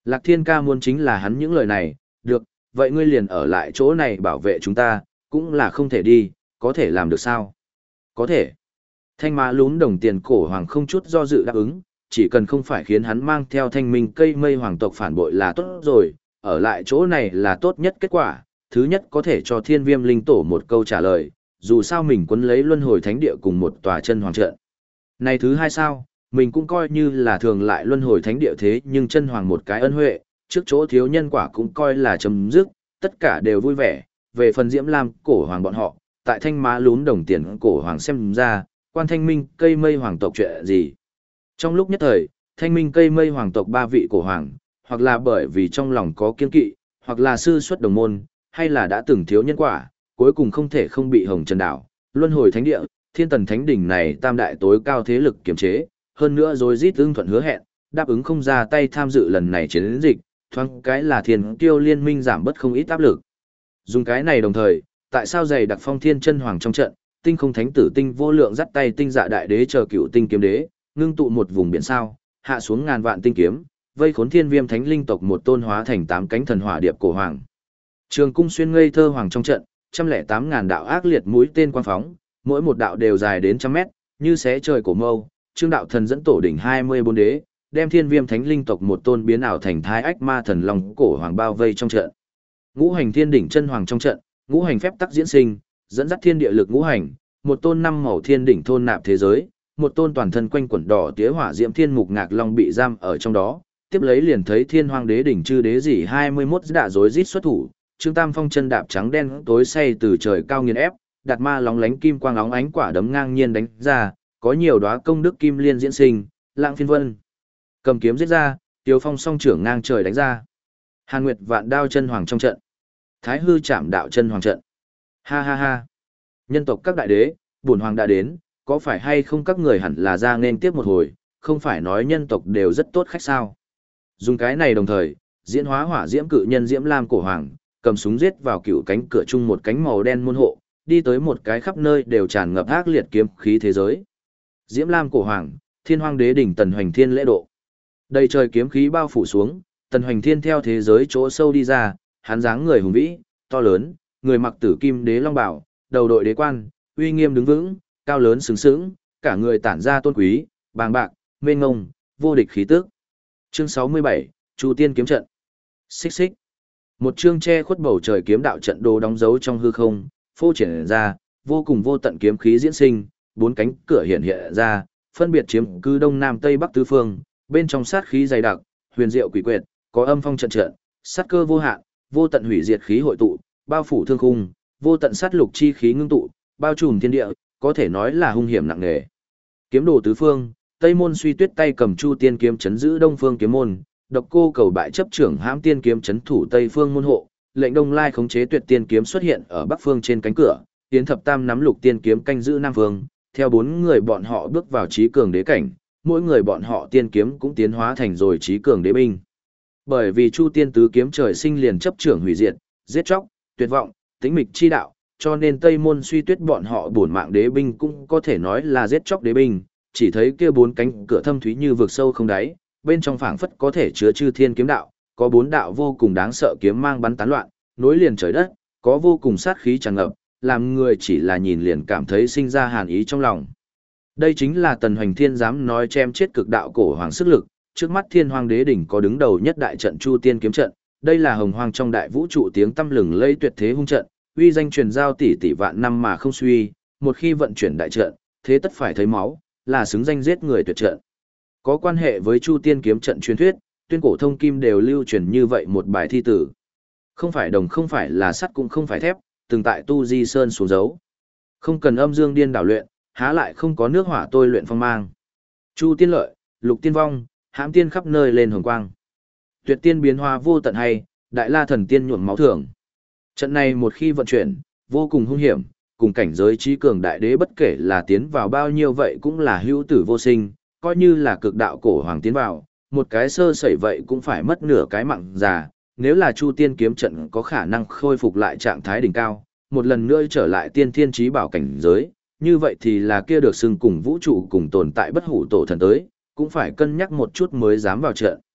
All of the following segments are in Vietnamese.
Lạc Thiên ca muốn chính là hắn những lời này, được, vậy ngươi liền ở lại chỗ này bảo vệ chúng ta, cũng là không thể đi, có thể làm được sao? Có thể. Thanh Mã lún đồng tiền cổ hoàng không chút do dự đáp ứng, chỉ cần không phải khiến hắn mang theo thanh minh cây mây hoàng tộc phản bội là tốt rồi, ở lại chỗ này là tốt nhất kết quả, thứ nhất có thể cho thiên viêm linh tổ một câu trả lời, dù sao mình quấn lấy luân hồi thánh địa cùng một tòa chân hoàng trận. Này thứ hai sao, mình cũng coi như là thường lại luân hồi thánh địa thế nhưng chân hoàng một cái ân huệ, trước chỗ thiếu nhân quả cũng coi là chấm dứt, tất cả đều vui vẻ, về phần Diễm Lam cổ hoàng bọn họ, tại Thanh Mã lún đồng tiền cổ hoàng xem ra, quan thanh minh cây mây hoàng tộc chuyện gì. Trong lúc nhất thời, thanh minh cây mây hoàng tộc ba vị cổ hoàng, hoặc là bởi vì trong lòng có kiên kỵ, hoặc là sư xuất đồng môn, hay là đã từng thiếu nhân quả, cuối cùng không thể không bị hồng trần đảo, luân hồi thánh địa, thiên tần thánh đỉnh này tam đại tối cao thế lực kiểm chế, hơn nữa rồi rít ưng thuận hứa hẹn, đáp ứng không ra tay tham dự lần này chiến dịch, thoáng cái là thiên kiêu liên minh giảm bớt không ít áp lực. Dùng cái này đồng thời, tại sao dày đặc phong thiên chân hoàng trong trận, tinh không thánh tử tinh vô lượng dắt tay tinh dạ đại đế chờ cựu tinh kiếm đế, ngưng tụ một vùng biển sao, hạ xuống ngàn vạn tinh kiếm, vây khốn thiên viêm thánh linh tộc một tôn hóa thành 8 cánh thần hỏa điệp cổ hoàng. Trường cung xuyên ngây thơ hoàng trong trận, 108.000 đạo ác liệt mũi tên quang phóng, mỗi một đạo đều dài đến trăm mét, như xé trời cổ mâu, trương đạo thần dẫn tổ đỉnh 24 đế, đem thiên viêm thánh linh tộc một tôn biến ảo thành thái ách ma thần long cổ hoàng bao vây trong trận. Ngũ hành thiên đỉnh chân hoàng trong trận, ngũ hành phép tắc diễn sinh, dẫn dắt thiên địa lực ngũ hành, một tôn năm màu thiên đỉnh thôn nạp thế giới, một tôn toàn thân quanh quẩn đỏ tía hỏa diễm thiên mục ngạc long bị giam ở trong đó, tiếp lấy liền thấy thiên hoàng đế đỉnh chư đế dỉ 21 đã rối rít xuất thủ, Trương Tam Phong chân đạp trắng đen tối say từ trời cao nghiền ép, đạt ma lóng lánh kim quang óng ánh quả đấm ngang nhiên đánh ra, có nhiều đóa công đức kim liên diễn sinh, lạng phiên vân. Cầm kiếm giết ra, Tiếu Phong song trưởng ngang trời đánh ra. Hàn Nguyệt vạn đao chân hoàng trong trận. Thái hư chạm đạo chân hoàng trận. Ha ha ha. Nhân tộc các đại đế, bổn hoàng đã đến, có phải hay không các người hẳn là ra nên tiếp một hồi, không phải nói nhân tộc đều rất tốt khách sao. Dùng cái này đồng thời, diễn hóa hỏa diễm cự nhân Diễm Lam cổ hoàng, cầm súng giết vào cựu cánh cửa chung một cánh màu đen môn hộ, đi tới một cái khắp nơi đều tràn ngập ác liệt kiếm khí thế giới. Diễm Lam cổ hoàng, Thiên Hoang đế đỉnh Tần Hoành Thiên lễ độ. Đầy trời kiếm khí bao phủ xuống, Tần Hoành Thiên theo thế giới chỗ sâu đi ra, hắn dáng người hùng vĩ, to lớn, người mặc tử kim đế long bào, đầu đội đế quan, uy nghiêm đứng vững, cao lớn sướng sướng, cả người tản ra tôn quý, bàng bạc, mênh ngông, vô địch khí tức. Chương 67, Chu Tiên kiếm trận. Xích xích. Một chương che khuất bầu trời kiếm đạo trận đồ đóng dấu trong hư không, phô triển ra, vô cùng vô tận kiếm khí diễn sinh, bốn cánh cửa hiện hiện ra, phân biệt chiếm cứ đông nam tây bắc tứ phương, bên trong sát khí dày đặc, huyền diệu quỷ quyệt, có âm phong trận trận, sát cơ vô hạn, vô tận hủy diệt khí hội tụ, bao phủ thương khung, vô tận sát lục chi khí ngưng tụ, bao trùm thiên địa, có thể nói là hung hiểm nặng nề. Kiếm đồ tứ phương, Tây môn Suy Tuyết tay cầm Chu Tiên kiếm chấn giữ Đông phương kiếm môn, Độc Cô cầu bại chấp trưởng Hãm Tiên kiếm chấn thủ Tây phương môn hộ, lệnh Đông Lai khống chế Tuyệt Tiên kiếm xuất hiện ở Bắc phương trên cánh cửa, Yến Thập Tam nắm Lục Tiên kiếm canh giữ Nam phương, theo 4 người bọn họ bước vào trí cường đế cảnh, mỗi người bọn họ tiên kiếm cũng tiến hóa thành rồi trí cường đế binh. Bởi vì Chu Tiên tứ kiếm trời sinh liền chấp trưởng hủy diệt, giết chóc, tuyệt vọng, tĩnh mịch chi đạo, cho nên Tây môn Suy Tuyết bọn họ bổn mạng đế binh cũng có thể nói là giết chóc đế binh, chỉ thấy kia 4 cánh cửa thâm thúy như vực sâu không đáy, bên trong phảng phất có thể chứa chư thiên kiếm đạo, có 4 đạo vô cùng đáng sợ kiếm mang bắn tán loạn, nối liền trời đất, có vô cùng sát khí tràn ngập, làm người chỉ là nhìn liền cảm thấy sinh ra hàn ý trong lòng. Đây chính là Tần Hoành Thiên dám nói chém chết cực đạo cổ hoàng sức lực, trước mắt Thiên Hoang Đế đỉnh có đứng đầu nhất đại trận Chu Tiên kiếm trận, đây là hồng hoang trong đại vũ trụ tiếng tăm lừng lẫy tuyệt thế hung trận, uy danh truyền giao tỷ tỷ vạn năm mà không suy, một khi vận chuyển đại trận, thế tất phải thấy máu, là xứng danh giết người tuyệt trận. Có quan hệ với Chu Tiên kiếm trận truyền thuyết, tuyên cổ thông kim đều lưu truyền như vậy một bài thi tử. Không phải đồng không phải là sắt cũng không phải thép, từng tại Tu Di Sơn xuống dấu. Không cần âm dương điên đảo luyện, há lại không có nước hỏa tôi luyện phong mang. Chu Tiên lợi, Lục Tiên vong, Hãm Tiên khắp nơi lên hồng quang. Tuyệt Tiên biến hóa vô tận hay, Đại La thần tiên nhuộm máu thường. Trận này một khi vận chuyển, vô cùng hung hiểm, cùng cảnh giới trí cường đại đế bất kể là tiến vào bao nhiêu vậy cũng là hữu tử vô sinh, coi như là cực đạo cổ hoàng tiến vào, một cái sơ sẩy vậy cũng phải mất nửa cái mạng già. Nếu là Chu Tiên kiếm trận có khả năng khôi phục lại trạng thái đỉnh cao, một lần nữa trở lại tiên thiên trí bảo cảnh giới, như vậy thì là kia được xưng cùng vũ trụ cùng tồn tại bất hủ tổ thần tới, cũng phải cân nhắc một chút mới dám vào trận.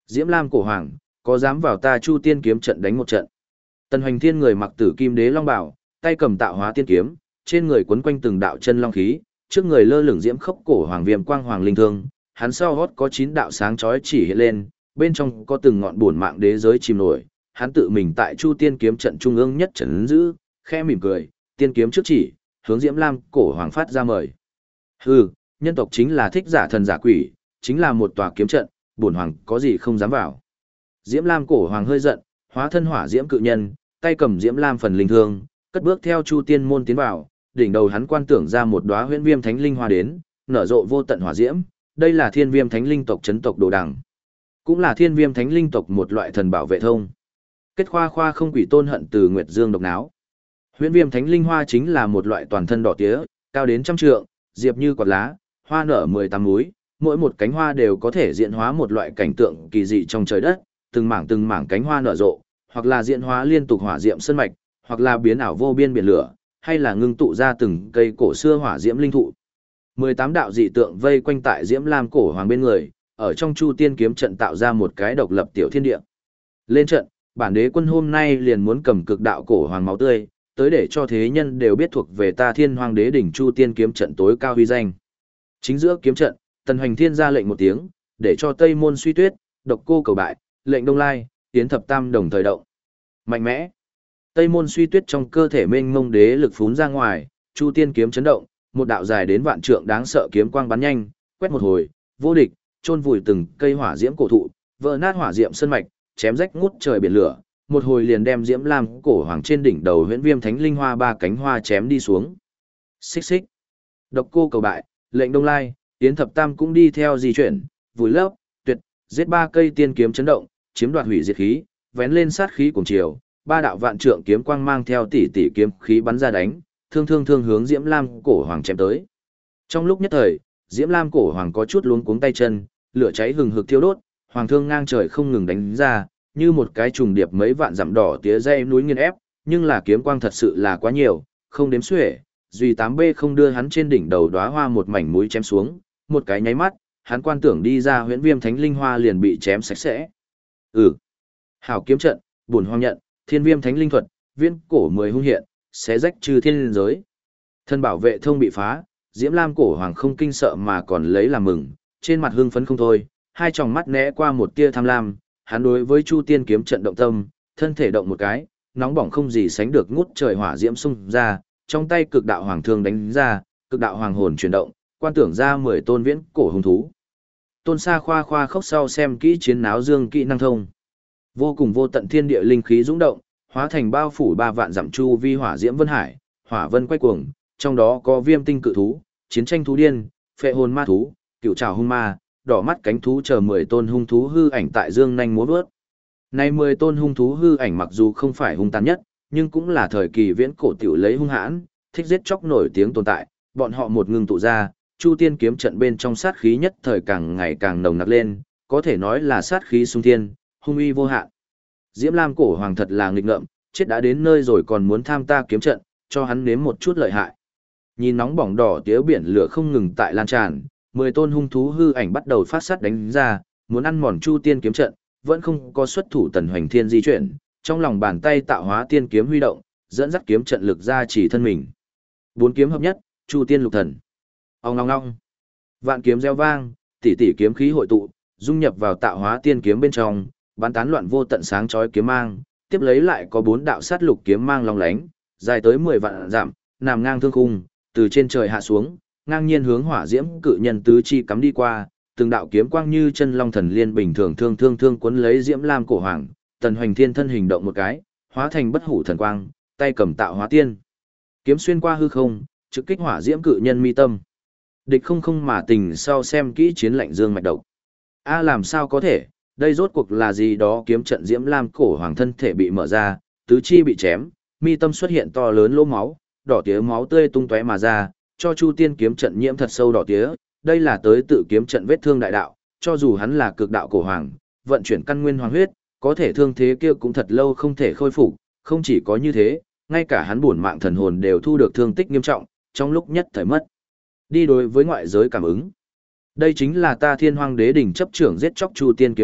Diễm Lam cổ hoàng, có dám vào ta Chu Tiên kiếm trận đánh một trận. Tần Hoành Thiên người mặc Tử Kim Đế Long bảo, tay cầm Tạo Hóa Tiên kiếm, trên người quấn quanh từng đạo chân long khí, trước người lơ lửng diễm khốc cổ hoàng viêm quang hoàng linh thương, hắn sau gót có 9 đạo sáng chói chỉ hiện lên, bên trong có từng ngọn bổn mạng đế giới chìm nổi, hắn tự mình tại Chu Tiên kiếm trận trung ương nhất trấn giữ, khẽ mỉm cười, tiên kiếm trước chỉ, hướng Diễm Lam cổ hoàng phát ra mời. Hừ, nhân tộc chính là thích giả thần giả quỷ, chính là một tòa kiếm trận, bổn hoàng có gì không dám vào. Diễm Lam cổ hoàng hơi giận, hóa thân hỏa diễm cự nhân, tay cầm Diễm Lam phần linh thương, cất bước theo Chu Tiên môn tiến vào, đỉnh đầu hắn quan tưởng ra một đóa huyễn viêm thánh linh hoa đến, nở rộ vô tận hỏa diễm, đây là Thiên Viêm Thánh Linh tộc chấn tộc đồ đằng, cũng là Thiên Viêm Thánh Linh tộc một loại thần bảo vệ thông. Kết khoa khoa không quỷ tôn hận từ Nguyệt Dương độc náo. Huyễn Viêm Thánh Linh hoa chính là một loại toàn thân đỏ tía, cao đến 100 trượng, diệp như quạt lá, hoa nở 18 múi, mỗi một cánh hoa đều có thể diễn hóa một loại cảnh tượng kỳ dị trong trời đất, từng mảng cánh hoa nở rộ, hoặc là diễn hóa liên tục hỏa diệm sơn mạch, hoặc là biến ảo vô biên biển lửa, hay là ngưng tụ ra từng cây cổ xưa hỏa diễm linh thụ. 18 đạo dị tượng vây quanh tại Diễm Lam cổ hoàng bên người, ở trong Chu Tiên kiếm trận tạo ra một cái độc lập tiểu thiên địa. Lên trận, bản đế quân hôm nay liền muốn cầm cực đạo cổ hoàng máu tươi, tới để cho thế nhân đều biết thuộc về ta Thiên Hoàng Đế đỉnh Chu Tiên kiếm trận tối cao huy danh. Chính giữa kiếm trận, Tần Hoành Thiên ra lệnh một tiếng, để cho Tây Môn Suy Tuyết, Độc Cô cầu bại, lệnh Đông Lai, Tiến Thập Tam đồng thời động. Mạnh mẽ. Tây Môn Suy Tuyết trong cơ thể mênh mông đế lực phún ra ngoài, Chu Tiên kiếm chấn động, một đạo dài đến vạn trượng đáng sợ kiếm quang bắn nhanh, quét một hồi, vô địch, chôn vùi từng cây hỏa diễm cổ thụ, vỡ nát hỏa diệm sơn mạch, chém rách ngút trời biển lửa, một hồi liền đem Diễm Lam cổ hoàng trên đỉnh đầu Huyễn Viêm Thánh Linh hoa 3 cánh hoa chém đi xuống. Xích xích. Độc Cô cầu bại, lệnh Đông Lai, Tiến Thập Tam cũng đi theo di chuyển, vùi lấp, tuyệt, giết 3 cây tiên kiếm chấn động, chiếm đoạt hủy diệt khí, vén lên sát khí cùng chiều, 3 đạo vạn trượng kiếm quang mang theo tỷ tỷ kiếm khí bắn ra đánh, thương hướng Diễm Lam cổ hoàng chém tới. Trong lúc nhất thời, Diễm Lam cổ hoàng có chút luống cuống tay chân, lửa cháy hừng hực thiêu đốt, hoàng thương ngang trời không ngừng đánh ra, như một cái trùng điệp mấy vạn dặm đỏ tía dây núi nghiền ép, nhưng là kiếm quang thật sự là quá nhiều, không đếm xuể, duy 8B không đưa hắn trên đỉnh đầu đóa hoa một mảnh mũi chém xuống, một cái nháy mắt, hắn quan tưởng đi ra Huyễn Viêm Thánh Linh hoa liền bị chém sạch sẽ. Hảo kiếm trận, bổn hoàng nhận, Thiên Viêm Thánh Linh thuật, viễn cổ 10 hung hiện, xé rách trừ thiên giới. Thân bảo vệ thông bị phá, Diễm Lam cổ hoàng không kinh sợ mà còn lấy làm mừng, trên mặt hưng phấn không thôi, hai tròng mắt né qua một tia tham lam, hắn đối với Chu Tiên kiếm trận động tâm, thân thể động một cái, nóng bỏng không gì sánh được ngút trời hỏa diễm xung ra, trong tay cực đạo hoàng thương đánh ra, cực đạo hoàng hồn chuyển động, quan tưởng ra 10 tôn viễn cổ hung thú. Tôn Sa khoa khoa khóc sau xem kỹ chiến náo dương kỹ năng thông. Vô cùng vô tận thiên địa linh khí dũng động, hóa thành bao phủ 3 vạn dặm chu vi hỏa diễm vân hải, hỏa vân quay cuồng, trong đó có viêm tinh cự thú, chiến tranh thú điên, phệ hồn ma thú, cựu trảo hung ma, đỏ mắt cánh thú chờ 10 tôn hung thú hư ảnh tại dương nhanh múa vớt. Nay 10 tôn hung thú hư ảnh mặc dù không phải hung tàn nhất, nhưng cũng là thời kỳ viễn cổ tiểu lấy hung hãn, thích giết chóc nổi tiếng tồn tại, bọn họ một ngưng tụ ra, Chu Tiên kiếm trận bên trong sát khí nhất thời càng ngày càng nồng nặc lên, có thể nói là sát khí xung thiên, hung uy vô hạn. Diễm Lam cổ hoàng thật là nghịch ngợm, chết đã đến nơi rồi còn muốn tham ta kiếm trận, cho hắn nếm một chút lợi hại. Nhìn nóng bỏng đỏ tía biển lửa không ngừng tại lan tràn, 10 tôn hung thú hư ảnh bắt đầu phát sát đánh ra, muốn ăn mòn Chu Tiên kiếm trận, vẫn không có xuất thủ Tần Hoành Thiên di chuyển, trong lòng bàn tay tạo hóa tiên kiếm huy động, dẫn dắt kiếm trận lực ra chỉ thân mình. 4 kiếm hợp nhất, Chu Tiên lục thần. Ong ong ong. Vạn kiếm reo vang, tỷ tỷ kiếm khí hội tụ, dung nhập vào tạo hóa tiên kiếm bên trong, bắn tán loạn vô tận sáng chói kiếm mang, tiếp lấy lại có 4 đạo sát lục kiếm mang long lánh, dài tới 10 vạn dặm, nằm ngang thương khung, từ trên trời hạ xuống, ngang nhiên hướng hỏa diễm cự nhân tứ chi cắm đi qua, từng đạo kiếm quang như chân long thần liên bình thường thương cuốn lấy Diễm Lam cổ hoàng, Tần Hoành Thiên thân hình động một cái, hóa thành bất hủ thần quang, tay cầm tạo hóa tiên kiếm xuyên qua hư không, trực kích hỏa diễm cự nhân mi tâm. Địch không mà tình sau xem kỹ chiến lạnh dương mạch độc. Làm sao có thể, đây rốt cuộc là gì đó kiếm trận Diễm Lam cổ hoàng thân thể bị mở ra, tứ chi bị chém, mi tâm xuất hiện to lớn lỗ máu, đỏ tía máu tươi tung tóe mà ra, cho Chu Tiên kiếm trận nhiễm thật sâu đỏ tía, đây là tới tự kiếm trận vết thương đại đạo, cho dù hắn là cực đạo cổ hoàng, vận chuyển căn nguyên hoàng huyết, có thể thương thế kia cũng thật lâu không thể khôi phục, không chỉ có như thế, ngay cả hắn bổn mạng thần hồn đều thu được thương tích nghiêm trọng, trong lúc nhất thời mất đi đối với ngoại giới cảm ứng. Đây chính là ta Thiên Hoang Đế đỉnh chấp trưởng giết chóc Chu Tiên kiếm trận,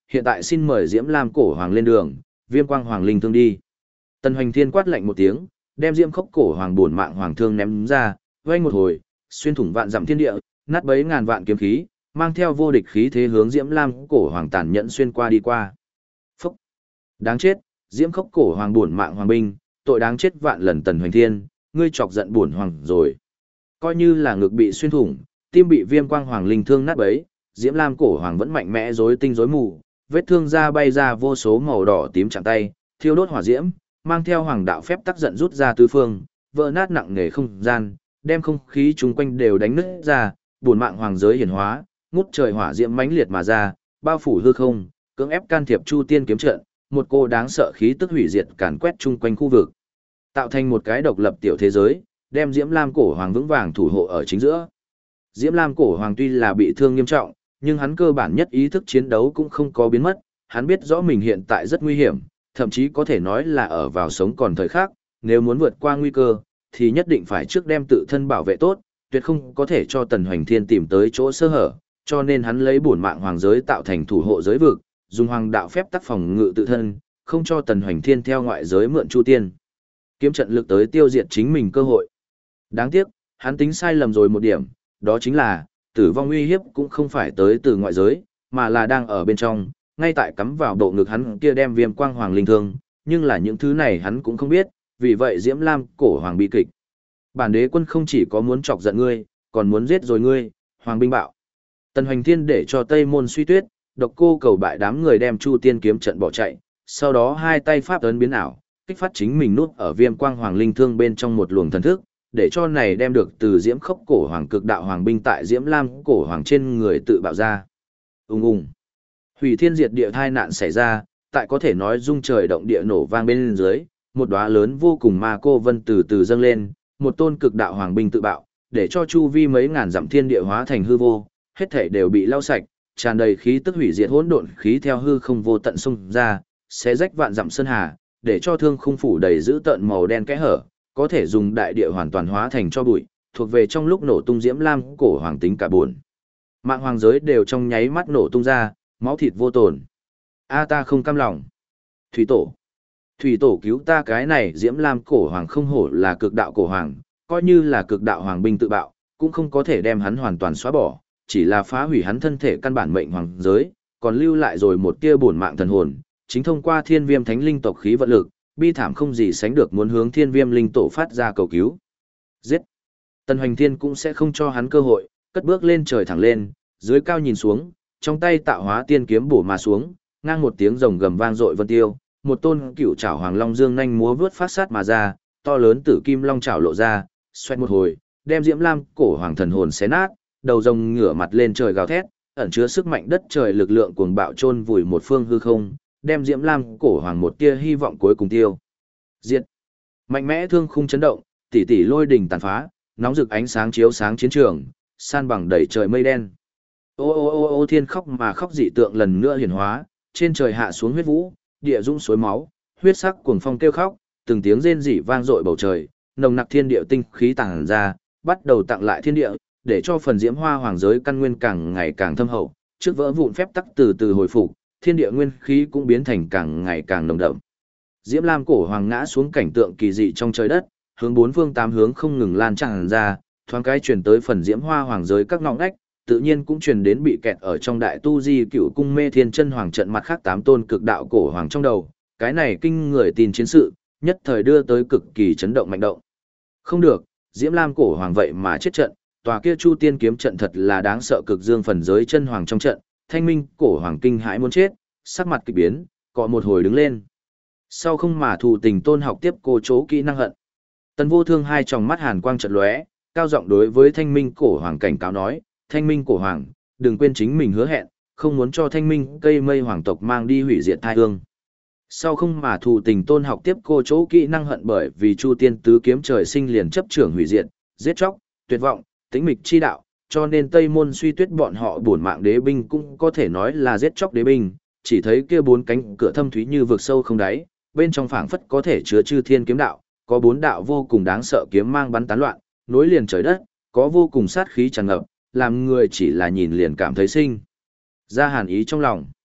hiện tại xin mời Diễm Lam cổ hoàng lên đường, Viêm Quang Hoàng linh thương đi. Tần Hoành Thiên quát lạnh một tiếng, đem Diễm Khốc cổ hoàng bổn mạng hoàng thương ném ra, vang một hồi, xuyên thủng vạn dặm thiên địa, nát bấy ngàn vạn kiếm khí, mang theo vô địch khí thế hướng Diễm Lam cổ hoàng tàn nhẫn xuyên qua đi qua. Phốc. Đáng chết, Diễm Khốc cổ hoàng bổn mạng hoàng binh, tội đáng chết vạn lần. Tần Hoành Thiên, ngươi chọc giận bổn hoàng rồi. Coi như là ngực bị xuyên thủng, tim bị Viêm Quang Hoàng linh thương nát bấy, Diễm Lam cổ hoàng vẫn mạnh mẽ rối tinh rối mù, vết thương da bay ra vô số màu đỏ tím chạm tay, thiêu đốt hỏa diễm, mang theo hoàng đạo phép tắc giận rút ra tứ phương, vỡ nát nặng nề không gian, đem không khí chung quanh đều đánh nứt ra, bổn mạng hoàng giới hiển hóa, ngút trời hỏa diễm mãnh liệt mà ra, bao phủ hư không, cưỡng ép can thiệp Chu Tiên kiếm trận, một cô đáng sợ khí tức hủy diệt càn quét chung quanh khu vực, tạo thành một cái độc lập tiểu thế giới, đem Diễm Lam cổ hoàng vững vàng thủ hộ ở chính giữa. Diễm Lam cổ hoàng tuy là bị thương nghiêm trọng, nhưng hắn cơ bản nhất ý thức chiến đấu cũng không có biến mất, hắn biết rõ mình hiện tại rất nguy hiểm, thậm chí có thể nói là ở vào sống còn thời khắc, nếu muốn vượt qua nguy cơ, thì nhất định phải trước đem tự thân bảo vệ tốt, tuyệt không có thể cho Tần Hoành Thiên tìm tới chỗ sơ hở, cho nên hắn lấy bổn mạng hoàng giới tạo thành thủ hộ giới vực, dùng hoàng đạo phép tắc phòng ngự tự thân, không cho Tần Hoành Thiên theo ngoại giới mượn Chu Tiên kiếm trận lực tới tiêu diệt chính mình cơ hội. Đáng tiếc, hắn tính sai lầm rồi một điểm, đó chính là tử vong uy hiếp cũng không phải tới từ ngoại giới, mà là đang ở bên trong, ngay tại cắm vào bộ ngực hắn kia đem Viêm Quang Hoàng linh thương, nhưng là những thứ này hắn cũng không biết, vì vậy Diễm Lam cổ hoàng bị kịch. Bản đế quân không chỉ có muốn chọc giận ngươi, còn muốn giết rồi ngươi, hoàng binh bạo. Tần Hoành Thiên để cho Tây Môn Suy Tuyết, Độc Cô Cầu bại đám người đem Chu Tiên kiếm trận bỏ chạy, sau đó hai tay pháp ấn biến ảo, kích phát chính mình nút ở Viêm Quang Hoàng linh thương bên trong một luồng thần thức, để cho này đem được từ Diễm Khốc cổ hoàng cực đạo hoàng binh tại Diễm Lam cổ hoàng trên người tự bạo ra. Ùng ùng. Hủy thiên diệt địa tai nạn xảy ra, tại có thể nói rung trời động địa nổ vang bên dưới, một đóa lớn vô cùng ma cô vân từ từ dâng lên, một tôn cực đạo hoàng binh tự bạo, để cho chu vi mấy ngàn dặm thiên địa hóa thành hư vô, hết thảy đều bị lau sạch, tràn đầy khí tức hủy diệt hỗn độn khí theo hư không vô tận xung ra, xé rách vạn dặm sơn hà, để cho thương khung phủ đầy giữ tợn màu đen kẽ hở, có thể dùng đại địa hoàn toàn hóa thành cho bụi, thuộc về trong lúc nổ tung Diễm Lam cổ hoàng tính cả buồn. Mạng hoàng giới đều trong nháy mắt nổ tung ra, máu thịt vô tổn. A ta không cam lòng. Thủy tổ. Thủy tổ cứu ta, cái này Diễm Lam cổ hoàng không hổ là cực đạo cổ hoàng, coi như là cực đạo hoàng binh tự bạo, cũng không có thể đem hắn hoàn toàn xóa bỏ, chỉ là phá hủy hắn thân thể căn bản mệnh hoàng giới, còn lưu lại rồi một tia bổn mạng thần hồn, chính thông qua Thiên Viêm Thánh Linh tộc khí vận lực, bi thảm không gì sánh được muốn hướng Thiên Viêm Linh tổ phát ra cầu cứu. Giết. Tần Hoành Thiên cũng sẽ không cho hắn cơ hội, cất bước lên trời thẳng lên, dưới cao nhìn xuống, trong tay tạo hóa tiên kiếm bổ mà xuống, ngang một tiếng rồng gầm vang dội vân tiêu, một tôn cựu trảo hoàng long dương nhanh múa vướt phát sát mà ra, to lớn tử kim long trảo lộ ra, xoẹt một hồi, đem Diễm Lam cổ hoàng thần hồn xé nát, đầu rồng ngửa mặt lên trời gào thét, ẩn chứa sức mạnh đất trời lực lượng cuồng bạo chôn vùi một phương hư không, đem Diễm Lam cổ hoàng một tia hy vọng cuối cùng tiêu diệt. Mạnh mẽ thương khung chấn động, tỷ tỷ lôi đỉnh tàn phá, nóng rực ánh sáng chiếu sáng chiến trường, san bằng đầy trời mây đen. Ô ô ô ô, thiên khóc mà khóc dị tượng lần nữa hiển hóa, trên trời hạ xuống huyết vũ, địa dũng suối máu, huyết sắc cuồng phong kêu khóc, từng tiếng rên rỉ vang dội bầu trời, nồng nặc thiên địa tinh khí tàng ra, bắt đầu tặng lại thiên địa, để cho phần Diễm Hoa hoàng giới căn nguyên càng ngày càng thâm hậu, trước vỡ vụn phép tắc từ từ hồi phục, thiên địa nguyên khí cũng biến thành càng ngày càng nồng đậm. Diễm Lam cổ hoàng ngã xuống cảnh tượng kỳ dị trong trời đất, hướng bốn phương tám hướng không ngừng lan tràn ra, thoáng cái truyền tới phần Diễm Hoa hoàng giới các ngõ ngách, tự nhiên cũng truyền đến bị kẹt ở trong đại tu di cựu cung Mê Thiên Chân Hoàng trận mặt khác 8 tôn cực đạo cổ hoàng trong đầu, cái này kinh người tin chiến sự, nhất thời đưa tới cực kỳ chấn động mạnh động. Không được, Diễm Lam cổ hoàng vậy mà chết trận, tòa kia Chu Tiên kiếm trận thật là đáng sợ, cực dương phần giới chân hoàng trong trận, Thanh Minh cổ hoàng kinh hãi muốn chết, sắc mặt kỳ biến, cọ một hồi đứng lên. Sau không mà thù tình tôn học tiếp cô chỗ kỹ năng hận. Tần Vô Thương hai tròng mắt hàn quang chợt lóe, cao giọng đối với Thanh Minh cổ hoàng cảnh cáo nói, Thanh Minh cổ hoàng, đừng quên chính mình hứa hẹn, không muốn cho Thanh Minh cây mây hoàng tộc mang đi hủy diệt thai hương. Sau không mà thù tình tôn học tiếp cô chỗ kỹ năng hận, bởi vì Chu Tiên tứ kiếm trời sinh liền chấp trưởng hủy diệt, giết chóc, tuyệt vọng, tĩnh mịch chi đạo, cho nên Tây Môn Suy Tuyết bọn họ bổn mạng đế binh cũng có thể nói là giết chóc đế binh, chỉ thấy kia bốn cánh cửa thâm thúy như vực sâu không đáy, bên trong phảng phất có thể chứa chư thiên kiếm đạo, có bốn đạo vô cùng đáng sợ kiếm mang bắn tán loạn, nối liền trời đất, có vô cùng sát khí tràn ngập, làm người chỉ là nhìn liền cảm thấy sinh ra hàn ý trong lòng.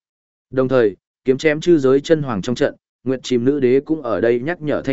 Đồng thời, kiếm chém chư giới chân hoàng trong trận, Nguyệt Chim Nữ Đế cũng ở đây nhắc nhở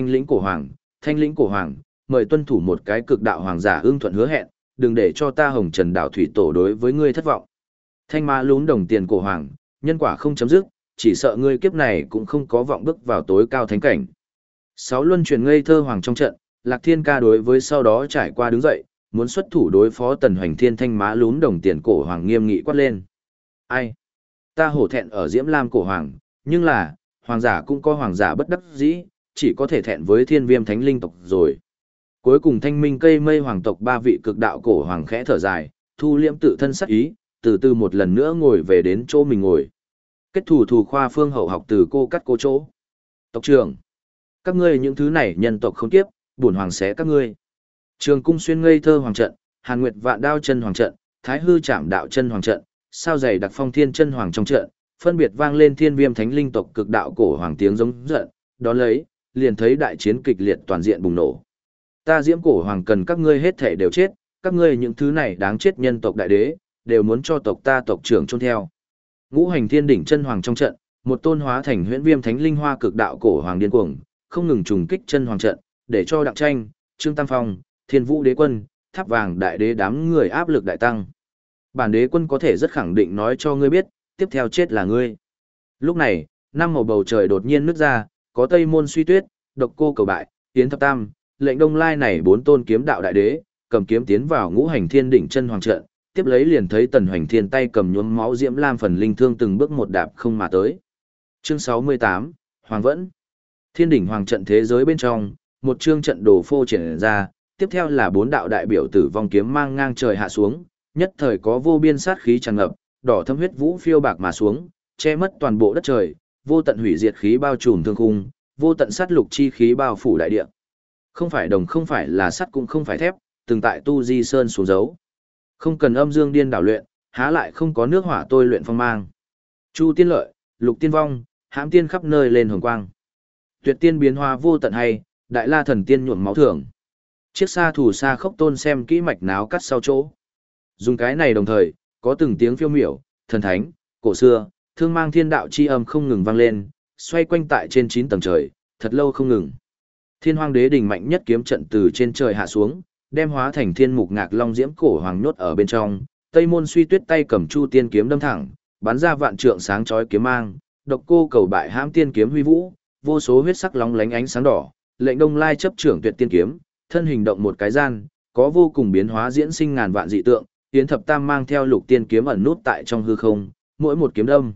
Thanh lĩnh cổ hoàng, mời tuân thủ một cái cực đạo hoàng giả ưng thuận hứa hẹn, đừng để cho ta Hồng Trần Đạo Thủy Tổ đối với ngươi thất vọng. Thanh Ma Lún Đồng Tiền cổ hoàng, nhân quả không chấm dứt, chỉ sợ ngươi kiếp này cũng không có vọng bước vào tối cao thánh cảnh. Sáu luân truyền ngây thơ hoàng trong trận, Lạc Thiên Ca đối với sau đó trải qua đứng dậy, muốn xuất thủ đối phó Tần Hoành Thiên. Thanh Má Lún Đồng Tiền cổ hoàng nghiêm nghị quát lên. Ai? Ta hổ thẹn ở Diễm Lam cổ hoàng, nhưng là, hoàng giả cũng có hoàng giả bất đắc dĩ, chỉ có thể thẹn với Thiên Viêm Thánh Linh tộc rồi. Cuối cùng Thanh Minh Cây Mây hoàng tộc ba vị cực đạo cổ hoàng khẽ thở dài, thu liễm tự thân sắc ý, từ từ một lần nữa ngồi về đến chỗ mình ngồi. Kết thủ khoa phương hậu học từ cô cắt cô chỗ. Tộc trưởng, các ngươi những thứ này nhân tộc không tiếp, bổn hoàng xé các ngươi. Trường Cung Xuyên Ngây Thơ hoàng trận, Hàn Nguyệt Vạn Đao chân hoàng trận, Thái Hư Trảm Đạo chân hoàng trận, sao dày đặc Phong Thiên chân hoàng trong trận, phân biệt vang lên Thiên Viêm Thánh Linh tộc cực đạo cổ hoàng tiếng giống giận, đón lấy, liền thấy đại chiến kịch liệt toàn diện bùng nổ. Ta Diễm cổ hoàng cần các ngươi hết thể đều chết, các ngươi những thứ này đáng chết nhân tộc đại đế, đều muốn cho tộc ta tộc trưởng chôn theo. Ngũ Hành Thiên Đỉnh chân hoàng trong trận, một tôn hóa thành Huyễn Viêm Thánh Linh hoa cực đạo cổ hoàng điên cuồng, không ngừng trùng kích chân hoàng trận, để cho Đặng Tranh, Trương Tam Phong, Thiên Vũ Đế Quân, Tháp Vàng đại đế đám người áp lực đại tăng. Bản đế quân có thể rất khẳng định nói cho ngươi biết, tiếp theo chết là ngươi. Lúc này, năm màu bầu trời đột nhiên nứt ra, có Tây Môn Suy Tuyết, Độc Cô Cầu Bại, Tiến Thập Tam, Lệnh Đông Lai này bốn tôn kiếm đạo đại đế, cầm kiếm tiến vào Ngũ Hành Thiên Đỉnh chân hoàng trận, tiếp lấy liền thấy Tần Hoành Thiên tay cầm nhuốm máu diễm lam phần linh thương từng bước một đạp không mà tới. Chương 68, Hoàng Vẫn. Thiên Đỉnh hoàng trận thế giới bên trong, một chương trận đồ phô triển ra, tiếp theo là bốn đạo đại biểu tử vong kiếm mang ngang trời hạ xuống, nhất thời có vô biên sát khí tràn ngập, đỏ thâm huyết vũ phiêu bạc mà xuống, che mất toàn bộ đất trời, vô tận hủy diệt khí bao trùm thương khung, vô tận sát lục chi khí bao phủ đại địa. Không phải đồng, không phải là sắt, cũng không phải thép, từng tại tu di sơn xuống dấu. Không cần âm dương điên đảo luyện, há lại không có nước hỏa tôi luyện phong mang. Chu tiên lợi, lục tiên vong, hãm tiên khắp nơi lên hồng quang. Tuyệt tiên biến hóa vô tận hay, đại la thần tiên nhuộm máu thường. Chiếc xa thủ xa khốc tôn xem kỹ mạch náo cắt sau chỗ. Dùng cái này đồng thời, có từng tiếng phiêu miểu, thần thánh, cổ xưa, thương mang thiên đạo chi âm không ngừng vang lên, xoay quanh tại trên 9 tầng trời, thật lâu không ngừng. Thiên Hoang Đế đỉnh mạnh nhất kiếm trận từ trên trời hạ xuống, đem hóa thành Thiên Mục Ngạc Long Diễm cổ hoàng nhốt ở bên trong, Tây Môn Suy Tuyết tay cầm Chu Tiên kiếm đâm thẳng, bắn ra vạn trượng sáng chói kiếm mang, Độc Cô Cầu Bại hãm tiên kiếm huy vũ, vô số huyết sắc lóng lánh ánh sáng đỏ, Lệnh Đông Lai chấp trưởng Tuyệt Tiên kiếm, thân hình động một cái gian, có vô cùng biến hóa diễn sinh ngàn vạn dị tượng, Yến Thập Tam mang theo Lục Tiên kiếm ẩn nút tại trong hư không, mỗi một kiếm đâm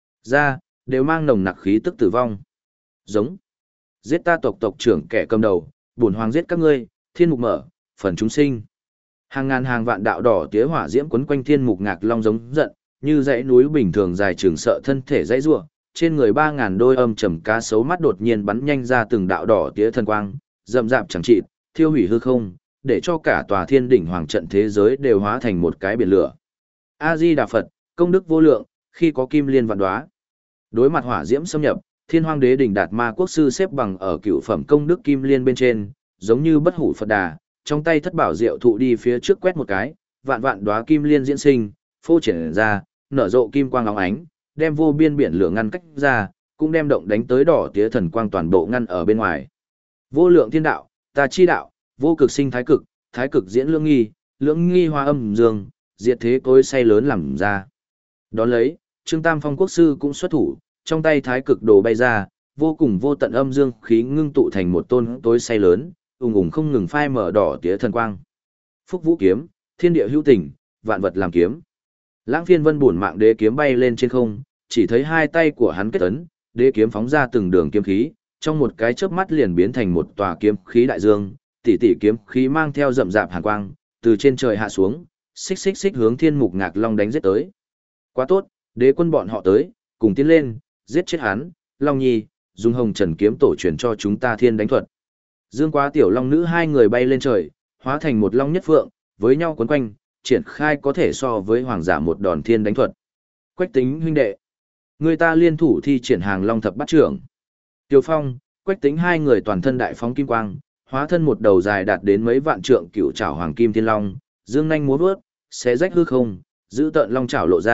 ra đều mang nồng nặc khí tức tử vong. Giống. Giết ta tộc tộc trưởng kẻ cầm đầu, bổn hoàng giết các ngươi, thiên mục mở, phần chúng sinh. Hàng ngàn hàng vạn đạo đỏ tía hỏa diễm quấn quanh Thiên Mục Ngạc Long giống giận, như dãy núi bình thường dài trường sợ thân thể dãy rủa, trên người 3000 đôi âm trầm cá sấu mắt đột nhiên bắn nhanh ra từng đạo đỏ tía thần quang, rậm rạp chẳng chịt, thiêu hủy hư không, để cho cả tòa Thiên Đỉnh hoàng trận thế giới đều hóa thành một cái biển lửa. A Di Đà Phật, công đức vô lượng, khi có kim liên vạn đóa. Đối mặt hỏa diễm xâm nhập, Thiên Hoang Đế đỉnh Đạt Ma Quốc sư xếp bằng ở cựu phẩm công đức kim liên bên trên, giống như bất hủ Phật Đà, trong tay thất bảo diệu thụ đi phía trước quét một cái, vạn vạn đóa kim liên diễn sinh, phô triển ra, nở rộ kim quang óng ánh, đem vô biên biển lửa ngăn cách ra, cũng đem động đánh tới đỏ tía thần quang toàn bộ ngăn ở bên ngoài. Vô lượng thiên đạo, ta chi đạo, vô cực sinh thái cực diễn lưỡng nghi hoa âm dương, diệt thế cối say lớn làm ra. Đón lấy, Trương Tam Phong quốc sư cũng xuất thủ, trong tay thái cực đồ bay ra, vô cùng vô tận âm dương khí ngưng tụ thành một tôn tối say lớn, ùng ùng không ngừng phai mở đỏ tía thần quang. Phúc Vũ kiếm, thiên địa hữu tình, vạn vật làm kiếm. Lãng Phiên Vân bổn mạng đế kiếm bay lên trên không, chỉ thấy hai tay của hắn kết ấn, đế kiếm phóng ra từng đường kiếm khí, trong một cái chớp mắt liền biến thành một tòa kiếm khí đại dương, tỷ tỷ kiếm khí mang theo rậm rạp hàn quang, từ trên trời hạ xuống, xích xích xích hướng Thiên Mục Ngạc Long đánh giết tới. Quá tốt, đế quân bọn họ tới, cùng tiến lên, giết chết hắn, Long Nhi, dùng Hồng Trần kiếm tổ truyền cho chúng ta thiên đánh thuật. Dương Quá tiểu long nữ hai người bay lên trời, hóa thành một long nhất phượng, với nhau quấn quanh, triển khai có thể so với hoàng giả một đòn thiên đánh thuật. Quách Tính huynh đệ, người ta liên thủ thi triển hàng long thập bát trưởng. Tiêu Phong, Quách Tính hai người toàn thân đại phóng kim quang, hóa thân một đầu dài đạt đến mấy vạn trượng cựu trảo hoàng kim thiên long, dương nhanh múa vớt, xé rách hư không, giữ tợn long chảo lộ ra,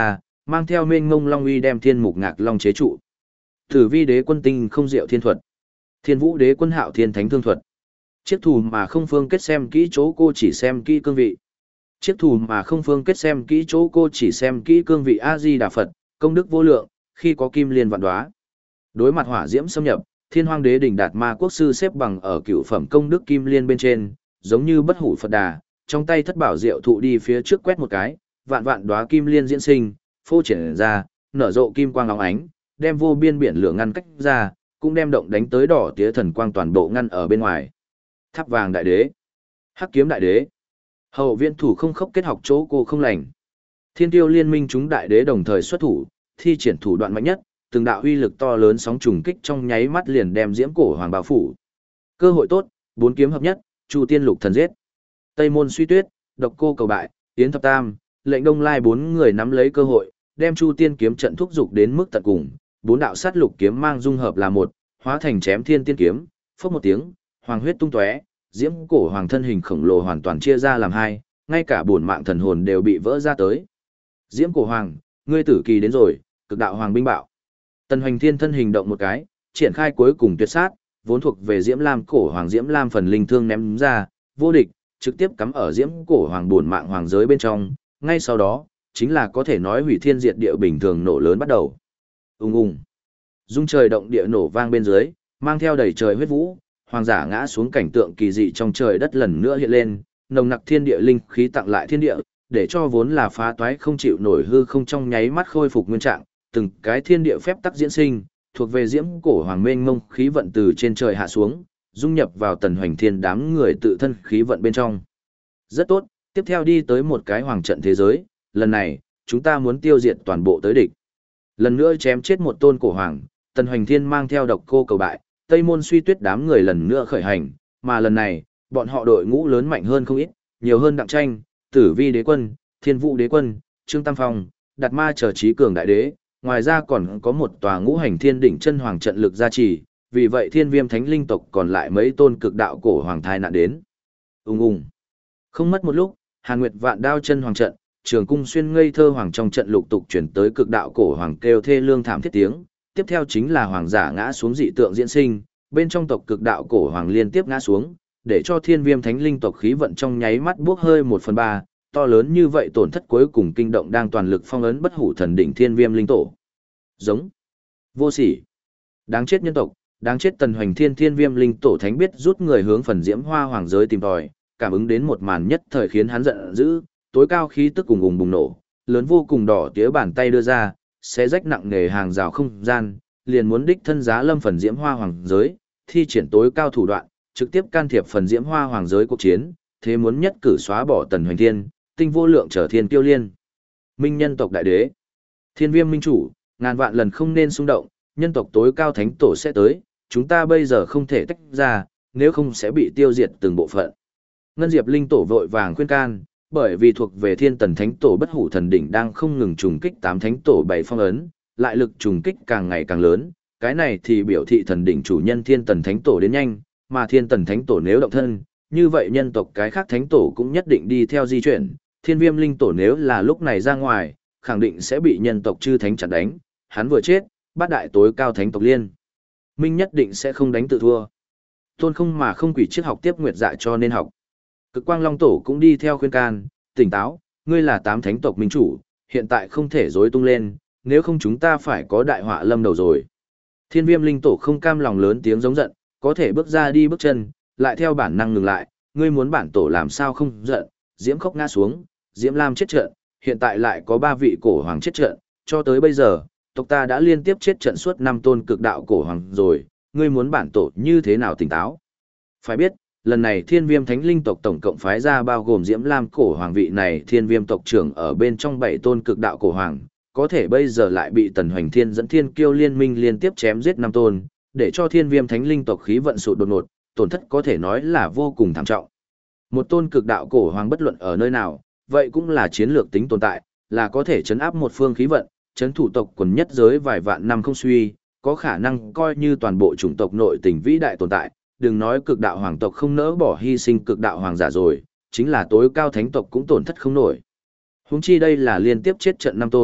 mang theo mênh ngông long uy đem Thiên Mục Ngạc Long chế trụ. Tử Vi Đế Quân tinh không diệu thiên thuật, Thiên Vũ Đế Quân hạo thiên thánh thương thuật. Chiếc thù mà không phương kết xem kỹ chỗ cô chỉ xem kỹ cương vị. Chiếc thù mà không phương kết xem kỹ chỗ cô chỉ xem kỹ cương vị A Di Đà Phật, công đức vô lượng, khi có kim liên vạn đóa. Đối mặt hỏa diễm xâm nhập, Thiên Hoang Đế đỉnh Đạt Ma Quốc sư xếp bằng ở cựu phẩm công đức kim liên bên trên, giống như bất hủ Phật Đà, trong tay thất bảo diệu thụ đi phía trước quét một cái, vạn vạn đóa kim liên diễn sinh, phô triển ra, nở rộ kim quang óng ánh, đem vô biên biển lửa ngăn cách ra, cũng đem động đánh tới đỏ tía thần quang toàn bộ ngăn ở bên ngoài. Tháp vàng đại đế, hắc kiếm đại đế, hậu viện thủ không khốc kết học chỗ cô không lành. Thiên tiêu liên minh chúng đại đế đồng thời xuất thủ, thi triển thủ đoạn mạnh nhất, từng đạo uy lực to lớn sóng trùng kích trong nháy mắt liền đem Diễm Cổ Hoàng bao phủ. Cơ hội tốt, bốn kiếm hợp nhất, Chu Tiên Lục Thần giết. Tây Môn Suy Tuyết, Độc Cô Cầu Bại, Yến Thập Tam, Lệnh Đông Lai bốn người nắm lấy cơ hội, đem Chu Tiên kiếm trận thúc dục đến mức tận cùng, bốn đạo sát lục kiếm mang dung hợp là một, hóa thành chém thiên tiên kiếm, phốc một tiếng, hoàng huyết tung tóe, Diễm Cổ Hoàng thân hình khổng lồ hoàn toàn chia ra làm hai, ngay cả bổn mạng thần hồn đều bị vỡ ra tới. Diễm Cổ Hoàng, ngươi tử kỳ đến rồi, cực đạo hoàng binh bạo. Tần Hoành Thiên thân hình động một cái, triển khai cuối cùng tuyệt sát, vốn thuộc về Diễm Lam Cổ Hoàng Diễm Lam phần linh thương ném ra, vô địch, trực tiếp cắm ở Diễm Cổ Hoàng bổn mạng hoàng giới bên trong, ngay sau đó, chính là có thể nói hủy thiên diệt địa bình thường nổ lớn bắt đầu. Ùng ùng. Dung trời động địa nổ vang bên dưới, mang theo đầy trời huyết vũ, hoàng giả ngã xuống cảnh tượng kỳ dị trong trời đất lần nữa hiện lên, nồng nặc thiên địa linh khí tặng lại thiên địa, để cho vốn là phá toái không chịu nổi hư không trong nháy mắt khôi phục nguyên trạng, từng cái thiên địa phép tắc diễn sinh, thuộc về Diễm Cổ Hoàng mênh mông khí vận từ trên trời hạ xuống, dung nhập vào Tần Hoành Thiên đám người tự thân khí vận bên trong. Rất tốt, tiếp theo đi tới một cái hoàng trận thế giới, lần này, chúng ta muốn tiêu diệt toàn bộ tới địch. Lần nữa chém chết một tôn cổ hoàng, Tần Hoành Thiên mang theo Độc Cô Cầu Bại, Tây Môn Suy Tuyết đám người lần nữa khởi hành, mà lần này, bọn họ đội ngũ lớn mạnh hơn không ít, nhiều hơn Đặng Tranh, Tử Vi Đế Quân, Thiên Vũ Đế Quân, Trương Tam Phong, Đạt Ma trở trí cường đại đế, ngoài ra còn có một tòa ngũ hành thiên đỉnh chân hoàng trận lực gia trì, vì vậy Thiên Viêm Thánh linh tộc còn lại mấy tôn cực đạo cổ hoàng thai nạn đến. Ùng ùng. Không mất một lúc, Hàn Nguyệt Vạn Đao chân hoàng trận, Trường Cung xuyên ngây thơ hoàng trong trận lục tục chuyển tới cực đạo cổ hoàng kêu thê lương thảm thiết tiếng, tiếp theo chính là hoàng giả ngã xuống dị tượng diễn sinh, bên trong tộc cực đạo cổ hoàng liên tiếp ngã xuống, để cho Thiên Viêm Thánh linh tộc khí vận trong nháy mắt buốc hơi 1/3, to lớn như vậy tổn thất cuối cùng kinh động đang toàn lực phong ấn bất hủ thần đỉnh Thiên Viêm linh tổ. Giống. Vô sỉ. Đáng chết nhân tộc, đáng chết Tần Hoành Thiên Thiên Viêm linh tổ thánh biết rút người hướng phần Diễm Hoa hoàng giới tìm tòi, cảm ứng đến một màn nhất thời khiến hắn giận dữ, tối cao khí tức cùng bùng nổ, lớn vô cùng đỏ tía bàn tay đưa ra, xé rách nặng nề hàng rào không gian, liền muốn đích thân giá lâm phần Diễm Hoa hoàng giới, thi triển tối cao thủ đoạn, trực tiếp can thiệp phần Diễm Hoa hoàng giới cuộc chiến, thế muốn nhất cử xóa bỏ Tần Hoành Thiên, tinh vô lượng trở thiên kiêu liên. Minh nhân tộc đại đế, Thiên Viêm minh chủ, ngàn vạn lần không nên xung động, nhân tộc tối cao thánh tổ sẽ tới, chúng ta bây giờ không thể tách ra, nếu không sẽ bị tiêu diệt từng bộ phận. Ngân Diệp linh tổ vội vàng khuyên can, bởi vì thuộc về Thiên Tần thánh tổ bất hủ thần đỉnh đang không ngừng trùng kích 8 thánh tổ 7 phong ấn, lại lực trùng kích càng ngày càng lớn, cái này thì biểu thị thần đỉnh chủ nhân Thiên Tần thánh tổ đến nhanh, mà Thiên Tần thánh tổ nếu động thân, như vậy nhân tộc cái khác thánh tổ cũng nhất định đi theo di chuyển, Thiên Viêm linh tổ nếu là lúc này ra ngoài, khẳng định sẽ bị nhân tộc chư thánh chặn đánh, hắn vừa chết, bát đại tối cao thánh tộc liên minh nhất định sẽ không đánh tự thua. Tôn không mà không quỷ triết học tiếp nguyệt dạ cho nên học. Cực Quang Long tổ cũng đi theo khuyên can, tỉnh táo, ngươi là 8 thánh tộc minh chủ, hiện tại không thể rối tung lên, nếu không chúng ta phải có đại họa lâm đầu rồi. Thiên Viêm linh tổ không cam lòng lớn tiếng giống giận, có thể bước ra đi bước chân, lại theo bản năng ngừng lại, ngươi muốn bản tổ làm sao không giận, Diễm Khốc ngã xuống, Diễm Lam chết trận, hiện tại lại có 3 vị cổ hoàng chết trận, cho tới bây giờ, tộc ta đã liên tiếp chết trận suốt 5 tôn cực đạo cổ hoàng rồi, ngươi muốn bản tổ như thế nào tỉnh táo. Phải biết, lần này Thiên Viêm Thánh linh tộc tổng cộng phái ra bao gồm Diễm Lam cổ hoàng vị này Thiên Viêm tộc trưởng ở bên trong 7 tôn cực đạo cổ hoàng, có thể bây giờ lại bị Tần Hoành Thiên dẫn Thiên Kiêu liên minh liên tiếp chém giết 5 tôn, để cho Thiên Viêm Thánh linh tộc khí vận sụt đột ngột, tổn thất có thể nói là vô cùng thảm trọng. Một tôn cực đạo cổ hoàng bất luận ở nơi nào, vậy cũng là chiến lược tính tồn tại, là có thể chấn áp một phương khí vận, chấn thủ tộc quần nhất giới vài vạn năm không suy, có khả năng coi như toàn bộ chủng tộc nội tình vĩ đại tồn tại, đừng nói cực đạo hoàng tộc không nỡ bỏ hy sinh cực đạo hoàng giả rồi, chính là tối cao thánh tộc cũng tổn thất không nổi. Huống chi đây là liên tiếp chết trận 5 tôn,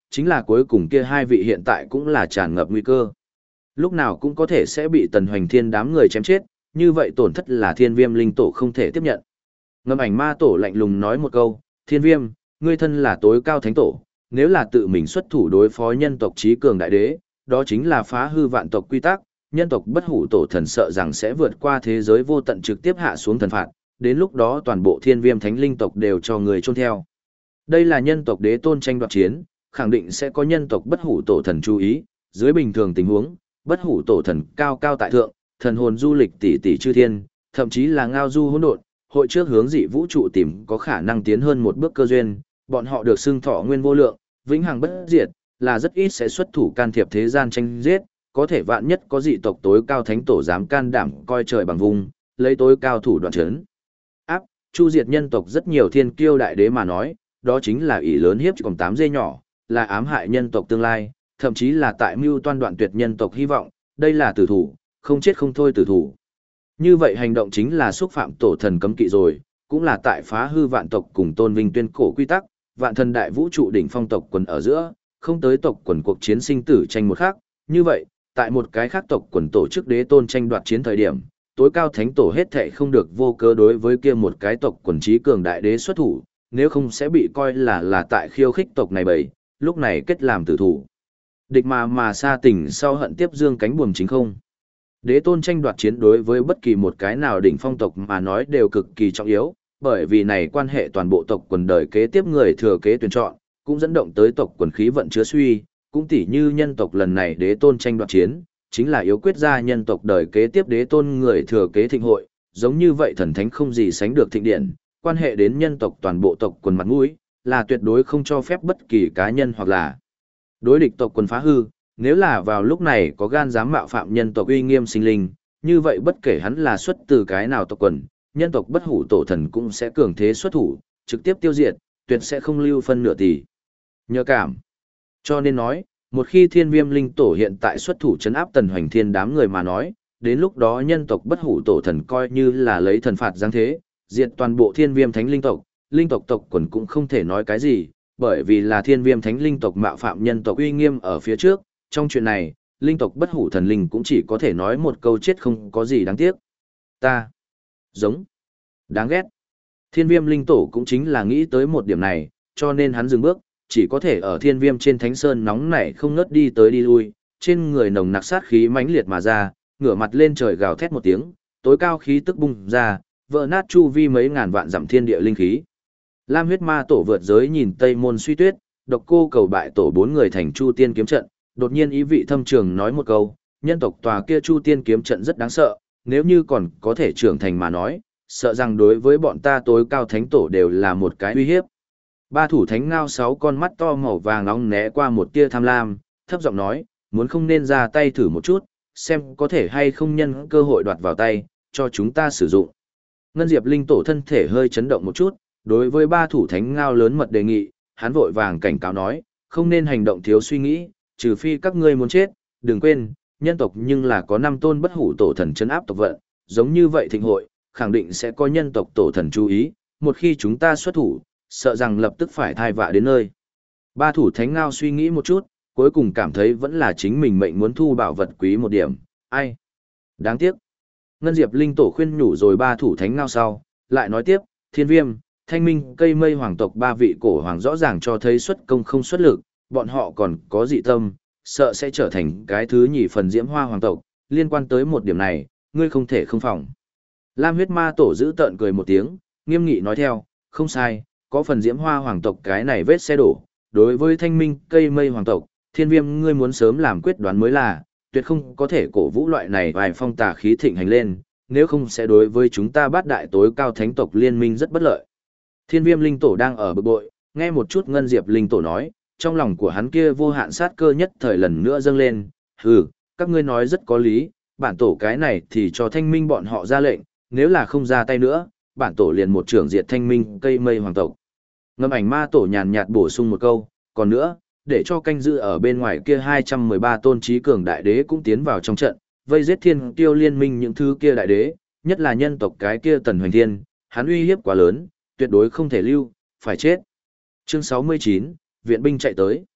chính là cuối cùng kia hai vị hiện tại cũng là tràn ngập nguy cơ. Lúc nào cũng có thể sẽ bị Tần Hoành Thiên đám người chém chết, như vậy tổn thất là Thiên Viêm linh tổ không thể tiếp nhận. Ngâm Ảnh Ma tổ lạnh lùng nói một câu, Thiên Viêm, ngươi thân là tối cao thánh tổ, nếu là tự mình xuất thủ đối phó nhân tộc trí cường đại đế, đó chính là phá hư vạn tộc quy tắc, nhân tộc bất hủ tổ thần sợ rằng sẽ vượt qua thế giới vô tận trực tiếp hạ xuống thần phạt, đến lúc đó toàn bộ Thiên Viêm thánh linh tộc đều cho người chôn theo. Đây là nhân tộc đế tôn tranh đoạt chiến, khẳng định sẽ có nhân tộc bất hủ tổ thần chú ý, dưới bình thường tình huống, bất hủ tổ thần cao cao tại thượng, thần hồn du lịch tỷ tỷ chư thiên, thậm chí là ngao du hỗn độn, hội trước hướng dị vũ trụ tìm có khả năng tiến hơn một bước cơ duyên, bọn họ được xưng thọ nguyên vô lượng, vĩnh hằng bất diệt, là rất ít sẽ xuất thủ can thiệp thế gian tranh giết, có thể vạn nhất có dị tộc tối cao thánh tổ dám can đảm coi trời bằng vùng, lấy tối cao thủ đoạn chấn áp, chu diệt nhân tộc rất nhiều thiên kiêu đại đế mà nói, đó chính là ỷ lớn hiếp còn 8 dê nhỏ, là ám hại nhân tộc tương lai, thậm chí là tại mưu toan đoạn tuyệt nhân tộc hy vọng, đây là tử thủ, không chết không thôi tử thủ. Như vậy hành động chính là xúc phạm tổ thần cấm kỵ rồi, cũng là tại phá hư vạn tộc cùng tôn vinh tuyên cổ quy tắc, vạn thần đại vũ trụ đỉnh phong tộc quần ở giữa, không tới tộc quần cuộc chiến sinh tử tranh một khác, như vậy, tại một cái khác tộc quần tổ chức đế tôn tranh đoạt chiến thời điểm, tối cao thánh tổ hết thệ không được vô cớ đối với kia một cái tộc quần trí cường đại đế xuất thủ, nếu không sẽ bị coi là tại khiêu khích tộc này bầy, lúc này kết làm tử thủ. Địch mà xa tình sau hận tiếp dương cánh buồm chính không. Đế tôn tranh đoạt chiến đối với bất kỳ một cái nào đỉnh phong tộc mà nói đều cực kỳ trọng yếu, bởi vì này quan hệ toàn bộ tộc quần đời kế tiếp người thừa kế tuyển chọn, cũng dẫn động tới tộc quần khí vận chứa suy, cũng tỉ như nhân tộc lần này đế tôn tranh đoạt chiến, chính là yếu quyết ra nhân tộc đời kế tiếp đế tôn người thừa kế thịnh hội, giống như vậy thần thánh không gì sánh được thịnh điện, quan hệ đến nhân tộc toàn bộ tộc quần mặt mũi, là tuyệt đối không cho phép bất kỳ cá nhân hoặc là đối địch tộc quần phá hư, nếu là vào lúc này có gan dám mạo phạm nhân tộc uy nghiêm sinh linh, như vậy bất kể hắn là xuất từ cái nào tộc quần, nhân tộc bất hủ tổ thần cũng sẽ cường thế xuất thủ, trực tiếp tiêu diệt, tuyệt sẽ không lưu phân nửa tỷ. Nhớ cảm. Cho nên nói, một khi Thiên Viêm linh tổ hiện tại xuất thủ trấn áp Tần Hoành Thiên đám người mà nói, đến lúc đó nhân tộc bất hủ tổ thần coi như là lấy thần phạt giáng thế, diệt toàn bộ Thiên Viêm thánh linh tộc tộc quần cũng không thể nói cái gì, bởi vì là Thiên Viêm thánh linh tộc mạo phạm nhân tộc uy nghiêm ở phía trước, trong chuyện này, linh tộc bất hủ thần linh cũng chỉ có thể nói một câu chết không có gì đáng tiếc. Ta giống đáng ghét. Thiên Viêm linh tổ cũng chính là nghĩ tới một điểm này, cho nên hắn dừng bước, chỉ có thể ở Thiên Viêm trên thánh sơn nóng nảy không ngớt đi tới đi lui, trên người nồng nặc sát khí mãnh liệt mà ra, ngửa mặt lên trời gào thét một tiếng, tối cao khí tức bung ra, vỡ nát chu vi mấy ngàn vạn dặm thiên địa linh khí. Lam huyết ma tổ vượt giới nhìn Tây Môn Suy Tuyết, Độc Cô Cầu bại tổ 4 người thành Chu Tiên kiếm trận, đột nhiên ý vị thâm trường nói một câu, nhân tộc tòa kia Chu Tiên kiếm trận rất đáng sợ, nếu như còn có thể trưởng thành mà nói, sợ rằng đối với bọn ta tối cao thánh tổ đều là một cái uy hiếp. Ba thủ thánh ngao 6 con mắt to màu vàng nóng né qua một tia tham lam, thấp giọng nói, muốn không nên ra tay thử một chút, xem có thể hay không nhân cơ hội đoạt vào tay, cho chúng ta sử dụng. Ngân Diệp linh tổ thân thể hơi chấn động một chút, đối với ba thủ thánh ngao lớn mật đề nghị, hắn vội vàng cảnh cáo nói, không nên hành động thiếu suy nghĩ, trừ phi các ngươi muốn chết, đừng quên, nhân tộc nhưng là có 5 tôn bất hủ tổ thần trấn áp tộc vận, giống như vậy thịnh hội, khẳng định sẽ có nhân tộc tổ thần chú ý, một khi chúng ta xuất thủ, sợ rằng lập tức phải thai vạ đến nơi. Ba thủ thánh ngao suy nghĩ một chút, cuối cùng cảm thấy vẫn là chính mình mệnh muốn thu bảo vật quý một điểm, ai? Đáng tiếc. Ngân Diệp linh tổ khuyên nhủ rồi ba thủ thánh ngao sau, lại nói tiếp, Thiên Viêm, Thanh Minh, Cây Mây hoàng tộc ba vị cổ hoàng rõ ràng cho thấy xuất công không xuất lực, bọn họ còn có dị tâm, sợ sẽ trở thành cái thứ nhì phần diễm hoa hoàng tộc, liên quan tới một điểm này, ngươi không thể không phòng. Lam huyết ma tổ giữ tợn cười một tiếng, nghiêm nghị nói theo, không sai, có phần diễm hoa hoàng tộc cái này vết xe đổ, đối với Thanh Minh, Cây Mây hoàng tộc, Thiên Viêm ngươi muốn sớm làm quyết đoán mới là, tuyệt không có thể cổ vũ loại này vài phong tà khí thịnh hành lên, nếu không sẽ đối với chúng ta bát đại tối cao thánh tộc liên minh rất bất lợi. Thiên Viêm linh tổ đang ở bực bội, nghe một chút Ngân Diệp linh tổ nói, trong lòng của hắn kia vô hạn sát cơ nhất thời lần nữa dâng lên, hừ, các ngươi nói rất có lý, bản tổ cái này thì cho Thanh Minh bọn họ ra lệnh, nếu là không ra tay nữa, bản tổ liền một trưởng diệt Thanh Minh, Cây Mây hoàng tộc. Ngâm ảnh ma tổ nhàn nhạt bổ sung một câu, còn nữa, để cho canh giữ ở bên ngoài kia 213 tôn trí cường đại đế cũng tiến vào trong trận, vây giết thiên tiêu liên minh những thứ kia đại đế, nhất là nhân tộc cái kia Tần Hoành Thiên, hắn uy hiếp quá lớn, tuyệt đối không thể lưu, phải chết. Chương 69, viện binh chạy tới.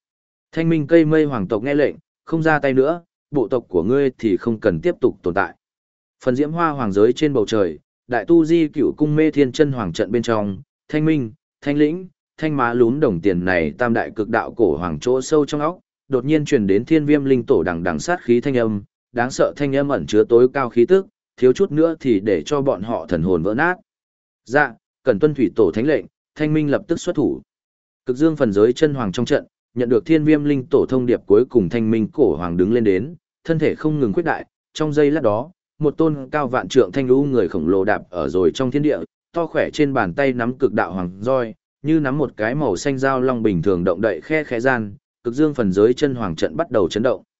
Thanh minh cây mây hoàng tộc nghe lệnh, không ra tay nữa, bộ tộc của ngươi thì không cần tiếp tục tồn tại. Phần diễm hoa hoàng giới trên bầu trời, đại tu di cựu cung mê thiên chân hoàng trận bên trong, thanh minh, thanh lĩnh, thanh má lún đồng tiền này tam đại cực đạo cổ hoàng chỗ sâu trong óc, đột nhiên truyền đến thiên viêm linh tổ đằng đằng sát khí thanh âm, đáng sợ thanh âm ẩn chứa tối cao khí tức, thiếu chút nữa thì để cho bọn họ thần hồn vỡ nát. Dạ, cần tuân thủy tổ thánh lệnh, thanh minh lập tức xuất thủ. Cực dương phần giới chân hoàng trong trận, nhận được thiên viêm linh tổ thông điệp cuối cùng thanh minh cổ hoàng đứng lên đến, thân thể không ngừng khuyết đại, trong giây lát đó, một tôn cao vạn trượng thanh lũ người khổng lồ đạp ở rồi trong thiên địa, to khỏe trên bàn tay nắm cực đạo hoàng roi, như nắm một cái màu xanh dao long bình thường động đậy khe khẽ gian, cực dương phần giới chân hoàng trận bắt đầu chấn động.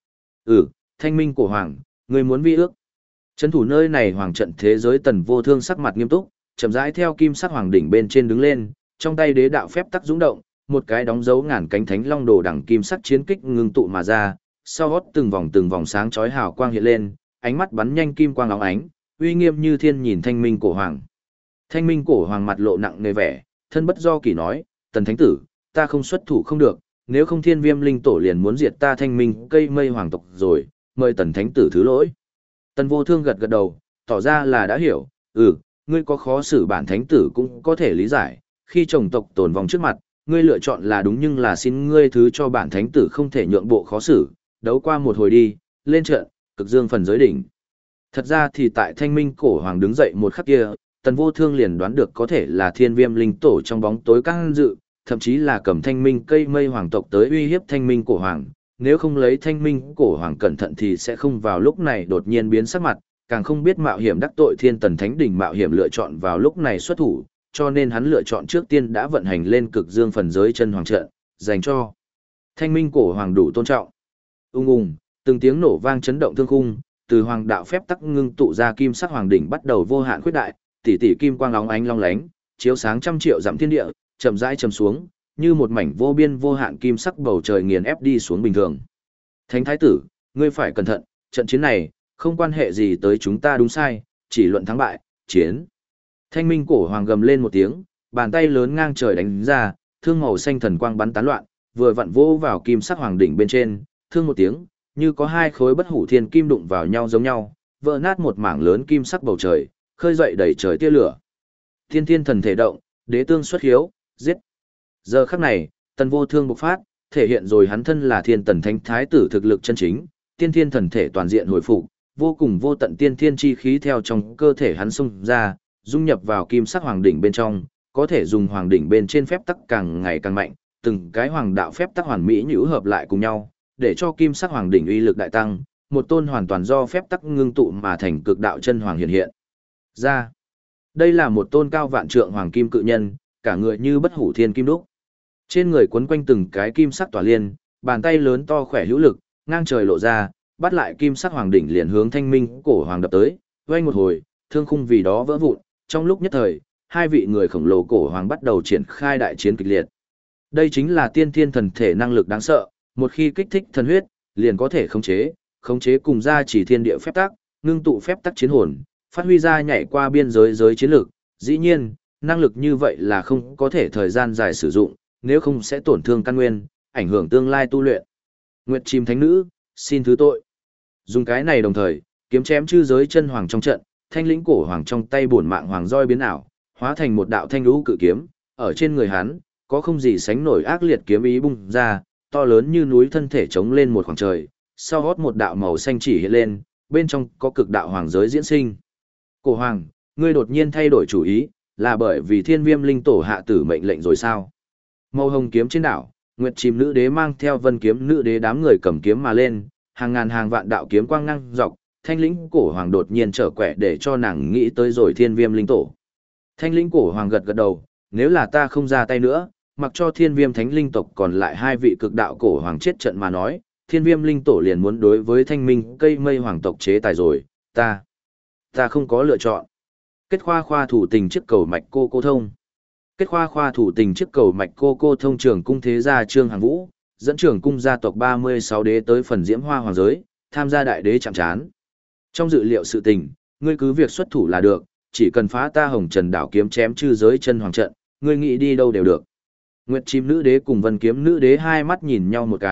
Thanh minh cổ hoàng, người muốn vi ước. Trấn thủ nơi này hoàng trận thế giới Tần Vô Thương sắc mặt nghiêm túc, chậm rãi theo kim sắc hoàng đỉnh bên trên đứng lên, trong tay đế đạo phép tắc dũng động, một cái đóng dấu ngàn cánh thánh long đồ đẳng kim sắc chiến kích ngưng tụ mà ra, sau gót từng vòng sáng chói hào quang hiện lên, ánh mắt bắn nhanh kim quang óng ánh, uy nghiêm như thiên nhìn thanh minh cổ hoàng. Thanh minh cổ hoàng mặt lộ nặng nề vẻ, thân bất do kỳ nói, Tần thánh tử, ta không xuất thủ không được, nếu không thiên viêm linh tổ liền muốn diệt ta thanh minh cây mây hoàng tộc rồi, mời Tần thánh tử thứ lỗi. Tần Vô Thương gật gật đầu, tỏ ra là đã hiểu, ngươi có khó xử bản thánh tử cũng có thể lý giải, khi chồng tộc tồn vong trước mặt, ngươi lựa chọn là đúng nhưng là xin ngươi thứ cho bản thánh tử không thể nhượng bộ khó xử, đấu qua một hồi đi, lên trận, cực dương phần giới đỉnh. Thật ra thì tại thanh minh cổ hoàng đứng dậy một khắc kia, Tần Vô Thương liền đoán được có thể là thiên viêm linh tổ trong bóng tối căng dự, thậm chí là cầm thanh minh cây mây hoàng tộc tới uy hiếp thanh minh cổ hoàng. Nếu không lấy thanh minh cổ hoàng cẩn thận thì sẽ không vào lúc này đột nhiên biến sắc mặt, càng không biết mạo hiểm đắc tội thiên tần thánh đỉnh mạo hiểm lựa chọn vào lúc này xuất thủ, cho nên hắn lựa chọn trước tiên đã vận hành lên cực dương phần giới chân hoàng trận, dành cho thanh minh cổ hoàng đủ tôn trọng. Từng tiếng nổ vang chấn động thương khung, từ hoàng đạo phép tắc ngưng tụ ra kim sắc hoàng đỉnh bắt đầu vô hạn khuyết đại, tỷ tỷ kim quang óng ánh long lánh, chiếu sáng trăm triệu dặm thiên địa, chậm rãi chầm xuống, như một mảnh vô biên vô hạn kim sắc bầu trời nghiền ép đi xuống bình thường. Thánh thái tử, ngươi phải cẩn thận, trận chiến này không quan hệ gì tới chúng ta đúng sai, chỉ luận thắng bại, chiến. Thanh minh cổ hoàng gầm lên một tiếng, bàn tay lớn ngang trời đánh ra, thương màu xanh thần quang bắn tán loạn, vừa vặn vỗ vào kim sắc hoàng đỉnh bên trên, thương một tiếng, như có hai khối bất hủ thiên kim đụng vào nhau giống nhau, vỡ nát một mảng lớn kim sắc bầu trời, khơi dậy đầy trời tia lửa. Thiên thiên thần thể động, đế tương xuất hiếu, giết. Giờ khắc này, Tần Vô Thương bộc phát, thể hiện rồi hắn thân là thiên tần thánh thái tử thực lực chân chính, tiên thiên thần thể toàn diện hồi phục, vô cùng vô tận tiên thiên chi khí theo trong cơ thể hắn xung ra, dung nhập vào kim sắc hoàng đỉnh bên trong, có thể dùng hoàng đỉnh bên trên phép tắc càng ngày càng mạnh, từng cái hoàng đạo phép tắc hoàn mỹ nhũ hợp lại cùng nhau, để cho kim sắc hoàng đỉnh uy lực đại tăng, một tôn hoàn toàn do phép tắc ngưng tụ mà thành cực đạo chân hoàng hiện hiện ra. Đây là một tôn cao vạn trượng hoàng kim cự nhân, cả người như bất hủ thiên kim đúc. Trên người quấn quanh từng cái kim sắc tỏa liên, bàn tay lớn to khỏe hữu lực, ngang trời lộ ra, bắt lại kim sắc hoàng đỉnh liền hướng thanh minh cổ hoàng đập tới, vang một hồi, thương khung vì đó vỡ vụn, trong lúc nhất thời, hai vị người khổng lồ cổ hoàng bắt đầu triển khai đại chiến kịch liệt. Đây chính là tiên thiên thần thể năng lực đáng sợ, một khi kích thích thần huyết, liền có thể khống chế cùng gia chỉ thiên địa phép tắc, ngưng tụ phép tắc chiến hồn, phát huy ra nhảy qua biên giới chiến lược. Dĩ nhiên, năng lực như vậy là không có thể thời gian dài sử dụng, nếu không sẽ tổn thương căn nguyên, ảnh hưởng tương lai tu luyện. Nguyệt chim thánh nữ, xin thứ tội. Dùng cái này đồng thời, kiếm chém chư giới chân hoàng trong trận, thanh lĩnh cổ hoàng trong tay bổn mạng hoàng roi biến ảo, hóa thành một đạo thanh lũ cự kiếm, ở trên người hắn, có không gì sánh nổi ác liệt kiếm ý bung ra, to lớn như núi thân thể chống lên một khoảng trời, sau gót một đạo màu xanh chỉ hiện lên, bên trong có cực đạo hoàng giới diễn sinh. Cổ hoàng, ngươi đột nhiên thay đổi chủ ý, là bởi vì thiên viêm linh tổ hạ tử mệnh lệnh rồi sao? Màu hồng kiếm trên đảo, Nguyệt chìm nữ đế mang theo vân kiếm nữ đế đám người cầm kiếm mà lên, hàng ngàn hàng vạn đạo kiếm quang ngang dọc, thanh lĩnh cổ hoàng đột nhiên trở quẻ để cho nàng nghĩ tới rồi thiên viêm linh tổ. Thanh lĩnh cổ hoàng gật gật đầu, nếu là ta không ra tay nữa, mặc cho thiên viêm thánh linh tộc còn lại hai vị cực đạo cổ hoàng chết trận mà nói, thiên viêm linh tổ liền muốn đối với thanh minh cây mây hoàng tộc chế tài rồi, ta không có lựa chọn. Kết khoa thủ tình trước cầu mạch cô thông. Kết khoa thủ tình trước cầu mạch cô thông trưởng cung thế gia Trương Hằng Vũ, dẫn trưởng cung gia tộc 36 đế tới phần diễm hoa hoàng giới, tham gia đại đế chạm trán. Trong dự liệu sự tình, ngươi cứ việc xuất thủ là được, chỉ cần phá ta hồng trần đảo kiếm chém chư giới chân hoàng trận, ngươi nghĩ đi đâu đều được. Nguyệt chim nữ đế cùng vân kiếm nữ đế hai mắt nhìn nhau một cái,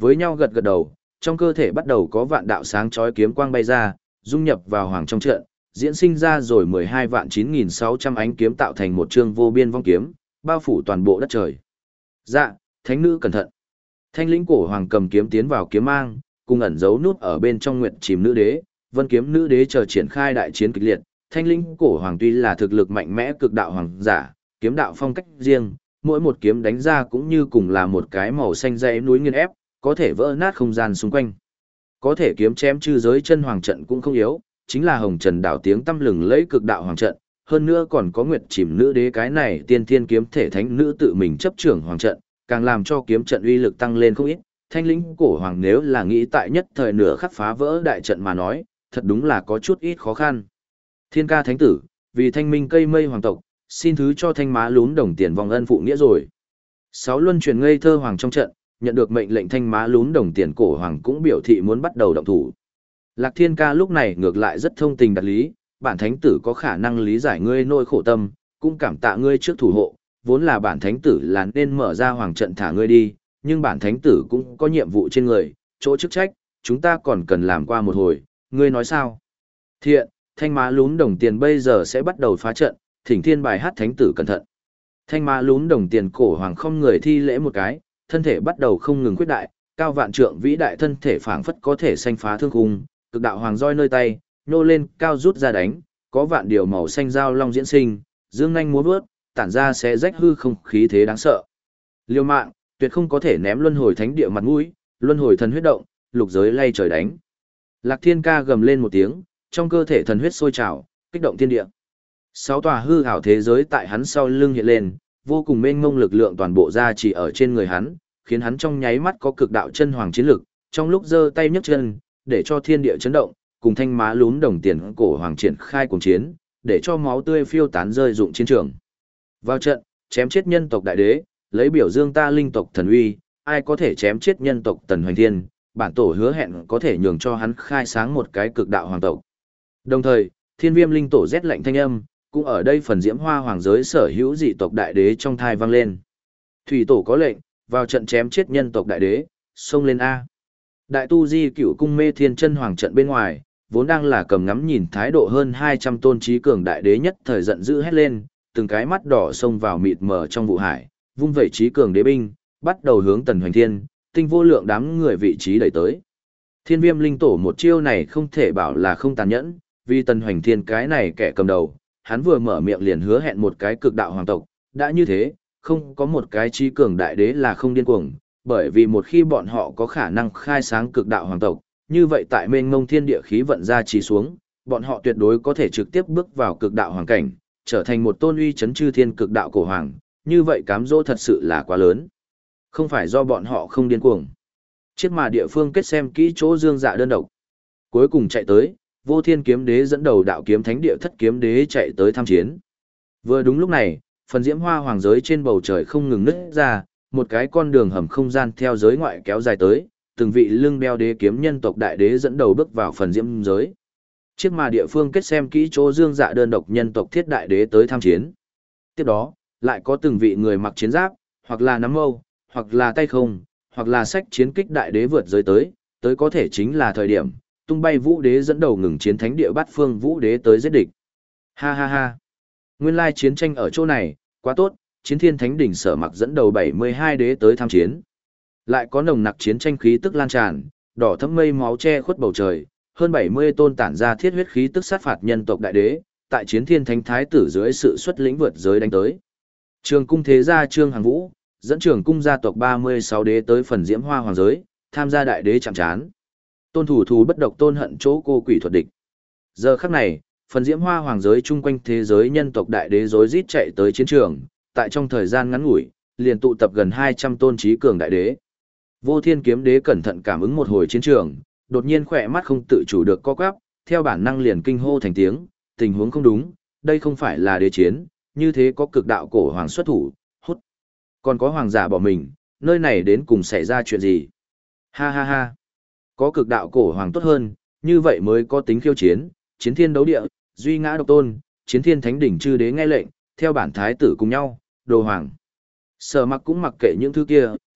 Với nhau gật gật đầu, trong cơ thể bắt đầu có vạn đạo sáng chói kiếm quang bay ra, dung nhập vào hoàng trong trận, diễn sinh ra rồi 12 vạn 9.600 ánh kiếm tạo thành một chương vô biên vong kiếm, bao phủ toàn bộ đất trời. Dạ, thánh nữ cẩn thận. Thanh lĩnh cổ hoàng cầm kiếm tiến vào kiếm mang, cùng ẩn giấu nút ở bên trong nguyệt chìm nữ đế, vân kiếm nữ đế chờ triển khai đại chiến kịch liệt. Thanh lĩnh cổ hoàng tuy là thực lực mạnh mẽ cực đạo hoàng giả, kiếm đạo phong cách riêng, mỗi một kiếm đánh ra cũng như cùng là một cái màu xanh dãy núi nghiền ép, có thể vỡ nát không gian xung quanh. Có thể kiếm chém chư giới chân hoàng trận cũng không yếu, chính là hồng trần đảo tiếng tăm lừng lẫy cực đạo hoàng trận, hơn nữa còn có nguyệt chìm nữ đế cái này tiên thiên kiếm thể thánh nữ tự mình chấp trưởng hoàng trận, càng làm cho kiếm trận uy lực tăng lên không ít. Thanh lĩnh cổ hoàng nếu là nghĩ tại nhất thời nửa khắc phá vỡ đại trận mà nói, thật đúng là có chút ít khó khăn. Thiên ca thánh tử, vì thanh minh cây mây hoàng tộc, xin thứ cho thanh má lún đồng tiền vong ân phụ nghĩa rồi. Sáu luân truyền ngây thơ hoàng trong trận, nhận được mệnh lệnh thanh má lún đồng tiền cổ hoàng cũng biểu thị muốn bắt đầu động thủ. Lạc Thiên ca lúc này ngược lại rất thông tình đạt lý, bản thánh tử có khả năng lý giải ngươi nỗi khổ tâm, cũng cảm tạ ngươi trước thủ hộ, vốn là bản thánh tử là nên mở ra hoàng trận thả ngươi đi, nhưng bản thánh tử cũng có nhiệm vụ trên người, chỗ chức trách, chúng ta còn cần làm qua một hồi, ngươi nói sao? Thiện, thanh má lún đồng tiền bây giờ sẽ bắt đầu phá trận, thỉnh thiên bài hát thánh tử cẩn thận. Thanh má lún đồng tiền cổ hoàng không người thi lễ một cái, thân thể bắt đầu không ngừng khuyết đại, cao vạn trượng vĩ đại thân thể phảng phất có thể xanh phá thương khung, cực đạo hoàng roi nơi tay, nô lên cao rút ra đánh, có vạn điều màu xanh dao long diễn sinh, dương nhanh múa vớt, tản ra sẽ rách hư không khí thế đáng sợ. Liêu mạng, tuyệt không có thể ném luân hồi thánh địa mặt mũi, luân hồi thần huyết động, lục giới lay trời đánh. Lạc Thiên ca gầm lên một tiếng, trong cơ thể thần huyết sôi trào, kích động thiên địa. Sáu tòa hư ảo thế giới tại hắn sau lưng hiện lên, vô cùng mênh mông lực lượng toàn bộ ra chỉ ở trên người hắn, khiến hắn trong nháy mắt có cực đạo chân hoàng chiến lực, trong lúc giơ tay nhấc chân, để cho thiên địa chấn động, cùng thanh má lún đồng tiền cổ hoàng triển khai cuồng chiến, để cho máu tươi phiêu tán rơi rụng chiến trường. Vào trận, chém chết nhân tộc đại đế, lấy biểu dương ta linh tộc thần uy, ai có thể chém chết nhân tộc Tần Hoành Thiên, bản tổ hứa hẹn có thể nhường cho hắn khai sáng một cái cực đạo hoàng tộc. Đồng thời, Thiên Viêm linh tổ rét lạnh thanh âm, cũng ở đây phần diễm hoa hoàng giới sở hữu dị tộc đại đế trong thai vang lên. Thủy tổ có lệnh, vào trận chém chết nhân tộc đại đế, xông lên A. Đại tu di cửu cung mê thiên chân hoàng trận bên ngoài, vốn đang là cầm ngắm nhìn thái độ hơn 200 tôn trí cường đại đế nhất thời giận dữ hét lên, từng cái mắt đỏ xông vào mịt mờ trong vụ hải, vung vẩy trí cường đế binh, bắt đầu hướng Tần Hoành Thiên, tinh vô lượng đám người vị trí đẩy tới. Thiên Viêm linh tổ một chiêu này không thể bảo là không tàn nhẫn, vì Tần Hoành Thiên cái này kẻ cầm đầu, hắn vừa mở miệng liền hứa hẹn một cái cực đạo hoàng tộc, đã như thế, không có một cái trí cường đại đế là không điên cuồng, bởi vì một khi bọn họ có khả năng khai sáng cực đạo hoàng tộc, như vậy tại mênh mông thiên địa khí vận ra trì xuống, bọn họ tuyệt đối có thể trực tiếp bước vào cực đạo hoàng cảnh, trở thành một tôn uy chấn chư thiên cực đạo cổ hoàng, như vậy cám dỗ thật sự là quá lớn. Không phải do bọn họ không điên cuồng. Chiếc mà địa phương kết xem kỹ chỗ dương dạ đơn độc. Cuối cùng chạy tới, Vô Thiên kiếm đế dẫn đầu đạo kiếm thánh địa thất kiếm đế chạy tới tham chiến. Vừa đúng lúc này, phần diễm hoa hoàng giới trên bầu trời không ngừng nứt ra, một cái con đường hầm không gian theo giới ngoại kéo dài tới, từng vị lưng đeo đế kiếm nhân tộc đại đế dẫn đầu bước vào phần diễm giới. Chiếc mà địa phương kết xem kỹ chỗ dương dạ đơn độc nhân tộc thiết đại đế tới tham chiến. Tiếp đó, lại có từng vị người mặc chiến giáp, hoặc là nắm mâu, hoặc là tay không, hoặc là sách chiến kích đại đế vượt giới tới có thể chính là thời điểm, tung bay vũ đế dẫn đầu ngừng chiến thánh địa bát phương vũ đế tới giết địch. Ha ha ha. Nguyên lai chiến tranh ở chỗ này, quá tốt, chiến thiên thánh đỉnh sở mặc dẫn đầu 72 đế tới tham chiến. Lại có nồng nặc chiến tranh khí tức lan tràn, đỏ thẫm mây máu che khuất bầu trời, hơn 70 tôn tản ra thiết huyết khí tức sát phạt nhân tộc đại đế, tại chiến thiên thánh thái tử dưới sự xuất lĩnh vượt giới đánh tới. Trường cung thế gia Trương Hằng Vũ, dẫn trường cung gia tộc 36 đế tới phần diễm hoa hoàng giới, tham gia đại đế chạm trán. Tôn thủ thù bất độc tôn hận chỗ cô quỷ thuật địch. Giờ khắc này, phần diễm hoa hoàng giới chung quanh thế giới nhân tộc đại đế rối rít chạy tới chiến trường, tại trong thời gian ngắn ngủi, liền tụ tập gần 200 tôn trí cường đại đế. Vô Thiên kiếm đế cẩn thận cảm ứng một hồi chiến trường, đột nhiên khỏe mắt không tự chủ được co quắp, theo bản năng liền kinh hô thành tiếng, tình huống không đúng, đây không phải là đế chiến, như thế có cực đạo cổ hoàng xuất thủ, hút. Còn có hoàng giả bỏ mình, nơi này đến cùng xảy ra chuyện gì? Ha ha ha. Có cực đạo cổ hoàng tốt hơn, như vậy mới có tính khiêu chiến, chiến thiên đấu địa, duy ngã độc tôn, chiến thiên thánh đỉnh chư đế nghe lệnh, theo bản thái tử cùng nhau, đồ hoàng. Sở mặc cũng mặc kệ những thứ kia,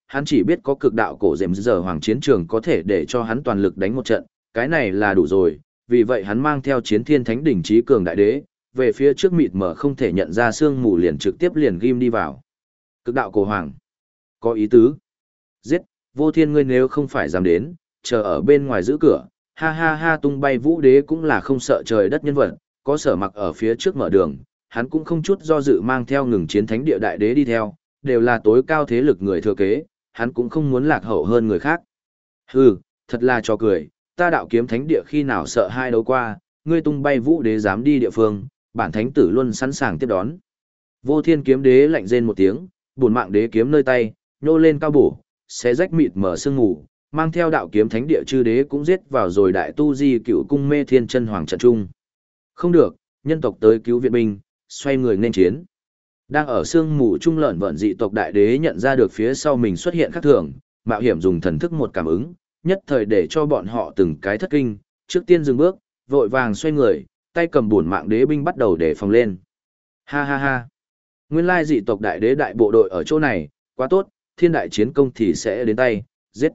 hắn chỉ biết có cực đạo cổ dệm giờ hoàng chiến trường có thể để cho hắn toàn lực đánh một trận, cái này là đủ rồi, vì vậy hắn mang theo chiến thiên thánh đỉnh trí cường đại đế, về phía trước mịt mờ không thể nhận ra sương mù liền trực tiếp liền ghim đi vào. Cực đạo cổ hoàng. Có ý tứ. Giết, vô thiên ngươi nếu không phải dám đến, chờ ở bên ngoài giữ cửa, ha ha ha tung bay vũ đế cũng là không sợ trời đất nhân vật, có Sở Mặc ở phía trước mở đường, hắn cũng không chút do dự mang theo ngừng chiến thánh địa đại đế đi theo, đều là tối cao thế lực người thừa kế, hắn cũng không muốn lạc hậu hơn người khác. Hừ, thật là trò cười, ta đạo kiếm thánh địa khi nào sợ hai đấu qua, ngươi tung bay vũ đế dám đi địa phương, bản thánh tử luôn sẵn sàng tiếp đón. Vô thiên kiếm đế lạnh rên một tiếng, bổn mạng đế kiếm nơi tay, nhô lên cao bổ, xé rách mịt mở sương mù, mang theo đạo kiếm thánh địa chư đế cũng giết vào rồi đại tu di cựu cung mê thiên chân hoàng trận trung. Không được, nhân tộc tới cứu viện binh, xoay người nên chiến. Đang ở sương mù trung lợn vợn dị tộc đại đế nhận ra được phía sau mình xuất hiện khác thường, mạo hiểm dùng thần thức một cảm ứng, nhất thời để cho bọn họ từng cái thất kinh, trước tiên dừng bước, vội vàng xoay người, tay cầm bổn mạng đế binh bắt đầu để phòng lên. Ha ha ha. Nguyên lai dị tộc đại đế đại bộ đội ở chỗ này, quá tốt, thiên đại chiến công thì sẽ đến tay, giết.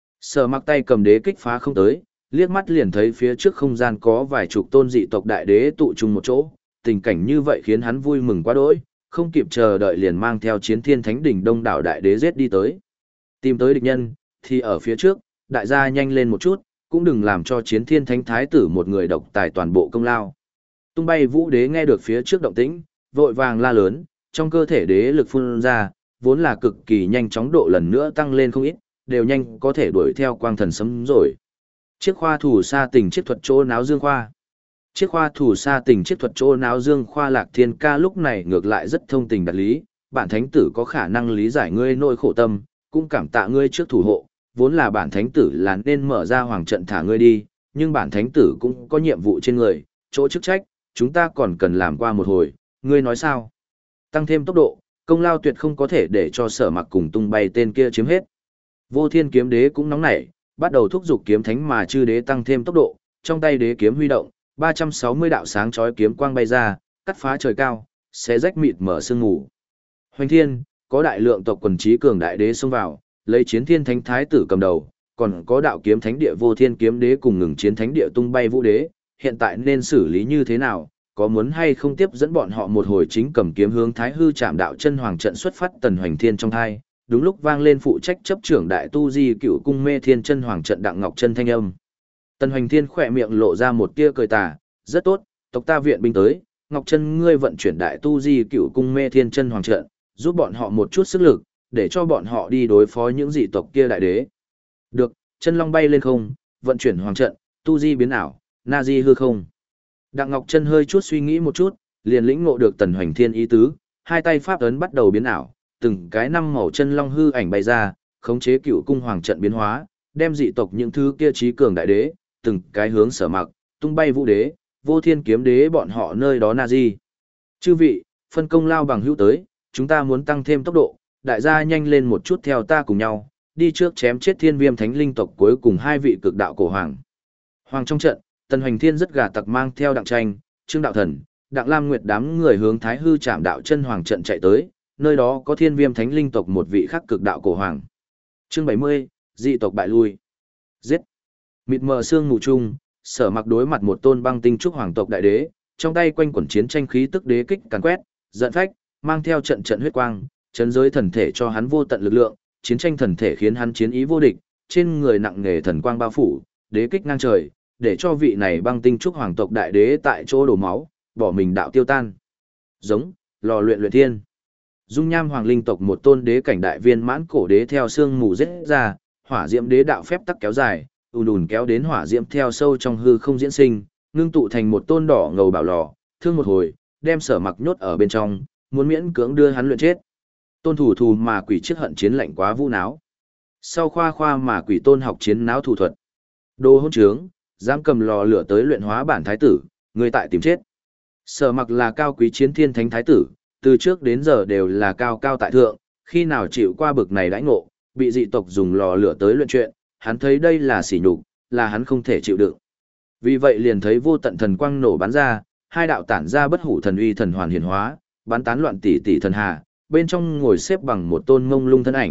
Sở Mặc tay cầm đế kích phá không tới, liếc mắt liền thấy phía trước không gian có vài chục tôn dị tộc đại đế tụ chung một chỗ, tình cảnh như vậy khiến hắn vui mừng quá đỗi, không kịp chờ đợi liền mang theo chiến thiên thánh đỉnh đông đảo đại đế giết đi tới. Tìm tới địch nhân, thì ở phía trước, đại gia nhanh lên một chút, cũng đừng làm cho chiến thiên thánh thái tử một người độc tài toàn bộ công lao. Tung bay vũ đế nghe được phía trước động tĩnh, vội vàng la lớn, trong cơ thể đế lực phun ra, vốn là cực kỳ nhanh chóng độ lần nữa tăng lên không ít, đều nhanh có thể đuổi theo quang thần sấm rồi. Chiếc khoa thủ sa tình chiếc thuật chỗ náo dương khoa. Chiếc khoa thủ sa tình chiếc thuật chỗ náo dương khoa Lạc Thiên Ca lúc này ngược lại rất thông tình đạt lý, bản thánh tử có khả năng lý giải ngươi nỗi khổ tâm, cũng cảm tạ ngươi trước thủ hộ, vốn là bản thánh tử là nên mở ra hoàng trận thả ngươi đi, nhưng bản thánh tử cũng có nhiệm vụ trên người, chỗ chức trách, chúng ta còn cần làm qua một hồi, ngươi nói sao? Tăng thêm tốc độ, công lao tuyệt không có thể để cho Sở Mặc cùng tung bay tên kia chiếm hết. Vô thiên kiếm đế cũng nóng nảy, bắt đầu thúc giục kiếm thánh mà chư đế tăng thêm tốc độ, trong tay đế kiếm huy động, 360 đạo sáng chói kiếm quang bay ra, cắt phá trời cao, xé rách mịt mở sương mù. Hoành thiên, có đại lượng tộc quần trí cường đại đế xông vào, lấy chiến thiên thánh thái tử cầm đầu, còn có đạo kiếm thánh địa vô thiên kiếm đế cùng ngừng chiến thánh địa tung bay vũ đế, hiện tại nên xử lý như thế nào, có muốn hay không tiếp dẫn bọn họ một hồi chính cầm kiếm hướng thái hư chạm đạo chân hoàng trận xuất phát tần hoành thiên trong thai, đúng lúc vang lên phụ trách chấp trưởng đại tu di cựu cung mê thiên chân hoàng trận đặng ngọc chân thanh âm. Tần hoành thiên khỏe miệng lộ ra một tia cười tà, rất tốt, tộc ta viện binh tới, ngọc chân ngươi vận chuyển đại tu di cựu cung mê thiên chân hoàng trận, giúp bọn họ một chút sức lực, để cho bọn họ đi đối phó những dị tộc kia đại đế. Được, chân long bay lên không, vận chuyển hoàng trận, tu di biến ảo, na di hư không. Đặng Ngọc Chân hơi chút suy nghĩ một chút, liền lĩnh ngộ được Tần Hoành Thiên ý tứ, hai tay pháp ấn bắt đầu biến ảo, từng cái năm màu chân long hư ảnh bay ra, khống chế cựu cung hoàng trận biến hóa, đem dị tộc những thứ kia trí cường đại đế, từng cái hướng Sở Mặc, tung bay vũ đế, vô thiên kiếm đế bọn họ nơi đó na di. Chư vị, phân công lao bằng hữu tới, chúng ta muốn tăng thêm tốc độ, đại gia nhanh lên một chút theo ta cùng nhau, đi trước chém chết thiên viêm thánh linh tộc cuối cùng hai vị cực đạo cổ hoàng. Hoàng trong trận, Tần Hoành Thiên rất gà tặc mang theo Đặng Tranh, Trương Đạo Thần, Đặng Lam Nguyệt đám người hướng Thái Hư Trảm Đạo Chân Hoàng trận chạy tới, nơi đó có thiên viêm thánh linh tộc một vị khác cực đạo cổ hoàng. Chương 70, dị tộc bại lui. Giết. Mịt mờ sương mù chung, Sở Mặc đối mặt một tôn băng tinh trúc hoàng tộc đại đế, trong tay quanh quẩn chiến tranh khí tức đế kích càn quét, giận phách, mang theo trận trận huyết quang, chấn giới thần thể cho hắn vô tận lực lượng, chiến tranh thần thể khiến hắn chiến ý vô địch, trên người nặng nghề thần quang bao phủ, đế kích ngang trời, để cho vị này băng tinh trúc hoàng tộc đại đế tại chỗ đổ máu, bỏ mình đạo tiêu tan. Giống, lò luyện luyện thiên. Dung nham hoàng linh tộc một tôn đế cảnh đại viên mãn cổ đế theo xương mù giết ra, hỏa diễm đế đạo phép tắc kéo dài, ùn kéo đến hỏa diễm theo sâu trong hư không diễn sinh, ngưng tụ thành một tôn đỏ ngầu bảo lò, thương một hồi, đem Sở Mặc nhốt ở bên trong, muốn miễn cưỡng đưa hắn luyện chết. Tôn thủ thù mà quỷ chiếc hận chiến lạnh quá vũ náo. Sau khoa mà quỷ tôn học chiến náo thủ thuật. Đồ hỗn trướng, dám cầm lò lửa tới luyện hóa bản thái tử, người tại tìm chết. Sở Mặc là cao quý chiến thiên thánh thái tử, từ trước đến giờ đều là cao cao tại thượng, khi nào chịu qua bực này đãi ngộ, bị dị tộc dùng lò lửa tới luyện chuyện, hắn thấy đây là sỉ nhục, là hắn không thể chịu đựng. Vì vậy liền thấy vô tận thần quang nổ bắn ra, hai đạo tản ra bất hủ thần uy thần hoàn hiển hóa, bắn tán loạn tỷ tỷ thần hà, bên trong ngồi xếp bằng một tôn ngông lung thân ảnh,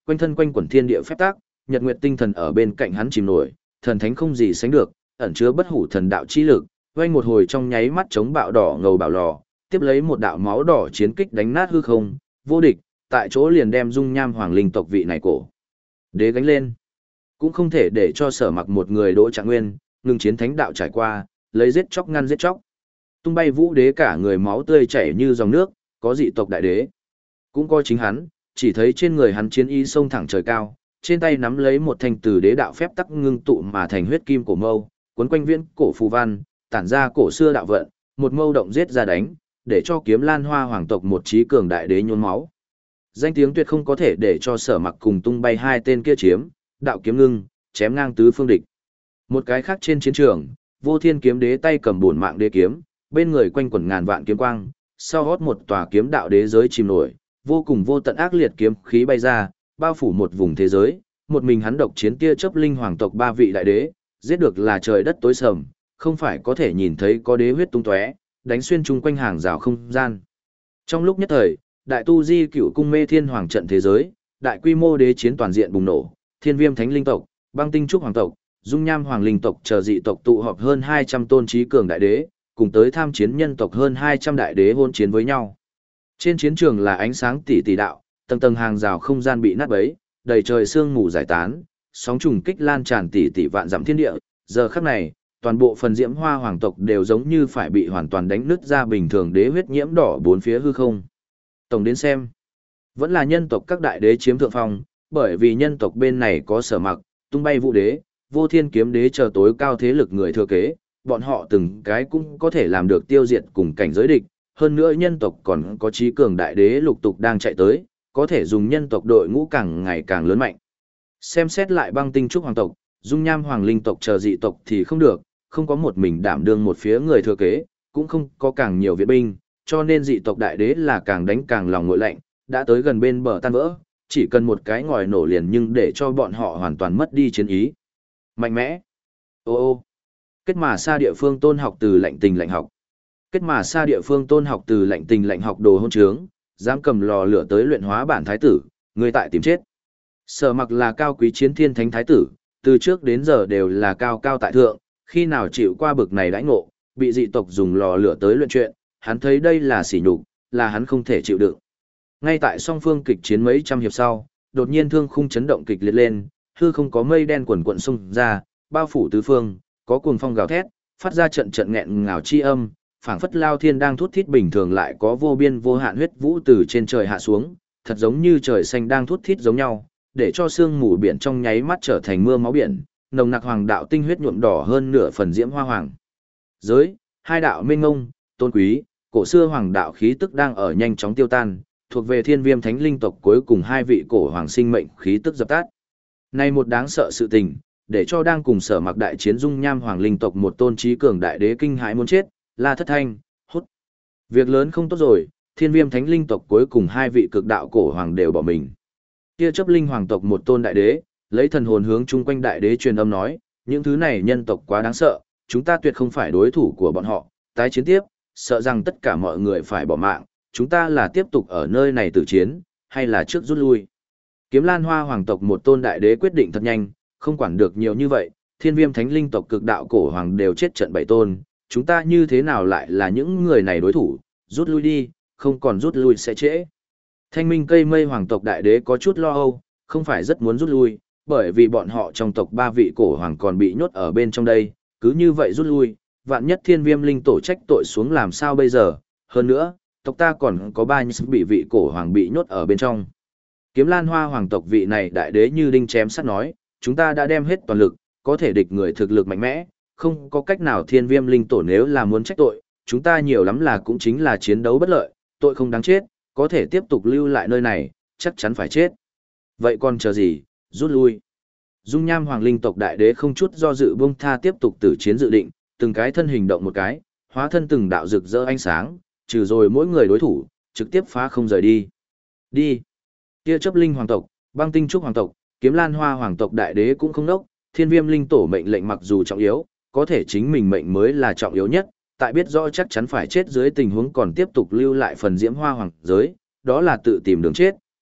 quanh thân quanh quẩn thiên địa phép tắc, nhật nguyệt tinh thần ở bên cạnh hắn chìm nổi, thần thánh không gì sánh được, ẩn chứa bất hủ thần đạo chi lực, vang một hồi trong nháy mắt chống bạo đỏ ngầu bảo lò, tiếp lấy một đạo máu đỏ chiến kích đánh nát hư không, vô địch, tại chỗ liền đem dung nham hoàng linh tộc vị này cổ đế gánh lên. Cũng không thể để cho Sở Mặc một người Đỗ Trạng Nguyên, ngừng chiến thánh đạo trải qua, lấy giết chóc ngăn giết chóc. Tung bay vũ đế cả người máu tươi chảy như dòng nước, có dị tộc đại đế. Cũng có chính hắn, chỉ thấy trên người hắn chiến ý sông thẳng trời cao, trên tay nắm lấy một thanh từ đế đạo phép tắc ngưng tụ mà thành huyết kim cổ mâu, cuốn quanh viễn cổ phù văn, tản ra cổ xưa đạo vận, một mâu động giết ra đánh, để cho Kiếm Lan Hoa hoàng tộc một trí cường đại đế nhốn máu. Danh tiếng tuyệt không có thể để cho Sở Mặc cùng tung bay hai tên kia chiếm, đạo kiếm ngưng, chém ngang tứ phương địch. Một cái khác trên chiến trường, Vô Thiên kiếm đế tay cầm bổn mạng đế kiếm, bên người quanh quẩn ngàn vạn kiếm quang, sau hót một tòa kiếm đạo đế giới chìm nổi, vô cùng vô tận ác liệt kiếm khí bay ra, bao phủ một vùng thế giới, một mình hắn độc chiến tia chớp linh hoàng tộc ba vị đại đế, giết được là trời đất tối sầm, không phải có thể nhìn thấy có đế huyết tung tóe, đánh xuyên chung quanh hàng rào không gian. Trong lúc nhất thời, đại tu di cựu cung mê thiên hoàng trận thế giới, đại quy mô đế chiến toàn diện bùng nổ, thiên viêm thánh linh tộc, băng tinh trúc hoàng tộc, dung nham hoàng linh tộc chờ dị tộc tụ họp hơn 200 tôn trí cường đại đế, cùng tới tham chiến nhân tộc hơn 200 đại đế hôn chiến với nhau. Trên chiến trường là ánh sáng tỷ tỷ đạo, tầng tầng hàng rào không gian bị nát bấy, đầy trời sương mù giải tán, sóng trùng kích lan tràn tỷ tỷ vạn dặm thiên địa, giờ khắc này, toàn bộ phần diễm hoa hoàng tộc đều giống như phải bị hoàn toàn đánh nứt ra bình thường đế huyết nhiễm đỏ bốn phía hư không. Tổng đến xem, vẫn là nhân tộc các đại đế chiếm thượng phong, bởi vì nhân tộc bên này có Sở Mặc, tung bay vũ đế, Vô Thiên kiếm đế chờ tối cao thế lực người thừa kế, bọn họ từng cái cũng có thể làm được tiêu diệt cùng cảnh giới địch, hơn nữa nhân tộc còn có trí cường đại đế lục tục đang chạy tới, có thể dùng nhân tộc đội ngũ càng ngày càng lớn mạnh. Xem xét lại băng tinh trúc hoàng tộc, dung nham hoàng linh tộc chờ dị tộc thì không được, không có một mình đảm đương một phía người thừa kế, cũng không có càng nhiều viện binh, cho nên dị tộc đại đế là càng đánh càng lòng nguội lạnh, đã tới gần bên bờ tan vỡ, chỉ cần một cái ngòi nổ liền nhưng để cho bọn họ hoàn toàn mất đi chiến ý. Mạnh mẽ. Ô ô. Kết mà xa địa phương tôn học từ lạnh tình lạnh học. Kết mà xa địa phương tôn học từ lạnh tình lạnh học đồ hôn trướng, dám cầm lò lửa tới luyện hóa bản thái tử, người tại tìm chết. Sở Mặc là cao quý chiến thiên thánh thái tử, từ trước đến giờ đều là cao cao tại thượng, khi nào chịu qua bực này đãi ngộ, bị dị tộc dùng lò lửa tới luyện chuyện, hắn thấy đây là sỉ nhục, là hắn không thể chịu đựng. Ngay tại song phương kịch chiến mấy trăm hiệp sau, đột nhiên thương khung chấn động kịch liệt lên, hư không có mây đen quần quận xung ra, bao phủ tứ phương, có cuồng phong gào thét, phát ra trận trận nghẹn ngào chi âm, phảng phất lao thiên đang thút thít bình thường lại có vô biên vô hạn huyết vũ từ trên trời hạ xuống, thật giống như trời xanh đang thút thít giống nhau, để cho sương mù biển trong nháy mắt trở thành mưa máu biển, nồng nặc hoàng đạo tinh huyết nhuộm đỏ hơn nửa phần diễm hoa hoàng. Giới, hai đạo minh ngông, tôn quý, cổ xưa hoàng đạo khí tức đang ở nhanh chóng tiêu tan, thuộc về thiên viêm thánh linh tộc cuối cùng hai vị cổ hoàng sinh mệnh khí tức dập tắt. Này một đáng sợ sự tình, để cho đang cùng Sở Mặc đại chiến dung nham hoàng linh tộc một tôn trí cường đại đế kinh hãi muốn chết, La Thất Thanh, hút. Việc lớn không tốt rồi, thiên viêm thánh linh tộc cuối cùng hai vị cực đạo cổ hoàng đều bỏ mình. Kia chấp linh hoàng tộc một tôn đại đế, lấy thần hồn hướng chung quanh đại đế truyền âm nói, những thứ này nhân tộc quá đáng sợ, chúng ta tuyệt không phải đối thủ của bọn họ, tái chiến tiếp, sợ rằng tất cả mọi người phải bỏ mạng, chúng ta là tiếp tục ở nơi này tử chiến, hay là trước rút lui. Kiếm Lan Hoa hoàng tộc một tôn đại đế quyết định thật nhanh, không quản được nhiều như vậy, thiên viêm thánh linh tộc cực đạo cổ hoàng đều chết trận 7 tôn, chúng ta như thế nào lại là những người này đối thủ, rút lui đi, không còn rút lui sẽ trễ. Thanh minh cây mây hoàng tộc đại đế có chút lo âu, không phải rất muốn rút lui, bởi vì bọn họ trong tộc 3 vị cổ hoàng còn bị nhốt ở bên trong đây, cứ như vậy rút lui, vạn nhất thiên viêm linh tổ trách tội xuống làm sao bây giờ, hơn nữa, tộc ta còn có 3 bị vị cổ hoàng bị nhốt ở bên trong. Kiếm Lan Hoa hoàng tộc vị này đại đế như đinh chém sắt nói, chúng ta đã đem hết toàn lực, có thể địch người thực lực mạnh mẽ, không có cách nào thiên viêm linh tổ nếu là muốn trách tội, chúng ta nhiều lắm là cũng chính là chiến đấu bất lợi, tội không đáng chết, có thể tiếp tục lưu lại nơi này, chắc chắn phải chết. Vậy còn chờ gì, rút lui. Dung nham hoàng linh tộc đại đế không chút do dự buông tha tiếp tục tử chiến dự định, từng cái thân hình động một cái, hóa thân từng đạo rực rỡ ánh sáng, trừ rồi mỗi người đối thủ, trực tiếp phá không rời đi. Đi. Kia chấp linh hoàng tộc, băng tinh trúc hoàng tộc, kiếm lan hoa hoàng tộc đại đế cũng không đốc, thiên viêm linh tổ mệnh lệnh mặc dù trọng yếu, có thể chính mình mệnh mới là trọng yếu nhất, tại biết rõ chắc chắn phải chết dưới tình huống còn tiếp tục lưu lại phần diễm hoa hoàng giới, đó là tự tìm đường chết,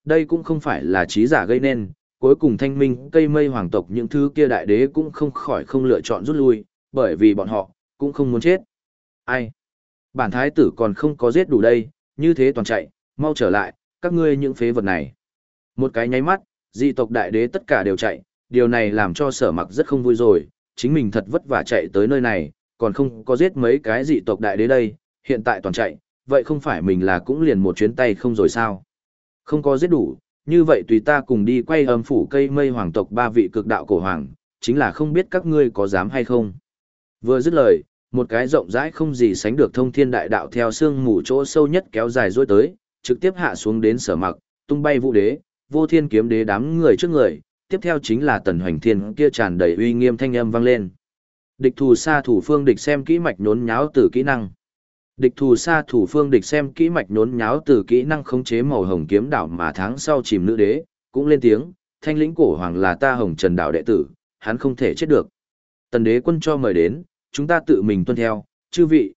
Đây cũng không phải là trí giả gây nên, cuối cùng thanh minh cây mây hoàng tộc những thứ kia đại đế cũng không khỏi không lựa chọn rút lui, bởi vì bọn họ cũng không muốn chết. Ai? Bản thái tử còn không có giết đủ đây, như thế toàn chạy, mau trở lại, các ngươi những phế vật này. Một cái nháy mắt, dị tộc đại đế tất cả đều chạy, điều này làm cho Sở Mặc rất không vui rồi, chính mình thật vất vả chạy tới nơi này, còn không có giết mấy cái dị tộc đại đế đây, hiện tại toàn chạy, vậy không phải mình là cũng liền một chuyến tay không rồi sao? Không có giết đủ, như vậy tùy ta cùng đi quay âm phủ cây mây hoàng tộc ba vị cực đạo cổ hoàng, chính là không biết các ngươi có dám hay không. Vừa dứt lời, một cái rộng rãi không gì sánh được thông thiên đại đạo theo sương mù chỗ sâu nhất kéo dài dối tới, trực tiếp hạ xuống đến Sở Mặc, tung bay vũ đế, vô thiên kiếm đế đám người trước người, tiếp theo chính là tần hoành thiên kia tràn đầy uy nghiêm thanh âm vang lên. Địch thù xa thủ phương địch xem kỹ mạch nhốn nháo từ kỹ năng. Địch thù xa thủ phương địch xem kỹ mạch nhốn nháo từ kỹ năng khống chế màu hồng kiếm đảo mà tháng sau chìm nữ đế, cũng lên tiếng, thanh lĩnh cổ hoàng là ta hồng trần đạo đệ tử, hắn không thể chết được. Tần đế quân cho mời đến, chúng ta tự mình tuân theo, chư vị,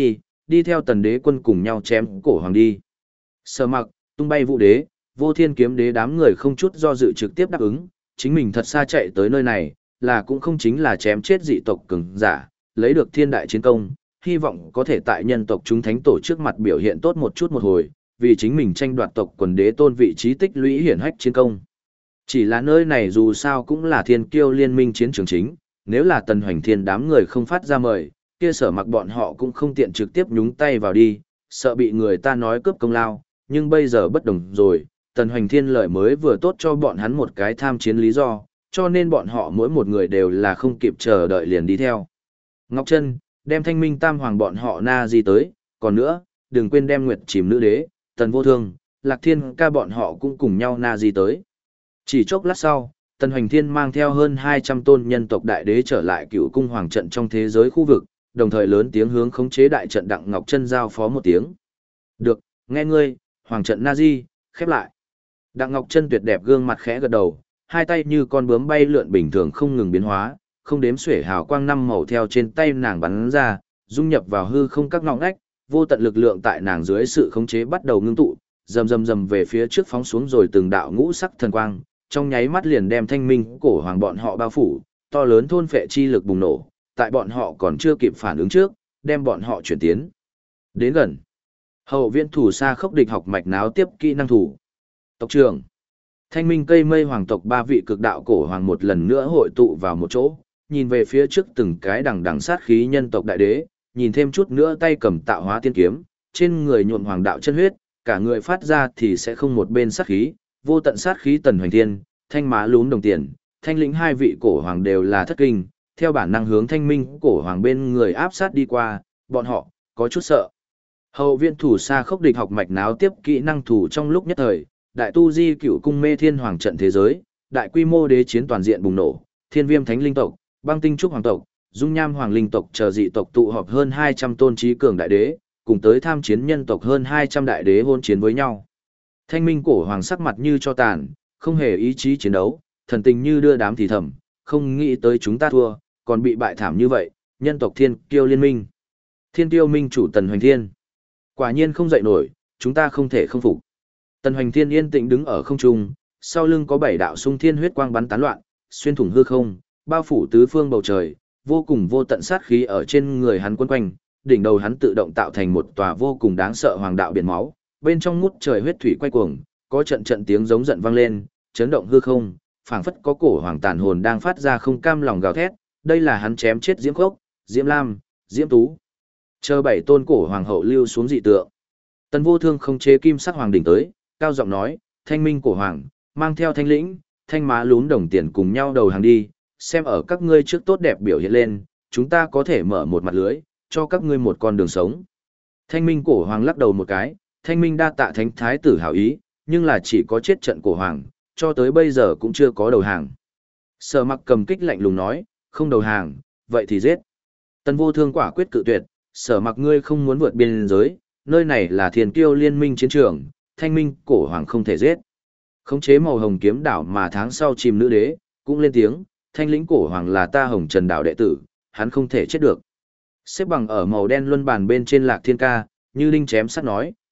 đi theo tần đế quân cùng nhau chém cổ hoàng đi. Sở Mặc, tung bay vũ đế, vô thiên kiếm đế đám người không chút do dự trực tiếp đáp ứng, chính mình thật xa chạy tới nơi này, là cũng không chính là chém chết dị tộc cường giả, lấy được thiên đại chiến công, hy vọng có thể tại nhân tộc chúng thánh tổ trước mặt biểu hiện tốt một chút một hồi, vì chính mình tranh đoạt tộc quần đế tôn vị trí tích lũy hiển hách chiến công. Chỉ là nơi này dù sao cũng là thiên kiêu liên minh chiến trường chính, nếu là tần hoành thiên đám người không phát ra mời, kia Sở Mặc bọn họ cũng không tiện trực tiếp nhúng tay vào đi, sợ bị người ta nói cướp công lao, nhưng bây giờ bất đồng rồi, tần hoành thiên lời mới vừa tốt cho bọn hắn một cái tham chiến lý do, cho nên bọn họ mỗi một người đều là không kịp chờ đợi liền đi theo. Ngọc Trân, đem thanh minh tam hoàng bọn họ na di tới, còn nữa, đừng quên đem nguyệt chìm nữ đế, tần vô thương, lạc thiên ca bọn họ cũng cùng nhau na di tới. Chỉ chốc lát sau, tần hoành thiên mang theo hơn 200 tôn nhân tộc đại đế trở lại cựu cung hoàng trận trong thế giới khu vực, đồng thời lớn tiếng hướng khống chế đại trận Đặng Ngọc Trân giao phó một tiếng. Được, nghe ngươi, hoàng trận na di, khép lại. Đặng Ngọc Trân tuyệt đẹp gương mặt khẽ gật đầu, hai tay như con bướm bay lượn bình thường không ngừng biến hóa, không đếm xuể hào quang năm màu theo trên tay nàng bắn ra, dung nhập vào hư không các ngõ ngách, vô tận lực lượng tại nàng dưới sự khống chế bắt đầu ngưng tụ, rầm về phía trước phóng xuống rồi từng đạo ngũ sắc thần quang, trong nháy mắt liền đem thanh minh cổ hoàng bọn họ bao phủ, to lớn thôn phệ chi lực bùng nổ, tại bọn họ còn chưa kịp phản ứng trước, đem bọn họ chuyển tiến đến gần. Hậu viện thủ xa khốc địch học mạch náo tiếp kỹ năng thủ. Tộc trưởng. Thanh minh cây mây hoàng tộc ba vị cực đạo cổ hoàng một lần nữa hội tụ vào một chỗ, nhìn về phía trước từng cái đằng đằng sát khí nhân tộc đại đế, nhìn thêm chút nữa tay cầm tạo hóa tiên kiếm, trên người nhuộm hoàng đạo chân huyết, cả người phát ra thì sẽ không một bên sát khí, vô tận sát khí tần hoành thiên, thanh má lún đồng tiền, thanh lĩnh hai vị cổ hoàng đều là thất kinh, theo bản năng hướng thanh minh cổ hoàng bên người áp sát đi qua, bọn họ có chút sợ. Hậu viện thủ xa khốc địch học mạch náo tiếp kỹ năng thủ trong lúc nhất thời, đại tu di cựu cung mê thiên hoàng trận thế giới, đại quy mô đế chiến toàn diện bùng nổ, thiên viêm thánh linh tộc, băng tinh trúc hoàng tộc, dung nham hoàng linh tộc chờ dị tộc tụ họp hơn 200 tôn trí cường đại đế, cùng tới tham chiến nhân tộc hơn 200 đại đế hôn chiến với nhau. Thanh minh cổ hoàng sắc mặt như cho tàn, không hề ý chí chiến đấu, thần tình như đưa đám thì thầm, không nghĩ tới chúng ta thua, còn bị bại thảm như vậy, nhân tộc thiên kiêu liên minh. Thiên kiêu minh chủ tần hoành thiên. Quả nhiên không dậy nổi, chúng ta không thể không phục. Tần hoành thiên yên tĩnh đứng ở không trung, sau lưng có 7 đạo sung thiên huyết quang bắn tán loạn, xuyên thủng hư không, bao phủ tứ phương bầu trời, vô cùng vô tận sát khí ở trên người hắn quấn quanh, đỉnh đầu hắn tự động tạo thành một tòa vô cùng đáng sợ hoàng đạo biển máu, bên trong ngút trời huyết thủy quay cuồng, có trận trận tiếng giống giận vang lên, chấn động hư không, phảng phất có cổ hoàng tàn hồn đang phát ra không cam lòng gào thét, đây là hắn chém chết Diễm Khốc, Diễm Lam, Diễm Tú. Chờ 7 tôn cổ hoàng hậu lưu xuống dị tượng. Tần Vô Thương không chế kim sắc hoàng đỉnh tới, cao giọng nói, thanh minh cổ hoàng, mang theo thanh lĩnh, thanh má lún đồng tiền cùng nhau đầu hàng đi, xem ở các ngươi trước tốt đẹp biểu hiện lên, chúng ta có thể mở một mặt lưới, cho các ngươi một con đường sống. Thanh minh cổ hoàng lắc đầu một cái, thanh minh đa tạ thánh thái tử hảo ý, nhưng là chỉ có chết trận cổ hoàng, cho tới bây giờ cũng chưa có đầu hàng. Sở Mặc cầm kích lạnh lùng nói, không đầu hàng, vậy thì giết. Tần Vô Thương quả quyết cự tuyệt, Sở Mặc ngươi không muốn vượt biên giới, nơi này là thiên kiêu liên minh chiến trường, thanh minh cổ hoàng không thể giết. Khống chế màu hồng kiếm đảo mà tháng sau chìm nữ đế, cũng lên tiếng, thanh lĩnh cổ hoàng là ta hồng trần đảo đệ tử, hắn không thể chết được. Xếp bằng ở màu đen luân bàn bên trên lạc thiên ca, như linh chém sắt nói,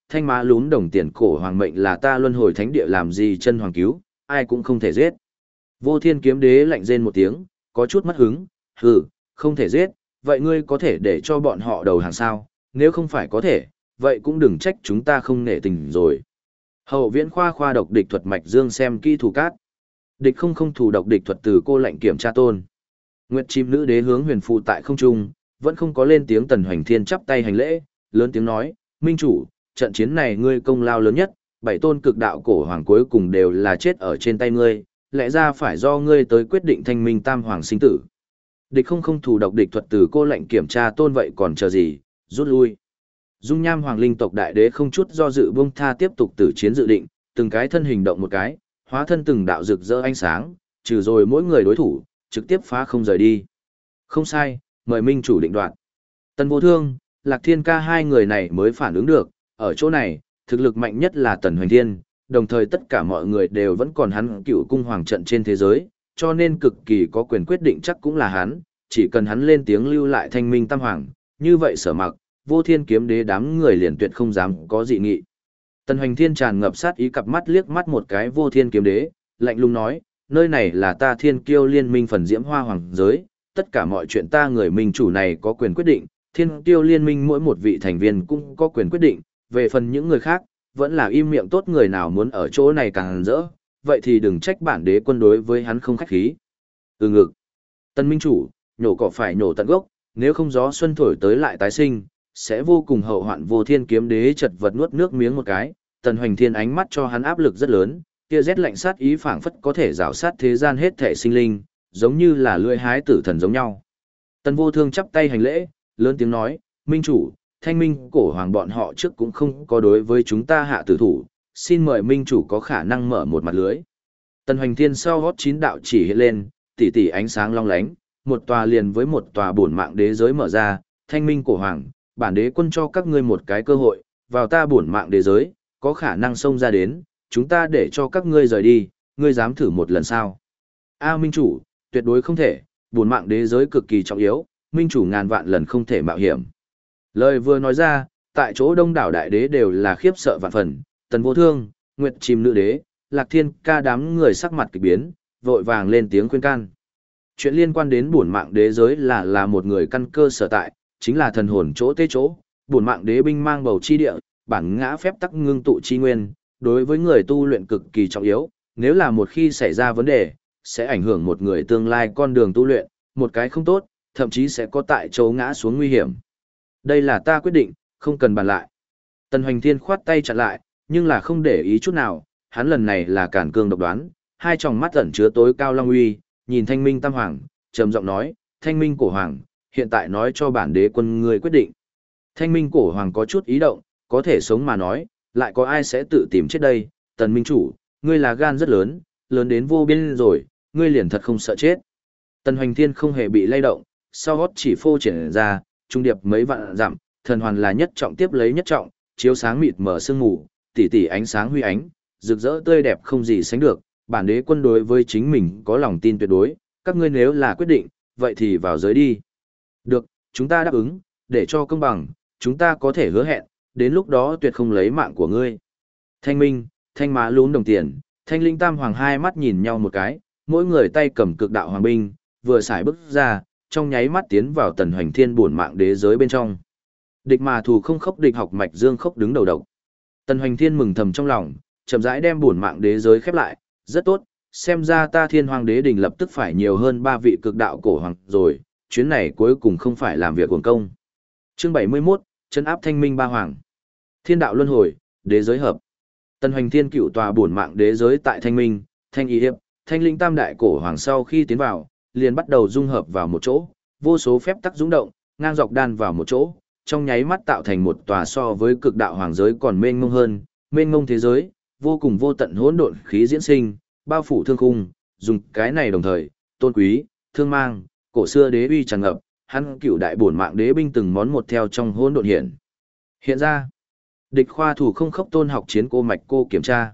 thanh má lún đồng tiền cổ hoàng mệnh là ta luân hồi thánh địa làm gì chân hoàng cứu, ai cũng không thể giết. Vô Thiên kiếm đế lạnh rên một tiếng, có chút mất hứng, hừ, không thể giết, vậy ngươi có thể để cho bọn họ đầu hàng sao, nếu không phải có thể, vậy cũng đừng trách chúng ta không nể tình rồi. Hậu viễn khoa độc địch thuật mạch dương xem kỹ thủ cát. Địch không thủ độc địch thuật từ cô lệnh kiểm tra tôn. Nguyệt chim nữ đế hướng huyền phù tại không trung, vẫn không có lên tiếng. Tần Hoành Thiên chắp tay hành lễ, lớn tiếng nói, minh chủ, trận chiến này ngươi công lao lớn nhất, 7 tôn cực đạo cổ hoàng cuối cùng đều là chết ở trên tay ngươi, lẽ ra phải do ngươi tới quyết định thanh minh tam hoàng sinh tử. Địch không thủ độc địch thuật từ cô lệnh kiểm tra tôn, vậy còn chờ gì, rút lui. Dung Nham Hoàng Linh tộc đại đế không chút do dự buông tha tiếp tục tử chiến dự định, từng cái thân hình động một cái, hóa thân từng đạo rực rỡ ánh sáng, trừ rồi mỗi người đối thủ, trực tiếp phá không rời đi. Không sai, mời minh chủ định đoạt. Tần Vô Thương, Lạc Thiên Ca hai người này mới phản ứng được, ở chỗ này, thực lực mạnh nhất là Tần Hoành Thiên, đồng thời tất cả mọi người đều vẫn còn hắn cựu cung hoàng trận trên thế giới, cho nên cực kỳ có quyền quyết định chắc cũng là hắn, chỉ cần hắn lên tiếng lưu lại thanh minh tam hoàng, như vậy Sở Mặc, Vô Thiên kiếm đế đám người liền tuyệt không dám có dị nghị. Tần Hoành Thiên tràn ngập sát ý, cặp mắt liếc mắt một cái Vô Thiên kiếm đế, lạnh lùng nói, nơi này là ta Thiên Kiêu liên minh phần diễm hoa hoàng giới, tất cả mọi chuyện ta người minh chủ này có quyền quyết định, Thiên Kiêu liên minh mỗi một vị thành viên cũng có quyền quyết định, về phần những người khác, vẫn là im miệng tốt, người nào muốn ở chỗ này càng rỡ, vậy thì đừng trách bản đế quân đối với hắn không khách khí. Từ ngực. Tần minh chủ, nhổ cỏ phải nhổ tận gốc, nếu không gió xuân thổi tới lại tái sinh, sẽ vô cùng hậu hoạn. Vô Thiên kiếm đế chật vật nuốt nước miếng một cái, Tần Hoành Thiên ánh mắt cho hắn áp lực rất lớn, kia rét lạnh sát ý phảng phất có thể rào sát thế gian hết thể sinh linh, giống như là lưỡi hái tử thần giống nhau. Tần Vô Thương chắp tay hành lễ, lớn tiếng nói, minh chủ, thanh minh cổ hoàng bọn họ trước cũng không có đối với chúng ta hạ tử thủ, xin mời minh chủ có khả năng mở một mặt lưới. Tần Hoành Thiên sau gót 9 đạo chỉ hiện lên, tỉ tỉ ánh sáng long lánh, một tòa liền với một tòa bổn mạng đế giới mở ra, thanh minh cổ hoàng, bản đế quân cho các ngươi một cái cơ hội, vào ta bổn mạng đế giới, có khả năng xông ra đến, chúng ta để cho các ngươi rời đi, ngươi dám thử một lần sao? A minh chủ, tuyệt đối không thể, bổn mạng đế giới cực kỳ trọng yếu, minh chủ ngàn vạn lần không thể mạo hiểm. Lời vừa nói ra, tại chỗ đông đảo đại đế đều là khiếp sợ vạn phần, Tần Vô Thương, Nguyệt Chim nữ đế, Lạc Thiên Ca đám người sắc mặt kỳ biến, vội vàng lên tiếng khuyên can. Chuyện liên quan đến bổn mạng đế giới là một người căn cơ sở tại, chính là thần hồn chỗ tê chỗ, bổn mạng đế binh mang bầu chi địa, bản ngã phép tắc ngưng tụ chi nguyên, đối với người tu luyện cực kỳ trọng yếu, nếu là một khi xảy ra vấn đề, sẽ ảnh hưởng một người tương lai con đường tu luyện, một cái không tốt, thậm chí sẽ có tại chỗ ngã xuống nguy hiểm. Đây là ta quyết định, không cần bàn lại. Tần Hoành Thiên khoát tay chặn lại, nhưng là không để ý chút nào, hắn lần này là cản cương độc đoán, hai tròng mắt ẩn chứa tối cao long uy, nhìn Thanh Minh Tam Hoàng, trầm giọng nói, Thanh Minh Cổ Hoàng, hiện tại nói cho bản đế quân ngươi quyết định. Thanh Minh Cổ Hoàng có chút ý động, có thể sống mà nói, lại có ai sẽ tự tìm chết đây, Tần Minh Chủ, ngươi là gan rất lớn, lớn đến vô biên rồi, ngươi liền thật không sợ chết. Tần Hoành Thiên không hề bị lay động, sau gót chỉ phô triển ra, trung điệp mấy vạn dặm, thần hoàn là nhất trọng tiếp lấy nhất trọng, chiếu sáng mịt mở sương mù, tỉ tỉ ánh sáng huy ánh, rực rỡ tươi đẹp không gì sánh được, bản đế quân đối với chính mình có lòng tin tuyệt đối, các ngươi nếu là quyết định, vậy thì vào giới đi. Được, chúng ta đáp ứng, để cho công bằng, chúng ta có thể hứa hẹn, đến lúc đó tuyệt không lấy mạng của ngươi. Thanh Minh, Thanh Má Lún đồng tiền, Thanh Linh Tam Hoàng hai mắt nhìn nhau một cái, mỗi người tay cầm cực đạo hoàng binh, vừa xài bước ra, trong nháy mắt tiến vào Tần Hoành Thiên bổn mạng đế giới bên trong. Địch mà thù không khốc, địch học mạch dương khốc đứng đầu độc. Tần Hoành Thiên mừng thầm trong lòng, chậm rãi đem bổn mạng đế giới khép lại, rất tốt, xem ra ta Thiên Hoàng đế đình lập tức phải nhiều hơn 3 vị cực đạo cổ hoàng rồi, chuyến này cuối cùng không phải làm việc uổng công. Chương 71, trấn áp Thanh Minh ba hoàng. Thiên đạo luân hồi, đế giới hợp. Tần Hoành Thiên cựu tòa bổn mạng đế giới tại Thanh Minh, Thanh Y Hiệp, Thanh Linh Tam đại cổ hoàng sau khi tiến vào, liền bắt đầu dung hợp vào một chỗ, vô số phép tắc dũng động, ngang dọc đan vào một chỗ, trong nháy mắt tạo thành một tòa so với cực đạo hoàng giới còn mênh mông hơn, mênh mông thế giới, vô cùng vô tận hỗn độn khí diễn sinh, bao phủ thương khung, dùng cái này đồng thời, tôn quý, thương mang, cổ xưa đế uy tràn ngập, hắn cựu đại bổn mạng đế binh từng món một theo trong hỗn độn hiện ra. Địch khoa thủ không khốc tôn học chiến cô mạch cô kiểm tra.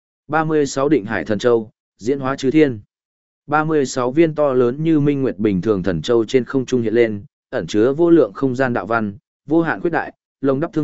36 định hải thần châu, diễn hóa chư thiên. 36 viên to lớn như minh nguyệt bình thường thần châu trên không trung hiện lên, ẩn chứa vô lượng không gian đạo văn, vô hạn khuyết đại, lồng đắp thương vũ,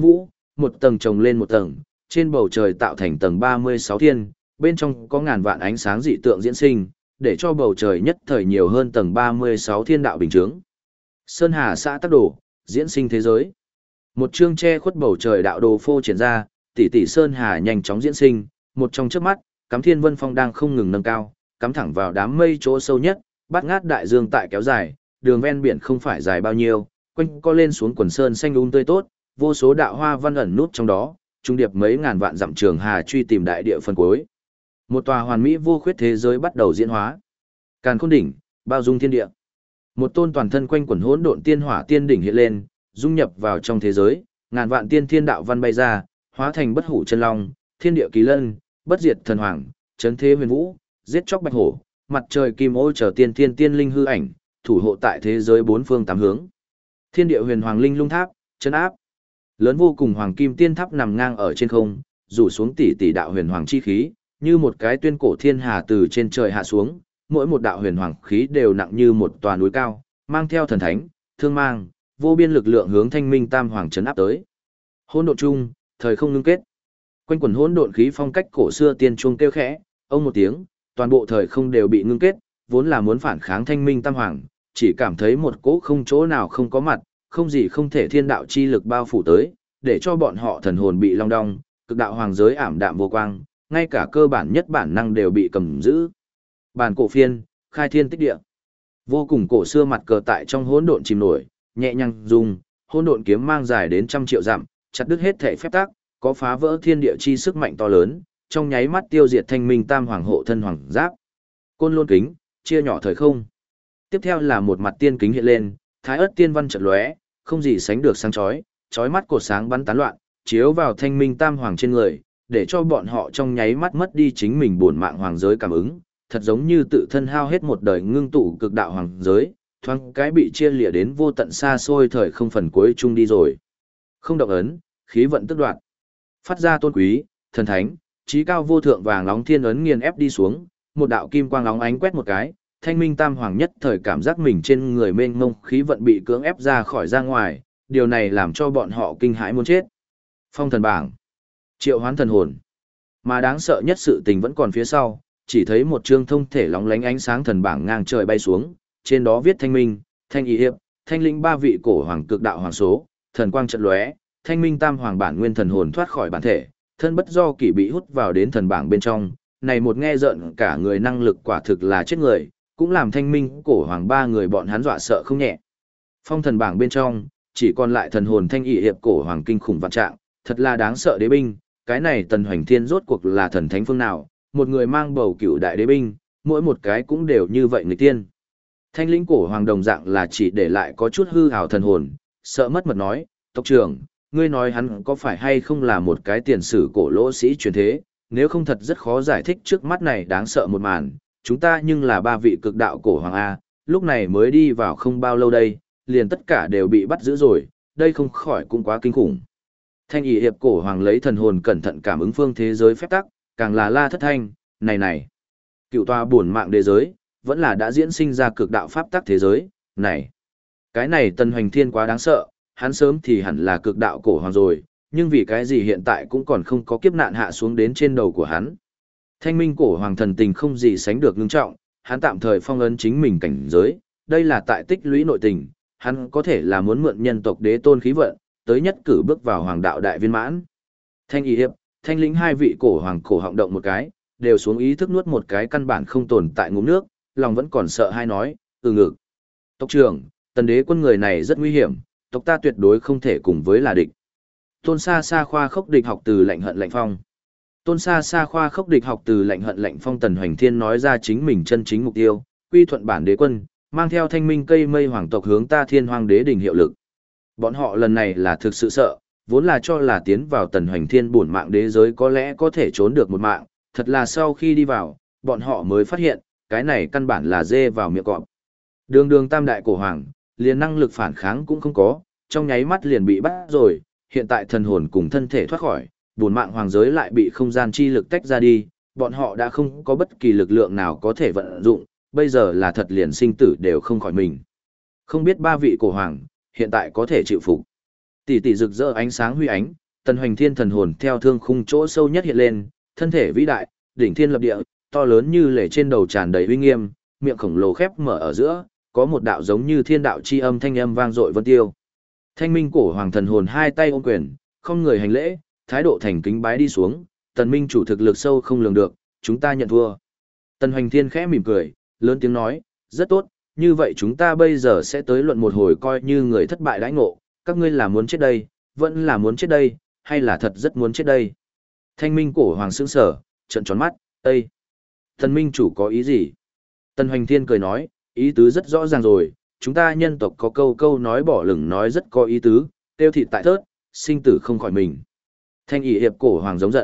một tầng chồng lên một tầng, trên bầu trời tạo thành tầng 36 thiên, bên trong có ngàn vạn ánh sáng dị tượng diễn sinh, để cho bầu trời nhất thời nhiều hơn tầng 36 thiên đạo bình chướng. Sơn Hà xã tác đồ, diễn sinh thế giới. Một chương che khuất bầu trời đạo đồ phô triển ra, tỷ tỷ Sơn Hà nhanh chóng diễn sinh, một trong chớp mắt, cắm thiên vân phong đang không ngừng nâng cao, cắm thẳng vào đám mây chỗ sâu nhất, bát ngát đại dương tại kéo dài, đường ven biển không phải dài bao nhiêu, quanh co lên xuống quần sơn xanh tươi tốt, vô số đạo hoa văn ẩn nút trong đó, trung điệp mấy ngàn vạn dặm trường hà truy tìm đại địa phần cuối. Một tòa hoàn mỹ vô khuyết thế giới bắt đầu diễn hóa. Càn Khôn đỉnh, bao dung thiên địa. Một tôn toàn thân quanh quần hỗn độn tiên hỏa tiên đỉnh hiện lên, dung nhập vào trong thế giới, ngàn vạn tiên thiên đạo văn bay ra, hóa thành bất hủ chân long, thiên địa kỳ lân, bất diệt thần hoàng, chấn thế huyền vũ, giết chóc bạch hổ, mặt trời kim ô chờ tiên thiên tiên linh hư ảnh, thủ hộ tại thế giới bốn phương tám hướng. Thiên địa huyền hoàng linh lung tháp, chân áp. Lớn vô cùng hoàng kim tiên tháp nằm ngang ở trên không, rủ xuống tỷ tỷ đạo huyền hoàng chi khí, như một cái tuyên cổ thiên hà từ trên trời hạ xuống, mỗi một đạo huyền hoàng khí đều nặng như một tòa núi cao, mang theo thần thánh, thương mang, vô biên lực lượng hướng Thanh Minh Tam Hoàng trấn áp tới. Hỗn độn chung, thời không ngưng kết. Quanh quần hỗn độn khí phong cách cổ xưa tiên chuông kêu khẽ, ông một tiếng, toàn bộ thời không đều bị ngưng kết, vốn là muốn phản kháng Thanh Minh Tam Hoàng, chỉ cảm thấy một cỗ không chỗ nào không có mặt, không gì không thể thiên đạo chi lực bao phủ tới, để cho bọn họ thần hồn bị long đong, cực đạo hoàng giới ảm đạm vô quang, ngay cả cơ bản nhất bản năng đều bị cầm giữ. Bản cổ phiên, khai thiên tích địa. Vô cùng cổ xưa mặt cờ tại trong hỗn độn chìm nổi, nhẹ nhàng rung, hỗn độn kiếm mang dài đến trăm triệu dặm, chặt đứt hết thể phép tắc, có phá vỡ thiên địa chi sức mạnh to lớn, trong nháy mắt tiêu diệt Thanh Minh Tam Hoàng hộ thân hoàng giáp. Côn Lôn kính, chia nhỏ thời không. Tiếp theo là một mặt tiên kính hiện lên, thái ớt tiên văn chợt lóe, không gì sánh được sáng chói, chói mắt cột sáng bắn tán loạn, chiếu vào Thanh Minh Tam Hoàng trên người, để cho bọn họ trong nháy mắt mất đi chính mình bổn mạng hoàng giới cảm ứng, thật giống như tự thân hao hết một đời ngưng tụ cực đạo hoàng giới, thoáng cái bị chia lìa đến vô tận xa xôi thời không phần cuối chung đi rồi. Không động ấn, khí vận tức đoạn. Phát ra tôn quý, thần thánh, trí cao vô thượng vàng nóng thiên ấn nghiền ép đi xuống, một đạo kim quang nóng ánh quét một cái, Thanh Minh Tam Hoàng nhất thời cảm giác mình trên người mênh mông khí vận bị cưỡng ép ra khỏi ra ngoài, điều này làm cho bọn họ kinh hãi muốn chết. Phong thần bảng, triệu hoán thần hồn. Mà đáng sợ nhất sự tình vẫn còn phía sau, chỉ thấy một chương thông thể lóng lánh ánh sáng thần bảng ngang trời bay xuống, trên đó viết Thanh Minh, Thanh Y Hiệp, Thanh Linh ba vị cổ hoàng cực đạo hoàng số, thần quang trận lóe, Thanh Minh Tam Hoàng bản nguyên thần hồn thoát khỏi bản thể, thân bất do kỷ bị hút vào đến thần bảng bên trong, này một nghe rợn cả người năng lực quả thực là chết người, cũng làm Thanh Minh cổ hoàng ba người bọn hắn dọa sợ không nhẹ. Phong thần bảng bên trong, chỉ còn lại thần hồn Thanh Y Hiệp cổ hoàng kinh khủng vạn trạng, thật là đáng sợ đế binh, cái này Tần Hoành Thiên rốt cuộc là thần thánh phương nào, một người mang bầu cửu đại đế binh, mỗi một cái cũng đều như vậy người tiên. Thanh lĩnh cổ hoàng đồng dạng là chỉ để lại có chút hư ảo thần hồn, sợ mất mật nói, tộc trưởng, ngươi nói hắn có phải hay không là một cái tiền sử cổ lỗ sĩ truyền thế, nếu không thật rất khó giải thích trước mắt này đáng sợ một màn, chúng ta nhưng là ba vị cực đạo cổ hoàng A, lúc này mới đi vào không bao lâu đây, liền tất cả đều bị bắt giữ rồi, đây không khỏi cũng quá kinh khủng. Thanh Y Hiệp cổ hoàng lấy thần hồn cẩn thận cảm ứng phương thế giới phép tắc, càng là la thất thanh, này, cựu tòa bổn mạng đế giới, vẫn là đã diễn sinh ra cực đạo pháp tắc thế giới, này. Cái này Tần Hoành Thiên quá đáng sợ, hắn sớm thì hẳn là cực đạo cổ hoàng rồi, nhưng vì cái gì hiện tại cũng còn không có kiếp nạn hạ xuống đến trên đầu của hắn. Thanh Minh cổ hoàng thần tình không gì sánh được ngưng trọng, hắn tạm thời phong ấn chính mình cảnh giới, đây là tại tích lũy nội tình, hắn có thể là muốn mượn nhân tộc đế tôn khí vận, tới nhất cử bước vào hoàng đạo đại viên mãn. Thanh Y Hiệp, Thanh lĩnh hai vị cổ hoàng cổ họng động một cái, đều xuống ý thức nuốt một cái căn bản không tồn tại ngụm nước, lòng vẫn còn sợ hai nói, ngực. Tộc trưởng, Tần đế quân người này rất nguy hiểm, tộc ta tuyệt đối không thể cùng với là địch. Tôn Sa Sa khoa khốc địch học từ lạnh hận lạnh phong. Tôn Sa Sa khoa khốc địch học từ lạnh hận lạnh phong. Tần Hoành Thiên nói ra chính mình chân chính mục tiêu, quy thuận bản đế quân, mang theo Thanh Minh cây mây hoàng tộc hướng ta Thiên Hoang đế đỉnh hiệu lực. Bọn họ lần này là thực sự sợ, vốn là cho là tiến vào Tần Hoành Thiên bổn mạng đế giới có lẽ có thể trốn được một mạng, thật là sau khi đi vào, bọn họ mới phát hiện, cái này căn bản là dê vào miệng cọp. Đường tam đại cổ hoàng, liền năng lực phản kháng cũng không có, trong nháy mắt liền bị bắt rồi, hiện tại thần hồn cùng thân thể thoát khỏi, bổn mạng hoàng giới lại bị không gian chi lực tách ra đi, bọn họ đã không có bất kỳ lực lượng nào có thể vận dụng, bây giờ là thật liền sinh tử đều không khỏi mình. Không biết ba vị cổ hoàng, hiện tại có thể chịu phục. Tỷ tỷ rực rỡ ánh sáng huy ánh, Tần Hoành Thiên thần hồn theo thương khung chỗ sâu nhất hiện lên, thân thể vĩ đại, đỉnh thiên lập địa, to lớn như lể trên đầu tràn đầy uy nghiêm, miệng khổng lồ khép mở ở giữa, có một đạo giống như thiên đạo chi âm thanh âm vang dội vân tiêu. Thanh Minh cổ hoàng thần hồn hai tay ôm quyền, không người hành lễ, thái độ thành kính bái đi xuống, Tần Minh chủ thực lực sâu không lường được, chúng ta nhận thua. Tần Hoành Thiên khẽ mỉm cười, lớn tiếng nói, rất tốt, như vậy chúng ta bây giờ sẽ tới luận một hồi coi như người thất bại đãi ngộ, các ngươi là muốn chết đây, vẫn là muốn chết đây, hay là thật rất muốn chết đây. Thanh Minh cổ hoàng sững sờ, trợn tròn mắt, Ê! Tần Minh chủ có ý gì? Tần Hoành Thiên cười nói, ý tứ rất rõ ràng rồi, chúng ta nhân tộc có câu nói bỏ lửng nói rất có ý tứ, tiêu thịt tại thớt, sinh tử không khỏi mình. Thanh ỷ hiệp cổ hoàng giống giận,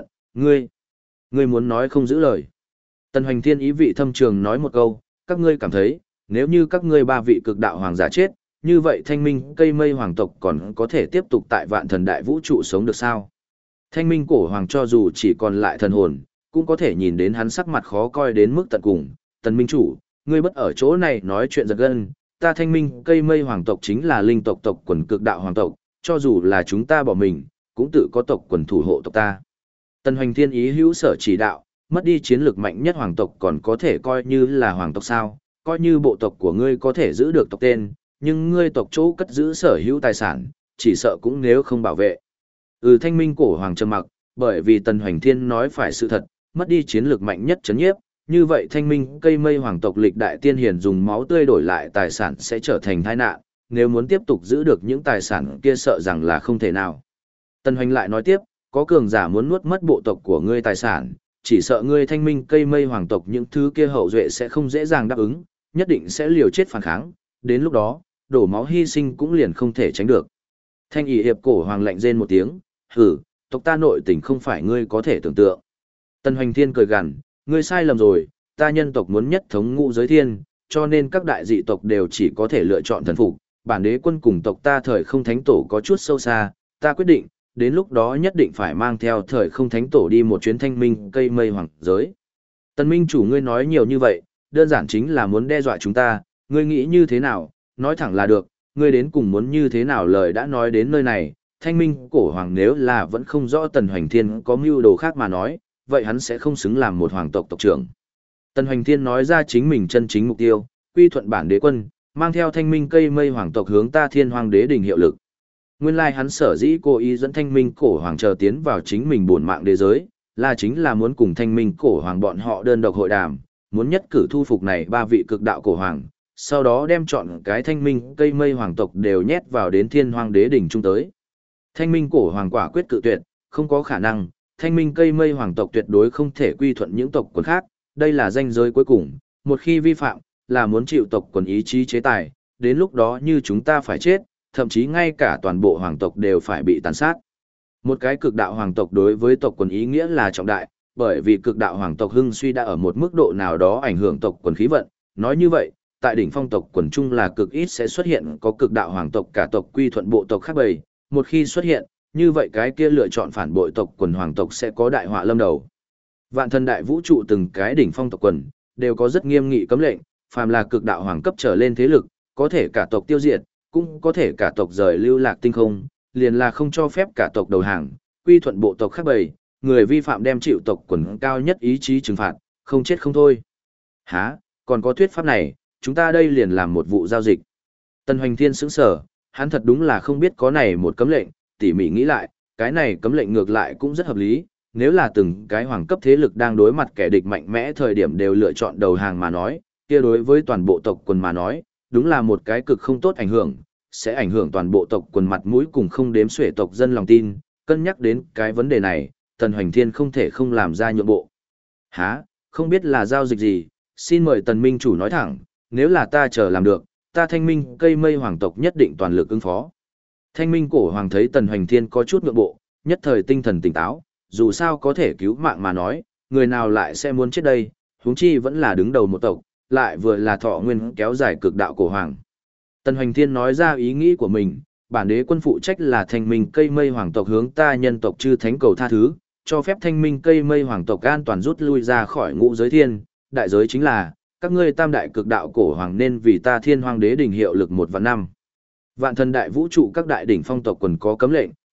ngươi muốn nói không giữ lời. Tần Hoành Thiên ý vị thâm trường nói một câu, các ngươi cảm thấy, nếu như các ngươi ba vị cực đạo hoàng giả chết, như vậy Thanh Minh cây mây hoàng tộc còn có thể tiếp tục tại vạn thần đại vũ trụ sống được sao? Thanh Minh cổ hoàng cho dù chỉ còn lại thần hồn, cũng có thể nhìn đến hắn sắc mặt khó coi đến mức tận cùng. Tần Minh chủ, ngươi bất ở chỗ này nói chuyện giật gân, ta Thanh Minh cây mây hoàng tộc chính là linh tộc tộc quần cực đạo hoàng tộc, cho dù là chúng ta bỏ mình, cũng tự có tộc quần thủ hộ tộc ta. Tần Hoành Thiên ý hữu sở chỉ đạo, mất đi chiến lược mạnh nhất hoàng tộc còn có thể coi như là hoàng tộc sao, coi như bộ tộc của ngươi có thể giữ được tộc tên, nhưng ngươi tộc chỗ cất giữ sở hữu tài sản, chỉ sợ cũng nếu không bảo vệ. Thanh Minh cổ hoàng trầm mặc, bởi vì Tần Hoành Thiên nói phải sự thật, mất đi chiến lược mạnh nhất chấn nhiếp, như vậy Thanh Minh cây mây hoàng tộc lịch đại tiên hiền dùng máu tươi đổi lại tài sản sẽ trở thành tai nạn, nếu muốn tiếp tục giữ được những tài sản kia sợ rằng là không thể nào. Tần Hoành lại nói tiếp, có cường giả muốn nuốt mất bộ tộc của ngươi tài sản, chỉ sợ ngươi Thanh Minh cây mây hoàng tộc những thứ kia hậu duệ sẽ không dễ dàng đáp ứng, nhất định sẽ liều chết phản kháng, đến lúc đó, đổ máu hy sinh cũng liền không thể tránh được. Thanh ỷ hiệp cổ hoàng lạnh rên một tiếng, hử, tộc ta nội tình không phải ngươi có thể tưởng tượng. Tần Hoành Thiên cười gằn, ngươi sai lầm rồi, ta nhân tộc muốn nhất thống ngũ giới thiên, cho nên các đại dị tộc đều chỉ có thể lựa chọn thần phục. Bản đế quân cùng tộc ta thời không thánh tổ có chút sâu xa, ta quyết định, đến lúc đó nhất định phải mang theo thời không thánh tổ đi một chuyến Thanh Minh cây mây hoàng giới. Tần Minh chủ ngươi nói nhiều như vậy, đơn giản chính là muốn đe dọa chúng ta, ngươi nghĩ như thế nào, nói thẳng là được, ngươi đến cùng muốn như thế nào lời đã nói đến nơi này, Thanh Minh cổ hoàng nếu là vẫn không rõ Tần Hoành Thiên có mưu đồ khác mà nói, vậy hắn sẽ không xứng làm một hoàng tộc tộc trưởng. Tần Hoành Thiên nói ra chính mình chân chính mục tiêu, quy thuận bản đế quân, mang theo Thanh Minh cây mây hoàng tộc hướng ta Thiên Hoàng đế đỉnh hiệu lực. Nguyên lai hắn sở dĩ cố ý dẫn Thanh Minh cổ hoàng chờ tiến vào chính mình bổn mạng đế giới, là chính là muốn cùng Thanh Minh cổ hoàng bọn họ đơn độc hội đàm, muốn nhất cử thu phục này ba vị cực đạo cổ hoàng, sau đó đem chọn cái Thanh Minh cây mây hoàng tộc đều nhét vào đến Thiên Hoàng đế đỉnh trung tới. Thanh Minh cổ hoàng quả quyết cự tuyệt, không có khả năng, Thanh Minh cây mây hoàng tộc tuyệt đối không thể quy thuận những tộc quần khác, đây là ranh giới cuối cùng, một khi vi phạm, là muốn chịu tộc quần ý chí chế tài, đến lúc đó như chúng ta phải chết, thậm chí ngay cả toàn bộ hoàng tộc đều phải bị tàn sát. Một cái cực đạo hoàng tộc đối với tộc quần ý nghĩa là trọng đại, bởi vì cực đạo hoàng tộc hưng suy đã ở một mức độ nào đó ảnh hưởng tộc quần khí vận, nói như vậy, tại đỉnh phong tộc quần trung là cực ít sẽ xuất hiện có cực đạo hoàng tộc cả tộc quy thuận bộ tộc khác bầy, một khi xuất hiện, như vậy cái kia lựa chọn phản bội tộc quần hoàng tộc sẽ có đại họa lâm đầu. Vạn thần đại vũ trụ từng cái đỉnh phong tộc quần, đều có rất nghiêm nghị cấm lệnh, phàm là cực đạo hoàng cấp trở lên thế lực, có thể cả tộc tiêu diệt, cũng có thể cả tộc rời lưu lạc tinh không, liền là không cho phép cả tộc đầu hàng, quy thuận bộ tộc khác bầy, người vi phạm đem chịu tộc quần cao nhất ý chí trừng phạt, không chết không thôi. Hả, còn có thuyết pháp này, chúng ta đây liền làm một vụ giao dịch. Tần Hoành Thiên sững sờ, hắn thật đúng là không biết có này một cấm lệnh, tỉ mỉ nghĩ lại, cái này cấm lệnh ngược lại cũng rất hợp lý, nếu là từng cái hoàng cấp thế lực đang đối mặt kẻ địch mạnh mẽ thời điểm đều lựa chọn đầu hàng mà nói, kia đối với toàn bộ tộc quần mà nói, đúng là một cái cực không tốt ảnh hưởng, sẽ ảnh hưởng toàn bộ tộc quần mặt mũi cùng không đếm xuể tộc dân lòng tin, cân nhắc đến cái vấn đề này, Tần Hoành Thiên không thể không làm ra nhượng bộ. Hả, không biết là giao dịch gì, xin mời Tần Minh chủ nói thẳng, nếu là ta chờ làm được, ta Thanh Minh cây mây hoàng tộc nhất định toàn lực ứng phó. Thanh Minh cổ hoàng thấy Tần Hoành Thiên có chút nhượng bộ, nhất thời tinh thần tỉnh táo, dù sao có thể cứu mạng mà nói, người nào lại sẽ muốn chết đây, huống chi vẫn là đứng đầu một tộc, lại vừa là thọ nguyên kéo dài cực đạo cổ hoàng. Tần Hoành Thiên nói ra ý nghĩ của mình, bản đế quân phụ trách là Thanh Minh cây mây hoàng tộc hướng ta nhân tộc chư thánh cầu tha thứ, cho phép Thanh Minh cây mây hoàng tộc an toàn rút lui ra khỏi ngũ giới thiên, đại giới chính là các ngươi tam đại cực đạo cổ hoàng nên vì ta Thiên Hoàng đế đỉnh hiệu lực 1 vạn năm. Vạn thần đại vũ trụ các đại đỉnh phong tộc quần có cấm lệnh,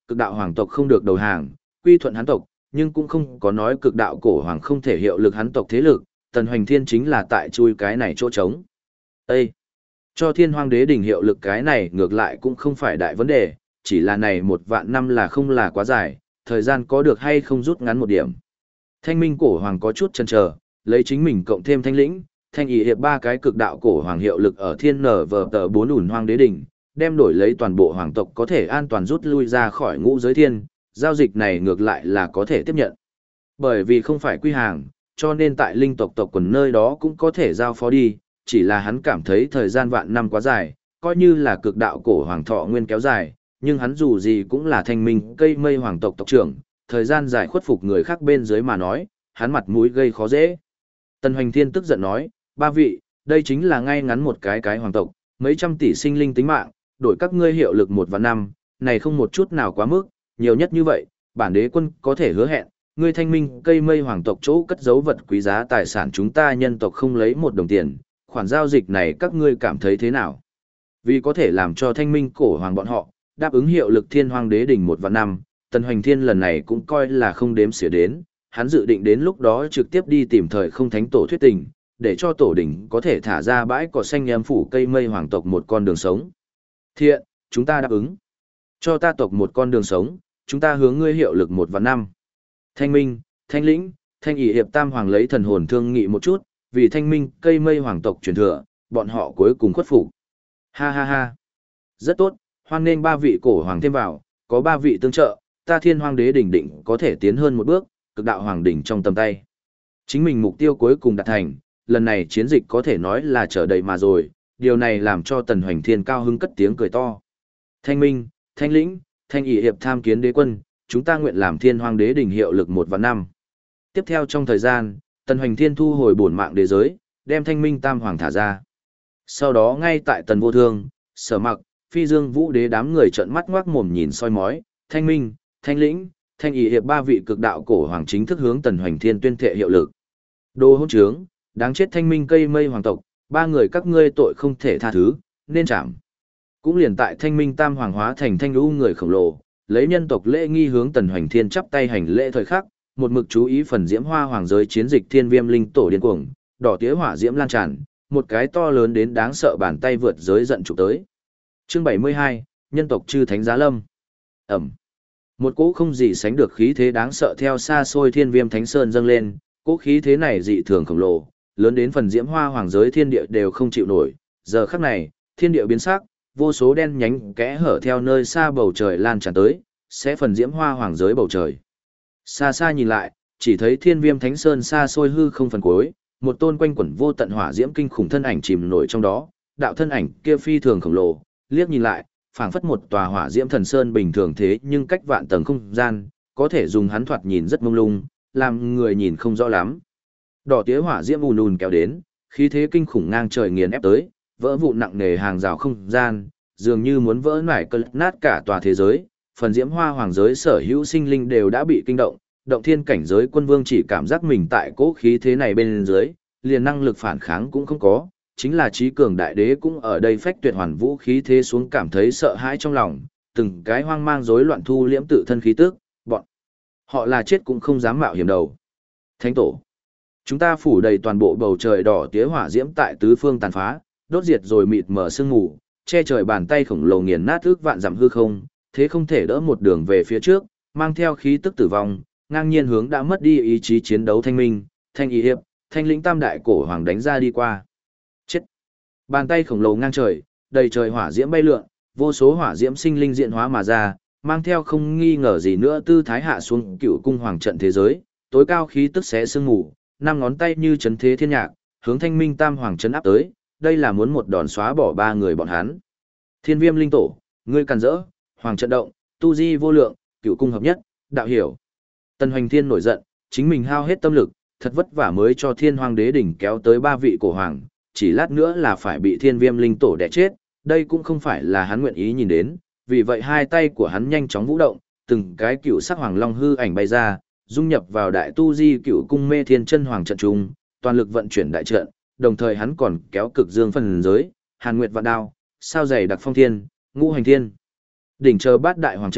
cực đạo hoàng tộc không được đầu hàng, quy thuận hắn tộc, nhưng cũng không có nói cực đạo cổ hoàng không thể hiệu lực hắn tộc thế lực, Tần Hoành Thiên chính là tại chui cái này chỗ trống. Ê! Cho Thiên Hoang Đế đỉnh hiệu lực cái này ngược lại cũng không phải đại vấn đề, chỉ là này 1.000 năm là không là quá dài, thời gian có được hay không rút ngắn một điểm. Thanh minh cổ hoàng có chút chần chờ, lấy chính mình cộng thêm thanh lĩnh, thanh ý hiệp 3 cái cực đạo cổ hoàng hiệu lực ở thiên nở vờ tờ 4 ủn hoang đế đỉnh, đem đổi lấy toàn bộ hoàng tộc có thể an toàn rút lui ra khỏi ngũ giới thiên, giao dịch này ngược lại là có thể tiếp nhận. Bởi vì không phải quy hàng, cho nên tại linh tộc tộc quần nơi đó cũng có thể giao phó đi, chỉ là hắn cảm thấy thời gian vạn năm quá dài, coi như là cực đạo cổ hoàng thọ nguyên kéo dài, nhưng hắn dù gì cũng là thanh minh cây mây hoàng tộc tộc trưởng, thời gian dài khuất phục người khác bên dưới mà nói, hắn mặt mũi gây khó dễ. Tần Hoành Thiên tức giận nói, 3 vị, đây chính là ngay ngắn một cái hoàng tộc, mấy trăm tỷ sinh linh tính mạng, đổi các ngươi hiệu lực 1.000 năm, này không một chút nào quá mức, nhiều nhất như vậy, bản đế quân có thể hứa hẹn, ngươi thanh minh cây mây hoàng tộc chỗ cất giấu vật quý giá tài sản chúng ta nhân tộc không lấy một đồng tiền, khoản giao dịch này các ngươi cảm thấy thế nào? Vì có thể làm cho thanh minh cổ hoàng bọn họ, đáp ứng hiệu lực thiên hoàng đế đỉnh 1.000 năm, Tần Hoành Thiên lần này cũng coi là không đếm xỉa đến, hắn dự định đến lúc đó trực tiếp đi tìm thời không thánh tổ thuyết tình, để cho tổ đỉnh có thể thả ra bãi cỏ xanh em phủ cây mây hoàng tộc một con đường sống. Thiện, chúng ta đáp ứng. Cho ta tộc một con đường sống, chúng ta hướng ngươi hiệu lực 1.000 năm. Thanh minh, thanh lĩnh, thanh ỷ hiệp tam hoàng lấy thần hồn thương nghị một chút, vì thanh minh cây mây hoàng tộc truyền thừa, bọn họ cuối cùng khuất phục. Ha ha ha. Rất tốt, hoan nghênh 3 vị cổ hoàng thêm vào, có 3 vị tương trợ, ta thiên hoàng đế đỉnh định có thể tiến hơn một bước, cực đạo hoàng đỉnh trong tầm tay. Chính mình mục tiêu cuối cùng đạt thành, lần này chiến dịch có thể nói là trở đầy mà rồi, điều này làm cho Tần Hoành Thiên cao hứng cất tiếng cười to. Thanh minh, thanh lĩnh, thanh ỷ hiệp tham kiến đế quân, chúng ta nguyện làm thiên hoàng đế đỉnh hiệu lực 1.000 năm. Tiếp theo trong thời gian, Tần Hoành Thiên thu hồi bổn mạng đế giới, đem thanh minh tam hoàng thả ra. Sau đó ngay tại Tần Vô Thương, Sở Mặc, Phi Dương Vũ đế đám người trợn mắt ngoác mồm nhìn soi mói, thanh minh, thanh lĩnh, thanh ỷ hiệp 3 vị cực đạo cổ hoàng chính thức hướng Tần Hoành Thiên tuyên thệ hiệu lực. Đồ hỗn trướng, đáng chết thanh minh cây mây hoàng tộc, 3 người các ngươi tội không thể tha thứ, nên trảm. Cũng liền tại thanh minh tam hoàng hóa thành thanh lũ người khổng lồ, lấy nhân tộc lễ nghi hướng Tần Hoành Thiên chắp tay hành lễ thời khắc, một mực chú ý phần diễm hoa hoàng giới chiến dịch thiên viêm linh tổ điên cuồng, đỏ tía hỏa diễm lan tràn, một cái to lớn đến đáng sợ bàn tay vượt giới giận chụp tới. Chương 72, nhân tộc chư thánh giá lâm. Ẩm. Một cỗ không gì sánh được khí thế đáng sợ theo xa xôi thiên viêm thánh sơn dâng lên, cỗ khí thế này dị thường khổng lồ, lớn đến phần diễm hoa hoàng giới thiên địa đều không chịu nổi. Giờ khắc này, thiên địa biến sắc, vô số đen nhánh kẽ hở theo nơi xa bầu trời lan tràn tới, sẽ phần diễm hoa hoàng giới bầu trời. Xa xa nhìn lại, chỉ thấy thiên viêm thánh sơn xa xôi hư không phần cuối, một tôn quanh quẩn vô tận hỏa diễm kinh khủng thân ảnh chìm nổi trong đó, đạo thân ảnh kia phi thường khổng lồ, liếc nhìn lại, phảng phất một tòa hỏa diễm thần sơn bình thường thế nhưng cách vạn tầng không gian, có thể dùng hắn thoạt nhìn rất mông lung, làm người nhìn không rõ lắm. Đỏ tía hỏa diễm ùn ùn kéo đến, khí thế kinh khủng ngang trời nghiền ép tới, vỡ vụn nặng nề hàng rào không gian, dường như muốn vỡ nải cơn nát cả tòa thế giới. Phần diễm hoa hoàng giới sở hữu sinh linh đều đã bị kinh động, động thiên cảnh giới quân vương chỉ cảm giác mình tại cỗ khí thế này bên dưới, liền năng lực phản kháng cũng không có, chính là trí cường đại đế cũng ở đây phách tuyệt hoàn vũ khí thế xuống cảm thấy sợ hãi trong lòng, từng cái hoang mang rối loạn thu liễm tự thân khí tức, bọn họ là chết cũng không dám mạo hiểm đầu. Thánh tổ, chúng ta phủ đầy toàn bộ bầu trời đỏ tía hỏa diễm tại tứ phương tàn phá, đốt diệt rồi mịt mờ sương mù, che trời bàn tay khổng lồ nghiền nát ước vạn dặm hư không, thế không thể đỡ một đường về phía trước, mang theo khí tức tử vong, ngang nhiên hướng đã mất đi ý chí chiến đấu thanh minh, thanh ý hiệp, thanh lĩnh tam đại cổ hoàng đánh ra đi qua. Chết! Bàn tay khổng lồ ngang trời, đầy trời hỏa diễm bay lượn, vô số hỏa diễm sinh linh diện hóa mà ra, mang theo không nghi ngờ gì nữa tư thái hạ xuống cựu cung hoàng trận thế giới, tối cao khí tức xé sương mù, năm ngón tay như chấn thế thiên nhạc, hướng thanh minh tam hoàng chấn áp tới, đây là muốn một đòn xóa bỏ 3 người bọn hắn. Thiên viêm linh tổ, ngươi càn rỡ, hoàng trận động, tu di vô lượng, cựu cung hợp nhất, đạo hiểu. Tần Hoành Thiên nổi giận, chính mình hao hết tâm lực, thật vất vả mới cho thiên hoàng đế đỉnh kéo tới 3 vị cổ hoàng, chỉ lát nữa là phải bị thiên viêm linh tổ đẻ chết, đây cũng không phải là hắn nguyện ý nhìn đến, vì vậy hai tay của hắn nhanh chóng vũ động, từng cái cựu sắc hoàng long hư ảnh bay ra, dung nhập vào đại tu di cựu cung mê thiên chân hoàng trận trung, toàn lực vận chuyển đại trận, đồng thời hắn còn kéo cực dương phần giới, hàn nguyệt vạn đao, sao dày đặc phong thiên, ngũ hành thiên. Đỉnh chờ bát đại hoàng trận,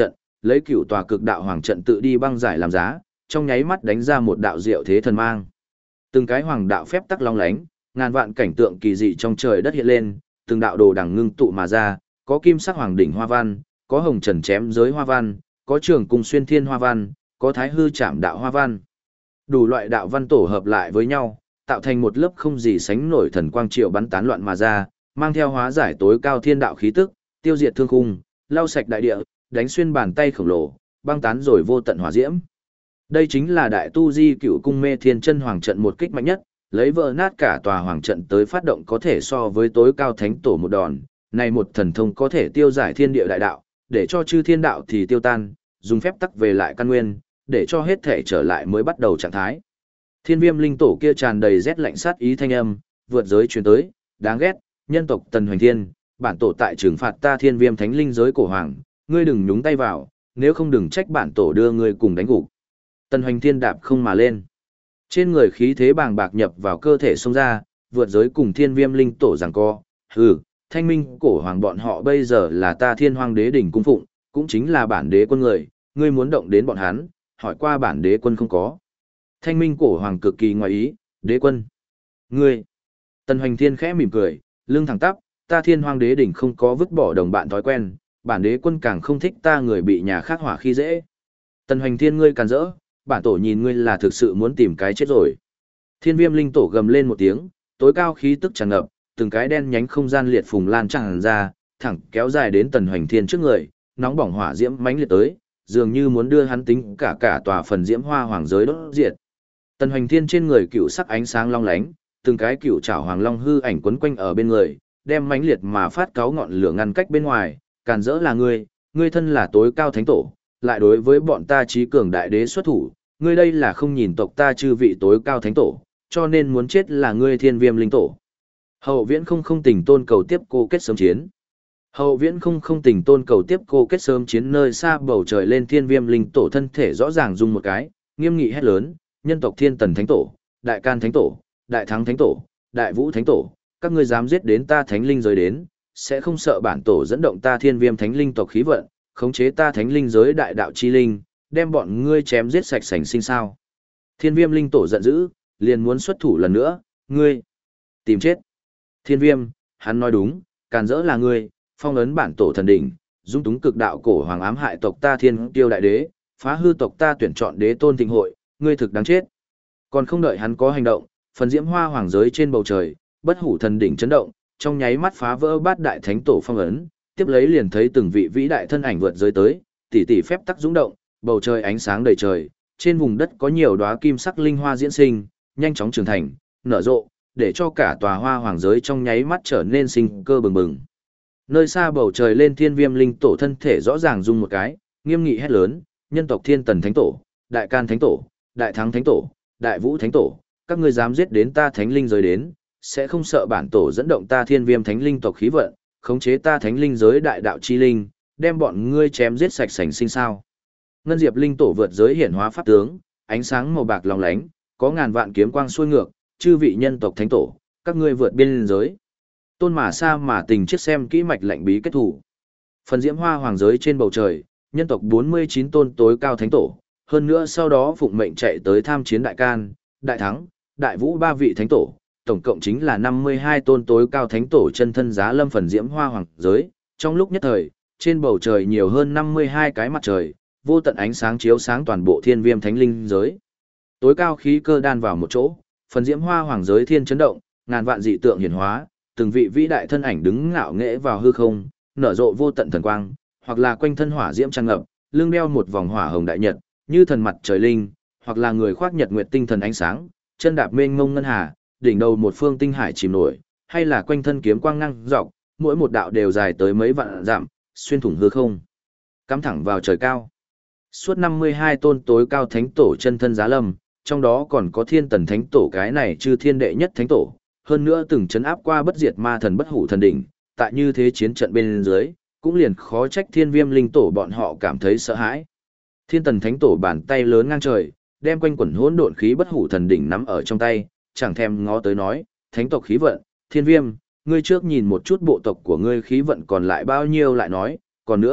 lấy cửu tòa cực đạo hoàng trận tự đi băng giải làm giá, trong nháy mắt đánh ra một đạo diệu thế thần mang. Từng cái hoàng đạo phép tắc long lánh, ngàn vạn cảnh tượng kỳ dị trong trời đất hiện lên, từng đạo đồ đằng ngưng tụ mà ra, có kim sắc hoàng đỉnh hoa văn, có hồng trần chém giới hoa văn, có trường cung xuyên thiên hoa văn, có thái hư chạm đạo hoa văn. Đủ loại đạo văn tổ hợp lại với nhau, tạo thành một lớp không gì sánh nổi thần quang triệu bắn tán loạn mà ra, mang theo hóa giải tối cao thiên đạo khí tức, tiêu diệt thương khung, lau sạch đại địa, đánh xuyên bàn tay khổng lồ, băng tán rồi vô tận hỏa diễm. Đây chính là đại tu di cựu cung mê thiên chân hoàng trận một kích mạnh nhất, lấy vỡ nát cả tòa hoàng trận tới phát động có thể so với tối cao thánh tổ một đòn, này một thần thông có thể tiêu giải thiên địa đại đạo, để cho chư thiên đạo thì tiêu tan, dùng phép tắc về lại căn nguyên, để cho hết thể trở lại mới bắt đầu trạng thái. Thiên viêm linh tổ kia tràn đầy rét lạnh sát ý thanh âm, vượt giới truyền tới, đáng ghét, nhân tộc Tần Hoành Thiên, bản tổ tại trừng phạt ta thiên viêm thánh linh giới cổ hoàng, ngươi đừng nhúng tay vào, nếu không đừng trách bản tổ đưa ngươi cùng đánh gục. Tần Hoành Thiên đạp không mà lên. Trên người khí thế bàng bạc nhập vào cơ thể xông ra, vượt giới cùng thiên viêm linh tổ giằng co. Hừ, thanh minh cổ hoàng bọn họ bây giờ là ta thiên hoàng đế đỉnh cung phụng, cũng chính là bản đế quân người, ngươi muốn động đến bọn hắn, hỏi qua bản đế quân không có. Thanh minh cổ hoàng cực kỳ ngoài ý, đế quân. Ngươi. Tần Hoành Thiên khẽ mỉm cười, lưng thẳng tắp, ta thiên hoàng đế đỉnh không có vứt bỏ đồng bạn thói quen, bản đế quân càng không thích ta người bị nhà khác hỏa khi dễ. Tần Hoành Thiên ngươi càn rỡ, bản tổ nhìn ngươi là thực sự muốn tìm cái chết rồi. Thiên viêm linh tổ gầm lên một tiếng, tối cao khí tức tràn ngập, từng cái đen nhánh không gian liệt phùng lan tràn ra, thẳng kéo dài đến Tần Hoành Thiên trước người, nóng bỏng hỏa diễm mãnh liệt tới, dường như muốn đưa hắn tính cả tòa phần diễm hoa hoàng giới đốt diệt. Tần Hoành Thiên trên người cựu sắc ánh sáng long lánh, từng cái cựu trảo hoàng long hư ảnh quấn quanh ở bên người, đem mãnh liệt mà phát cáo ngọn lửa ngăn cách bên ngoài, càn rỡ là ngươi thân là tối cao thánh tổ, lại đối với bọn ta trí cường đại đế xuất thủ, ngươi đây là không nhìn tộc ta chư vị tối cao thánh tổ, cho nên muốn chết là ngươi thiên viêm linh tổ. Hậu viễn không tình tôn cầu tiếp cô kết sớm chiến. Hậu viễn không tình tôn cầu tiếp cô kết sớm chiến nơi xa bầu trời lên thiên viêm linh tổ thân thể rõ ràng rung một cái, nghiêm nghị hét lớn, nhân tộc thiên tần thánh tổ, đại can thánh tổ, đại thắng thánh tổ, đại vũ thánh tổ, các ngươi dám giết đến ta thánh linh giới đến, sẽ không sợ bản tổ dẫn động ta thiên viêm thánh linh tộc khí vận, khống chế ta thánh linh giới đại đạo chi linh, đem bọn ngươi chém giết sạch sành sinh sao. Thiên viêm linh tổ giận dữ, liền muốn xuất thủ lần nữa, ngươi, tìm chết. Thiên viêm, hắn nói đúng, càn rỡ là ngươi, phong ấn bản tổ thần đỉnh, dung túng cực đạo cổ hoàng ám hại tộc ta thiên tiêu đại đế, phá hư tộc ta tuyển chọn đế tôn thịnh hội, ngươi thực đáng chết. Còn không đợi hắn có hành động, phần diễm hoa hoàng giới trên bầu trời, bất hủ thần đỉnh chấn động, trong nháy mắt phá vỡ bát đại thánh tổ phong ấn, tiếp lấy liền thấy từng vị vĩ đại thân ảnh vượt giới tới, tỷ phép tắc dũng động, bầu trời ánh sáng đầy trời, trên vùng đất có nhiều đóa kim sắc linh hoa diễn sinh, nhanh chóng trưởng thành, nở rộ, để cho cả tòa hoa hoàng giới trong nháy mắt trở nên sinh cơ bừng bừng. Nơi xa bầu trời lên thiên viêm linh tổ thân thể rõ ràng rung một cái, nghiêm nghị hét lớn, nhân tộc thiên tần thánh tổ, đại can thánh tổ, đại thắng thánh tổ, đại vũ thánh tổ, các ngươi dám giết đến ta thánh linh giới đến, sẽ không sợ bản tổ dẫn động ta thiên viêm thánh linh tộc khí vận, khống chế ta thánh linh giới đại đạo chi linh, đem bọn ngươi chém giết sạch sành sinh sao. Ngân diệp linh tổ vượt giới hiển hóa pháp tướng, ánh sáng màu bạc long lánh, có ngàn vạn kiếm quang xuôi ngược, chư vị nhân tộc thánh tổ, các ngươi vượt biên giới. Tôn mà sa mà tình chiếc xem kỹ mạch lệnh bí kết thủ. Phần diễm hoa hoàng giới trên bầu trời, nhân tộc 49 tôn tối cao thánh tổ, hơn nữa sau đó phụng mệnh chạy tới tham chiến đại can, đại thắng, đại vũ ba vị thánh tổ, tổng cộng chính là 52 tôn tối cao thánh tổ chân thân giá lâm phần diễm hoa hoàng giới. Trong lúc nhất thời, trên bầu trời nhiều hơn 52 cái mặt trời, vô tận ánh sáng chiếu sáng toàn bộ thiên viêm thánh linh giới. Tối cao khí cơ đan vào một chỗ, phần diễm hoa hoàng giới thiên chấn động, ngàn vạn dị tượng hiển hóa, từng vị vĩ đại thân ảnh đứng ngạo nghễ vào hư không, nở rộ vô tận thần quang, hoặc là quanh thân hỏa diễm tràn ngập, lưng đeo một vòng hỏa hồng đại nhật, như thần mặt trời linh, hoặc là người khoác nhật nguyệt tinh thần ánh sáng, chân đạp mênh mông ngân hà, đỉnh đầu một phương tinh hải chìm nổi, hay là quanh thân kiếm quang năng dọc, mỗi một đạo đều dài tới mấy vạn dặm, xuyên thủng hư không, cắm thẳng vào trời cao. Suốt 52 tôn tối cao thánh tổ chân thân giá lâm, trong đó còn có thiên tần thánh tổ cái này chư thiên đệ nhất thánh tổ, hơn nữa từng chấn áp qua bất diệt ma thần bất hủ thần đỉnh, tại như thế chiến trận bên dưới, cũng liền khó trách thiên viêm linh tổ bọn họ cảm thấy sợ hãi. Thiên tần thánh tổ bàn tay lớn ngang trời, đem quanh quẩn hỗn độn khí bất hủ thần đỉnh nắm ở trong tay, chẳng thèm ngó tới nói, thánh tộc khí vận, thiên viêm, ngươi trước nhìn một chút bộ tộc của ngươi khí vận còn lại bao nhiêu lại nói, còn nữa,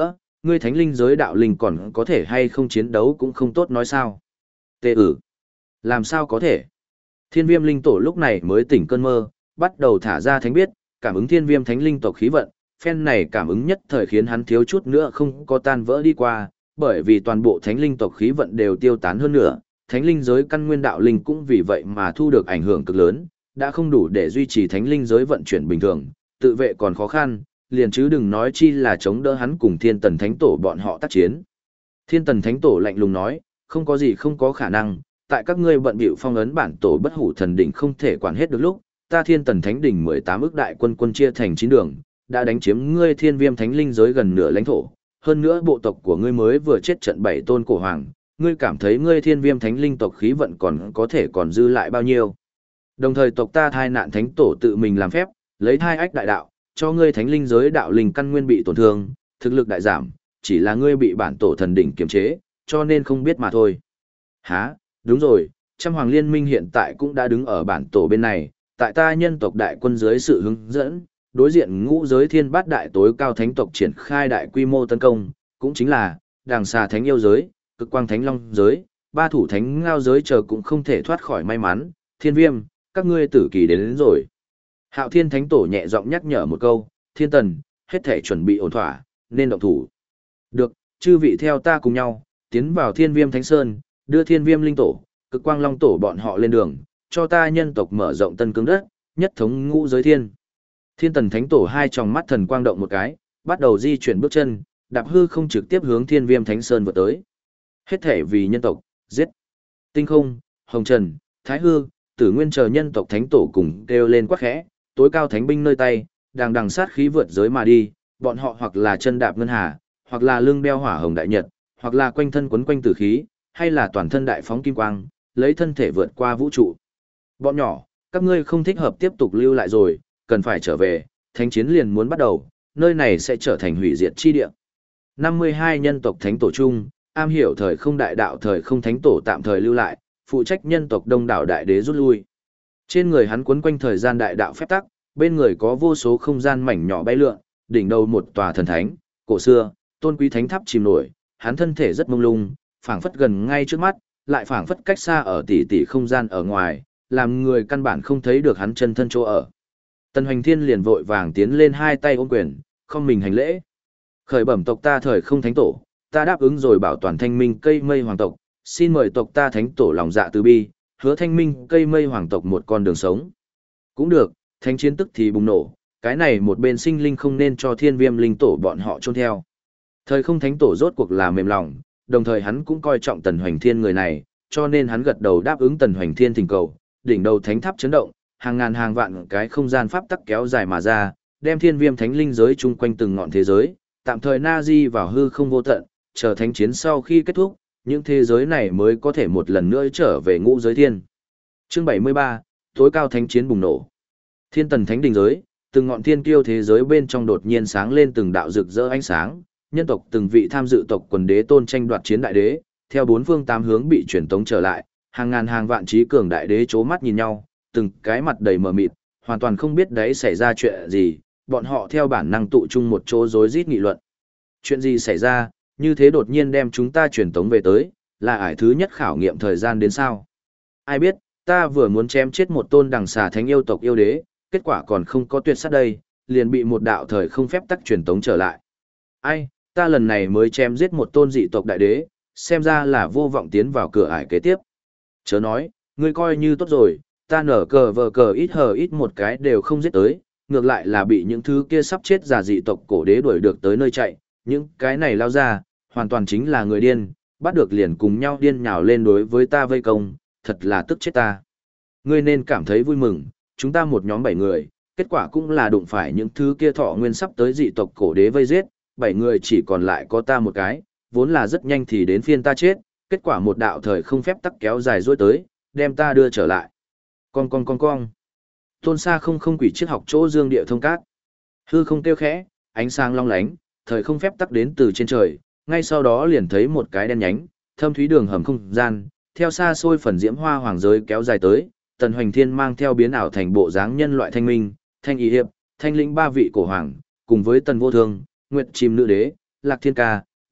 ngươi thánh linh giới đạo linh còn có thể hay không chiến đấu cũng không tốt nói sao. Tê ử. Làm sao có thể? Thiên viêm linh tổ lúc này mới tỉnh cơn mơ, bắt đầu thả ra thánh biết, cảm ứng thiên viêm thánh linh tộc khí vận, phen này cảm ứng nhất thời khiến hắn thiếu chút nữa không có tan vỡ đi qua, bởi vì toàn bộ thánh linh tộc khí vận đều tiêu tán hơn nữa, thánh linh giới căn nguyên đạo linh cũng vì vậy mà thu được ảnh hưởng cực lớn, đã không đủ để duy trì thánh linh giới vận chuyển bình thường, tự vệ còn khó khăn, liền chứ đừng nói chi là chống đỡ hắn cùng thiên tần thánh tổ bọn họ tác chiến. Thiên tần thánh tổ lạnh lùng nói, không có gì không có khả năng, tại các ngươi bận bịu phong ấn bản tổ bất hủ thần đỉnh không thể quản hết được lúc, ta thiên tần thánh đỉnh 18 ức đại quân quân chia thành 9 đường, đã đánh chiếm ngươi thiên viêm thánh linh giới gần nửa lãnh thổ, hơn nữa bộ tộc của ngươi mới vừa chết trận 7 tôn cổ hoàng, ngươi cảm thấy ngươi thiên viêm thánh linh tộc khí vận còn có thể còn dư lại bao nhiêu. Đồng thời tộc ta thai nạn thánh tổ tự mình làm phép, lấy thai ách đại đạo, cho ngươi thánh linh giới đạo linh căn nguyên bị tổn thương, thực lực đại giảm, chỉ là ngươi bị bản tổ thần đỉnh kiềm chế, cho nên không biết mà thôi. Hả, đúng rồi, trăm hoàng liên minh hiện tại cũng đã đứng ở bản tổ bên này, tại ta nhân tộc đại quân dưới sự hướng dẫn, đối diện ngũ giới thiên bát đại tối cao thánh tộc triển khai đại quy mô tấn công, cũng chính là đàng xà thánh yêu giới, cực quang thánh long giới, ba thủ thánh ngao giới chờ cũng không thể thoát khỏi may mắn, thiên viêm, các ngươi tử kỳ đến rồi. Hạo thiên thánh tổ nhẹ giọng nhắc nhở một câu, thiên tần, hết thể chuẩn bị ổn thỏa, nên động thủ. Được, chư vị theo ta cùng nhau, tiến vào thiên viêm thánh sơn, đưa thiên viêm linh tổ, cực quang long tổ bọn họ lên đường, cho ta nhân tộc mở rộng tân cương đất, nhất thống ngũ giới thiên. Thiên tần thánh tổ hai tròng mắt thần quang động một cái, bắt đầu di chuyển bước chân, đạp hư không trực tiếp hướng thiên viêm thánh sơn vượt tới. Hết thể vì nhân tộc, giết. Tinh không, hồng trần, thái hư, tử nguyên chờ nhân tộc thánh tổ cùng kêu lên quát khẽ, tối cao thánh binh nơi tay, đằng đằng sát khí vượt giới mà đi, bọn họ hoặc là chân đạp ngân hà, hoặc là lưng đeo hỏa hồng đại nhật, hoặc là quanh thân quấn quanh tử khí, hay là toàn thân đại phóng kim quang, lấy thân thể vượt qua vũ trụ. Bọn nhỏ, các ngươi không thích hợp tiếp tục lưu lại rồi, cần phải trở về, thánh chiến liền muốn bắt đầu, nơi này sẽ trở thành hủy diệt chi địa. 52 nhân tộc thánh tổ chung, am hiểu thời không đại đạo thời không thánh tổ tạm thời lưu lại, phụ trách nhân tộc đông đảo đại đế rút lui. Trên người hắn quấn quanh thời gian đại đạo phép tắc, bên người có vô số không gian mảnh nhỏ bay lượn, đỉnh đầu một tòa thần thánh, cổ xưa, tôn quý thánh tháp chìm nổi, hắn thân thể rất mông lung, phảng phất gần ngay trước mắt, lại phảng phất cách xa ở tỷ tỷ không gian ở ngoài, làm người căn bản không thấy được hắn chân thân chỗ ở. Tần Hoành Thiên liền vội vàng tiến lên hai tay ôm quyền, không mình hành lễ. Khởi bẩm tộc ta thời không thánh tổ, ta đáp ứng rồi bảo toàn thanh minh cây mây hoàng tộc, xin mời tộc ta thánh tổ lòng dạ từ bi, hứa thanh minh cây mây hoàng tộc một con đường sống. Cũng được, thánh chiến tức thì bùng nổ, cái này một bên sinh linh không nên cho thiên viêm linh tổ bọn họ chôn theo. Thời không thánh tổ rốt cuộc là mềm lòng, đồng thời hắn cũng coi trọng Tần Hoành Thiên người này, cho nên hắn gật đầu đáp ứng Tần Hoành Thiên thỉnh cầu, đỉnh đầu thánh tháp chấn động, hàng ngàn hàng vạn cái không gian pháp tắc kéo dài mà ra, đem thiên viêm thánh linh giới chung quanh từng ngọn thế giới, tạm thời na di vào hư không vô tận, chờ thánh chiến sau khi kết thúc, những thế giới này mới có thể một lần nữa trở về ngũ giới thiên. Chương 73, tối cao thánh chiến bùng nổ. Thiên tần thánh đình giới, từng ngọn thiên kiêu thế giới bên trong đột nhiên sáng lên từng đạo rực rỡ ánh sáng, nhân tộc từng vị tham dự tộc quần đế tôn tranh đoạt chiến đại đế, theo bốn phương tám hướng bị truyền tống trở lại, hàng ngàn hàng vạn trí cường đại đế chố mắt nhìn nhau, từng cái mặt đầy mờ mịt, hoàn toàn không biết đấy xảy ra chuyện gì, bọn họ theo bản năng tụ chung một chỗ rối rít nghị luận. Chuyện gì xảy ra, như thế đột nhiên đem chúng ta truyền tống về tới, là ải thứ nhất khảo nghiệm thời gian đến sao? Ai biết, ta vừa muốn chém chết một tôn đằng xà thánh yêu tộc yêu đế, kết quả còn không có tuyệt sát đây, liền bị một đạo thời không phép tắc truyền tống trở lại. Ai, ta lần này mới chém giết một tôn dị tộc đại đế, xem ra là vô vọng tiến vào cửa ải kế tiếp. Chớ nói, ngươi coi như tốt rồi, ta nở cờ vờ cờ ít hờ ít một cái đều không giết tới, ngược lại là bị những thứ kia sắp chết già dị tộc cổ đế đuổi được tới nơi chạy, những cái này lao ra, hoàn toàn chính là người điên, bắt được liền cùng nhau điên nhào lên đối với ta vây công, thật là tức chết ta. Ngươi nên cảm thấy vui mừng, chúng ta một nhóm 7 người, kết quả cũng là đụng phải những thứ kia thọ nguyên sắp tới dị tộc cổ đế vây giết, 7 người chỉ còn lại có ta một cái, vốn là rất nhanh thì đến phiên ta chết, kết quả một đạo thời không phép tắc kéo dài dối tới, đem ta đưa trở lại. Con. Tôn Sa không quỷ triết học chỗ dương địa thông cát. Hư không tiêu khẽ, ánh sáng long lánh, thời không phép tắc đến từ trên trời, ngay sau đó liền thấy một cái đen nhánh, thâm thúy đường hầm không gian, theo xa xôi phần diễm hoa hoàng giới kéo dài tới, Tần Hoành Thiên mang theo biến ảo thành bộ dáng nhân loại thanh minh, thanh ý hiệp, thanh lĩnh 3 vị cổ hoàng, cùng với Tần Vô Thương, Nguyệt Chim Nữ Đế, Lạc Thiên Ca,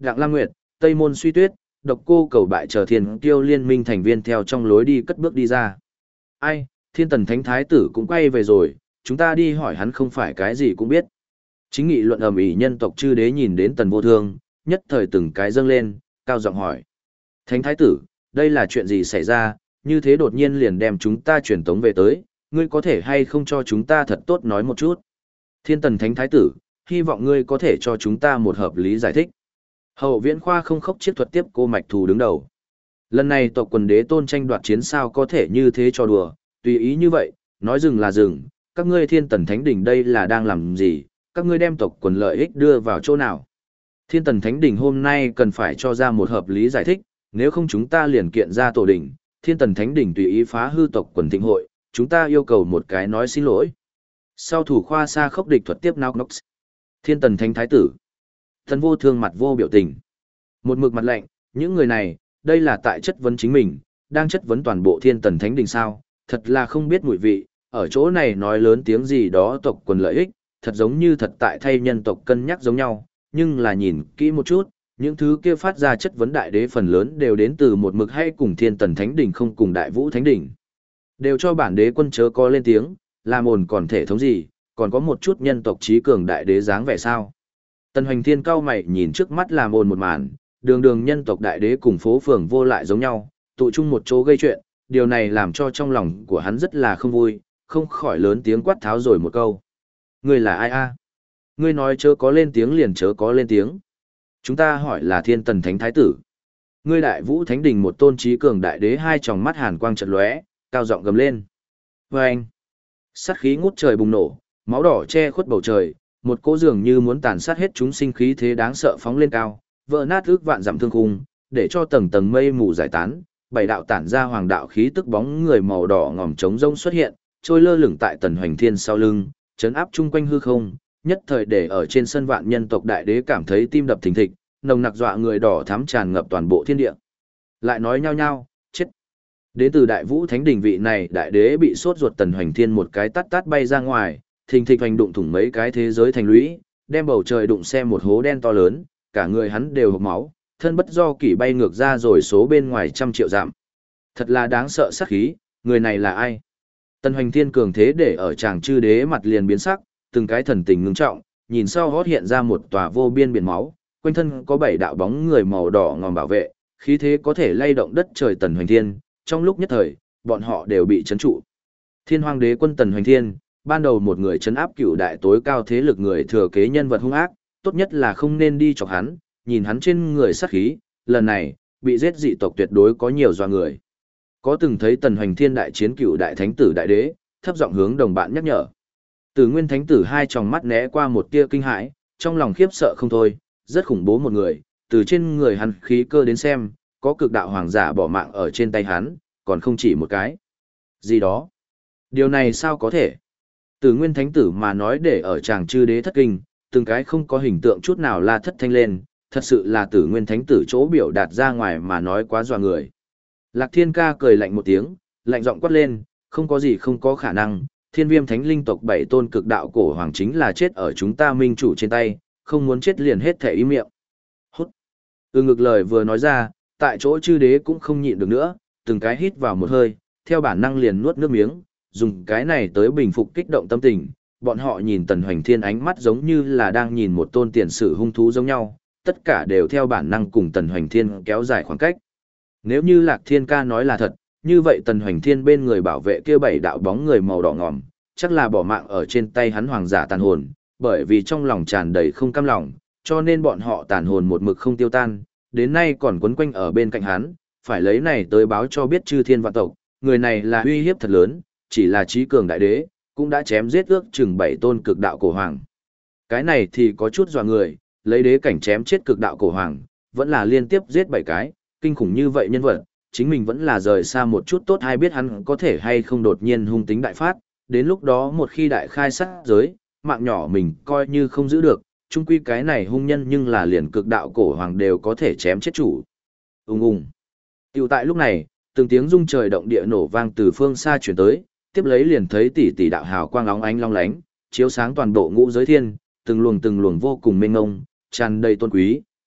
Đặng Lam Nguyệt, Tây Môn Suy Tuyết, Độc Cô Cầu Bại chờ Thiên Kiêu liên minh thành viên theo trong lối đi cất bước đi ra. Ai, Thiên Tần Thánh Thái tử cũng quay về rồi, chúng ta đi hỏi hắn không phải cái gì cũng biết. Chính nghị luận ầm ĩ nhân tộc chư đế nhìn đến Tần Vô Thương, nhất thời từng cái dâng lên, cao giọng hỏi. Thánh Thái tử, đây là chuyện gì xảy ra, như thế đột nhiên liền đem chúng ta truyền tống về tới, ngươi có thể hay không cho chúng ta thật tốt nói một chút. Thiên Tần Thánh Thái tử, hy vọng ngươi có thể cho chúng ta một hợp lý giải thích. Hậu Viễn Khoa không khốc chiếc thuật tiếp cô Mạch Thù đứng đầu. Lần này tộc quần đế tôn tranh đoạt chiến sao có thể như thế cho đùa, tùy ý như vậy, nói dừng là dừng, các ngươi Thiên Tần Thánh Đỉnh đây là đang làm gì, các ngươi đem tộc quần lợi ích đưa vào chỗ nào. Thiên Tần Thánh Đỉnh hôm nay cần phải cho ra một hợp lý giải thích, nếu không chúng ta liền kiện ra tổ đỉnh, Thiên Tần Thánh Đỉnh tùy ý phá hư tộc quần thịnh hội, chúng ta yêu cầu một cái nói xin lỗi. Sau thủ khoa xa khốc địch thuật tiếp Nao Nox. Thiên Tần Thánh Thái tử. Tần Vô Thương mặt vô biểu tình. Một mực mặt lạnh, những người này, đây là tại chất vấn chính mình, đang chất vấn toàn bộ Thiên Tần Thánh Đình sao, thật là không biết mùi vị, ở chỗ này nói lớn tiếng gì đó tộc quần lợi ích, thật giống như thật tại thay nhân tộc cân nhắc giống nhau, nhưng là nhìn kỹ một chút, những thứ kia phát ra chất vấn đại đế phần lớn đều đến từ một mực hay cùng Thiên Tần Thánh Đình không cùng Đại Vũ Thánh Đình. Đều cho bản đế quân chớ có lên tiếng, làm ồn còn thể thống gì, còn có một chút nhân tộc trí cường đại đế dáng vẻ sao. Tần Hoành Thiên cao mày nhìn trước mắt làm ồn một màn, đường đường nhân tộc đại đế cùng phố phường vô lại giống nhau, tụ chung một chỗ gây chuyện, điều này làm cho trong lòng của hắn rất là không vui, không khỏi lớn tiếng quát tháo rồi một câu. Ngươi là ai a? Ngươi nói chớ có lên tiếng liền chớ có lên tiếng. Chúng ta hỏi là Thiên Tần Thánh Thái tử. Ngươi Đại Vũ Thánh Đình một tôn trí cường đại đế hai tròng mắt hàn quang chợt lóe, cao giọng gầm lên. Vâng! Sát khí ngút trời bùng nổ, máu đỏ che khuất bầu trời, một cỗ dường như muốn tàn sát hết chúng sinh khí thế đáng sợ phóng lên cao, vỡ nát ước vạn dặm thương khung, để cho tầng tầng mây mù giải tán, bảy đạo tản ra hoàng đạo khí tức bóng người màu đỏ ngòm trống rông xuất hiện, trôi lơ lửng tại Tần Hoành Thiên sau lưng, chấn áp chung quanh hư không, nhất thời để ở trên sân vạn nhân tộc đại đế cảm thấy tim đập thình thịch, nồng nặc dọa người đỏ thắm tràn ngập toàn bộ thiên địa. Lại nói nhao nhao, chết. Đến từ Đại Vũ Thánh Đình vị này đại đế bị sốt ruột Tần Hoành Thiên một cái tát tát bay ra ngoài, thình thịch hoành đụng thủng mấy cái thế giới thành lũy, đem bầu trời đụng xem một hố đen to lớn, cả người hắn đều hộc máu, thân bất do kỷ bay ngược ra rồi số bên ngoài trăm triệu dặm. Thật là đáng sợ sát khí, người này là ai? Tần Hoành Thiên cường thế để ở chàng chư đế mặt liền biến sắc, từng cái thần tình ngưng trọng, nhìn sau hót hiện ra một tòa vô biên biển máu, quanh thân có bảy đạo bóng người màu đỏ ngòm bảo vệ, khí thế có thể lay động đất trời. Tần Hoành Thiên, trong lúc nhất thời, bọn họ đều bị chấn trụ. Thiên Hoàng Đế quân Tần Hoành Thiên, ban đầu một người chấn áp cửu đại tối cao thế lực người thừa kế nhân vật hung ác, tốt nhất là không nên đi chọc hắn, nhìn hắn trên người sát khí, lần này, bị giết dị tộc tuyệt đối có nhiều doa người. Có từng thấy Tần Hoành Thiên đại chiến cửu đại thánh tử đại đế, thấp giọng hướng đồng bạn nhắc nhở. Từ Nguyên Thánh tử hai tròng mắt né qua một tia kinh hãi, trong lòng khiếp sợ không thôi, rất khủng bố một người, từ trên người hắn khí cơ đến xem, có cực đạo hoàng giả bỏ mạng ở trên tay hắn, còn không chỉ một cái. Gì đó? Điều này sao có thể? Từ Nguyên Thánh tử mà nói để ở chàng chư đế thất kinh, từng cái không có hình tượng chút nào la thất thanh lên, thật sự là Tử Nguyên Thánh tử chỗ biểu đạt ra ngoài mà nói quá dọa người. Lạc Thiên Ca cười lạnh một tiếng, lạnh giọng quát lên, không có gì không có khả năng, Thiên Viêm Thánh linh tộc bảy tôn cực đạo cổ hoàng chính là chết ở chúng ta minh chủ trên tay, không muốn chết liền hết thể ý miệng. Hút. Ngực lời vừa nói ra, tại chỗ chư đế cũng không nhịn được nữa, từng cái hít vào một hơi, theo bản năng liền nuốt nước miếng, dùng cái này tới bình phục kích động tâm tình. Bọn họ nhìn Tần Hoành Thiên ánh mắt giống như là đang nhìn một tôn tiền sử hung thú giống nhau, tất cả đều theo bản năng cùng Tần Hoành Thiên kéo dài khoảng cách. Nếu như Lạc Thiên Ca nói là thật, như vậy Tần Hoành Thiên bên người bảo vệ kia bảy đạo bóng người màu đỏ ngòm, chắc là bỏ mạng ở trên tay hắn hoàng giả tàn hồn, bởi vì trong lòng tràn đầy không cam lòng, cho nên bọn họ tàn hồn một mực không tiêu tan, đến nay còn quấn quanh ở bên cạnh hắn, phải lấy này tới báo cho biết chư thiên vạn tộc, người này là uy hiếp thật lớn, chỉ là trí cường đại đế, cũng đã chém giết ước chừng 7 tôn cực đạo cổ hoàng. Cái này thì có chút dọa người, lấy đế cảnh chém chết cực đạo cổ hoàng, vẫn là liên tiếp giết 7 cái, kinh khủng như vậy nhân vật, chính mình vẫn là rời xa một chút tốt, hay biết hắn có thể hay không đột nhiên hung tính đại phát, đến lúc đó một khi đại khai sát giới, mạng nhỏ mình coi như không giữ được, chung quy cái này hung nhân nhưng là liền cực đạo cổ hoàng đều có thể chém chết chủ. Ung. Tiểu tại lúc này, từng tiếng rung trời động địa nổ vang từ phương xa truyền tới, tiếp lấy liền thấy tỷ tỷ đạo hào quang óng ánh long lánh, chiếu sáng toàn bộ ngũ giới thiên, từng luồng vô cùng mênh mông, tràn đầy tôn quý,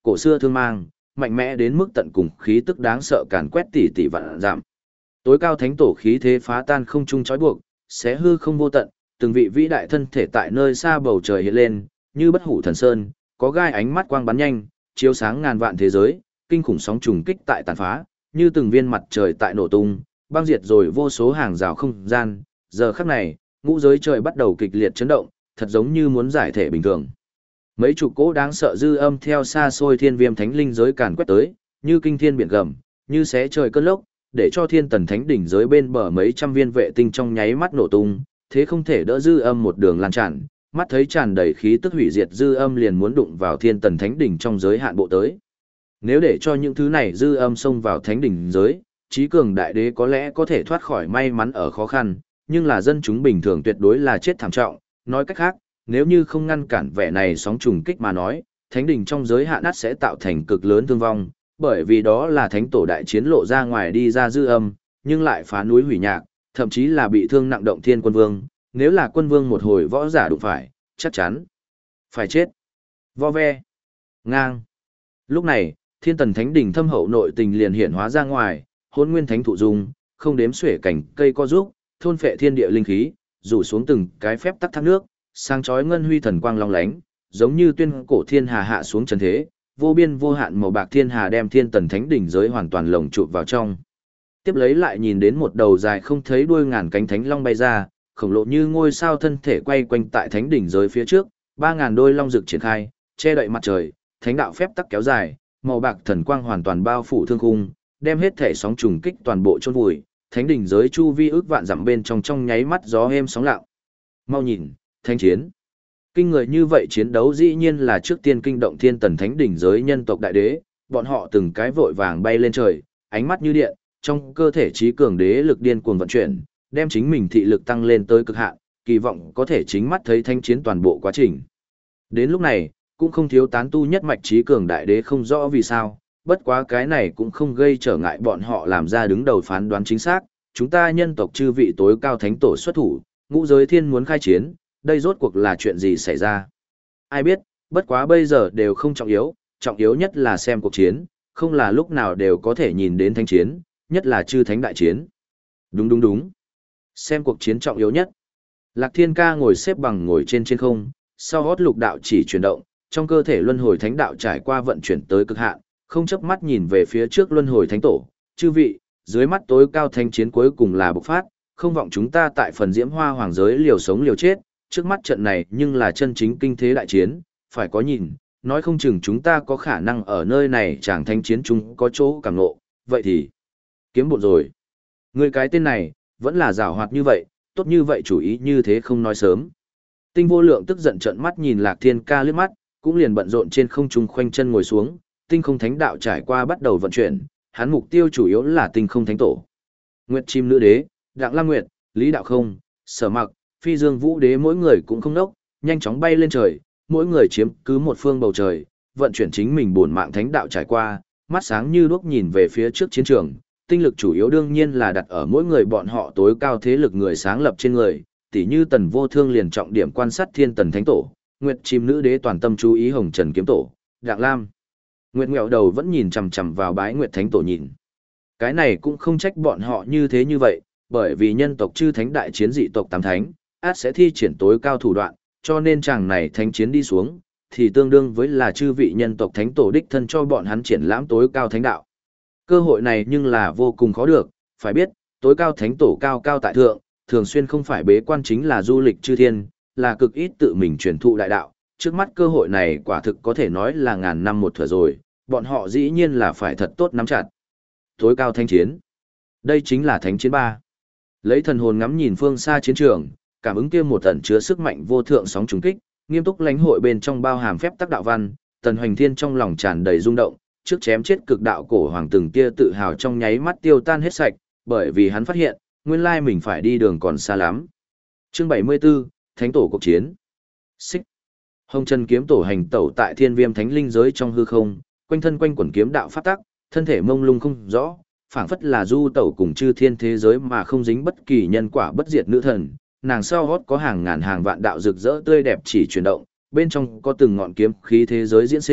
cổ xưa thương mang, mạnh mẽ đến mức tận cùng, khí tức đáng sợ càn quét tỷ tỷ vạn giảm. Tối cao thánh tổ khí thế phá tan không trung trói buộc, xé hư không vô tận, từng vị vĩ đại thân thể tại nơi xa bầu trời hiện lên, như bất hủ thần sơn, có gai ánh mắt quang bắn nhanh, chiếu sáng ngàn vạn thế giới, kinh khủng sóng trùng kích tại tàn phá, như từng viên mặt trời tại nổ tung, băng diệt rồi vô số hàng rào không gian. Giờ khắc này, ngũ giới trời bắt đầu kịch liệt chấn động, thật giống như muốn giải thể bình thường. Mấy chục cỗ đáng sợ dư âm theo xa xôi thiên viêm thánh linh giới càn quét tới, như kinh thiên biển gầm, như xé trời cơn lốc, để cho thiên tần thánh đỉnh giới bên bờ mấy trăm viên vệ tinh trong nháy mắt nổ tung, thế không thể đỡ dư âm một đường lan tràn, mắt thấy tràn đầy khí tức hủy diệt dư âm liền muốn đụng vào thiên tần thánh đỉnh trong giới hạn bộ tới. Nếu để cho những thứ này dư âm xông vào thánh đỉnh giới, trí cường đại đế có lẽ có thể thoát khỏi may mắn ở khó khăn, nhưng là dân chúng bình thường tuyệt đối là chết thảm trọng. Nói cách khác, nếu như không ngăn cản vẻ này sóng trùng kích mà nói, thánh đỉnh trong giới hạn ắt sẽ tạo thành cực lớn thương vong, bởi vì đó là thánh tổ đại chiến lộ ra ngoài đi ra dư âm, nhưng lại phá núi hủy nhạc, thậm chí là bị thương nặng động thiên quân vương, nếu là quân vương một hồi võ giả đụng phải, chắc chắn phải chết. Vo ve, ngang. Lúc này, thiên tần thánh đỉnh thâm hậu nội tình liền hiện hóa ra ngoài, hôn nguyên thánh thụ dung, không đếm xuể cảnh cây co rúc, thôn phệ thiên địa linh khí, rủ xuống từng cái phép tắc thác nước, sáng chói ngân huy thần quang long lánh, giống như tuyên cổ thiên hà hạ xuống trần thế, vô biên vô hạn màu bạc thiên hà đem thiên tần thánh đỉnh giới hoàn toàn lồng chụp vào trong. Tiếp lấy lại nhìn đến một đầu dài không thấy đuôi ngàn cánh thánh long bay ra, khổng lồ như ngôi sao thân thể quay quanh tại thánh đỉnh giới phía trước, 3000 đôi long rực triển khai, che đậy mặt trời, thánh đạo phép tắc kéo dài, màu bạc thần quang hoàn toàn bao phủ thương khung, đem hết thể sóng trùng kích toàn bộ chôn vùi, thánh đỉnh giới chu vi ước vạn dặm bên trong nháy mắt gió êm sóng lặng. Mau nhìn, thánh chiến. Kinh người như vậy chiến đấu dĩ nhiên là trước tiên kinh động thiên tần thánh đỉnh giới nhân tộc đại đế, bọn họ từng cái vội vàng bay lên trời, ánh mắt như điện, trong cơ thể trí cường đế lực điên cuồng vận chuyển, đem chính mình thị lực tăng lên tới cực hạn, kỳ vọng có thể chính mắt thấy thanh chiến toàn bộ quá trình. Đến lúc này, cũng không thiếu tán tu nhất mạch trí cường đại đế không rõ vì sao, bất quá cái này cũng không gây trở ngại bọn họ làm ra đứng đầu phán đoán chính xác, chúng ta nhân tộc chư vị tối cao thánh tổ xuất thủ, ngũ giới thiên muốn khai chiến, đây rốt cuộc là chuyện gì xảy ra. Ai biết, bất quá bây giờ đều không trọng yếu nhất là xem cuộc chiến, không là lúc nào đều có thể nhìn đến thánh chiến, nhất là chư thánh đại chiến. Đúng. Xem cuộc chiến trọng yếu nhất. Lạc Thiên Ca ngồi xếp bằng ngồi trên không, sau hót lục đạo chỉ chuyển động, trong cơ thể luân hồi thánh đạo trải qua vận chuyển tới cực hạn, không chớp mắt nhìn về phía trước luân hồi thánh tổ, chư vị, dưới mắt tối cao thánh chiến cuối cùng là bộc phát, không vọng chúng ta tại phần diễm hoa hoàng giới liều sống liều chết, trước mắt trận này nhưng là chân chính kinh thế đại chiến, phải có nhìn, nói không chừng chúng ta có khả năng ở nơi này chẳng thánh chiến chung có chỗ càng ngộ, vậy thì kiếm bộn rồi. Người cái tên này, vẫn là giảo hoạt như vậy, tốt như vậy chủ ý như thế không nói sớm. Tinh Vô Lượng tức giận trợn mắt nhìn Lạc Thiên Ca liếc mắt, cũng liền bận rộn trên không trung khoanh chân ngồi xuống, tinh không thánh đạo trải qua bắt đầu vận chuyển, hắn mục tiêu chủ yếu là tinh không thánh tổ. Nguyệt Chim Nữ Đế, Đặng Lam Nguyệt, Lý Đạo Không, Sở Mặc, Phi Dương Vũ Đế mỗi người cũng không nốc, nhanh chóng bay lên trời, mỗi người chiếm cứ một phương bầu trời, vận chuyển chính mình bổn mạng thánh đạo trải qua, mắt sáng như đuốc nhìn về phía trước chiến trường, tinh lực chủ yếu đương nhiên là đặt ở mỗi người bọn họ tối cao thế lực người sáng lập trên người, tỉ như Tần Vô Thương liền trọng điểm quan sát Thiên Tần Thánh Tổ, Nguyệt Chim Nữ Đế toàn tâm chú ý Hồng Trần Kiếm Tổ, Đặng Lam Nguyệt ngẹo đầu vẫn nhìn chằm chằm vào Bái Nguyệt Thánh Tổ nhìn. Cái này cũng không trách bọn họ như thế như vậy, bởi vì nhân tộc chư thánh đại chiến dị tộc tám thánh, át sẽ thi triển tối cao thủ đoạn, cho nên chàng này thánh chiến đi xuống, thì tương đương với là chư vị nhân tộc thánh tổ đích thân cho bọn hắn triển lãm tối cao thánh đạo. Cơ hội này nhưng là vô cùng khó được, phải biết, tối cao thánh tổ cao cao tại thượng, thường xuyên không phải bế quan chính là du lịch chư thiên, là cực ít tự mình truyền thụ đại đạo, trước mắt cơ hội này quả thực có thể nói là ngàn năm một thửa rồi, bọn họ dĩ nhiên là phải thật tốt nắm chặt. Tối cao thánh chiến. Đây chính là thánh chiến 3. Lấy thần hồn ngắm nhìn phương xa chiến trường, cảm ứng kia một ẩn chứa sức mạnh vô thượng sóng trùng kích, nghiêm túc lãnh hội bên trong bao hàm phép tắc đạo văn, Tần Hoành Thiên trong lòng tràn đầy rung động, trước chém chết cực đạo cổ hoàng từng kia tự hào trong nháy mắt tiêu tan hết sạch, bởi vì hắn phát hiện, nguyên lai mình phải đi đường còn xa lắm. Chương 74, Thánh tổ cuộc chiến. Xích. Hồng Trần kiếm tổ hành tẩu tại Thiên Viêm Thánh Linh giới trong hư không, quanh thân quanh quẩn kiếm đạo pháp tắc, thân thể mông lung không rõ, phảng phất là du tẩu cùng chư thiên thế giới mà không dính bất kỳ nhân quả bất diệt nữ thần. Nàng sau hót có hàng ngàn hàng vạn đạo rực rỡ tươi đẹp chỉ chuyển động, bên trong có từng ngọn kiếm khí thế giới diễn sinh,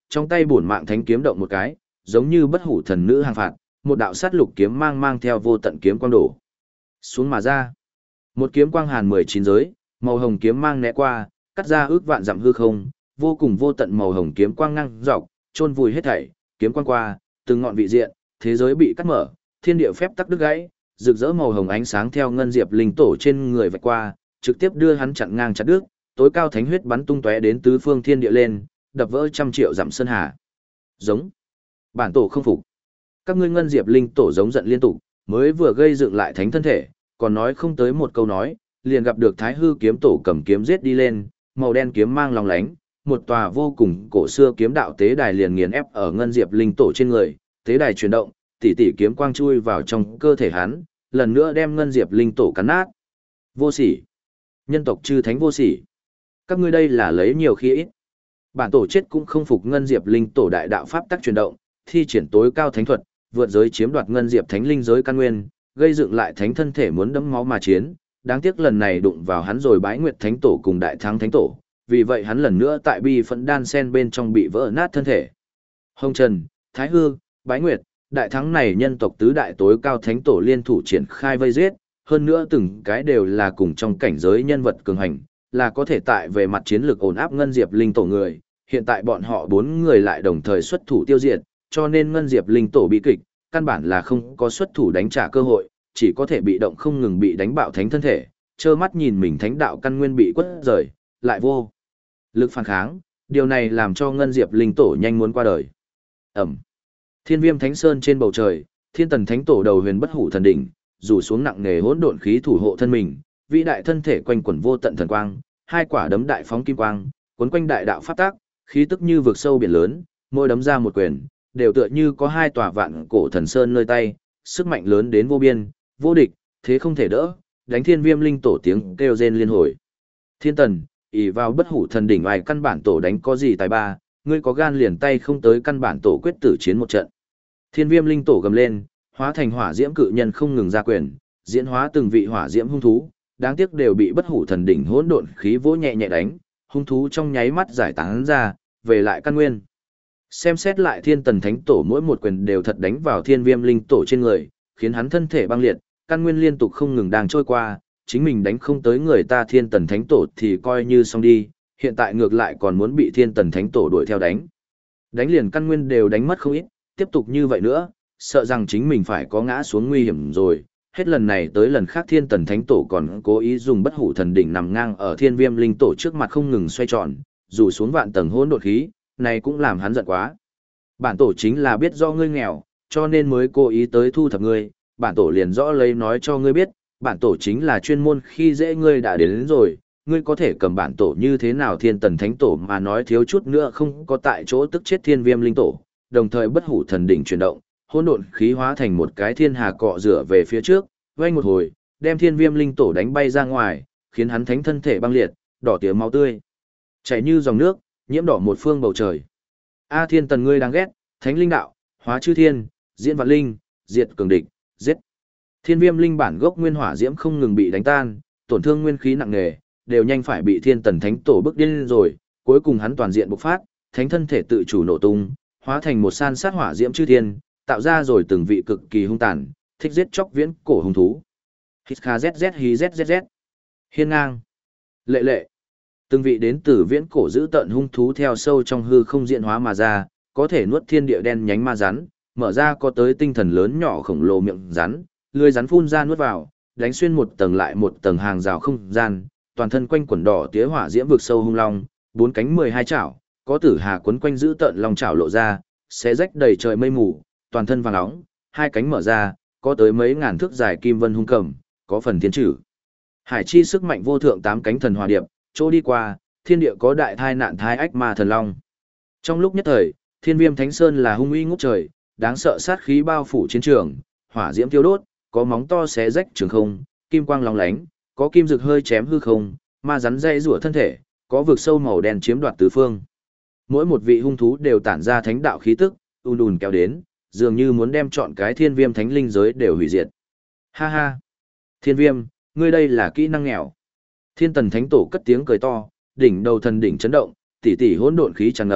trong tay bổn mạng thánh kiếm động một cái, giống như bất hủ thần nữ hàng phạt, một đạo sát lục kiếm mang theo vô tận kiếm quang đổ xuống mà ra. Một kiếm quang hàn 19 giới, màu hồng kiếm mang né qua, cắt ra ước vạn dặm hư không, vô cùng vô tận màu hồng kiếm quang ngang dọc, chôn vùi hết thảy, kiếm quang qua, từng ngọn vị diện, thế giới bị cắt mở, thiên địa phép tắc đứt gãy, rực rỡ màu hồng ánh sáng theo ngân diệp linh tổ trên người vạch qua, trực tiếp đưa hắn chặn ngang chặt đứt, tối cao thánh huyết bắn tung tóe đến tứ phương thiên địa lên, đập vỡ trăm triệu dặm sơn hà. Giống. Bản tổ không phục. Các ngươi ngân diệp linh tổ giống giận liên tục, mới vừa gây dựng lại thánh thân thể, còn nói không tới một câu nói, liền gặp được Thái Hư kiếm tổ cầm kiếm giết đi lên, màu đen kiếm mang lòng lánh, một tòa vô cùng cổ xưa kiếm đạo tế đài liền nghiền ép ở ngân diệp linh tổ trên người, tế đài chuyển động, tỉ tỉ kiếm quang chui vào trong cơ thể hắn, lần nữa đem ngân diệp linh tổ cắn nát. Vô sỉ, nhân tộc chư thánh vô sỉ, các ngươi đây là lấy nhiều khi ít. Bản tổ chết cũng không phục ngân diệp linh tổ đại đạo pháp tắc chuyển động, thi triển tối cao thánh thuật, vượt giới chiếm đoạt ngân diệp thánh linh giới căn nguyên, gây dựng lại thánh thân thể muốn đẫm máu mà chiến, đáng tiếc lần này đụng vào hắn rồi bái nguyệt thánh tổ cùng đại thắng thánh tổ, vì vậy hắn lần nữa tại bi phẫn đan sen bên trong bị vỡ nát thân thể. Hồng Trần, Thái Hư, bái nguyệt, đại thắng này nhân tộc tứ đại tối cao thánh tổ liên thủ triển khai vây giết, hơn nữa từng cái đều là cùng trong cảnh giới nhân vật cường hành, là có thể tại về mặt chiến lược ổn áp ngân diệp linh tổ người, hiện tại bọn họ 4 người lại đồng thời xuất thủ tiêu diệt, cho nên ngân diệp linh tổ bị kịch, căn bản là không có xuất thủ đánh trả cơ hội, chỉ có thể bị động không ngừng bị đánh bạo thánh thân thể, trơ mắt nhìn mình thánh đạo căn nguyên bị quất rời, lại vô lực phản kháng, điều này làm cho ngân diệp linh tổ nhanh muốn qua đời. Ẩm. Thiên Viêm Thánh Sơn trên bầu trời, Thiên Tần Thánh Tổ đầu huyền bất hủ thần đỉnh, rủ xuống nặng nề hỗn độn khí thủ hộ thân mình, vĩ đại thân thể quanh quẩn vô tận thần quang, hai quả đấm đại phóng kim quang, cuốn quanh đại đạo pháp tác, khí tức như vực sâu biển lớn, mỗi đấm ra một quyền, đều tựa như có hai tòa vạn cổ thần sơn nơi tay, sức mạnh lớn đến vô biên, vô địch, thế không thể đỡ, đánh Thiên Viêm linh tổ tiếng kêu rên liên hồi. Thiên Tần, ỷ vào bất hủ thần đỉnh ngoài căn bản tổ đánh có gì tài ba, ngươi có gan liền tay không tới căn bản tổ quyết tử chiến một trận. Thiên Viêm linh tổ gầm lên, hóa thành hỏa diễm cự nhân không ngừng ra quyền, diễn hóa từng vị hỏa diễm hung thú, đáng tiếc đều bị bất hủ thần đỉnh hỗn độn khí vỗ nhẹ nhẹ đánh, hung thú trong nháy mắt giải tán ra, về lại căn nguyên. Xem xét lại Thiên Tần Thánh Tổ mỗi một quyền đều thật đánh vào Thiên Viêm linh tổ trên người, khiến hắn thân thể băng liệt, căn nguyên liên tục không ngừng đang trôi qua, chính mình đánh không tới người ta Thiên Tần Thánh Tổ thì coi như xong đi, hiện tại ngược lại còn muốn bị Thiên Tần Thánh Tổ đuổi theo đánh. Đánh liền căn nguyên đều đánh mất không ít, tiếp tục như vậy nữa, sợ rằng chính mình phải có ngã xuống nguy hiểm rồi. Hết lần này tới lần khác Thiên Tần Thánh Tổ còn cố ý dùng bất hủ thần đỉnh nằm ngang ở Thiên Viêm linh tổ trước mặt không ngừng xoay tròn, dù xuống vạn tầng hỗn độn khí, này cũng làm hắn giận quá. Bản tổ chính là biết do ngươi nghèo, cho nên mới cố ý tới thu thập ngươi, bản tổ liền rõ lấy nói cho ngươi biết, bản tổ chính là chuyên môn khi dễ ngươi đã đến rồi, ngươi có thể cầm bản tổ như thế nào Thiên Tần Thánh Tổ mà nói thiếu chút nữa không có tại chỗ tức chết Thiên Viêm linh tổ, đồng thời bất hủ thần đỉnh chuyển động, hỗn độn khí hóa thành một cái thiên hà cọ rửa về phía trước, vang một hồi, đem Thiên Viêm linh tổ đánh bay ra ngoài, khiến hắn thánh thân thể băng liệt, đỏ tía máu tươi, chảy như dòng nước, nhiễm đỏ một phương bầu trời. A Thiên Tần ngươi đáng ghét, thánh linh đạo, hóa chư thiên, diễn vạn linh, diệt cường địch, giết. Thiên Viêm linh bản gốc nguyên hỏa diễm không ngừng bị đánh tan, tổn thương nguyên khí nặng nề, đều nhanh phải bị Thiên Tần Thánh Tổ bức điên rồi, cuối cùng hắn toàn diện bộc phát, thánh thân thể tự chủ nổ tung, hóa thành một san sát hỏa diễm chư thiên, tạo ra rồi từng vị cực kỳ hung tàn, thích giết chóc viễn cổ hung thú. Hít kha zz hí zzz. Hiên ngang. Lệ lệ. Từng vị đến từ viễn cổ giữ tận hung thú theo sâu trong hư không diễn hóa mà ra, có thể nuốt thiên địa đen nhánh ma rắn, mở ra có tới tinh thần lớn nhỏ khổng lồ miệng rắn, lưỡi rắn phun ra nuốt vào, đánh xuyên một tầng lại một tầng hàng rào không gian, toàn thân quanh quần đỏ tía hỏa diễm vực sâu hung long, bốn cánh 12 chảo, có tử hà quấn quanh giữ tận long chảo lộ ra, xé rách đầy trời mây mù, toàn thân vàng óng, hai cánh mở ra, có tới mấy ngàn thước dài kim vân hung cầm, có phần thiên trừ. Hải chi sức mạnh vô thượng tám cánh thần hòa điệp, chỗ đi qua, thiên địa có đại thai nạn thai ách ma thần long. Trong lúc nhất thời, Thiên Viêm Thánh Sơn là hung uy ngút trời, đáng sợ sát khí bao phủ chiến trường, hỏa diễm tiêu đốt, có móng to xé rách trường không, kim quang lóng lánh, có kim rực hơi chém hư không, ma rắn dây rủa thân thể, có vực sâu màu đen chiếm đoạt tứ phương. Mỗi một vị hung thú đều tản ra thánh đạo khí tức, ùn kéo đến, dường như muốn đem chọn cái Thiên Viêm Thánh linh giới đều hủy diệt. Ha ha! Thiên Viêm, ngươi đây là kỹ năng nghèo. Thiên Tần Thánh Tổ cất tiếng cười to, đỉnh đầu thần đỉnh chấn động, tỷ tỷ hỗn độn khí tràn ngập,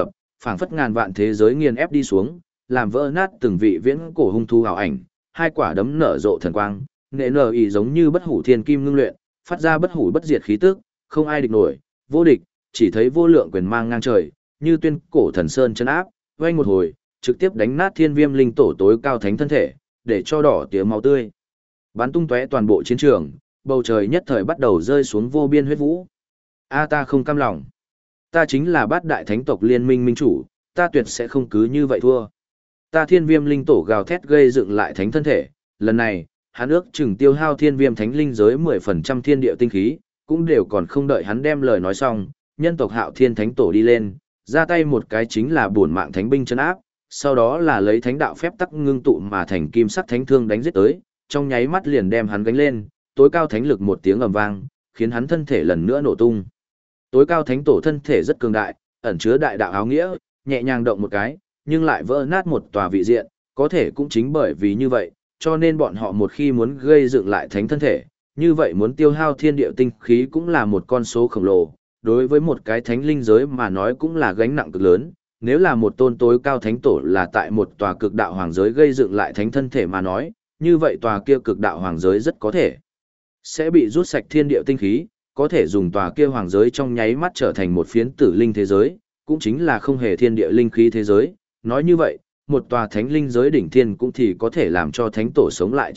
Phảng phất ngàn vạn thế giới nghiền ép đi xuống, làm vỡ nát từng vị viễn cổ hung thú ảo ảnh, hai quả đấm nở rộ thần quang, nghệ nở ý giống như bất hủ thiên kim ngưng luyện, phát ra bất hủ bất diệt khí tức, không ai địch nổi, vô địch, chỉ thấy vô lượng quyền mang ngang trời, như tuyên cổ thần sơn chân áp, vang một hồi, trực tiếp đánh nát Thiên Viêm linh tổ tối cao thánh thân thể, để cho đỏ tía máu tươi bắn tung tóe toàn bộ chiến trường, bầu trời nhất thời bắt đầu rơi xuống vô biên huyết vũ. A ta không cam lòng. Ta chính là bát đại thánh tộc liên minh minh chủ, ta tuyệt sẽ không cứ như vậy thua. Ta Thiên Viêm linh tổ gào thét gây dựng lại thánh thân thể, lần này, hắn ước chừng tiêu hao Thiên Viêm thánh linh giới 10% thiên địa tinh khí, cũng đều còn không đợi hắn đem lời nói xong, nhân tộc Hạo Thiên Thánh Tổ đi lên, ra tay một cái chính là bổn mạng thánh binh chân áp, sau đó là lấy thánh đạo phép tắc ngưng tụ mà thành kim sắc thánh thương đánh giết tới, trong nháy mắt liền đem hắn gánh lên, tối cao thánh lực một tiếng ầm vang, khiến hắn thân thể lần nữa nổ tung. Tối cao thánh tổ thân thể rất cường đại, ẩn chứa đại đạo áo nghĩa, nhẹ nhàng động một cái, nhưng lại vỡ nát một tòa vị diện, có thể cũng chính bởi vì như vậy, cho nên bọn họ một khi muốn gây dựng lại thánh thân thể, như vậy muốn tiêu hao thiên địa tinh khí cũng là một con số khổng lồ, đối với một cái thánh linh giới mà nói cũng là gánh nặng cực lớn. Nếu là một tôn tối cao thánh tổ là tại một tòa cực đạo hoàng giới gây dựng lại thánh thân thể mà nói, như vậy tòa kia cực đạo hoàng giới rất có thể sẽ bị rút sạch thiên địa tinh khí, có thể dùng tòa kia hoàng giới trong nháy mắt trở thành một phiến tử linh thế giới, cũng chính là không hề thiên địa linh khí thế giới. Nói như vậy, một tòa thánh linh giới đỉnh thiên cũng thì có thể làm cho thánh tổ sống lại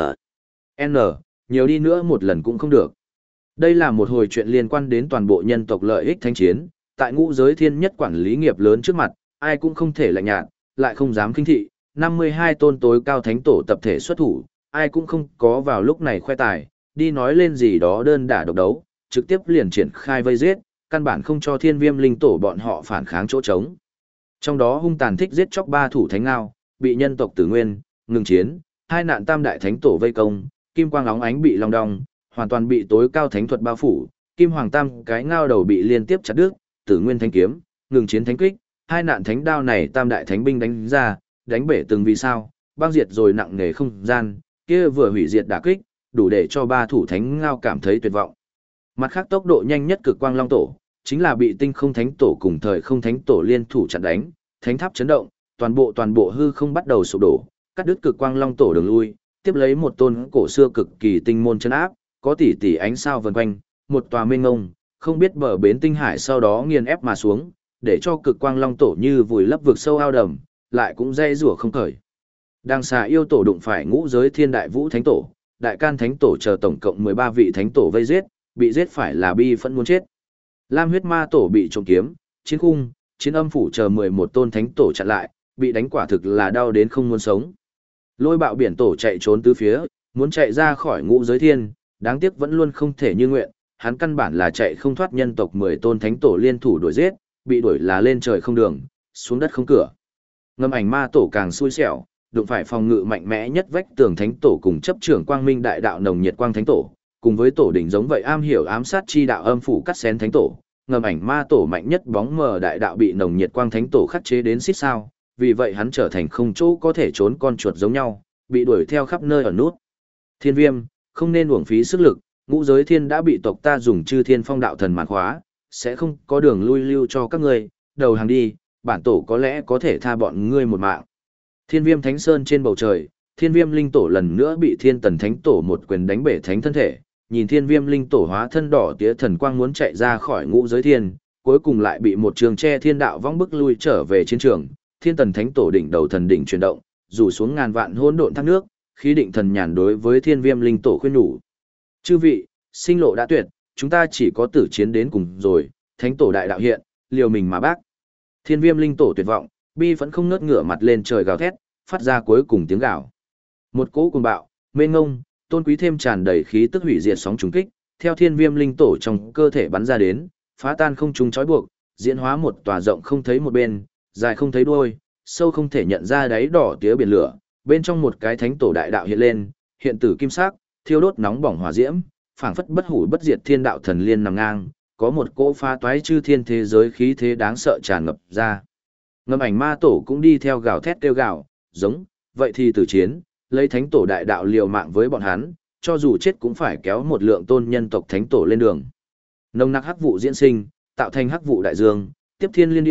9LN, nhiều đi nữa một lần cũng không được. Đây là một hồi chuyện liên quan đến toàn bộ nhân tộc lợi ích thánh chiến, tại ngũ giới thiên nhất quản lý nghiệp lớn trước mặt, ai cũng không thể lạnh nhạt, lại không dám khinh thị, 52 tôn tối cao thánh tổ tập thể xuất thủ, ai cũng không có vào lúc này khoe tài, đi nói lên gì đó đơn đả độc đấu, trực tiếp liền triển khai vây giết, căn bản không cho Thiên Viêm linh tổ bọn họ phản kháng chỗ trống. Trong đó hung tàn thích giết chóc ba thủ thánh ngao, bị nhân tộc Tử Nguyên ngừng chiến, hai nạn tam đại thánh tổ vây công, kim quang óng ánh bị long đong, hoàn toàn bị tối cao thánh thuật bao phủ, kim hoàng tam cái ngao đầu bị liên tiếp chặt đứt, Tử Nguyên thánh kiếm, ngừng chiến thánh kích, hai nạn thánh đao này tam đại thánh binh đánh ra, đánh bể từng vì sao, băng diệt rồi nặng nề không gian, kia vừa hủy diệt đả kích, đủ để cho ba thủ thánh ngao cảm thấy tuyệt vọng. Mặt khác tốc độ nhanh nhất cực quang long tổ, chính là bị tinh không thánh tổ cùng thời không thánh tổ liên thủ chặn đánh, thánh tháp chấn động, toàn bộ hư không bắt đầu sụp đổ, cắt đứt cực quang long tổ đường lui, tiếp lấy một tôn cổ xưa cực kỳ tinh môn chân áp, có tỷ tỷ ánh sao vần quanh, một tòa mênh ngông, không biết bờ bến tinh hải sau đó nghiền ép mà xuống, để cho cực quang long tổ như vùi lấp vực sâu ao đầm, lại cũng dây rủa không khởi. Đang xà yêu tổ đụng phải ngũ giới thiên đại vũ thánh tổ, đại can thánh tổ chờ tổng cộng 13 vị thánh tổ vây giết, bị giết phải là bi phẫn muốn chết. Lam huyết ma tổ bị trộm kiếm, chiến khung, chiến âm phủ chờ 11 tôn thánh tổ chặn lại, bị đánh quả thực là đau đến không muốn sống. Lôi bạo biển tổ chạy trốn tứ phía, muốn chạy ra khỏi ngũ giới thiên, đáng tiếc vẫn luôn không thể như nguyện, hắn căn bản là chạy không thoát nhân tộc 10 tôn thánh tổ liên thủ đuổi giết, bị đuổi là lên trời không đường, xuống đất không cửa. Ngâm ảnh ma tổ càng xui xẻo, đụng phải phòng ngự mạnh mẽ nhất vách tường thánh tổ cùng chấp trưởng quang minh đại đạo nồng nhiệt quang thánh tổ, cùng với tổ đỉnh giống vậy am hiểu ám sát chi đạo âm phủ cắt xén thánh tổ. Ngâm ảnh ma tổ mạnh nhất bóng mờ đại đạo bị nồng nhiệt quang thánh tổ khắc chế đến xít sao, vì vậy hắn trở thành không chỗ có thể trốn con chuột giống nhau, bị đuổi theo khắp nơi ở nút. Thiên Viêm, không nên uổng phí sức lực, ngũ giới thiên đã bị tộc ta dùng chư thiên phong đạo thần mạn khóa, sẽ không có đường lui lưu cho các ngươi, đầu hàng đi, bản tổ có lẽ có thể tha bọn ngươi một mạng. Thiên Viêm Thánh Sơn trên bầu trời, Thiên Viêm linh tổ lần nữa bị Thiên Tần Thánh tổ một quyền đánh bể thánh thân thể, nhìn Thiên Viêm linh tổ hóa thân đỏ tía thần quang muốn chạy ra khỏi ngũ giới thiên, cuối cùng lại bị một trường che thiên đạo vong bức lui trở về chiến trường. Thiên Tần Thánh tổ đỉnh đầu thần đỉnh chuyển động, rủ xuống ngàn vạn hỗn độn thác nước, khí định thần nhàn đối với Thiên Viêm linh tổ khuyên nhủ: chư vị, sinh lộ đã tuyệt, chúng ta chỉ có tử chiến đến cùng rồi. Thánh tổ đại đạo hiện, liều mình mà bác. Thiên Viêm linh tổ tuyệt vọng, bi vẫn không ngớt ngửa mặt lên trời gào thét, phát ra cuối cùng tiếng gào. Một cỗ cuồng bạo, mênh ngông, tôn quý thêm tràn đầy khí tức hủy diệt sóng trùng kích, theo Thiên Viêm linh tổ trong cơ thể bắn ra đến, phá tan không trung trói buộc, diễn hóa một tòa rộng không thấy một bên, dài không thấy đuôi, sâu không thể nhận ra đáy đỏ tía biển lửa, bên trong một cái thánh tổ đại đạo hiện lên, hiện tử kim sắc, thiêu đốt nóng bỏng hỏa diễm, phảng phất bất hủ bất diệt thiên đạo thần liên nằm ngang, có một cỗ phá toái chư thiên thế giới khí thế đáng sợ tràn ngập ra. Ngâm ảnh ma tổ cũng đi theo gào thét kêu gào, giống, vậy thì tử chiến, lấy thánh tổ đại đạo liều mạng với bọn hắn, cho dù chết cũng phải kéo một lượng tôn nhân tộc thánh tổ lên đường. Nồng nặc hắc vụ diễn sinh, tạo thành hắc vụ đại dương, tiếp thiên liên địa,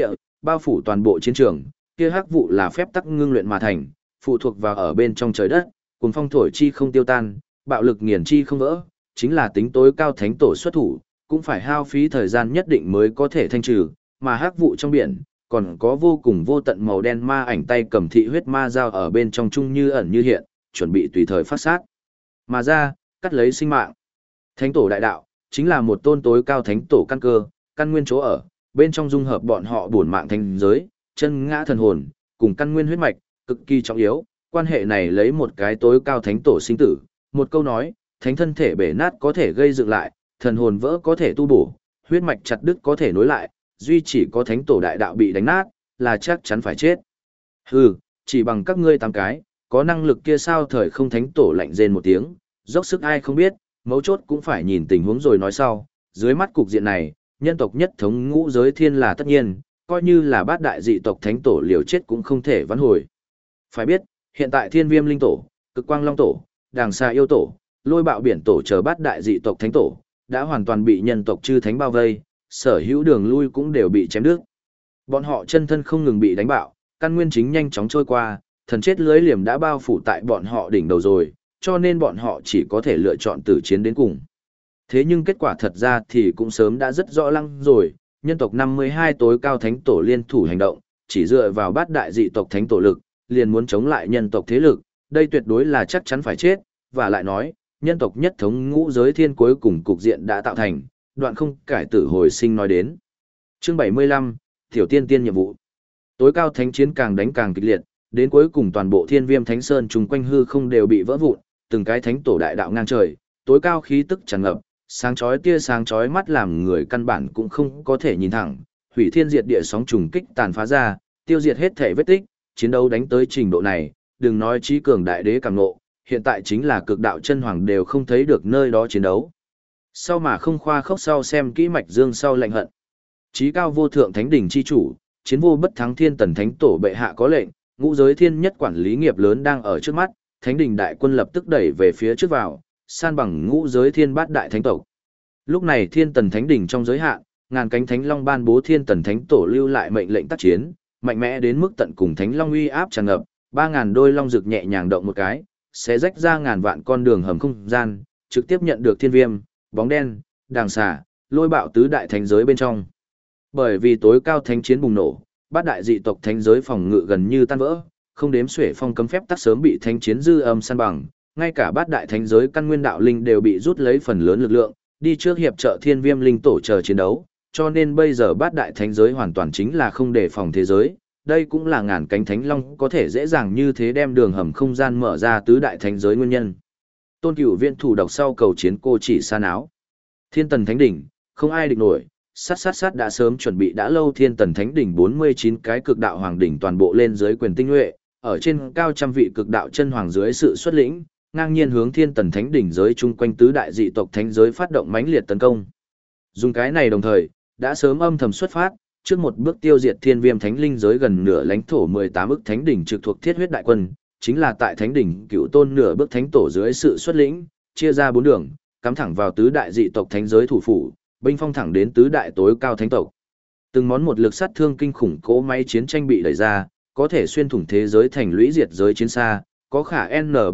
bao phủ toàn bộ chiến trường, kia hắc vụ là phép tắc ngưng luyện mà thành, phụ thuộc vào ở bên trong trời đất, cuồng phong thổi chi không tiêu tan, bạo lực nghiền chi không vỡ, chính là tính tối cao thánh tổ xuất thủ, cũng phải hao phí thời gian nhất định mới có thể thanh trừ, mà hắc vụ trong biển, còn có vô cùng vô tận màu đen ma ảnh tay cầm thị huyết ma dao ở bên trong chung như ẩn như hiện, chuẩn bị tùy thời phát sát. Mà ra, cắt lấy sinh mạng. Thánh tổ đại đạo, chính là một tôn tối cao thánh tổ căn cơ, căn nguyên chỗ ở, bên trong dung hợp bọn họ bổn mạng thánh giới, chân ngã thần hồn, cùng căn nguyên huyết mạch, cực kỳ trọng yếu, quan hệ này lấy một cái tối cao thánh tổ sinh tử, một câu nói, thánh thân thể bể nát có thể gây dựng lại, thần hồn vỡ có thể tu bổ, huyết mạch chặt đứt có thể nối lại, duy chỉ có thánh tổ đại đạo bị đánh nát, là chắc chắn phải chết. Hừ, chỉ bằng các ngươi 8 cái, có năng lực kia sao thời không thánh tổ lạnh rên một tiếng, dốc sức ai không biết, mấu chốt cũng phải nhìn tình huống rồi nói sau, dưới mắt cục diện này, nhân tộc nhất thống ngũ giới thiên là tất nhiên, coi như là bát đại dị tộc thánh tổ liều chết cũng không thể vãn hồi. Phải biết, hiện tại thiên viêm linh tổ, cực quang long tổ, đàng xa yêu tổ, lôi bạo biển tổ chờ bát đại dị tộc thánh tổ, đã hoàn toàn bị nhân tộc chư thánh bao vây, sở hữu đường lui cũng đều bị chém đứt. Bọn họ chân thân không ngừng bị đánh bạo, căn nguyên chính nhanh chóng trôi qua, thần chết lưới liềm đã bao phủ tại bọn họ đỉnh đầu rồi, cho nên bọn họ chỉ có thể lựa chọn tử chiến đến cùng. Thế nhưng kết quả thật ra thì cũng sớm đã rất rõ lăng rồi, nhân tộc 52 tối cao thánh tổ liên thủ hành động, chỉ dựa vào bát đại dị tộc thánh tổ lực, liền muốn chống lại nhân tộc thế lực, đây tuyệt đối là chắc chắn phải chết, và lại nói, nhân tộc nhất thống ngũ giới thiên cuối cùng cục diện đã tạo thành, đoạn không cải tử hồi sinh nói đến. Chương 75, Tiểu Tiên Tiên nhiệm vụ. Tối cao thánh chiến càng đánh càng kịch liệt, đến cuối cùng toàn bộ Thiên Viêm Thánh Sơn chung quanh hư không đều bị vỡ vụn, từng cái thánh tổ đại đạo ngang trời, tối cao khí tức tràn ngập, sáng chói tia sáng chói mắt làm người căn bản cũng không có thể nhìn thẳng, hủy thiên diệt địa sóng trùng kích tàn phá ra, tiêu diệt hết thể vết tích, chiến đấu đánh tới trình độ này, đừng nói trí cường đại đế càng ngộ, hiện tại chính là cực đạo chân hoàng đều không thấy được nơi đó chiến đấu. Sau mà không khoa khốc sau xem kỹ mạch dương sau lạnh hận. Chí cao vô thượng thánh đỉnh chi chủ, chiến vô bất thắng thiên tần thánh tổ bệ hạ có lệnh, ngũ giới thiên nhất quản lý nghiệp lớn đang ở trước mắt, thánh đỉnh đại quân lập tức đẩy về phía trước vào, san bằng ngũ giới thiên bát đại thánh tộc. Lúc này thiên tần thánh đỉnh trong giới hạn, ngàn cánh thánh long ban bố thiên tần thánh tổ lưu lại mệnh lệnh tác chiến, mạnh mẽ đến mức tận cùng thánh long uy áp tràn ngập, 3000 đôi long rực nhẹ nhàng động một cái, sẽ rách ra ngàn vạn con đường hầm không gian, trực tiếp nhận được thiên viêm, bóng đen, đàng xà, lôi bạo tứ đại thánh giới bên trong. Bởi vì tối cao thánh chiến bùng nổ, bát đại dị tộc thánh giới phòng ngự gần như tan vỡ, không đếm xuể phong cấm phép tắc sớm bị thánh chiến dư âm san bằng, ngay cả bát đại thánh giới căn nguyên đạo linh đều bị rút lấy phần lớn lực lượng, đi trước hiệp trợ thiên viêm linh tổ chờ chiến đấu, cho nên bây giờ bát đại thánh giới hoàn toàn chính là không đề phòng thế giới. Đây cũng là ngàn cánh thánh long có thể dễ dàng như thế đem đường hầm không gian mở ra tứ đại thánh giới nguyên nhân. Tôn Cửu Viễn thủ độc sau cầu chiến cô chỉ sa náo. Thiên Tần Thánh đỉnh, không ai địch nổi, sát đã sớm chuẩn bị đã lâu Thiên Tần Thánh đỉnh 49 cái cực đạo hoàng đỉnh toàn bộ lên dưới quyền tinh nhuệ, ở trên cao trăm vị cực đạo chân hoàng dưới sự xuất lĩnh, ngang nhiên hướng Thiên Tần Thánh đỉnh giới chung quanh tứ đại dị tộc thánh giới phát động mãnh liệt tấn công. Dùng cái này đồng thời, đã sớm âm thầm xuất phát, trước một bước tiêu diệt thiên viêm thánh linh giới gần nửa lãnh thổ 18 ức thánh đỉnh trực thuộc thiết huyết đại quân, chính là tại thánh đỉnh cựu tôn nửa bước thánh tổ dưới sự xuất lĩnh, chia ra 4 đường, cắm thẳng vào tứ đại dị tộc thánh giới thủ phủ, binh phong thẳng đến tứ đại tối cao thánh tộc. Từng món một lực sát thương kinh khủng cỗ máy chiến tranh bị đẩy ra, có thể xuyên thủng thế giới thành lũy diệt giới chiến xa, có khả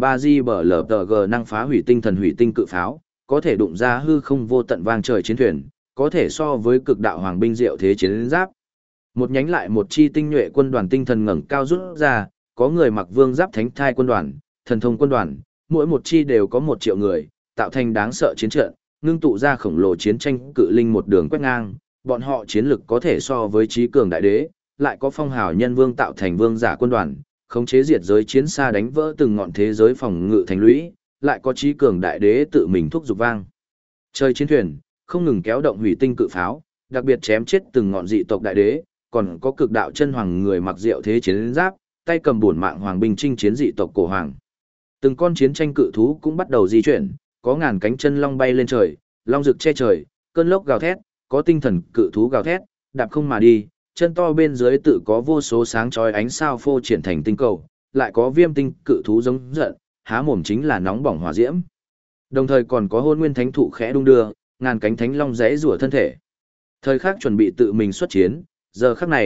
N3J năng phá hủy tinh thần hủy tinh cự pháo, có thể đụng ra hư không vô tận vang trời chiến thuyền, có thể so với cực đạo hoàng binh diệu thế chiến giáp. Một nhánh lại một chi tinh nhuệ quân đoàn tinh thần ngẩng cao rút ra, có người mặc vương giáp thánh thai quân đoàn, thần thông quân đoàn, mỗi một chi đều có 1 triệu người, tạo thành đáng sợ chiến trận, ngưng tụ ra khổng lồ chiến tranh cự linh một đường quét ngang, bọn họ chiến lực có thể so với trí cường đại đế, lại có phong hào nhân vương tạo thành vương giả quân đoàn, khống chế diệt giới chiến xa đánh vỡ từng ngọn thế giới phòng ngự thành lũy, lại có trí cường đại đế tự mình thúc giục vang. Chơi chiến thuyền, không ngừng kéo động hủy tinh cự pháo, đặc biệt chém chết từng ngọn dị tộc đại đế, còn có cực đạo chân hoàng người mặc diệu thế chiến giáp, tay cầm bổn mạng hoàng binh chinh chiến dị tộc cổ hoàng. Từng con chiến tranh cự thú cũng bắt đầu di chuyển, có ngàn cánh chân long bay lên trời, long rực che trời, cơn lốc gào thét, có tinh thần cự thú gào thét, đạp không mà đi, chân to bên dưới tự có vô số sáng chói ánh sao phô triển thành tinh cầu, lại có viêm tinh cự thú giống giận, há mồm chính là nóng bỏng hỏa diễm. Đồng thời còn có hôn nguyên thánh thụ khẽ đung đưa, ngàn cánh thánh long rẽ rủa thân thể. Thời khắc chuẩn bị tự mình xuất chiến, giờ khắc này,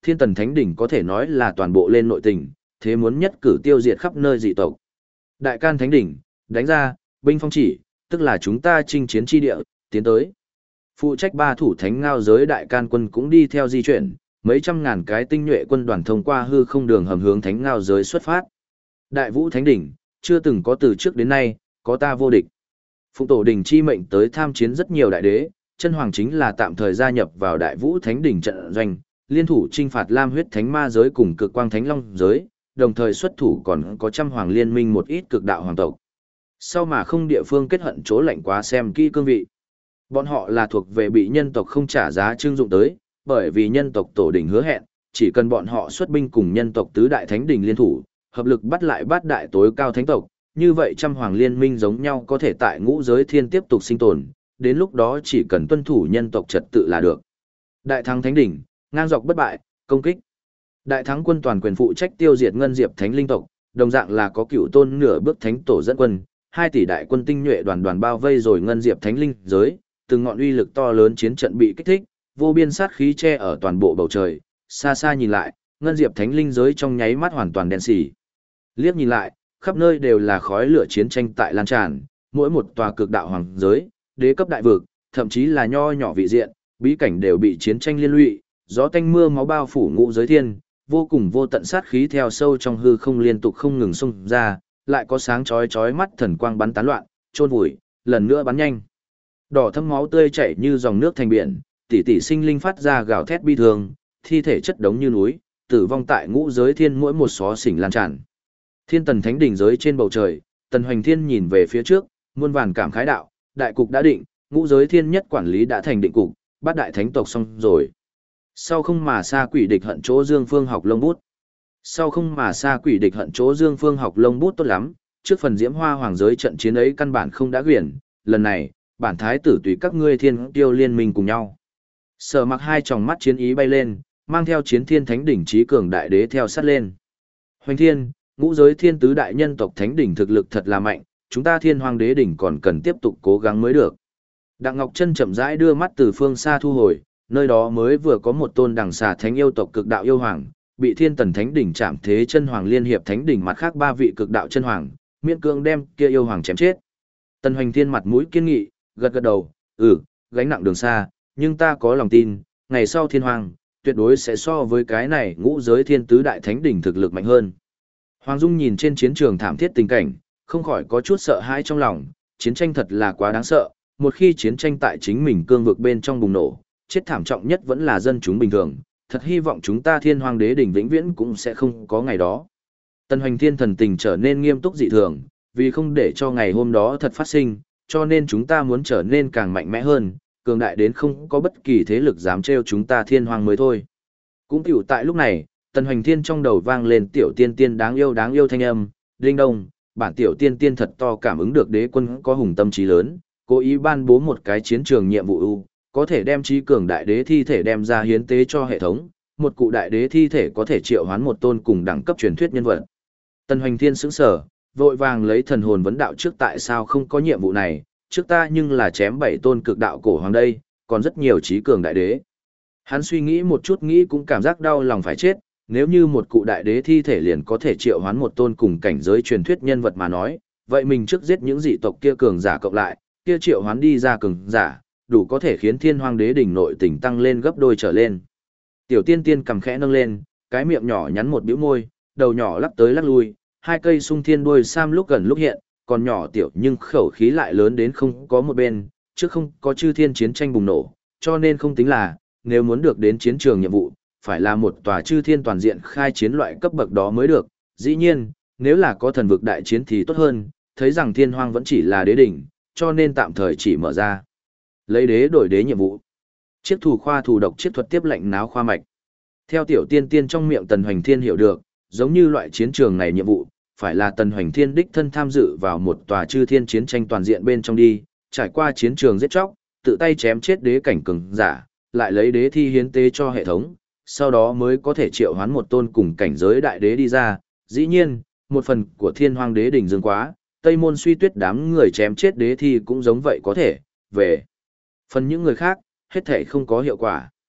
Thiên Tần Thánh Đỉnh có thể nói là toàn bộ lên nội tình, thế muốn nhất cử tiêu diệt khắp nơi dị tộc. Đại Can Thánh Đỉnh, đánh ra, binh phong chỉ, tức là chúng ta chinh chiến chi địa, tiến tới. Phụ trách 3 thủ thánh ngao giới Đại Can quân cũng đi theo di chuyển, mấy trăm ngàn cái tinh nhuệ quân đoàn thông qua hư không đường hầm hướng thánh ngao giới xuất phát. Đại Vũ Thánh Đỉnh, chưa từng có từ trước đến nay, có ta vô địch. Phụng Tổ Đình chi mệnh tới tham chiến rất nhiều đại đế, chân hoàng chính là tạm thời gia nhập vào Đại Vũ Thánh Đỉnh trận doanh, liên thủ chinh phạt Lam huyết thánh ma giới cùng cực quang thánh long giới, đồng thời xuất thủ còn có trăm hoàng liên minh một ít cực đạo hoàng tộc. Sau mà không địa phương kết hận chỗ lạnh quá xem kỹ cương vị. Bọn họ là thuộc về bị nhân tộc không trả giá trưng dụng tới, bởi vì nhân tộc Tổ Đình hứa hẹn, chỉ cần bọn họ xuất binh cùng nhân tộc tứ đại thánh đỉnh liên thủ, hợp lực bắt lại bát đại tối cao thánh tộc, như vậy trăm hoàng liên minh giống nhau có thể tại ngũ giới thiên tiếp tục sinh tồn, đến lúc đó chỉ cần tuân thủ nhân tộc trật tự là được. Đại thắng thánh đỉnh, ngang dọc bất bại, công kích. Đại thắng quân toàn quyền phụ trách tiêu diệt ngân diệp thánh linh tộc, đồng dạng là có cựu tôn nửa bước thánh tổ dẫn quân, 2 tỷ đại quân tinh nhuệ đoàn đoàn bao vây rồi ngân diệp thánh linh giới, từng ngọn uy lực to lớn chiến trận bị kích thích, vô biên sát khí che ở toàn bộ bầu trời, xa xa nhìn lại, ngân diệp thánh linh giới trong nháy mắt hoàn toàn đen xì. Liếc nhìn lại, khắp nơi đều là khói lửa chiến tranh tại lan tràn, mỗi một tòa cực đạo hoàng giới, đế cấp đại vực, thậm chí là nho nhỏ vị diện, bí cảnh đều bị chiến tranh liên lụy, gió tanh mưa máu bao phủ ngũ giới thiên, vô cùng vô tận sát khí theo sâu trong hư không liên tục không ngừng xung ra, lại có sáng chói chói mắt thần quang bắn tán loạn, chôn vùi, lần nữa bắn nhanh. Đỏ thâm máu tươi chảy như dòng nước thành biển, tỷ tỷ sinh linh phát ra gào thét bi thương, thi thể chất đống như núi, tử vong tại ngũ giới thiên mỗi một xó xỉnh lan tràn. Thiên Tần Thánh Đỉnh giới trên bầu trời, Tần Hoành Thiên nhìn về phía trước, muôn vàn cảm khái đạo, đại cục đã định, ngũ giới thiên nhất quản lý đã thành định cục, bát đại thánh tộc xong rồi. Sau không mà xa quỷ địch hận chỗ Dương Phương học lông bút. Sau không mà xa quỷ địch hận chỗ Dương Phương học lông bút tốt lắm, trước phần diễm hoa hoàng giới trận chiến ấy căn bản không đã quyển, lần này, bản thái tử tùy các ngươi thiên tiêu liên minh cùng nhau. Sở Mặc hai tròng mắt chiến ý bay lên, mang theo chiến thiên thánh đỉnh trí cường đại đế theo sát lên. Hoành Thiên, ngũ giới thiên tứ đại nhân tộc thánh đỉnh thực lực thật là mạnh, chúng ta thiên hoàng đế đỉnh còn cần tiếp tục cố gắng mới được. Đặng Ngọc Trân chậm rãi đưa mắt từ phương xa thu hồi, nơi đó mới vừa có một tôn đằng xà thánh yêu tộc cực đạo yêu hoàng, bị Thiên Tần Thánh Đỉnh chạm thế chân hoàng liên hiệp thánh đỉnh mặt khác 3 vị cực đạo chân hoàng, miễn cưỡng đem kia yêu hoàng chém chết. Tần Hoành Thiên mặt mũi kiên nghị, gật gật đầu, gánh nặng đường xa, nhưng ta có lòng tin, ngày sau thiên hoàng, tuyệt đối sẽ so với cái này ngũ giới thiên tứ đại thánh đỉnh thực lực mạnh hơn. Hoàng Dung nhìn trên chiến trường thảm thiết tình cảnh, không khỏi có chút sợ hãi trong lòng, chiến tranh thật là quá đáng sợ, một khi chiến tranh tại chính mình cương vực bên trong bùng nổ, chết thảm trọng nhất vẫn là dân chúng bình thường, thật hy vọng chúng ta thiên hoàng đế đỉnh vĩnh viễn cũng sẽ không có ngày đó. Tần Hoành Thiên thần tình trở nên nghiêm túc dị thường, vì không để cho ngày hôm đó thật phát sinh, cho nên chúng ta muốn trở nên càng mạnh mẽ hơn, cường đại đến không có bất kỳ thế lực dám trêu chúng ta thiên hoàng mới thôi. Cũng tiểu tại lúc này, Tần Hoành Thiên trong đầu vang lên tiểu tiên tiên đáng yêu thanh âm, đinh đông, bản tiểu tiên tiên thật to cảm ứng được đế quân có hùng tâm trí lớn, cố ý ban bố một cái chiến trường nhiệm vụ ưu, có thể đem trí cường đại đế thi thể đem ra hiến tế cho hệ thống, một cụ đại đế thi thể có thể triệu hoán một tôn cùng đẳng cấp truyền thuyết nhân vật. Tần Hoành Thiên sững sờ, vội vàng lấy thần hồn vấn đạo trước tại sao không có nhiệm vụ này, trước ta nhưng là chém 7 tôn cực đạo cổ hoàng đây, còn rất nhiều trí cường đại đế. Hắn suy nghĩ một chút nghĩ cũng cảm giác đau lòng phải chết, nếu như một cụ đại đế thi thể liền có thể triệu hoán một tôn cùng cảnh giới truyền thuyết nhân vật mà nói, vậy mình trước giết những dị tộc kia cường giả cộng lại, kia triệu hoán đi ra cường giả, đủ có thể khiến thiên hoàng đế đỉnh nội tình tăng lên gấp đôi trở lên. Tiểu tiên tiên cầm khẽ nâng lên, cái miệng nhỏ nhắn một bĩu môi, đầu nhỏ lắc tới lắc lui, 2 cây sung thiên đuôi sam lúc gần lúc hiện, còn nhỏ tiểu nhưng khẩu khí lại lớn đến không có một bên, trước không có chư thiên chiến tranh bùng nổ, cho nên không tính là, nếu muốn được đến chiến trường nhiệm vụ, phải là một tòa chư thiên toàn diện khai chiến loại cấp bậc đó mới được. Dĩ nhiên, nếu là có thần vực đại chiến thì tốt hơn, thấy rằng thiên hoang vẫn chỉ là đế đỉnh, cho nên tạm thời chỉ mở ra. Lấy đế đổi đế nhiệm vụ. Chiếc thủ khoa thủ độc chiếc thuật tiếp lệnh náo khoa mạch. Theo tiểu tiên tiên trong miệng Tần Hoành Thiên hiểu được, giống như loại chiến trường này nhiệm vụ, phải là Tần Hoành Thiên đích thân tham dự vào một tòa chư thiên chiến tranh toàn diện bên trong đi, trải qua chiến trường giết chóc, tự tay chém chết đế cảnh cường giả, lại lấy đế thi hiến tế cho hệ thống, sau đó mới có thể triệu hoán một tôn cùng cảnh giới đại đế đi ra. Dĩ nhiên, một phần của thiên hoàng đế đỉnh dương quá, Tây Môn Suy Tuyết đám người chém chết đế thi cũng giống vậy có thể, về phần những người khác, hết thể không có hiệu quả.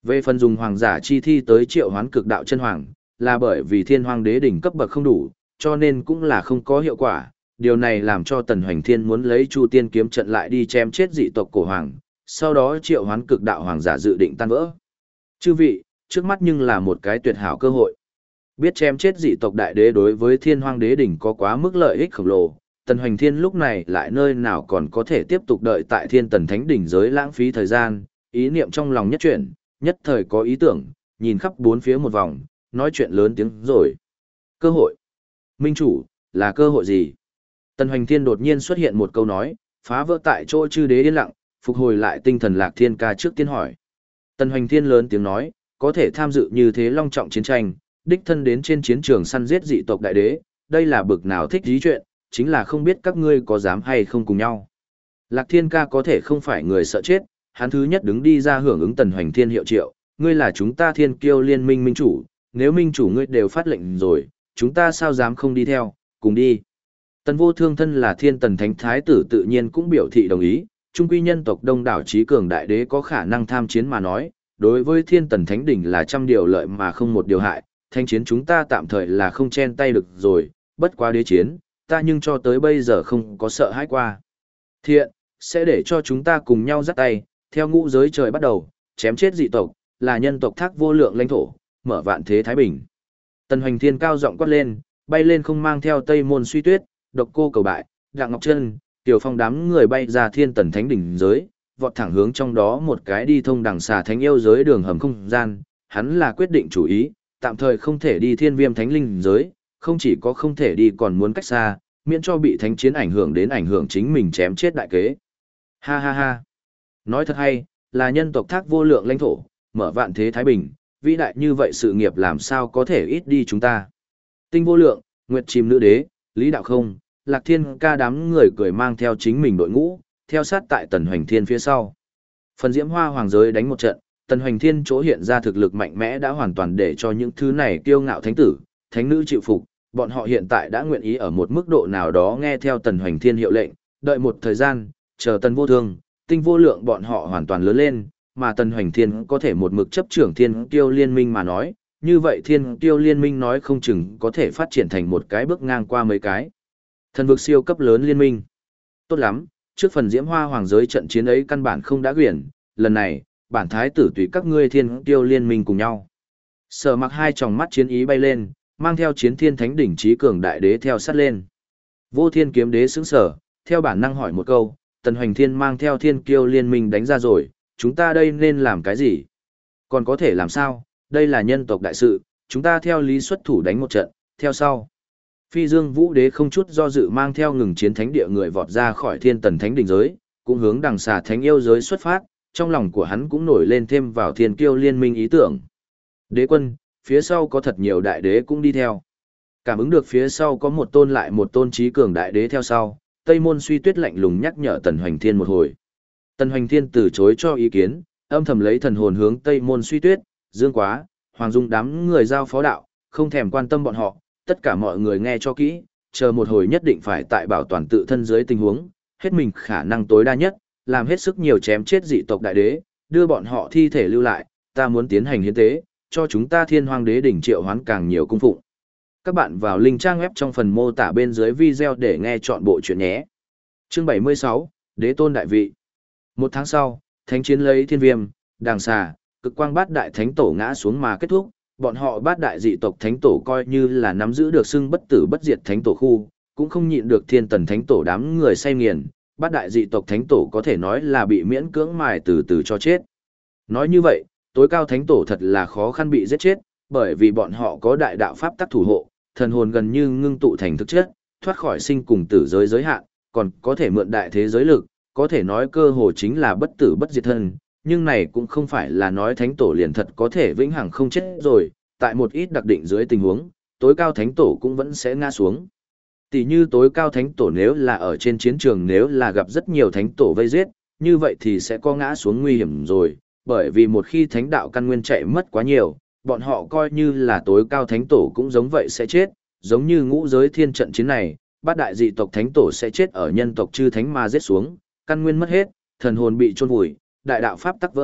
Về phần dùng hoàng giả chi thi tới triệu hoán cực đạo chân hoàng, là bởi vì thiên hoàng đế đỉnh cấp bậc không đủ, cho nên cũng là không có hiệu quả. Điều này làm cho Tần Hoành Thiên muốn lấy Chu Tiên kiếm trận lại đi chém chết dị tộc cổ hoàng, sau đó triệu hoán cực đạo hoàng giả dự định tan vỡ. Chư vị, trước mắt nhưng là một cái tuyệt hảo cơ hội. Biết chém chết dị tộc đại đế đối với thiên hoàng đế đỉnh có quá mức lợi ích khổng lồ, Tần Hoành Thiên lúc này lại nơi nào còn có thể tiếp tục đợi tại thiên tần thánh đỉnh giới lãng phí thời gian, ý niệm trong lòng nhất chuyển, nhất thời có ý tưởng, nhìn khắp bốn phía một vòng, nói chuyện lớn tiếng rồi. Cơ hội. Minh chủ, là cơ hội gì? Tần Hoành Thiên đột nhiên xuất hiện một câu nói, phá vỡ tại chỗ chư đế yên lặng, phục hồi lại tinh thần Lạc Thiên Ca trước tiên hỏi. Tần Hoành Thiên lớn tiếng nói, có thể tham dự như thế long trọng chiến tranh, đích thân đến trên chiến trường săn giết dị tộc đại đế, đây là bực nào thích dí chuyện, chính là không biết các ngươi có dám hay không cùng nhau. Lạc Thiên Ca có thể không phải người sợ chết, hắn thứ nhất đứng đi ra hưởng ứng Tần Hoành Thiên hiệu triệu, ngươi là chúng ta Thiên Kiêu liên minh minh chủ, nếu minh chủ ngươi đều phát lệnh rồi, chúng ta sao dám không đi theo, cùng đi. Tần Vô Thương thân là Thiên Tần Thánh Thái tử tự nhiên cũng biểu thị đồng ý, trung quy nhân tộc đông đảo trí cường đại đế có khả năng tham chiến mà nói, đối với Thiên Tần Thánh đỉnh là trăm điều lợi mà không một điều hại, thanh chiến chúng ta tạm thời là không chen tay được rồi, bất quá đế chiến, ta nhưng cho tới bây giờ không có sợ hãi qua. Thiện, sẽ để cho chúng ta cùng nhau dắt tay, theo ngũ giới trời bắt đầu, chém chết dị tộc, là nhân tộc thác vô lượng lãnh thổ, mở vạn thế thái bình. Tần Hoành Thiên cao giọng quát lên, bay lên không mang theo Tây Môn Suy Tuyết, Độc Cô Cầu Bại, Đặng Ngọc Trân, Tiểu Phong đám người bay ra Thiên Tần Thánh đỉnh giới, vọt thẳng hướng trong đó một cái đi thông đằng xà thánh yêu giới đường hầm không gian, hắn là quyết định chủ ý, tạm thời không thể đi Thiên Viêm Thánh linh giới, không chỉ có không thể đi còn muốn cách xa, miễn cho bị thánh chiến ảnh hưởng chính mình chém chết đại kế. Ha ha ha. Nói thật hay, là nhân tộc thác vô lượng lãnh thổ, mở vạn thế thái bình, vĩ đại như vậy sự nghiệp làm sao có thể ít đi chúng ta. Tinh vô lượng, Nguyệt Chìm nữ đế, Lý Đạo Không, Lạc Thiên Ca đám người cười mang theo chính mình đội ngũ, theo sát tại Tần Hoành Thiên phía sau. Phần Diễm Hoa hoàng giới đánh một trận, Tần Hoành Thiên chỗ hiện ra thực lực mạnh mẽ đã hoàn toàn để cho những thứ này kiêu ngạo thánh tử, thánh nữ chịu phục, bọn họ hiện tại đã nguyện ý ở một mức độ nào đó nghe theo Tần Hoành Thiên hiệu lệnh, đợi một thời gian, chờ Tần Vô Thương, Tinh vô lượng bọn họ hoàn toàn lớn lên, mà Tần Hoành Thiên có thể một mực chấp trưởng Thiên Kiêu Liên minh mà nói, như vậy Thiên Kiêu Liên minh nói không chừng có thể phát triển thành một cái bước ngang qua mấy cái thần vực siêu cấp lớn liên minh. Tốt lắm, trước phần Diễm Hoa hoàng giới trận chiến ấy căn bản không đã quyển, lần này, bản thái tử tùy các ngươi Thiên Kiêu Liên minh cùng nhau. Sở Mặc hai tròng mắt chiến ý bay lên, mang theo chiến thiên thánh đỉnh trí cường đại đế theo sát lên. Vô Thiên kiếm đế sững sở, theo bản năng hỏi một câu, Tần Hoành Thiên mang theo Thiên Kiêu Liên minh đánh ra rồi, chúng ta đây nên làm cái gì? Còn có thể làm sao? Đây là nhân tộc đại sự, chúng ta theo lý xuất thủ đánh một trận, theo sau. Phi Dương Vũ Đế không chút do dự mang theo ngừng chiến thánh địa người vọt ra khỏi Thiên Tần Thánh đỉnh giới, cũng hướng đằng xà thánh yêu giới xuất phát, trong lòng của hắn cũng nổi lên thêm vào Thiên Kiêu Liên minh ý tưởng. Đế quân, phía sau có thật nhiều đại đế cũng đi theo. Cảm ứng được phía sau có một tôn lại một tôn trí cường đại đế theo sau, Tây Môn Suy Tuyết lạnh lùng nhắc nhở Tần Hoành Thiên một hồi. Tần Hoành Thiên từ chối cho ý kiến, âm thầm lấy thần hồn hướng Tây Môn Suy Tuyết, Dương Quá, Hoàng Dung đám người giao phó đạo, không thèm quan tâm bọn họ, tất cả mọi người nghe cho kỹ, chờ một hồi nhất định phải tại bảo toàn tự thân dưới tình huống, hết mình khả năng tối đa nhất, làm hết sức nhiều chém chết dị tộc đại đế, đưa bọn họ thi thể lưu lại, ta muốn tiến hành hiến tế, cho chúng ta Thiên Hoang Đế đỉnh triệu hoán càng nhiều cung phụng. Các bạn vào link trang web trong phần mô tả bên dưới video để nghe chọn bộ chuyện nhé. Chương 76, Đế tôn đại vị. Một tháng sau, thánh chiến lấy Thiên Viêm, Đàng Xà, Cực Quang bát đại thánh tổ ngã xuống mà kết thúc, bọn họ bát đại dị tộc thánh tổ coi như là nắm giữ được xưng bất tử bất diệt thánh tổ khu, cũng không nhịn được Thiên Tần thánh tổ đám người say nghiền, bát đại dị tộc thánh tổ có thể nói là bị miễn cưỡng mài từ từ cho chết. Nói như vậy, tối cao thánh tổ thật là khó khăn bị giết chết, bởi vì bọn họ có đại đạo pháp tắc thủ hộ, thần hồn gần như ngưng tụ thành thực chất, thoát khỏi sinh cùng tử giới giới hạn, còn có thể mượn đại thế giới lực, có thể nói cơ hồ chính là bất tử bất diệt thân, nhưng này cũng không phải là nói thánh tổ liền thật có thể vĩnh hằng không chết rồi, tại một ít đặc định dưới tình huống, tối cao thánh tổ cũng vẫn sẽ ngã xuống. Tỷ như tối cao thánh tổ nếu là ở trên chiến trường nếu là gặp rất nhiều thánh tổ vây giết, như vậy thì sẽ có ngã xuống nguy hiểm rồi, bởi vì một khi thánh đạo căn nguyên chạy mất quá nhiều, bọn họ coi như là tối cao thánh tổ cũng giống vậy sẽ chết, giống như ngũ giới thiên trận chiến này, bát đại dị tộc thánh tổ sẽ chết ở nhân tộc chư thánh ma giết xuống, căn nguyên mất hết, thần hồn bị chôn vùi, đại đạo pháp tắc vỡ nát,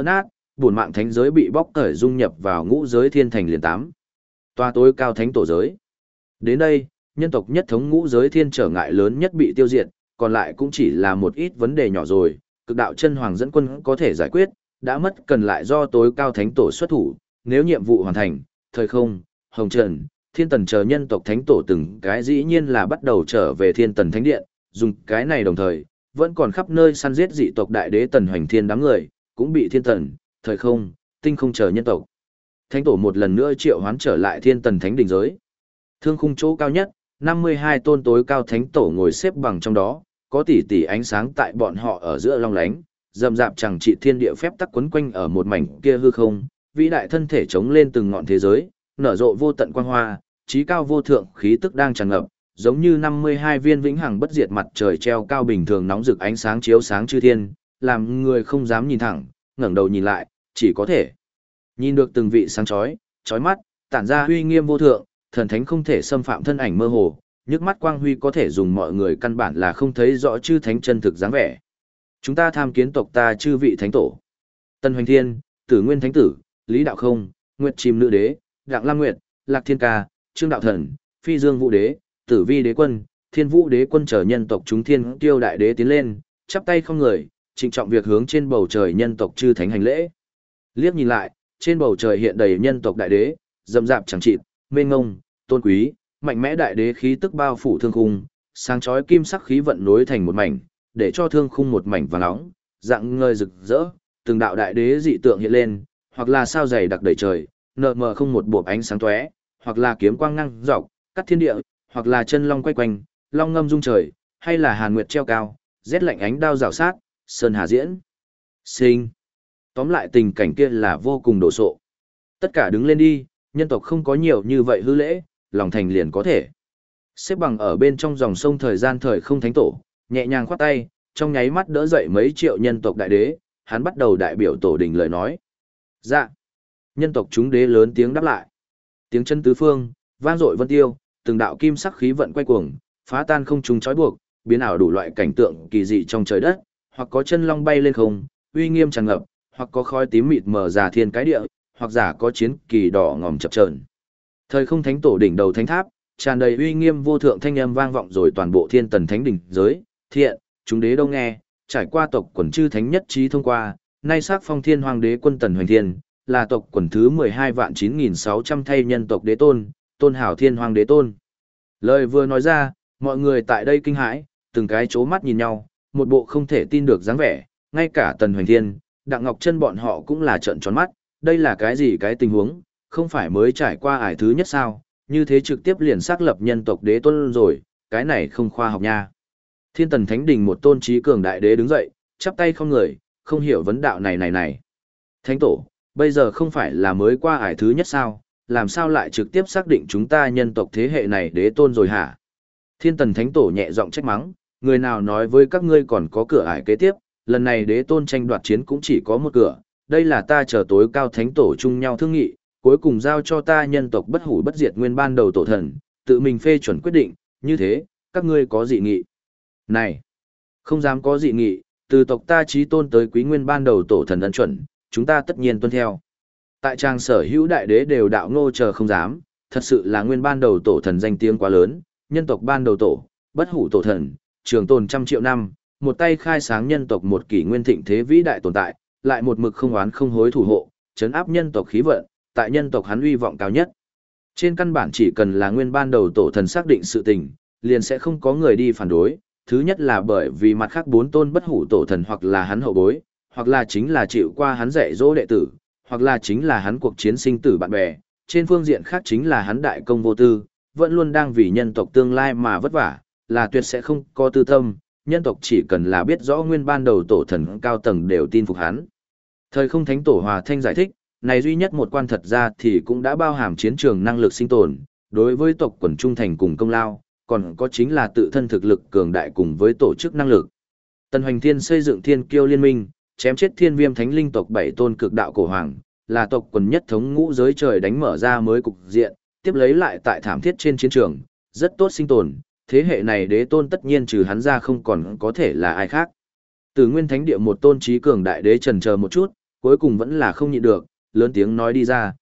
bổn mạng thánh giới bị bóc cởi dung nhập vào ngũ giới thiên thành liền 8. Toa tối cao thánh tổ giới. Đến đây, nhân tộc nhất thống ngũ giới thiên trở ngại lớn nhất bị tiêu diệt, còn lại cũng chỉ là một ít vấn đề nhỏ rồi, cực đạo chân hoàng dẫn quân có thể giải quyết, đã mất cần lại do tối cao thánh tổ xuất thủ, nếu nhiệm vụ hoàn thành, thời không, hồng trần, thiên tần chờ nhân tộc thánh tổ từng cái dĩ nhiên là bắt đầu trở về thiên tần thánh điện, dùng cái này đồng thời, vẫn còn khắp nơi săn giết dị tộc đại đế tần hoành thiên đám người, cũng bị thiên tần, thời không, tinh không chờ nhân tộc. Thánh tổ một lần nữa triệu hoán trở lại thiên tần thánh đỉnh giới. Thương khung chỗ cao nhất, 52 tôn tối cao thánh tổ ngồi xếp bằng trong đó, có tỷ tỷ ánh sáng tại bọn họ ở giữa long lánh, rậm rạp chẳng trị thiên địa phép tắc quấn quanh ở một mảnh kia hư không, vĩ đại thân thể chống lên từng ngọn thế giới, nở rộ vô tận quang hoa, trí cao vô thượng khí tức đang tràn ngập, giống như 52 viên vĩnh hằng bất diệt mặt trời treo cao bình thường nóng rực ánh sáng chiếu sáng chư thiên, làm người không dám nhìn thẳng, ngẩng đầu nhìn lại, chỉ có thể nhìn được từng vị sáng chói mắt, tản ra uy nghiêm vô thượng, thần thánh không thể xâm phạm thân ảnh mơ hồ, nhức mắt quang huy có thể dùng mọi người căn bản là không thấy rõ chư thánh chân thực dáng vẻ. Chúng ta tham kiến tộc ta chư vị thánh tổ. Tân Hoành Thiên, Tử Nguyên Thánh Tử, Lý Đạo Không, Nguyệt Chim Nữ Đế, Đặng Lam Nguyệt, Lạc Thiên Ca, Trương Đạo Thần, Phi Dương Vũ Đế, Tử Vi Đế Quân, Thiên Vũ Đế Quân chờ nhân tộc chúng thiên tiêu đại đế tiến lên, chắp tay không người, trịnh trọng việc hướng trên bầu trời nhân tộc chư thánh hành lễ. Liếc nhìn lại, trên bầu trời hiện đầy nhân tộc đại đế, rậm rạp chẳng chịt, mênh ngông, tôn quý, mạnh mẽ đại đế khí tức bao phủ thương khung, sáng chói kim sắc khí vận nối thành một mảnh, để cho thương khung một mảnh vàng nóng, dạng ngời rực rỡ, từng đạo đại đế dị tượng hiện lên, hoặc là sao dày đặc đầy trời, nợ mờ không một bộp ánh sáng tóe, hoặc là kiếm quang năng dọc, cắt thiên địa, hoặc là chân long quay quanh, long ngâm rung trời, hay là hàn nguyệt treo cao, rét lạnh ánh đao rào sát, sơn hà diễn. Sinh. Tóm lại tình cảnh kia là vô cùng đồ sộ. Tất cả đứng lên đi, nhân tộc không có nhiều như vậy hư lễ, lòng thành liền có thể. Xếp bằng ở bên trong dòng sông thời gian thời không thánh tổ, nhẹ nhàng khoát tay, trong nháy mắt đỡ dậy mấy triệu nhân tộc đại đế, hắn bắt đầu đại biểu tổ đình lời nói. Dạ. Nhân tộc chúng đế lớn tiếng đáp lại. Tiếng chân tứ phương, vang dội vân tiêu, từng đạo kim sắc khí vận quay cuồng, phá tan không trung trói buộc, biến ảo đủ loại cảnh tượng kỳ dị trong trời đất, hoặc có chân long bay lên không, uy nghiêm tràn ngập, hoặc có khói tím mịt mờ giả thiên cái địa, hoặc giả có chiến kỳ đỏ ngòm chập chờn. Thời không thánh tổ đỉnh đầu thánh tháp, tràn đầy uy nghiêm vô thượng thanh âm vang vọng rồi toàn bộ thiên tần thánh đỉnh giới, thiện, chúng đế đâu nghe, trải qua tộc quần chư thánh nhất trí thông qua, nay sắc phong thiên hoàng đế quân tần hoành thiên, là tộc quần thứ 12.9600 thay nhân tộc đế tôn, tôn hảo thiên hoàng đế tôn. Lời vừa nói ra, mọi người tại đây kinh hãi, từng cái chố mắt nhìn nhau, một bộ không thể tin được dáng vẻ, ngay cả tần hoành thiên, Đặng Ngọc Chân bọn họ cũng là trợn tròn mắt, đây là cái gì cái tình huống, không phải mới trải qua ải thứ nhất sao, như thế trực tiếp liền xác lập nhân tộc đế tôn rồi, cái này không khoa học nha. Thiên tần thánh đình một tôn trí cường đại đế đứng dậy, chắp tay không người, không hiểu vấn đạo này. Thánh tổ, bây giờ không phải là mới qua ải thứ nhất sao, làm sao lại trực tiếp xác định chúng ta nhân tộc thế hệ này đế tôn rồi hả? Thiên tần thánh tổ nhẹ giọng trách mắng, người nào nói với các ngươi còn có cửa ải kế tiếp, lần này đế tôn tranh đoạt chiến cũng chỉ có một cửa, đây là ta chờ tối cao thánh tổ chung nhau thương nghị, cuối cùng giao cho ta nhân tộc bất hủ bất diệt nguyên ban đầu tổ thần, tự mình phê chuẩn quyết định, như thế, các ngươi có dị nghị? Này, không dám có dị nghị, từ tộc ta chí tôn tới quý nguyên ban đầu tổ thần ân chuẩn, chúng ta tất nhiên tuân theo. Tại trang sở hữu đại đế đều đạo ngô chờ không dám, thật sự là nguyên ban đầu tổ thần danh tiếng quá lớn, nhân tộc ban đầu tổ, bất hủ tổ thần, trường tồn trăm triệu năm, một tay khai sáng nhân tộc một kỷ nguyên thịnh thế vĩ đại tồn tại, lại một mực không oán không hối thủ hộ, chấn áp nhân tộc khí vận, tại nhân tộc hắn uy vọng cao nhất. Trên căn bản chỉ cần là nguyên ban đầu tổ thần xác định sự tình, liền sẽ không có người đi phản đối. Thứ nhất là bởi vì mặt khác bốn tôn bất hủ tổ thần hoặc là hắn hậu bối, hoặc là chính là chịu qua hắn dạy dỗ đệ tử, hoặc là chính là hắn cuộc chiến sinh tử bạn bè, trên phương diện khác chính là hắn đại công vô tư, vẫn luôn đang vì nhân tộc tương lai mà vất vả, là tuyệt sẽ không có tư tâm, nhân tộc chỉ cần là biết rõ nguyên ban đầu tổ thần cao tầng đều tin phục hắn. Thời không thánh tổ Hòa Thanh giải thích, này duy nhất một quan thật ra thì cũng đã bao hàm chiến trường năng lực sinh tồn, đối với tộc quần trung thành cùng công lao, còn có chính là tự thân thực lực cường đại cùng với tổ chức năng lực. Tần Hoành Thiên xây dựng Thiên Kiêu Liên minh, chém chết Thiên Viêm Thánh Linh tộc 7 tôn cực đạo cổ hoàng, là tộc quần nhất thống ngũ giới trời đánh mở ra mới cục diện, tiếp lấy lại tại thảm thiết trên chiến trường, rất tốt sinh tồn, thế hệ này đế tôn tất nhiên trừ hắn ra không còn có thể là ai khác. Từ Nguyên Thánh Địa một tôn trí cường đại đế trần chờ một chút, cuối cùng vẫn là không nhịn được, lớn tiếng nói đi ra,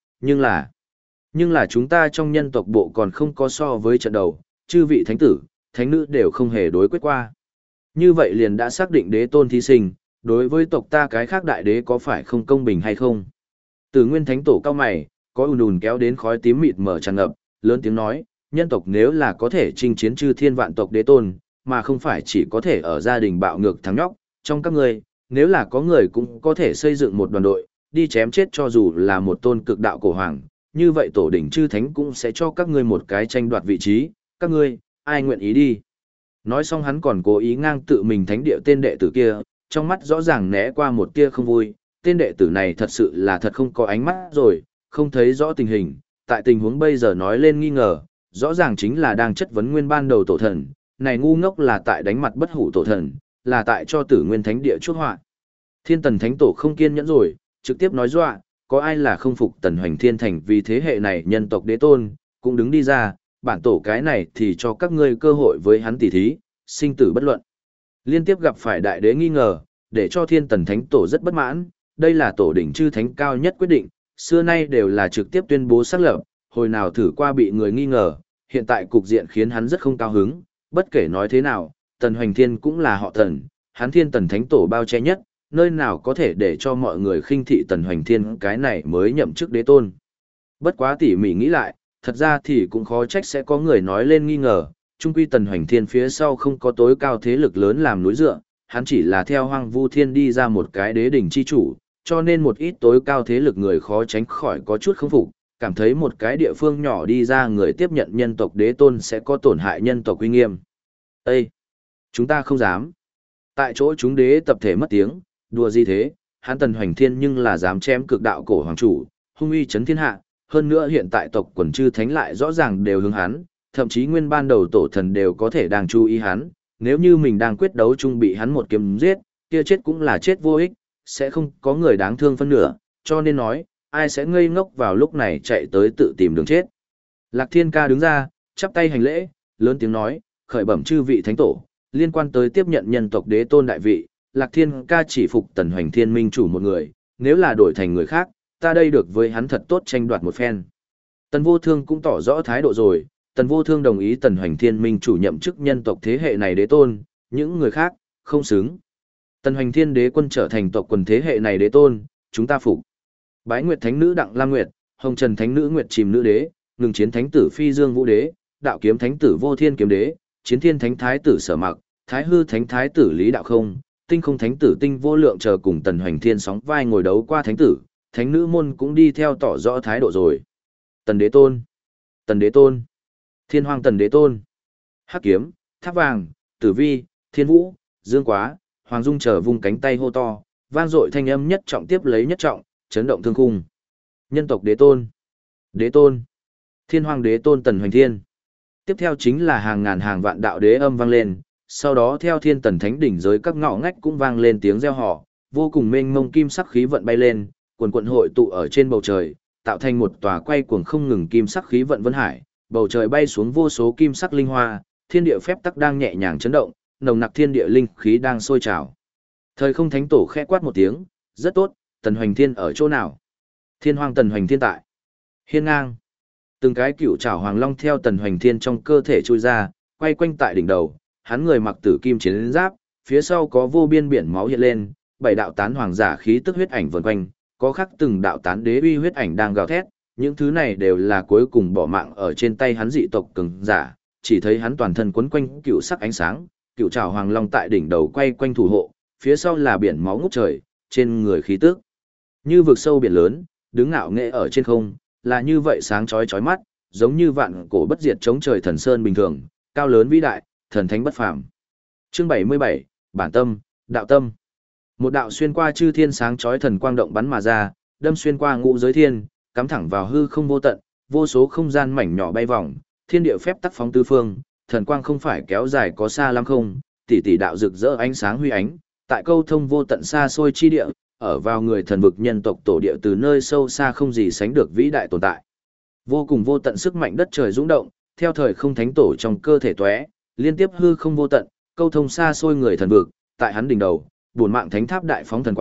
nhưng là chúng ta trong nhân tộc bộ còn không có so với trận đầu, chư vị thánh tử, thánh nữ đều không hề đối quyết qua. Như vậy liền đã xác định đế tôn thí sinh, đối với tộc ta cái khác đại đế có phải không công bình hay không? Từ nguyên thánh tổ cao mày, có ùn ùn kéo đến khói tím mịt mở tràn ngập, lớn tiếng nói, nhân tộc nếu là có thể chinh chiến chư thiên vạn tộc đế tôn, mà không phải chỉ có thể ở gia đình bạo ngược thắng nhóc, trong các ngươi, nếu là có người cũng có thể xây dựng một đoàn đội, đi chém chết cho dù là một tôn cực đạo cổ hoàng, như vậy tổ đỉnh chư thánh cũng sẽ cho các ngươi một cái tranh đoạt vị trí, các ngươi, ai nguyện ý đi. Nói xong hắn còn cố ý ngang tự mình thánh địa tên đệ tử kia, trong mắt rõ ràng né qua một tia không vui, tên đệ tử này thật sự là thật không có ánh mắt rồi, không thấy rõ tình hình, tại tình huống bây giờ nói lên nghi ngờ, rõ ràng chính là đang chất vấn nguyên ban đầu tổ thần, này ngu ngốc là tại đánh mặt bất hủ tổ thần, là tại cho tử nguyên thánh địa chuốc họa. Thiên tần thánh tổ không kiên nhẫn rồi, trực tiếp nói dọa, có ai là không phục tần hoành thiên thành vì thế hệ này nhân tộc đế tôn, cũng đứng đi ra, bản tổ cái này thì cho các ngươi cơ hội với hắn tỉ thí, sinh tử bất luận. Liên tiếp gặp phải đại đế nghi ngờ, để cho thiên tần thánh tổ rất bất mãn, đây là tổ đỉnh chư thánh cao nhất quyết định, xưa nay đều là trực tiếp tuyên bố xác lập, hồi nào thử qua bị người nghi ngờ, hiện tại cục diện khiến hắn rất không cao hứng, bất kể nói thế nào, tần hoành thiên cũng là họ tần, hắn thiên tần thánh tổ bao che nhất, nơi nào có thể để cho mọi người khinh thị tần hoành thiên cái này mới nhậm chức đế tôn. Bất quá tỉ mỉ nghĩ lại, thật ra thì cũng khó trách sẽ có người nói lên nghi ngờ, trung quy tần hoành thiên phía sau không có tối cao thế lực lớn làm núi dựa, hắn chỉ là theo hoang vu thiên đi ra một cái đế đỉnh chi chủ, cho nên một ít tối cao thế lực người khó tránh khỏi có chút không phục, cảm thấy một cái địa phương nhỏ đi ra người tiếp nhận nhân tộc đế tôn sẽ có tổn hại nhân tộc uy nghiêm. Ê! Chúng ta không dám. Tại chỗ chúng đế tập thể mất tiếng, đùa gì thế, hắn tần hoành thiên nhưng là dám chém cực đạo cổ hoàng chủ, hung uy chấn thiên hạ, hơn nữa hiện tại tộc quần chư thánh lại rõ ràng đều hướng hắn, thậm chí nguyên ban đầu tổ thần đều có thể đang chú ý hắn, nếu như mình đang quyết đấu chung bị hắn một kiếm giết, kia chết cũng là chết vô ích, sẽ không có người đáng thương phân nửa, cho nên nói, ai sẽ ngây ngốc vào lúc này chạy tới tự tìm đường chết. Lạc Thiên Ca đứng ra, chắp tay hành lễ, lớn tiếng nói, khởi bẩm chư vị thánh tổ, liên quan tới tiếp nhận nhân tộc đế tôn đại vị, Lạc Thiên Ca chỉ phục tần hoành thiên minh chủ một người, nếu là đổi thành người khác, ta đây được với hắn thật tốt tranh đoạt một phen. Tần Vô Thương cũng tỏ rõ thái độ rồi, Tần Vô Thương đồng ý tần hoành thiên minh chủ nhậm chức nhân tộc thế hệ này đế tôn, những người khác, không xứng. Tần hoành thiên đế quân trở thành tộc quần thế hệ này đế tôn, chúng ta phục. Bái Nguyệt Thánh Nữ Đặng Lam Nguyệt, Hồng Trần Thánh Nữ Nguyệt Chìm Nữ Đế, Ngừng Chiến Thánh Tử Phi Dương Vũ Đế, Đạo Kiếm Thánh Tử Vô Thiên Kiếm Đế, Chiến Thiên Thánh Thái Tử Sở Mặc, Thái Hư Thánh Thái Tử Lý Đạo Không, Tinh Không Thánh Tử Tinh Vô Lượng chờ cùng Tần Hoành Thiên sóng vai ngồi đấu qua thánh tử, thánh nữ môn cũng đi theo tỏ rõ thái độ rồi. Tần Đế Tôn, Tần Đế Tôn, Thiên Hoàng Tần Đế Tôn, Hắc Kiếm, Tháp Vàng, Tử Vi, Thiên Vũ, Dương Quá, Hoàng Dung chờ vung cánh tay hô to, vang dội thanh âm nhất trọng tiếp lấy nhất trọng, chấn động thương khung. Nhân tộc Đế Tôn, Đế Tôn, Thiên Hoàng Đế Tôn Tần Hoành Thiên. Tiếp theo chính là hàng ngàn hàng vạn đạo đế âm vang lên, sau đó theo thiên tần thánh đỉnh giới các ngõ ngách cũng vang lên tiếng reo hò, vô cùng mênh mông kim sắc khí vận bay lên, quần quần hội tụ ở trên bầu trời, tạo thành một tòa quay cuồng không ngừng kim sắc khí vận vân hải, bầu trời bay xuống vô số kim sắc linh hoa, thiên địa phép tắc đang nhẹ nhàng chấn động, nồng nặc thiên địa linh khí đang sôi trào. Thời Không Thánh Tổ khẽ quát một tiếng, rất tốt, Tần Hoành Thiên ở chỗ nào? Thiên Hoàng Tần Hoành Thiên tại. Hiên ngang. Từng cái cựu trảo hoàng long theo Tần Hoành Thiên trong cơ thể chui ra, quay quanh tại đỉnh đầu, hắn người mặc tử kim chiến giáp, phía sau có vô biên biển máu hiện lên, bảy đạo tán hoàng giả khí tức huyết ảnh vần quanh, có khắc từng đạo tán đế uy huyết ảnh đang gào thét, những thứ này đều là cuối cùng bỏ mạng ở trên tay hắn dị tộc cường giả, chỉ thấy hắn toàn thân quấn quanh cựu sắc ánh sáng, cựu trảo hoàng long tại đỉnh đầu quay quanh thủ hộ, phía sau là biển máu ngút trời, trên người khí tức như vực sâu biển lớn, đứng ngạo nghệ ở trên không, là như vậy sáng chói chói mắt, giống như vạn cổ bất diệt chống trời thần sơn bình thường, cao lớn vĩ đại, thần thánh bất phàm. Chương 77, bản tâm, đạo tâm. Một đạo xuyên qua chư thiên sáng chói thần quang động bắn mà ra, đâm xuyên qua ngũ giới thiên, cắm thẳng vào hư không vô tận, vô số không gian mảnh nhỏ bay vòng, thiên địa phép tắc phóng tứ phương, thần quang không phải kéo dài có xa lắm không, tỷ tỷ đạo rực rỡ ánh sáng huy ánh, tại câu thông vô tận xa xôi chi địa, ở vào người thần vực nhân tộc tổ địa từ nơi sâu xa không gì sánh được vĩ đại tồn tại. Vô cùng vô tận sức mạnh đất trời rung động, theo Thời Không Thánh Tổ trong cơ thể tóe, liên tiếp hư không vô tận, câu thông xa xôi người thần vực, tại hắn đỉnh đầu, bổn mạng thánh tháp đại phóng thần quang,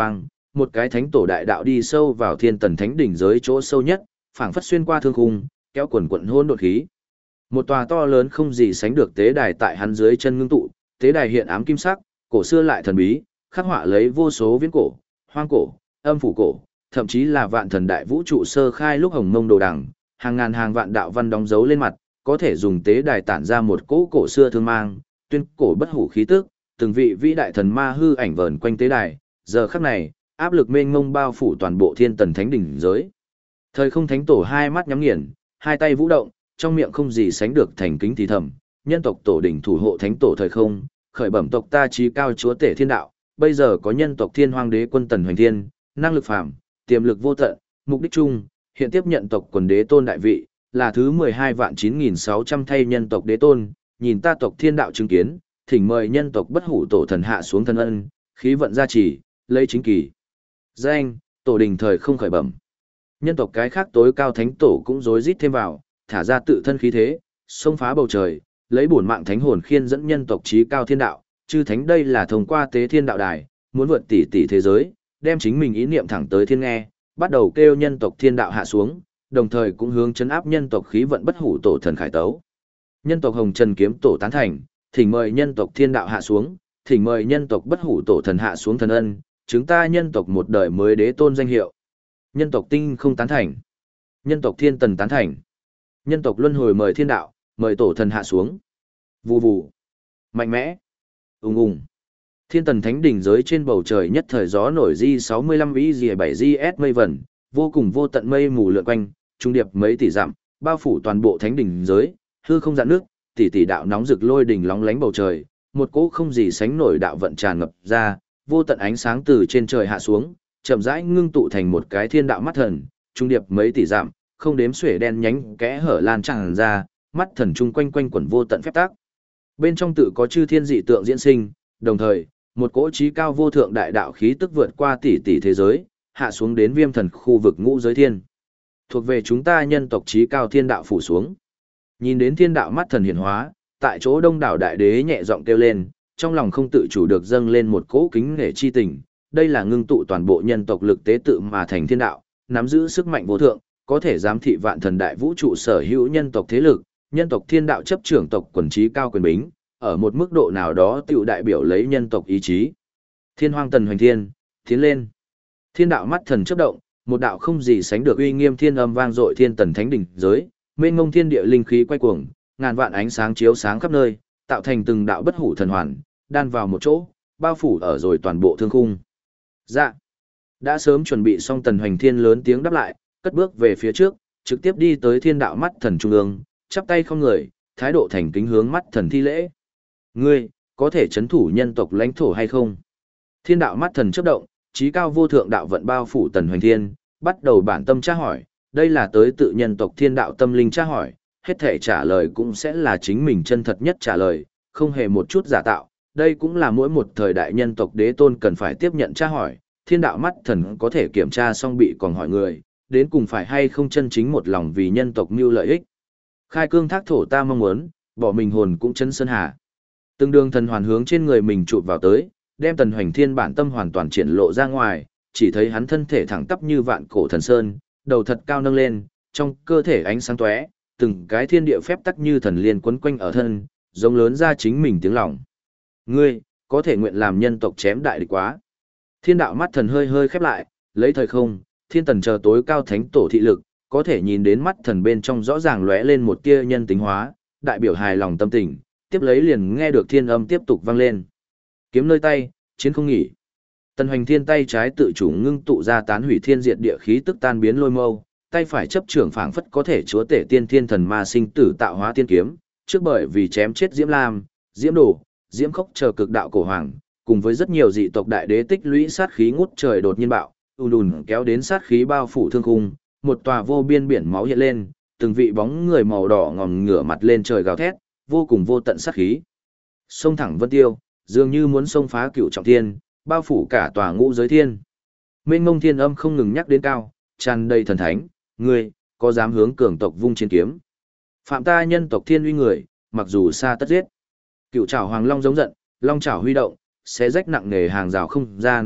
một cái thánh tổ đại đạo đi sâu vào thiên tần thánh đỉnh giới chỗ sâu nhất, phảng phất xuyên qua thương khung, kéo quần quận hôn đột khí. Một tòa to lớn không gì sánh được tế đài tại hắn dưới chân ngưng tụ, tế đài hiện ám kim sắc, cổ xưa lại thần bí, khắc họa lấy vô số viễn cổ, hoang cổ, âm phủ cổ, thậm chí là vạn thần đại vũ trụ sơ khai lúc hồng mông đồ đằng, hàng ngàn hàng vạn đạo văn đóng dấu lên mặt, có thể dùng tế đài tản ra một cỗ cổ xưa thương mang, tuyên cổ bất hủ khí tức, từng vị vĩ đại thần ma hư ảnh vờn quanh tế đài, giờ khắc này, áp lực mênh mông bao phủ toàn bộ thiên tần thánh đỉnh giới. Thời không thánh tổ hai mắt nhắm nghiền, hai tay vũ động, trong miệng không gì sánh được thành kính thì thầm, nhân tộc tổ đỉnh thủ hộ thánh tổ thời không, khởi bẩm tộc ta chí cao chúa tể thiên đạo, bây giờ có nhân tộc thiên hoàng đế quân tần hoành thiên, năng lực phàm, tiềm lực vô tận, mục đích chung, hiện tiếp nhận tộc quần đế tôn đại vị, là thứ 12 vạn 9.600 thay nhân tộc đế tôn, nhìn ta tộc thiên đạo chứng kiến, thỉnh mời nhân tộc bất hủ tổ thần hạ xuống thân ân, khí vận gia trì, lấy chính kỳ. Danh, tổ đình thời không khởi bẩm. Nhân tộc cái khác tối cao thánh tổ cũng rối rít thêm vào, thả ra tự thân khí thế, xông phá bầu trời, lấy bổn mạng thánh hồn khiên dẫn nhân tộc chí cao thiên đạo, chư thánh đây là thông qua tế thiên đạo đài, muốn vượt tỷ tỷ thế giới, đem chính mình ý niệm thẳng tới thiên nghe, bắt đầu kêu nhân tộc thiên đạo hạ xuống, đồng thời cũng hướng chấn áp nhân tộc khí vận bất hủ tổ thần khải tấu. Nhân tộc Hồng Trần kiếm tổ tán thành, thỉnh mời nhân tộc thiên đạo hạ xuống, thỉnh mời nhân tộc bất hủ tổ thần hạ xuống thần ân, chúng ta nhân tộc một đời mới đế tôn danh hiệu. Nhân tộc tinh không tán thành. Nhân tộc thiên tần tán thành. Nhân tộc luân hồi mời thiên đạo, mời tổ thần hạ xuống. Vù vù. Mạnh mẽ. Ùng ùng. Thiên tần thánh đỉnh giới trên bầu trời nhất thời gió nổi di 65 vĩ dìa 7 GS mây vẩn, vô cùng vô tận mây mù lượn quanh, trung điệp mấy tỷ dặm, bao phủ toàn bộ thánh đỉnh giới, hư không dạn nước, tỷ tỷ đạo nóng rực lôi đỉnh lóng lánh bầu trời, một cỗ không gì sánh nổi đạo vận tràn ngập ra, vô tận ánh sáng từ trên trời hạ xuống, chậm rãi ngưng tụ thành một cái thiên đạo mắt thần, trung điệp mấy tỷ dặm, không đếm xuể đen nhánh kẽ hở lan tràn ra, mắt thần chung quanh quanh quẩn vô tận phép tắc. Bên trong tự có chư thiên dị tượng diễn sinh, đồng thời, một cỗ trí cao vô thượng đại đạo khí tức vượt qua tỷ tỷ thế giới, hạ xuống đến viêm thần khu vực ngũ giới thiên. Thuộc về chúng ta nhân tộc trí cao thiên đạo phủ xuống. Nhìn đến thiên đạo mắt thần hiển hóa, tại chỗ đông đảo đại đế nhẹ giọng kêu lên, trong lòng không tự chủ được dâng lên một cỗ kính nể chi tình. Đây là ngưng tụ toàn bộ nhân tộc lực tế tự mà thành thiên đạo, nắm giữ sức mạnh vô thượng, có thể giám thị vạn thần đại vũ trụ sở hữu nhân tộc thế lực, nhân tộc thiên đạo chấp trưởng tộc quần trí cao quyền bính, ở một mức độ nào đó tiểu đại biểu lấy nhân tộc ý chí. Thiên hoang tần hoành thiên, tiến lên. Thiên đạo mắt thần chớp động, một đạo không gì sánh được uy nghiêm thiên âm vang dội thiên tần thánh đỉnh giới, mênh mông thiên địa linh khí quay cuồng, ngàn vạn ánh sáng chiếu sáng khắp nơi, tạo thành từng đạo bất hủ thần hoàn, đan vào một chỗ, bao phủ ở rồi toàn bộ thương khung. Dạ. Đã sớm chuẩn bị xong tần hoành thiên lớn tiếng đáp lại, cất bước về phía trước, trực tiếp đi tới thiên đạo mắt thần trung ương, chắp tay không người, thái độ thành kính hướng mắt thần thi lễ. Ngươi, có thể chấn thủ nhân tộc lãnh thổ hay không? Thiên đạo mắt thần chớp động, trí cao vô thượng đạo vận bao phủ tần hoành thiên, bắt đầu bản tâm tra hỏi, đây là tới tự nhân tộc thiên đạo tâm linh tra hỏi, hết thể trả lời cũng sẽ là chính mình chân thật nhất trả lời, không hề một chút giả tạo. Đây cũng là mỗi một thời đại nhân tộc đế tôn cần phải tiếp nhận tra hỏi, thiên đạo mắt thần có thể kiểm tra xong bị còn hỏi người, đến cùng phải hay không chân chính một lòng vì nhân tộc mưu lợi ích. Khai cương thác thổ ta mong muốn, bỏ mình hồn cũng chân sơn hà. Từng đường thần hoàn hướng trên người mình chụp vào tới, đem tần hoành thiên bản tâm hoàn toàn triển lộ ra ngoài, chỉ thấy hắn thân thể thẳng tắp như vạn cổ thần sơn, đầu thật cao nâng lên, trong cơ thể ánh sáng tóe, từng cái thiên địa phép tắc như thần liên quấn quanh ở thân, giống lớn ra chính mình tiếng lòng. Ngươi, có thể nguyện làm nhân tộc chém đại địch quá. Thiên đạo mắt thần hơi hơi khép lại, lấy thời không, thiên tần chờ tối cao thánh tổ thị lực, có thể nhìn đến mắt thần bên trong rõ ràng lóe lên một tia nhân tính hóa, đại biểu hài lòng tâm tình, tiếp lấy liền nghe được thiên âm tiếp tục vang lên. Kiếm nơi tay, chiến không nghỉ. Tần hoành thiên tay trái tự chủ ngưng tụ ra tán hủy thiên diệt địa khí tức tan biến lôi mâu, tay phải chấp trưởng phảng phất có thể chúa tể tiên thiên thần ma sinh tử tạo hóa tiên kiếm, trước bởi vì chém chết Diễm Lam, Diễm Đồ, Diễm Khốc chờ cực đạo cổ hoàng, cùng với rất nhiều dị tộc đại đế tích lũy sát khí ngút trời đột nhiên bạo, ùn kéo đến sát khí bao phủ thương khung, một tòa vô biên biển máu hiện lên, từng vị bóng người màu đỏ ngòm ngửa mặt lên trời gào thét, vô cùng vô tận sát khí. Xông thẳng vân tiêu, dường như muốn xông phá cửu trọng thiên, bao phủ cả tòa ngũ giới thiên. Mênh mông thiên âm không ngừng nhắc đến cao, tràn đầy thần thánh, ngươi có dám hướng cường tộc vung chiến kiếm? Phạm ta nhân tộc thiên uy người, mặc dù xa tất giết. Cựu trảo hoàng long giống giận, long trảo huy động, xé rách nặng nề hàng rào không gian,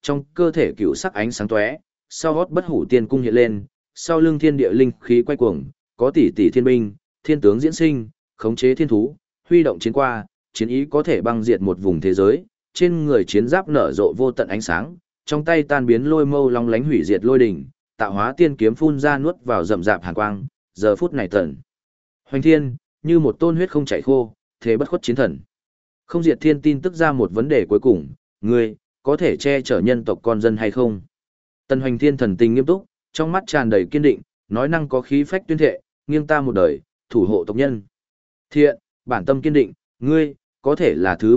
trong cơ thể cựu sắc ánh sáng tóe, sau gót bất hủ tiên cung hiện lên, sau lưng thiên địa linh khí quay cuồng, có tỷ tỷ thiên binh, thiên tướng diễn sinh, khống chế thiên thú, huy động chiến qua, chiến ý có thể băng diệt một vùng thế giới, trên người chiến giáp nở rộ vô tận ánh sáng, trong tay tan biến lôi mâu long lánh hủy diệt lôi đỉnh, tạo hóa tiên kiếm phun ra nuốt vào rậm rạp hàn quang, giờ phút này tận. Hoành thiên, như một tôn huyết không chảy khô, thế bất khuất chiến thần. Không diệt thiên tin tức ra một vấn đề cuối cùng, ngươi, có thể che chở nhân tộc con dân hay không? Tần Hoành Thiên thần tình nghiêm túc, trong mắt tràn đầy kiên định, nói năng có khí phách tuyên thệ, nghiêng ta một đời, thủ hộ tộc nhân. Thiện, bản tâm kiên định, ngươi, có thể là thứ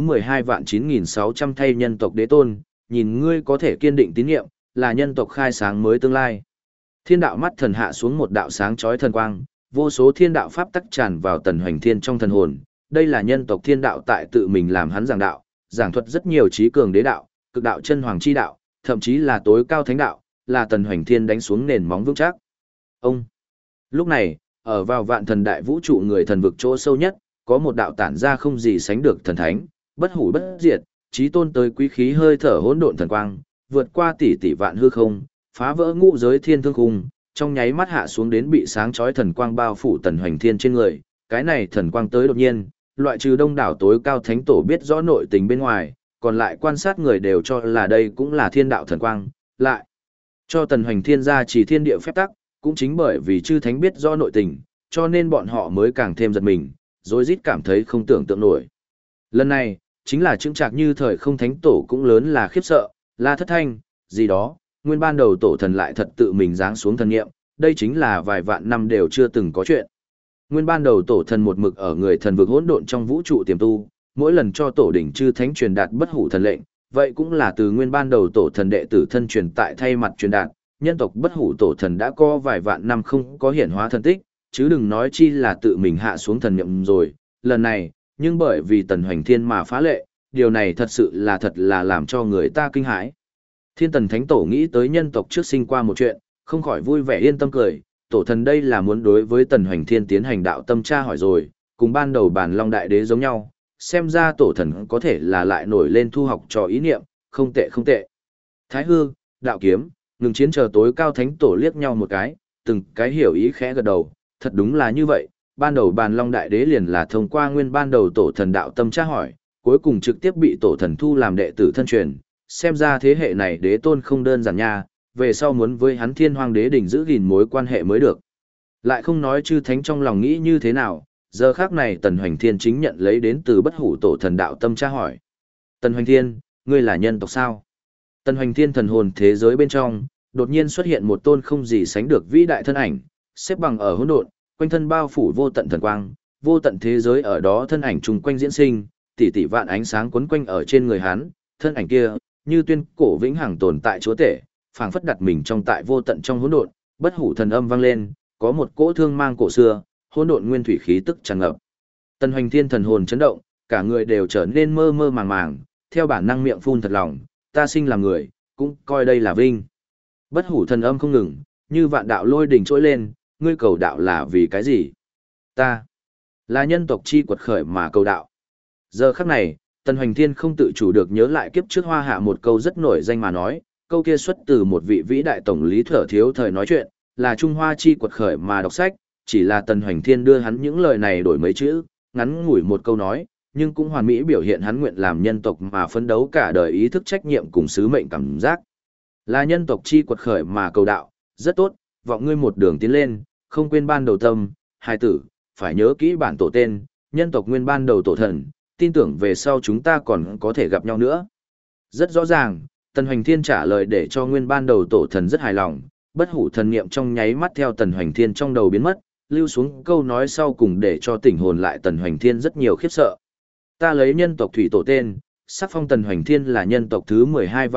12.9600 thay nhân tộc đế tôn, nhìn ngươi có thể kiên định tín nhiệm, là nhân tộc khai sáng mới tương lai. Thiên đạo mắt thần hạ xuống một đạo sáng chói thần quang, vô số thiên đạo pháp tắc tràn vào Tần Hoành Thiên trong thần hồn, đây là nhân tộc thiên đạo tại tự mình làm hắn giảng đạo, giảng thuật rất nhiều trí cường đế đạo, cực đạo chân hoàng chi đạo, thậm chí là tối cao thánh đạo, là Tần Hoành Thiên đánh xuống nền móng vững chắc. Ông. Lúc này, ở vào vạn thần đại vũ trụ người thần vực chỗ sâu nhất, có một đạo tản ra không gì sánh được thần thánh, bất hủ bất diệt, chí tôn tới quý khí hơi thở hỗn độn thần quang, vượt qua tỷ tỷ vạn hư không, phá vỡ ngũ giới thiên thương khung, trong nháy mắt hạ xuống đến bị sáng chói thần quang bao phủ Tần Hoành Thiên trên người. Cái này thần quang tới đột nhiên, loại trừ đông đảo tối cao thánh tổ biết rõ nội tình bên ngoài, còn lại quan sát người đều cho là đây cũng là thiên đạo thần quang, lại cho Tần Hoành Thiên ra chỉ thiên địa phép tắc, cũng chính bởi vì chư thánh biết rõ nội tình, cho nên bọn họ mới càng thêm giật mình, rối rít cảm thấy không tưởng tượng nổi. Lần này, chính là chứng trạc như thời không thánh tổ cũng lớn là khiếp sợ, La Thất Thanh, gì đó, nguyên ban đầu tổ thần lại thật tự mình giáng xuống thần nghiệm, đây chính là vài vạn năm đều chưa từng có chuyện. Nguyên ban đầu tổ thần một mực ở người thần vực hỗn độn trong vũ trụ tiềm tu, mỗi lần cho tổ đỉnh chư thánh truyền đạt bất hủ thần lệnh, vậy cũng là từ nguyên ban đầu tổ thần đệ tử thân truyền tại thay mặt truyền đạt, nhân tộc bất hủ tổ thần đã có vài vạn năm không có hiển hóa thần tích, chứ đừng nói chi là tự mình hạ xuống thần niệm rồi, lần này, nhưng bởi vì Tần Hoành Thiên mà phá lệ, điều này thật sự là làm cho người ta kinh hãi. Thiên Tần Thánh Tổ nghĩ tới nhân tộc trước sinh qua một chuyện, không khỏi vui vẻ yên tâm cười, tổ thần đây là muốn đối với Tần Hoành Thiên tiến hành đạo tâm tra hỏi rồi, cùng ban đầu Bàn Long Đại Đế giống nhau, xem ra tổ thần có thể là lại nổi lên thu học trò ý niệm, không tệ không tệ. Thái Hư, Đạo Kiếm, ngừng chiến chờ tối cao thánh tổ liếc nhau một cái, từng cái hiểu ý khẽ gật đầu, thật đúng là như vậy, ban đầu Bàn Long Đại Đế liền là thông qua nguyên ban đầu tổ thần đạo tâm tra hỏi, cuối cùng trực tiếp bị tổ thần thu làm đệ tử thân truyền, xem ra thế hệ này đế tôn không đơn giản nha, về sau muốn với hắn Thiên Hoang Đế đỉnh giữ gìn mối quan hệ mới được. Lại không nói chư thánh trong lòng nghĩ như thế nào, giờ khác này Tần Hoành Thiên chính nhận lấy đến từ bất hủ tổ thần đạo tâm tra hỏi. Tần Hoành Thiên, ngươi là nhân tộc sao? Tần Hoành Thiên thần hồn thế giới bên trong, đột nhiên xuất hiện một tôn không gì sánh được vĩ đại thân ảnh, xếp bằng ở hỗn độn, quanh thân bao phủ vô tận thần quang, vô tận thế giới ở đó thân ảnh trùng quanh diễn sinh, tỷ tỷ vạn ánh sáng quấn quanh ở trên người hắn, thân ảnh kia, như tuyên cổ vĩnh hằng tồn tại chúa tể, phảng phất đặt mình trong tại vô tận trong hỗn độn, bất hủ thần âm vang lên, có một cỗ thương mang cổ xưa, hỗn độn nguyên thủy khí tức tràn ngập. Tần Hoành Thiên thần hồn chấn động, cả người đều trở nên mơ mơ màng màng, theo bản năng miệng phun thật lòng, ta sinh làm người, cũng coi đây là vinh. Bất hủ thần âm không ngừng, như vạn đạo lôi đỉnh trỗi lên, ngươi cầu đạo là vì cái gì? Ta là nhân tộc chi quật khởi mà cầu đạo. Giờ khắc này, Tần Hoành Thiên không tự chủ được nhớ lại kiếp trước Hoa Hạ một câu rất nổi danh mà nói, câu kia xuất từ một vị vĩ đại tổng lý Thở Thiếu thời nói chuyện, là Trung Hoa chi quật khởi mà đọc sách, chỉ là Tần Hoành Thiên đưa hắn những lời này đổi mấy chữ, ngắn ngủi một câu nói, nhưng cũng hoàn mỹ biểu hiện hắn nguyện làm nhân tộc mà phấn đấu cả đời ý thức trách nhiệm cùng sứ mệnh cảm giác. Là nhân tộc chi quật khởi mà cầu đạo, rất tốt, vọng ngươi một đường tiến lên, không quên ban đầu tâm, hài tử, phải nhớ kỹ bản tổ tên, nhân tộc nguyên ban đầu tổ thần, tin tưởng về sau chúng ta còn có thể gặp nhau nữa. Rất rõ ràng, Tần Hoành Thiên trả lời để cho nguyên ban đầu tổ thần rất hài lòng, bất hủ thần niệm trong nháy mắt theo Tần Hoành Thiên trong đầu biến mất, lưu xuống câu nói sau cùng để cho tỉnh hồn lại Tần Hoành Thiên rất nhiều khiếp sợ. Ta lấy nhân tộc thủy tổ tên, sắc phong Tần Hoành Thiên là nhân tộc thứ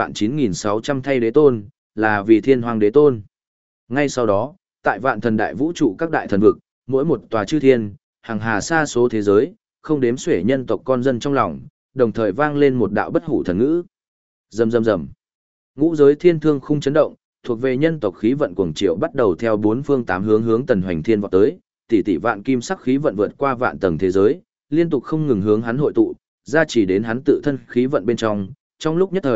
12.9600 thay đế tôn, là vì Thiên Hoang Đế tôn. Ngay sau đó, tại vạn thần đại vũ trụ các đại thần vực, mỗi một tòa chư thiên, hàng hà xa số thế giới, không đếm xuể nhân tộc con dân trong lòng, đồng thời vang lên một đạo bất hủ thần ngữ. Rầm rầm rầm. Ngũ giới thiên thương khung chấn động, thuộc về nhân tộc khí vận cuồng triệu bắt đầu theo bốn phương tám hướng hướng Tần Hoành Thiên vọt tới, tỷ tỷ vạn kim sắc khí vận vượt qua vạn tầng thế giới, liên tục không ngừng hướng hắn hội tụ, ra chỉ đến hắn tự thân khí vận bên trong, trong lúc nhất thời,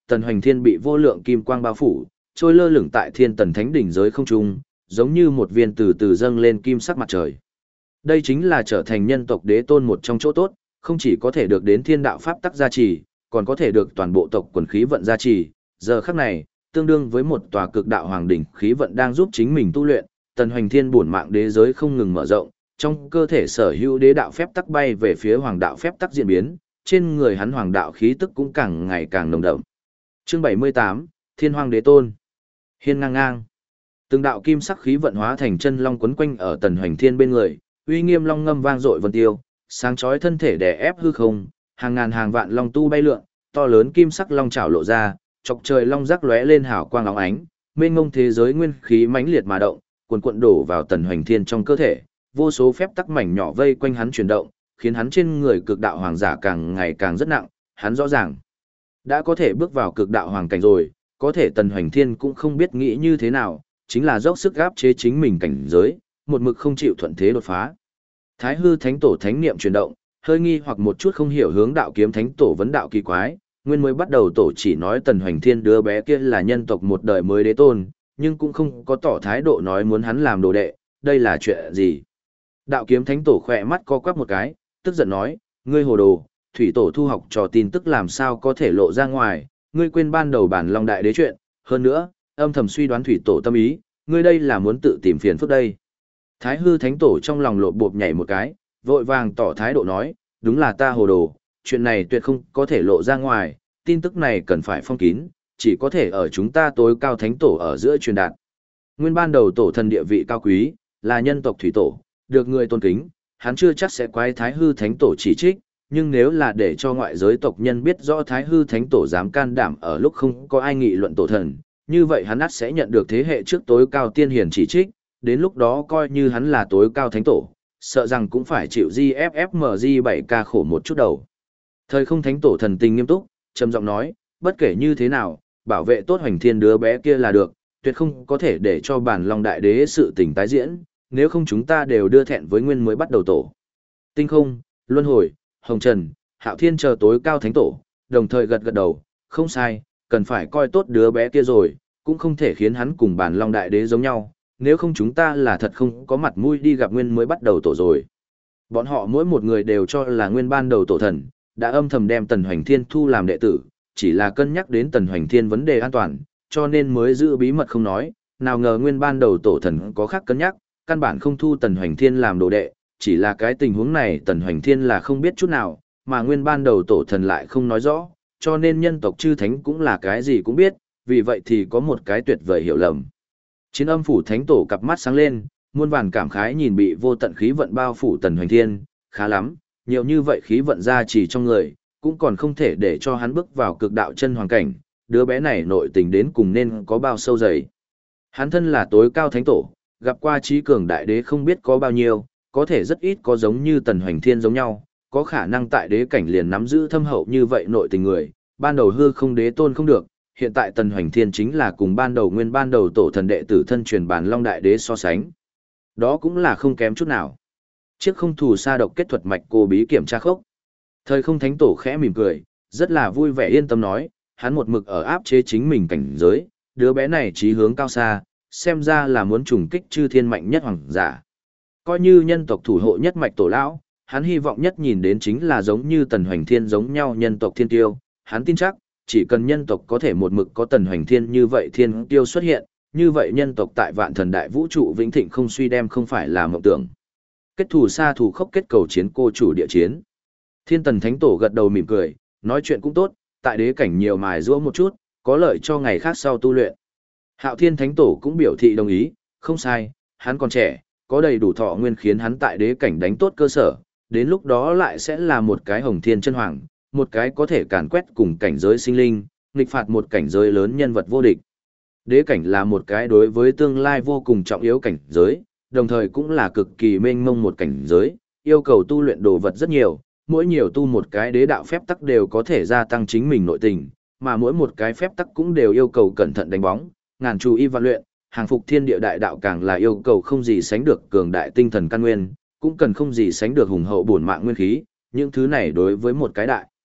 Tần Hoành Thiên bị vô lượng kim quang bao phủ, trôi lơ lửng tại Thiên Tần Thánh đỉnh giới không trung, giống như một viên từ từ dâng lên kim sắc mặt trời. Đây chính là trở thành nhân tộc đế tôn một trong chỗ tốt, không chỉ có thể được đến thiên đạo pháp tắc gia trì, còn có thể được toàn bộ tộc quần khí vận gia trì. Giờ khắc này, tương đương với một tòa cực đạo hoàng đỉnh khí vận đang giúp chính mình tu luyện, Tần Hoành Thiên bổn mạng đế giới không ngừng mở rộng, trong cơ thể sở hữu đế đạo phép tắc bay về phía hoàng đạo phép tắc diễn biến, trên người hắn hoàng đạo khí tức cũng càng ngày càng nồng đậm. Chương 78, Thiên Hoàng Đế Tôn. Hiên ngang ngang. Từng đạo kim sắc khí vận hóa thành chân long quấn quanh ở Tần Hoành Thiên bên người, uy nghiêm long ngâm vang dội vân tiêu, sáng chói thân thể đè ép hư không, hàng ngàn hàng vạn long tu bay lượn, to lớn kim sắc long chảo lộ ra, chọc trời long rắc lóe lên hào quang óng ánh, mênh mông thế giới nguyên khí mãnh liệt mà động, cuồn cuộn đổ vào Tần Hoành Thiên trong cơ thể, vô số phép tắc mảnh nhỏ vây quanh hắn chuyển động, khiến hắn trên người cực đạo hoàng giả càng ngày càng rất nặng, hắn rõ ràng đã có thể bước vào cực đạo hoàng cảnh rồi, có thể Tần Hoành Thiên cũng không biết nghĩ như thế nào, chính là dốc sức áp chế chính mình cảnh giới, một mực không chịu thuận thế đột phá. Thái hư thánh tổ thánh niệm chuyển động, hơi nghi hoặc một chút không hiểu hướng đạo kiếm thánh tổ vấn đạo kỳ quái, nguyên mới bắt đầu tổ chỉ nói Tần Hoành Thiên đứa bé kia là nhân tộc một đời mới đế tôn, nhưng cũng không có tỏ thái độ nói muốn hắn làm đồ đệ, đây là chuyện gì? Đạo kiếm thánh tổ khỏe mắt co quắp một cái, tức giận nói, ngươi hồ đồ, thủy tổ thu học trò tin tức làm sao có thể lộ ra ngoài, ngươi quên ban đầu bản long đại đế chuyện, hơn nữa, âm thầm suy đoán thủy tổ tâm ý, ngươi đây là muốn tự tìm phiền phức đây. Thái hư thánh tổ trong lòng lộp bộp nhảy một cái, vội vàng tỏ thái độ nói, đúng là ta hồ đồ, chuyện này tuyệt không có thể lộ ra ngoài, tin tức này cần phải phong kín, chỉ có thể ở chúng ta tối cao thánh tổ ở giữa truyền đạt. Nguyên ban đầu tổ thần địa vị cao quý, là nhân tộc thủy tổ, được người tôn kính, hắn chưa chắc sẽ quái thái hư thánh tổ chỉ trích, nhưng nếu là để cho ngoại giới tộc nhân biết rõ thái hư thánh tổ dám can đảm ở lúc không có ai nghị luận tổ thần, như vậy hắn ắt sẽ nhận được thế hệ trước tối cao tiên hiền chỉ trích, đến lúc đó coi như hắn là tối cao thánh tổ, sợ rằng cũng phải chịu GFFMG 7K khổ một chút đầu. Thời không thánh tổ thần tình nghiêm túc, trầm giọng nói, bất kể như thế nào, bảo vệ tốt Hoành Thiên đứa bé kia là được, tuyệt không có thể để cho bản long đại đế sự tình tái diễn, nếu không chúng ta đều đưa thẹn với nguyên mới bắt đầu tổ. Tinh không, luân hồi, hồng trần, hạo thiên chờ tối cao thánh tổ, đồng thời gật gật đầu, không sai, cần phải coi tốt đứa bé kia rồi, cũng không thể khiến hắn cùng bản long đại đế giống nhau, nếu không chúng ta là thật không có mặt mũi đi gặp nguyên mới bắt đầu tổ rồi. Bọn họ mỗi một người đều cho là nguyên ban đầu tổ thần, đã âm thầm đem Tần Hoành Thiên thu làm đệ tử, chỉ là cân nhắc đến Tần Hoành Thiên vấn đề an toàn, cho nên mới giữ bí mật không nói, nào ngờ nguyên ban đầu tổ thần có khác cân nhắc, căn bản không thu Tần Hoành Thiên làm đồ đệ, chỉ là cái tình huống này Tần Hoành Thiên là không biết chút nào, mà nguyên ban đầu tổ thần lại không nói rõ, cho nên nhân tộc chư thánh cũng là cái gì cũng biết, vì vậy thì có một cái tuyệt vời hiểu lầm. Chiến âm phủ thánh tổ cặp mắt sáng lên, muôn vàn cảm khái nhìn bị vô tận khí vận bao phủ Tần Hoành Thiên, khá lắm, nhiều như vậy khí vận ra chỉ trong người, cũng còn không thể để cho hắn bước vào cực đạo chân hoàng cảnh, đứa bé này nội tình đến cùng nên có bao sâu dày. Hắn thân là tối cao thánh tổ, gặp qua trí cường đại đế không biết có bao nhiêu, có thể rất ít có giống như Tần Hoành Thiên giống nhau, có khả năng tại đế cảnh liền nắm giữ thâm hậu như vậy nội tình người, ban đầu hư không đế tôn không được, hiện tại Tần Hoành Thiên chính là cùng ban đầu nguyên ban đầu tổ thần đệ tử thân truyền bản long đại đế so sánh. Đó cũng là không kém chút nào. Chiếc không thù sa độc kết thuật mạch cô bí kiểm tra khốc. Thời không thánh tổ khẽ mỉm cười, rất là vui vẻ yên tâm nói, hắn một mực ở áp chế chính mình cảnh giới, đứa bé này chí hướng cao xa, xem ra là muốn trùng kích chư thiên mạnh nhất hoàng giả. Coi như nhân tộc thủ hộ nhất mạch tổ lão, hắn hy vọng nhất nhìn đến chính là giống như Tần Hoành Thiên giống nhau nhân tộc thiên tiêu, hắn tin chắc, chỉ cần nhân tộc có thể một mực có Tần Hoành Thiên như vậy thiên tiêu xuất hiện, như vậy nhân tộc tại vạn thần đại vũ trụ vĩnh thịnh không suy đem không phải là mộng tưởng. Kết thù xa thù khốc kết cầu chiến cô chủ địa chiến. Thiên Tần Thánh Tổ gật đầu mỉm cười, nói chuyện cũng tốt, tại đế cảnh nhiều mài giũa một chút, có lợi cho ngày khác sau tu luyện. Hạo Thiên Thánh Tổ cũng biểu thị đồng ý, không sai, hắn còn trẻ, có đầy đủ thọ nguyên khiến hắn tại đế cảnh đánh tốt cơ sở, đến lúc đó lại sẽ là một cái hồng thiên chân hoàng, một cái có thể càn quét cùng cảnh giới sinh linh, nghịch phạt một cảnh giới lớn nhân vật vô địch. Đế cảnh là một cái đối với tương lai vô cùng trọng yếu cảnh giới, đồng thời cũng là cực kỳ mênh mông một cảnh giới, yêu cầu tu luyện đồ vật rất nhiều, mỗi nhiều tu một cái đế đạo phép tắc đều có thể gia tăng chính mình nội tình, mà mỗi một cái phép tắc cũng đều yêu cầu cẩn thận đánh bóng, ngàn chú ý văn luyện, hàng phục thiên địa đại đạo càng là yêu cầu không gì sánh được cường đại tinh thần căn nguyên, cũng cần không gì sánh được hùng hậu bổn mạng nguyên khí, những thứ này đối với một cái đại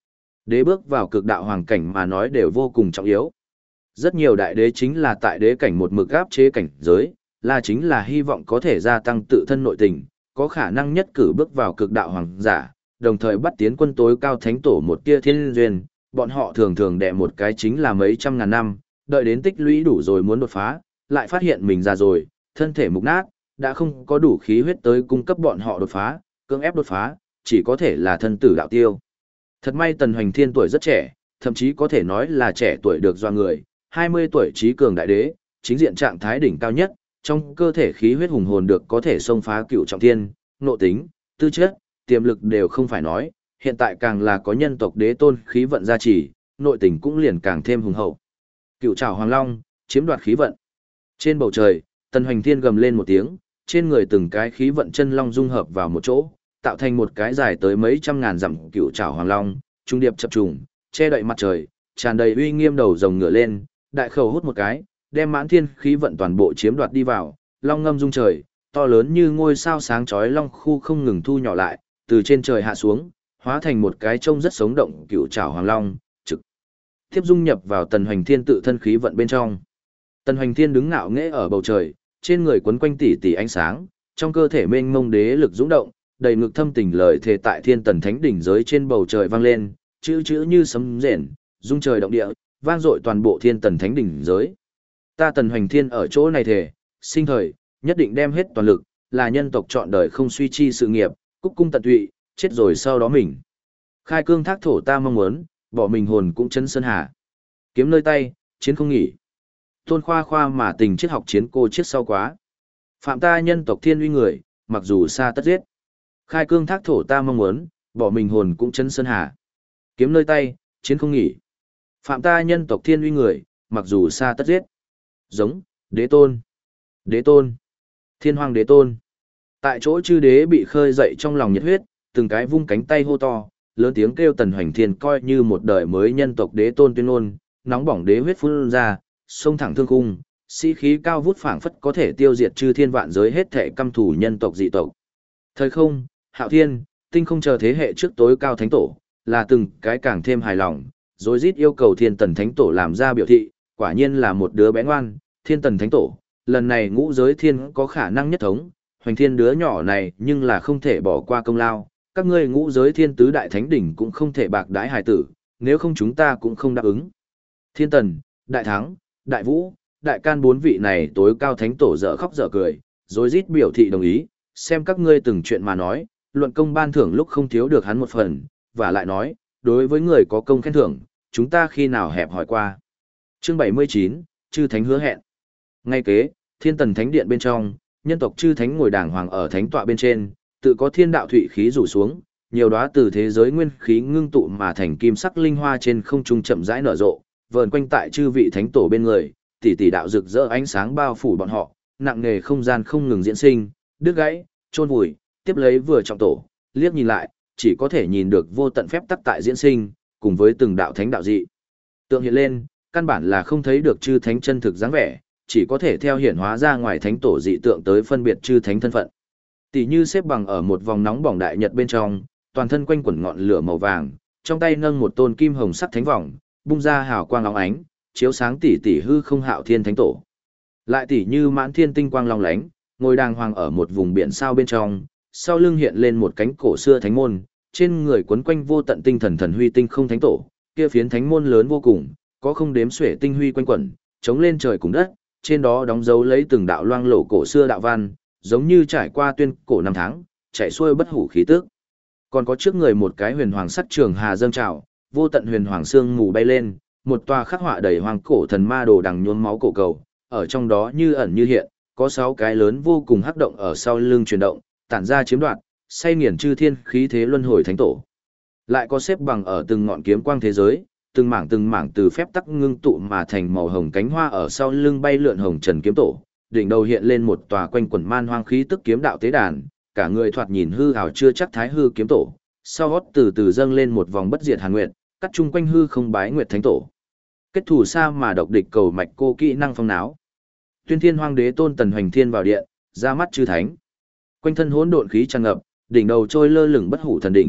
Đế bước vào cực đạo hoàng cảnh mà nói đều vô cùng trọng yếu. Rất nhiều đại đế chính là tại đế cảnh một mực áp chế cảnh giới, là chính là hy vọng có thể gia tăng tự thân nội tình, có khả năng nhất cử bước vào cực đạo hoàng giả, đồng thời bắt tiến quân tối cao thánh tổ một tia thiên duyên, bọn họ thường thường đè một cái chính là mấy trăm ngàn năm, đợi đến tích lũy đủ rồi muốn đột phá, lại phát hiện mình già rồi, thân thể mục nát, đã không có đủ khí huyết tới cung cấp bọn họ đột phá, cưỡng ép đột phá, chỉ có thể là thân tử đạo tiêu. Thật may Tần Hoành Thiên tuổi rất trẻ, thậm chí có thể nói là trẻ tuổi được doa người, 20 tuổi trí cường đại đế, chính diện trạng thái đỉnh cao nhất, trong cơ thể khí huyết hùng hồn được có thể xông phá cựu trọng thiên, nội tính, tư chất, tiềm lực đều không phải nói, hiện tại càng là có nhân tộc đế tôn khí vận gia trì, nội tình cũng liền càng thêm hùng hậu. Cựu trảo hoàng long, chiếm đoạt khí vận. Trên bầu trời, Tần Hoành Thiên gầm lên một tiếng, trên người từng cái khí vận chân long dung hợp vào một chỗ, tạo thành một cái dài tới mấy trăm ngàn dặm cựu trảo hoàng long, trung điệp chập trùng, che đậy mặt trời, tràn đầy uy nghiêm đầu rồng ngửa lên, đại khẩu hút một cái, đem mãn thiên khí vận toàn bộ chiếm đoạt đi vào, long ngâm rung trời, to lớn như ngôi sao sáng chói long khu không ngừng thu nhỏ lại, từ trên trời hạ xuống, hóa thành một cái trông rất sống động cựu trảo hoàng long, trực tiếp dung nhập vào Tần Hoành Thiên tự thân khí vận bên trong. Tần Hoành Thiên đứng ngạo nghễ ở bầu trời, trên người quấn quanh tỷ tỷ ánh sáng, trong cơ thể mênh mông đế lực dũng động, đầy ngực thâm tình lời thề tại Thiên Tần Thánh đỉnh giới trên bầu trời vang lên, chữ chữ như sấm rền, rung trời động địa, vang dội toàn bộ Thiên Tần Thánh đỉnh giới. Ta Tần Hoành Thiên ở chỗ này thề, sinh thời, nhất định đem hết toàn lực, là nhân tộc chọn đời không suy chi sự nghiệp, cúc cung tận tụy, chết rồi sau đó mình. Khai cương thác thổ ta mong muốn, bỏ mình hồn cũng chân sơn hà. Kiếm nơi tay, chiến không nghỉ. Tôn khoa khoa mà tình triết học chiến cô chết sau quá. Phạm ta nhân tộc thiên uy người, mặc dù xa tất giết. Khai cương thác thổ ta mong muốn, bỏ mình hồn cũng chân sơn hà. Kiếm nơi tay, chiến không nghỉ. Phạm ta nhân tộc thiên uy người, mặc dù xa tất giết. Giống, đế tôn. Đế tôn. Thiên hoàng đế tôn. Tại chỗ chư đế bị khơi dậy trong lòng nhiệt huyết, từng cái vung cánh tay hô to, lớn tiếng kêu Tần Hoành Thiên coi như một đời mới nhân tộc đế tôn tuyên ngôn, nóng bỏng đế huyết phun ra, xông thẳng thương cung, sĩ khí cao vút phảng phất có thể tiêu diệt chư thiên vạn giới hết thảy căm thù nhân tộc dị tộc. Thời không, Hạo Thiên, tinh không chờ thế hệ trước tối cao thánh tổ, là từng cái càng thêm hài lòng, rối rít yêu cầu Thiên Tần Thánh Tổ làm ra biểu thị, quả nhiên là một đứa bé ngoan, Thiên Tần Thánh Tổ, lần này ngũ giới thiên có khả năng nhất thống, Hoành Thiên đứa nhỏ này nhưng là không thể bỏ qua công lao, các ngươi ngũ giới thiên tứ đại thánh đỉnh cũng không thể bạc đãi hài tử, nếu không chúng ta cũng không đáp ứng. Thiên Tần, Đại Thắng, Đại Vũ, Đại Can bốn vị này tối cao thánh tổ dở khóc dở cười, rối rít biểu thị đồng ý, xem các ngươi từng chuyện mà nói, luận công ban thưởng lúc không thiếu được hắn một phần, và lại nói, đối với người có công khen thưởng, chúng ta khi nào hẹp hỏi qua. Chương 79, chư thánh hứa hẹn. Ngay kế, Thiên Tần Thánh Điện bên trong, nhân tộc chư thánh ngồi đàng hoàng ở thánh tọa bên trên, tự có thiên đạo thụy khí rủ xuống, nhiều đóa từ thế giới nguyên khí ngưng tụ mà thành kim sắc linh hoa trên không trung chậm rãi nở rộ, vờn quanh tại chư vị thánh tổ bên người, tỷ tỷ đạo rực rỡ ánh sáng bao phủ bọn họ, nặng nề không gian không ngừng diễn sinh, đứt gãy, chôn vùi, tiếp lấy vừa trọng tổ, liếc nhìn lại, chỉ có thể nhìn được vô tận phép tắc tại diễn sinh, cùng với từng đạo thánh đạo dị. Tượng hiện lên, căn bản là không thấy được chư thánh chân thực dáng vẻ, chỉ có thể theo hiển hóa ra ngoài thánh tổ dị tượng tới phân biệt chư thánh thân phận. Tỷ như xếp bằng ở một vòng nóng bỏng đại nhật bên trong, toàn thân quanh quẩn ngọn lửa màu vàng, trong tay nâng một tôn kim hồng sắc thánh vòng, bung ra hào quang óng ánh, chiếu sáng tỷ tỷ hư không Hạo Thiên thánh tổ. Lại tỷ như mãn thiên tinh quang long lánh, ngồi đàng hoàng ở một vùng biển sao bên trong, sau lưng hiện lên một cánh cổ xưa thánh môn, trên người quấn quanh vô tận tinh thần thần huy tinh không thánh tổ, kia phiến thánh môn lớn vô cùng, có không đếm xuể tinh huy quanh quẩn, chống lên trời cùng đất, trên đó đóng dấu lấy từng đạo loang lổ cổ xưa đạo văn, giống như trải qua tuyên cổ năm tháng, chạy xuôi bất hủ khí tức. Còn có trước người một cái huyền hoàng sắc trường hà dâng trào, vô tận huyền hoàng xương mù bay lên, một tòa khắc họa đầy hoàng cổ thần ma đồ đằng nhuốm máu cổ cầu, ở trong đó như ẩn như hiện, có 6 cái lớn vô cùng hắc động ở sau lưng chuyển động, tản ra chiếm đoạt, say nghiền chư thiên khí thế luân hồi thánh tổ. Lại có xếp bằng ở từng ngọn kiếm quang thế giới, từng mảng từ phép tắc ngưng tụ mà thành màu hồng cánh hoa ở sau lưng bay lượn hồng trần kiếm tổ, đỉnh đầu hiện lên một tòa quanh quần man hoang khí tức kiếm đạo tế đàn, cả người thoạt nhìn hư ảo chưa chắc thái hư kiếm tổ, sau gót từ từ dâng lên một vòng bất diệt hàn nguyệt, cắt chung quanh hư không bái nguyệt thánh tổ. Kết thủ xa mà độc địch cầu mạch cô kỹ năng phong náo. Tuyên Thiên Hoang Đế tôn Tần Hoành Thiên vào điện, ra mắt chư thánh. Quanh thân hỗn độn khí tràn ngập, đỉnh đầu trôi lơ lửng bất hủ thần đỉnh,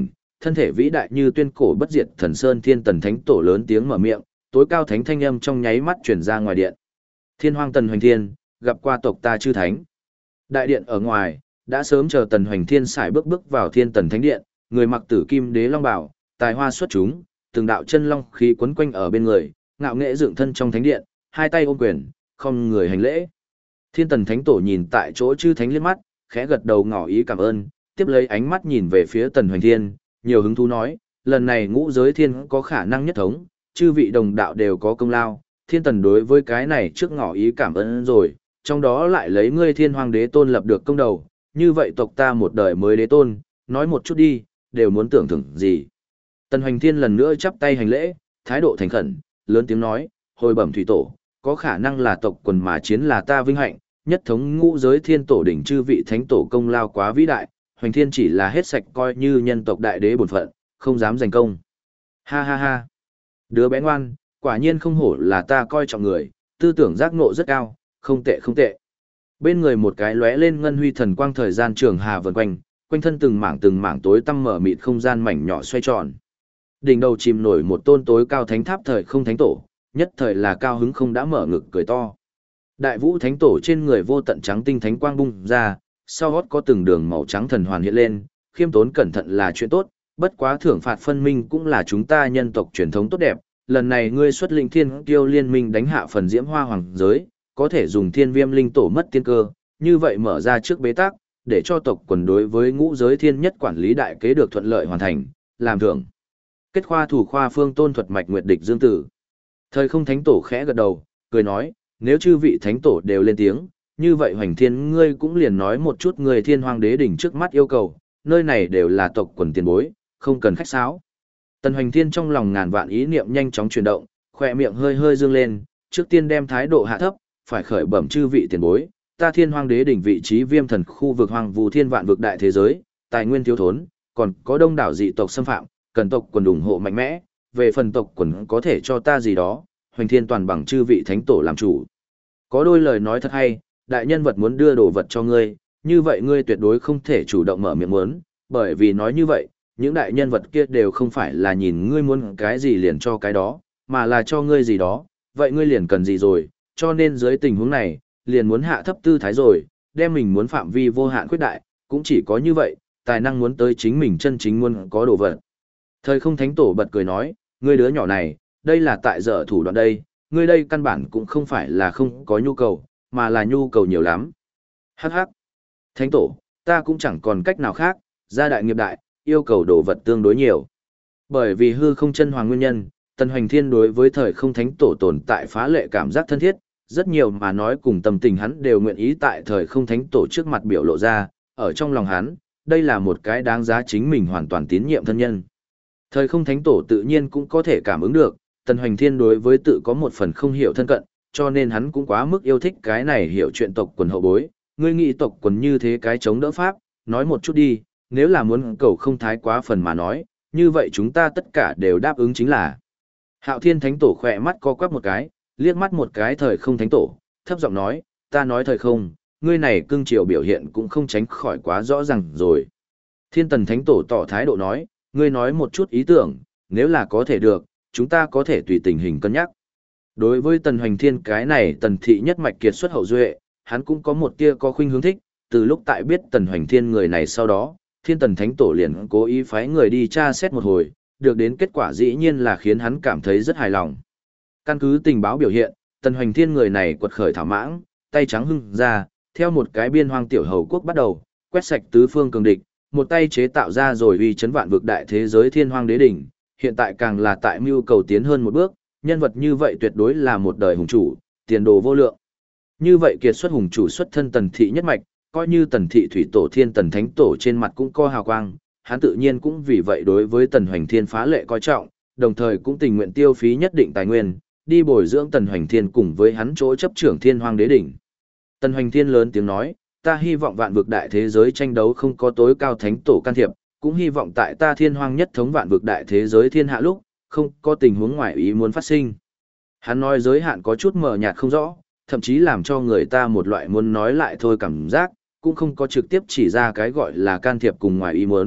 thân thể vĩ đại như tuyên cổ bất diệt thần sơn Thiên Tần Thánh Tổ lớn tiếng mở miệng, tối cao thánh thanh âm trong nháy mắt truyền ra ngoài điện. Thiên Hoang Tần Hoành Thiên, gặp qua tộc ta chư thánh. Đại điện ở ngoài, đã sớm chờ Tần Hoành Thiên sải bước vào Thiên Tần Thánh Điện, người mặc tử kim đế long bào, tài hoa xuất chúng, từng đạo chân long khí quấn quanh ở bên người, ngạo nghệ dựng thân trong thánh điện, hai tay ôm quyền, không người hành lễ. Thiên Tần Thánh Tổ nhìn tại chỗ chư thánh liếc mắt, khẽ gật đầu ngỏ ý cảm ơn, tiếp lấy ánh mắt nhìn về phía Tần Hoành Thiên, nhiều hứng thú nói, lần này ngũ giới thiên có khả năng nhất thống, chư vị đồng đạo đều có công lao, Thiên Tần đối với cái này trước ngỏ ý cảm ơn rồi, trong đó lại lấy ngươi Thiên Hoàng đế tôn lập được công đầu, như vậy tộc ta một đời mới đế tôn, nói một chút đi, đều muốn tưởng thưởng gì. Tần Hoành Thiên lần nữa chắp tay hành lễ, thái độ thành khẩn, lớn tiếng nói, hồi bẩm thủy tổ, có khả năng là tộc quần mà chiến là ta vinh hạnh, nhất thống ngũ giới thiên tổ đỉnh chư vị thánh tổ công lao quá vĩ đại, Hoành Thiên chỉ là hết sạch coi như nhân tộc đại đế bổn phận, không dám giành công. Ha ha ha. Đứa bé ngoan, quả nhiên không hổ là ta coi trọng người, tư tưởng giác ngộ rất cao, không tệ không tệ. Bên người một cái lóe lên ngân huy thần quang thời gian trường hà vần quanh, quanh thân từng mảng tối tăm mở mịt không gian mảnh nhỏ xoay tròn. Đỉnh đầu chìm nổi một tôn tối cao thánh tháp thời không thánh tổ, nhất thời là cao hứng không đã mở ngực cười to. Đại vũ thánh tổ trên người vô tận trắng tinh thánh quang bung ra, sau gót có từng đường màu trắng thần hoàn hiện lên, khiêm tốn cẩn thận là chuyện tốt, bất quá thưởng phạt phân minh cũng là chúng ta nhân tộc truyền thống tốt đẹp. Lần này ngươi xuất lĩnh thiên kiêu liên minh đánh hạ phần diễm hoa hoàng giới, có thể dùng thiên viêm linh tổ mất tiên cơ, như vậy mở ra trước bế tắc, để cho tộc quần đối với ngũ giới thiên nhất quản lý đại kế được thuận lợi hoàn thành, làm thưởng. Kết khoa thủ khoa phương tôn thuật mạch nguyệt địch dương tử. Thời không thánh tổ khẽ gật đầu, cười nói, nếu chư vị thánh tổ đều lên tiếng, như vậy Hoành Thiên ngươi cũng liền nói một chút người Thiên Hoàng đế đỉnh trước mắt yêu cầu, nơi này đều là tộc quần tiền bối, không cần khách sáo. Tần Hoành Thiên trong lòng ngàn vạn ý niệm nhanh chóng chuyển động, khỏe miệng hơi hơi dương lên, trước tiên đem thái độ hạ thấp, phải khởi bẩm chư vị tiền bối, ta Thiên Hoàng đế đỉnh vị trí viêm thần khu vực hoàng vu thiên vạn vực đại thế giới, tài nguyên thiếu thốn, còn có đông đảo dị tộc xâm phạm, cần tộc quần ủng hộ mạnh mẽ, về phần tộc quần có thể cho ta gì đó, Hoành Thiên toàn bằng chư vị thánh tổ làm chủ. Có đôi lời nói thật hay, đại nhân vật muốn đưa đồ vật cho ngươi, như vậy ngươi tuyệt đối không thể chủ động mở miệng muốn, bởi vì nói như vậy, những đại nhân vật kia đều không phải là nhìn ngươi muốn cái gì liền cho cái đó, mà là cho ngươi gì đó, vậy ngươi liền cần gì rồi, cho nên dưới tình huống này, liền muốn hạ thấp tư thái rồi, đem mình muốn phạm vi vô hạn khuyết đại, cũng chỉ có như vậy, tài năng muốn tới chính mình chân chính muốn có đồ vật. Thời không thánh tổ bật cười nói, ngươi đứa nhỏ này, đây là tại dở thủ đoạn đây, ngươi đây căn bản cũng không phải là không có nhu cầu, mà là nhu cầu nhiều lắm. Hắc hắc. Thánh tổ, ta cũng chẳng còn cách nào khác, gia đại nghiệp đại, yêu cầu đồ vật tương đối nhiều. Bởi vì hư không chân hoàng nguyên nhân, Tần Hoành Thiên đối với thời không thánh tổ tồn tại phá lệ cảm giác thân thiết, rất nhiều mà nói cùng tâm tình hắn đều nguyện ý tại thời không thánh tổ trước mặt biểu lộ ra, ở trong lòng hắn, đây là một cái đáng giá chính mình hoàn toàn tín nhiệm thân nhân. Thời không thánh tổ tự nhiên cũng có thể cảm ứng được, Tần Hoành Thiên đối với tự có một phần không hiểu thân cận, cho nên hắn cũng quá mức yêu thích cái này hiểu chuyện tộc quần hậu bối, ngươi nghĩ tộc quần như thế cái chống đỡ pháp, nói một chút đi, nếu là muốn cầu không thái quá phần mà nói, như vậy chúng ta tất cả đều đáp ứng chính là. Hạo Thiên Thánh Tổ khỏe mắt co quắp một cái, liếc mắt một cái thời không thánh tổ, thấp giọng nói, ta nói thời không, ngươi này cưng chiều biểu hiện cũng không tránh khỏi quá rõ ràng rồi. Thiên Tần Thánh Tổ tỏ thái độ nói, ngươi nói một chút ý tưởng, nếu là có thể được, chúng ta có thể tùy tình hình cân nhắc. Đối với Tần Hoành Thiên cái này Tần thị nhất mạch kiệt xuất hậu duệ, hắn cũng có một tia có khuynh hướng thích, từ lúc tại biết Tần Hoành Thiên người này sau đó, Thiên Tần Thánh Tổ liền cố ý phái người đi tra xét một hồi, được đến kết quả dĩ nhiên là khiến hắn cảm thấy rất hài lòng. Căn cứ tình báo biểu hiện, Tần Hoành Thiên người này quật khởi thảo mãng, tay trắng hưng ra, theo một cái biên hoang tiểu hầu quốc bắt đầu, quét sạch tứ phương cường địch, một tay chế tạo ra rồi uy chấn vạn vực đại thế giới Thiên Hoang Đế đỉnh, hiện tại càng là tại mưu cầu tiến hơn một bước, nhân vật như vậy tuyệt đối là một đời hùng chủ, tiền đồ vô lượng. Như vậy kiệt xuất hùng chủ xuất thân Tần thị nhất mạch, coi như Tần thị thủy tổ Thiên Tần Thánh Tổ trên mặt cũng có hào quang, hắn tự nhiên cũng vì vậy đối với Tần Hoành Thiên phá lệ coi trọng, đồng thời cũng tình nguyện tiêu phí nhất định tài nguyên, đi bồi dưỡng Tần Hoành Thiên cùng với hắn chỗ chấp trưởng Thiên Hoang Đế đỉnh. Tần Hoành Thiên lớn tiếng nói, ta hy vọng vạn vực đại thế giới tranh đấu không có tối cao thánh tổ can thiệp, cũng hy vọng tại ta Thiên Hoang nhất thống vạn vực đại thế giới thiên hạ lúc, không có tình huống ngoài ý muốn phát sinh. Hắn nói giới hạn có chút mờ nhạt không rõ, thậm chí làm cho người ta một loại muốn nói lại thôi cảm giác, cũng không có trực tiếp chỉ ra cái gọi là can thiệp cùng ngoài ý muốn,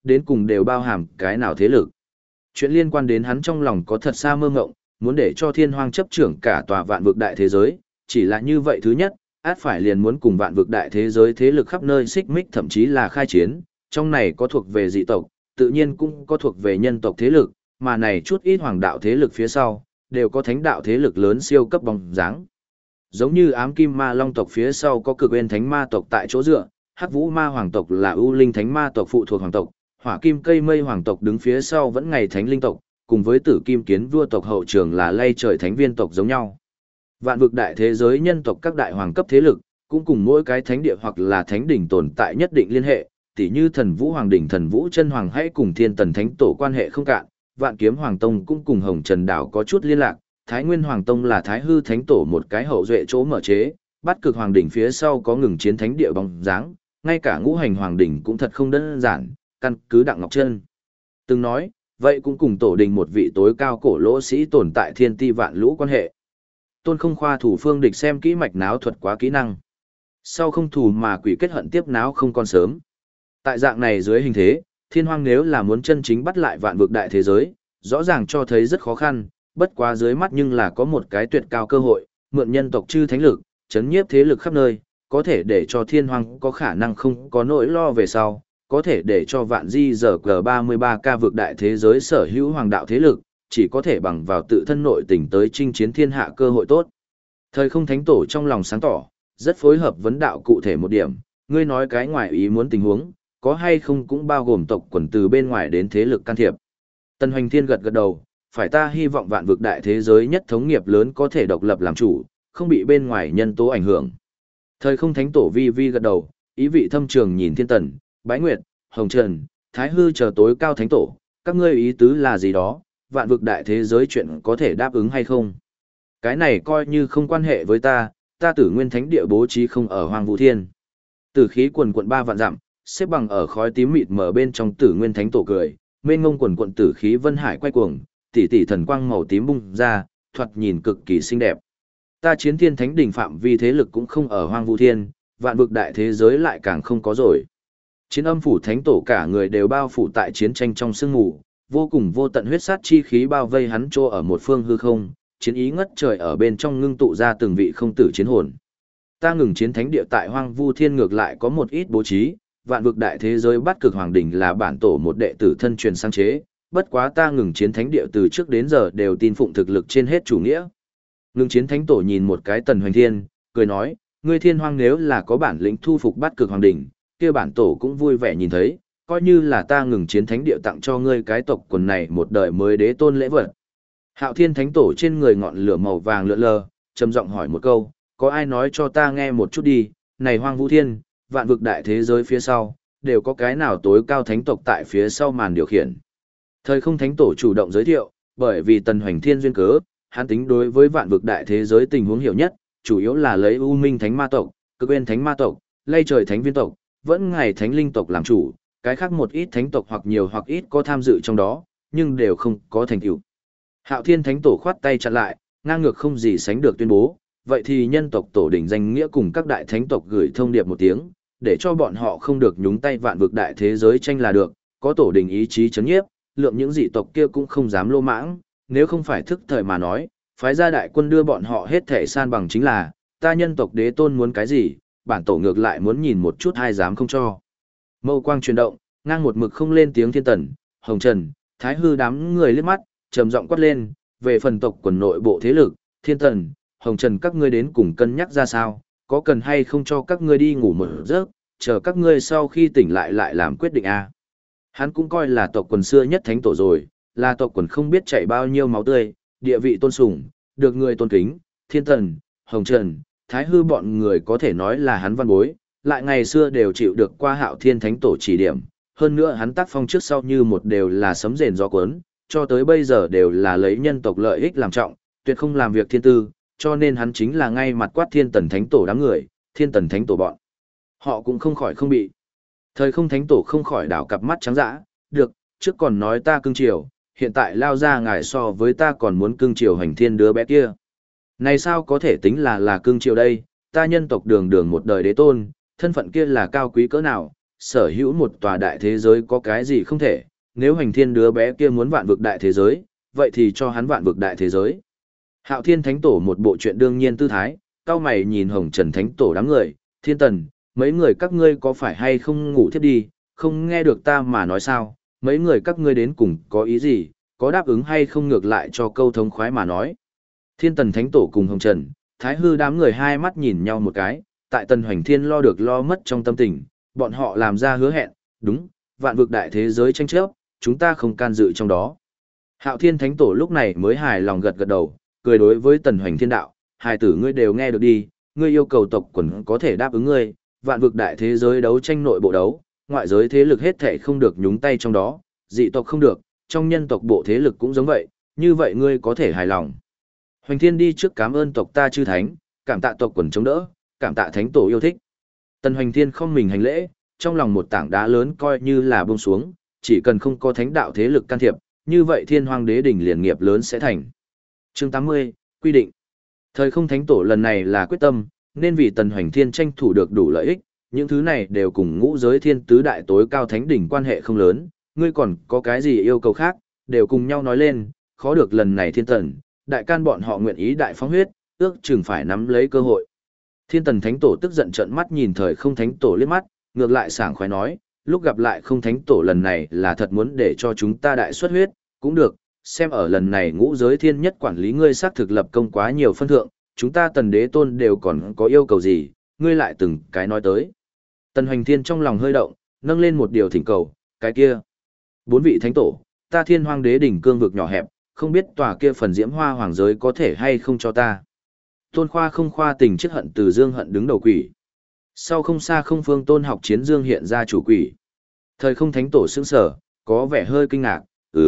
đến cùng đều bao hàm cái nào thế lực. Chuyện liên quan đến hắn trong lòng có thật xa mơ ngộng, muốn để cho thiên hoang chấp trưởng cả tòa vạn vực đại thế giới, chỉ là như vậy thứ nhất, át phải liền muốn cùng vạn vực đại thế giới thế lực khắp nơi xích mích thậm chí là khai chiến, trong này có thuộc về dị tộc, tự nhiên cũng có thuộc về nhân tộc thế lực, mà này chút ít hoàng đạo thế lực phía sau, đều có thánh đạo thế lực lớn siêu cấp bóng dáng. Giống như ám kim ma long tộc phía sau có cực nguyên thánh ma tộc tại chỗ dựa, hắc vũ ma hoàng tộc là ưu linh thánh ma tộc phụ thuộc hoàng tộc, hỏa kim cây mây hoàng tộc đứng phía sau vẫn ngày thánh linh tộc, cùng với tử kim kiến vua tộc hậu trường là lay trời thánh viên tộc giống nhau. Vạn vực đại thế giới nhân tộc các đại hoàng cấp thế lực, cũng cùng mỗi cái thánh địa hoặc là thánh đỉnh tồn tại nhất định liên hệ, tỉ như thần vũ hoàng đỉnh thần vũ chân hoàng hãy cùng thiên tần thánh tổ quan hệ không cạn, vạn kiếm hoàng tông cũng cùng hồng trần đảo có chút liên lạc, thái nguyên hoàng tông là thái hư thánh tổ một cái hậu duệ chỗ mở chế, bắt cực hoàng đỉnh phía sau có ngừng chiến thánh địa bóng dáng, ngay cả ngũ hành hoàng đỉnh cũng thật không đơn giản, căn cứ Đặng Ngọc Trân từng nói, vậy cũng cùng tổ đình một vị tối cao cổ lỗ sĩ tồn tại thiên ti vạn lũ quan hệ. Tôn không khoa thủ phương địch xem kỹ mạch náo thuật quá kỹ năng. Sau không thù mà quỷ kết hận tiếp náo không còn sớm. Tại dạng này dưới hình thế, thiên hoang nếu là muốn chân chính bắt lại vạn vực đại thế giới, rõ ràng cho thấy rất khó khăn, bất quá dưới mắt nhưng là có một cái tuyệt cao cơ hội, mượn nhân tộc chư thánh lực, chấn nhiếp thế lực khắp nơi, có thể để cho thiên hoang có khả năng không có nỗi lo về sau, có thể để cho vạn di giờ G33K vực đại thế giới sở hữu hoàng đạo thế lực, chỉ có thể bằng vào tự thân nội tình tới chinh chiến thiên hạ cơ hội tốt. Thời không thánh tổ trong lòng sáng tỏ, rất phối hợp vấn đạo cụ thể một điểm, ngươi nói cái ngoài ý muốn tình huống, có hay không cũng bao gồm tộc quần từ bên ngoài đến thế lực can thiệp. Tân Hoành Thiên gật gật đầu, phải ta hy vọng vạn vực đại thế giới nhất thống nghiệp lớn có thể độc lập làm chủ, không bị bên ngoài nhân tố ảnh hưởng. Thời không thánh tổ vi vi gật đầu, ý vị thâm trường nhìn thiên tần, bái nguyệt, hồng trần, thái hư chờ tối cao thánh tổ, các ngươi ý tứ là gì đó, vạn vực đại thế giới chuyện có thể đáp ứng hay không. Cái này coi như không quan hệ với ta tử nguyên thánh địa bố trí không ở Hoang Vũ Thiên. Tử khí quần quận 3 vạn dặm, xếp bằng ở khói tím mịt mờ bên trong tử nguyên thánh tổ cười, mênh ngông quần quận tử khí vân hải quay cuồng, tỷ tỷ thần quang màu tím bung ra, thoạt nhìn cực kỳ xinh đẹp. Ta chiến thiên thánh đỉnh phạm vi thế lực cũng không ở Hoang Vũ Thiên, vạn vực đại thế giới lại càng không có rồi. Chiến âm phủ thánh tổ cả người đều bao phủ tại chiến tranh trong sương mù, vô cùng vô tận huyết sát chi khí bao vây hắn trô ở một phương hư không, chiến ý ngất trời ở bên trong ngưng tụ ra từng vị không tử chiến hồn. Ta ngừng chiến thánh địa tại Hoang Vu Thiên ngược lại có một ít bố trí, vạn vực đại thế giới bắt cực hoàng đỉnh là bản tổ một đệ tử thân truyền sáng chế, bất quá ta ngừng chiến thánh địa từ trước đến giờ đều tin phụng thực lực trên hết chủ nghĩa. Ngừng chiến thánh tổ nhìn một cái Tần Hoành Thiên, cười nói, ngươi thiên hoang nếu là có bản lĩnh thu phục bắt cực hoàng đỉnh, kia bản tổ cũng vui vẻ nhìn thấy, coi như là ta ngừng chiến thánh địa tặng cho ngươi cái tộc quần này một đời mới đế tôn lễ vật. Hạo Thiên thánh tổ trên người ngọn lửa màu vàng lượn lờ, trầm giọng hỏi một câu, có ai nói cho ta nghe một chút đi, này Hoang Vũ Thiên, vạn vực đại thế giới phía sau, đều có cái nào tối cao thánh tộc tại phía sau màn điều khiển. Thời không thánh tổ chủ động giới thiệu, bởi vì Tần Hoành Thiên duyên cớ, hắn tính đối với vạn vực đại thế giới tình huống hiểu nhất, chủ yếu là lấy U Minh Thánh Ma tộc, Cực Nguyên Thánh Ma tộc, Lay Trời Thánh Viên tộc, vẫn ngày Thánh Linh tộc làm chủ, cái khác một ít thánh tộc hoặc nhiều hoặc ít có tham dự trong đó, nhưng đều không có thành tựu. Hạo Thiên Thánh tổ khoát tay chặn lại, ngang ngược không gì sánh được tuyên bố, vậy thì nhân tộc tổ đỉnh danh nghĩa cùng các đại thánh tộc gửi thông điệp một tiếng, để cho bọn họ không được nhúng tay vạn vực đại thế giới tranh là được, có tổ đỉnh ý chí chấn nhiếp, lượng những dị tộc kia cũng không dám lô mãng, nếu không phải thức thời mà nói, phái ra đại quân đưa bọn họ hết thể san bằng chính là, ta nhân tộc đế tôn muốn cái gì, bản tổ ngược lại muốn nhìn một chút ai dám không cho. Mâu quang chuyển động, ngang một mực không lên tiếng thiên tần, hồng trần, thái hư đám người liếc mắt, trầm giọng quát lên, về phần tộc quần nội bộ thế lực, thiên tần, hồng trần các ngươi đến cùng cân nhắc ra sao, có cần hay không cho các ngươi đi ngủ một giấc, chờ các ngươi sau khi tỉnh lại lại làm quyết định a. Hắn cũng coi là tộc quần xưa nhất thánh tổ rồi, là tộc quần không biết chảy bao nhiêu máu tươi, địa vị tôn sùng, được người tôn kính, thiên tần, hồng trần, thái hư bọn người có thể nói là hắn văn bối, lại ngày xưa đều chịu được qua Hạo Thiên thánh tổ chỉ điểm, hơn nữa hắn tác phong trước sau như một đều là sấm rền gió cuốn, cho tới bây giờ đều là lấy nhân tộc lợi ích làm trọng, tuyệt không làm việc thiên tư, cho nên hắn chính là ngay mặt quát thiên tần thánh tổ đám người, thiên tần thánh tổ bọn. Họ cũng không khỏi không bị. Thời không thánh tổ không khỏi đảo cặp mắt trắng dã, được, trước còn nói ta cưng chiều, hiện tại lao ra ngài so với ta còn muốn cưng chiều hành thiên đứa bé kia. Này sao có thể tính là cưng chiều đây, ta nhân tộc đường đường một đời đế tôn, thân phận kia là cao quý cỡ nào, sở hữu một tòa đại thế giới có cái gì không thể, nếu Hoành Thiên đứa bé kia muốn vạn vực đại thế giới, vậy thì cho hắn vạn vực đại thế giới. Hạo Thiên Thánh Tổ một bộ chuyện đương nhiên tư thái, cao mày nhìn Hồng Trần Thánh Tổ đám người, Thiên Tần, mấy người các ngươi có phải hay không ngủ thiếp đi, không nghe được ta mà nói sao, mấy người các ngươi đến cùng có ý gì, có đáp ứng hay không ngược lại cho câu thống khoái mà nói. Thiên Tần Thánh Tổ cùng Hồng Trần, Thái Hư đám người hai mắt nhìn nhau một cái, tại Tần Hoành Thiên lo được lo mất trong tâm tình, bọn họ làm ra hứa hẹn, đúng, vạn vực đại thế giới tranh chấp, chúng ta không can dự trong đó. Hạo Thiên Thánh Tổ lúc này mới hài lòng gật gật đầu, cười đối với Tần Hoành Thiên đạo, hài tử ngươi đều nghe được đi, ngươi yêu cầu tộc quần có thể đáp ứng ngươi, vạn vực đại thế giới đấu tranh nội bộ đấu, ngoại giới thế lực hết thảy không được nhúng tay trong đó, dị tộc không được, trong nhân tộc bộ thế lực cũng giống vậy, như vậy ngươi có thể hài lòng. Hoành Thiên đi trước cảm ơn tộc ta chư thánh, cảm tạ tộc quần chống đỡ, cảm tạ thánh tổ yêu thích. Tần Hoành Thiên không mình hành lễ, trong lòng một tảng đá lớn coi như là buông xuống, chỉ cần không có thánh đạo thế lực can thiệp, như vậy Thiên Hoang Đế đỉnh liền nghiệp lớn sẽ thành. Chương 80, quy định. Thời không thánh tổ lần này là quyết tâm, nên vì Tần Hoành Thiên tranh thủ được đủ lợi ích, những thứ này đều cùng ngũ giới thiên tứ đại tối cao thánh đỉnh quan hệ không lớn, ngươi còn có cái gì yêu cầu khác, đều cùng nhau nói lên, khó được lần này Thiên Tần, đại can bọn họ nguyện ý đại phóng huyết, ước chừng phải nắm lấy cơ hội. Thiên Tần Thánh Tổ tức giận trợn mắt nhìn thời không thánh tổ liếc mắt, ngược lại sảng khoái nói, lúc gặp lại không thánh tổ lần này là thật muốn để cho chúng ta đại xuất huyết, cũng được, xem ở lần này ngũ giới thiên nhất quản lý ngươi xác thực lập công quá nhiều phân thượng, chúng ta Tần Đế Tôn đều còn có yêu cầu gì, ngươi lại từng cái nói tới. Tần Hoành Thiên trong lòng hơi động, nâng lên một điều thỉnh cầu, cái kia. 4 vị thánh tổ, ta Thiên Hoang Đế đỉnh cương vực nhỏ hẹp, không biết tòa kia phần diễm hoa hoàng giới có thể hay không cho ta. Tôn Khoa không khoa tình chiếc hận từ Dương hận đứng đầu quỷ. Sau không xa không phương Tôn học chiến Dương hiện ra chủ quỷ. Thời không thánh tổ sững sở, có vẻ hơi kinh ngạc,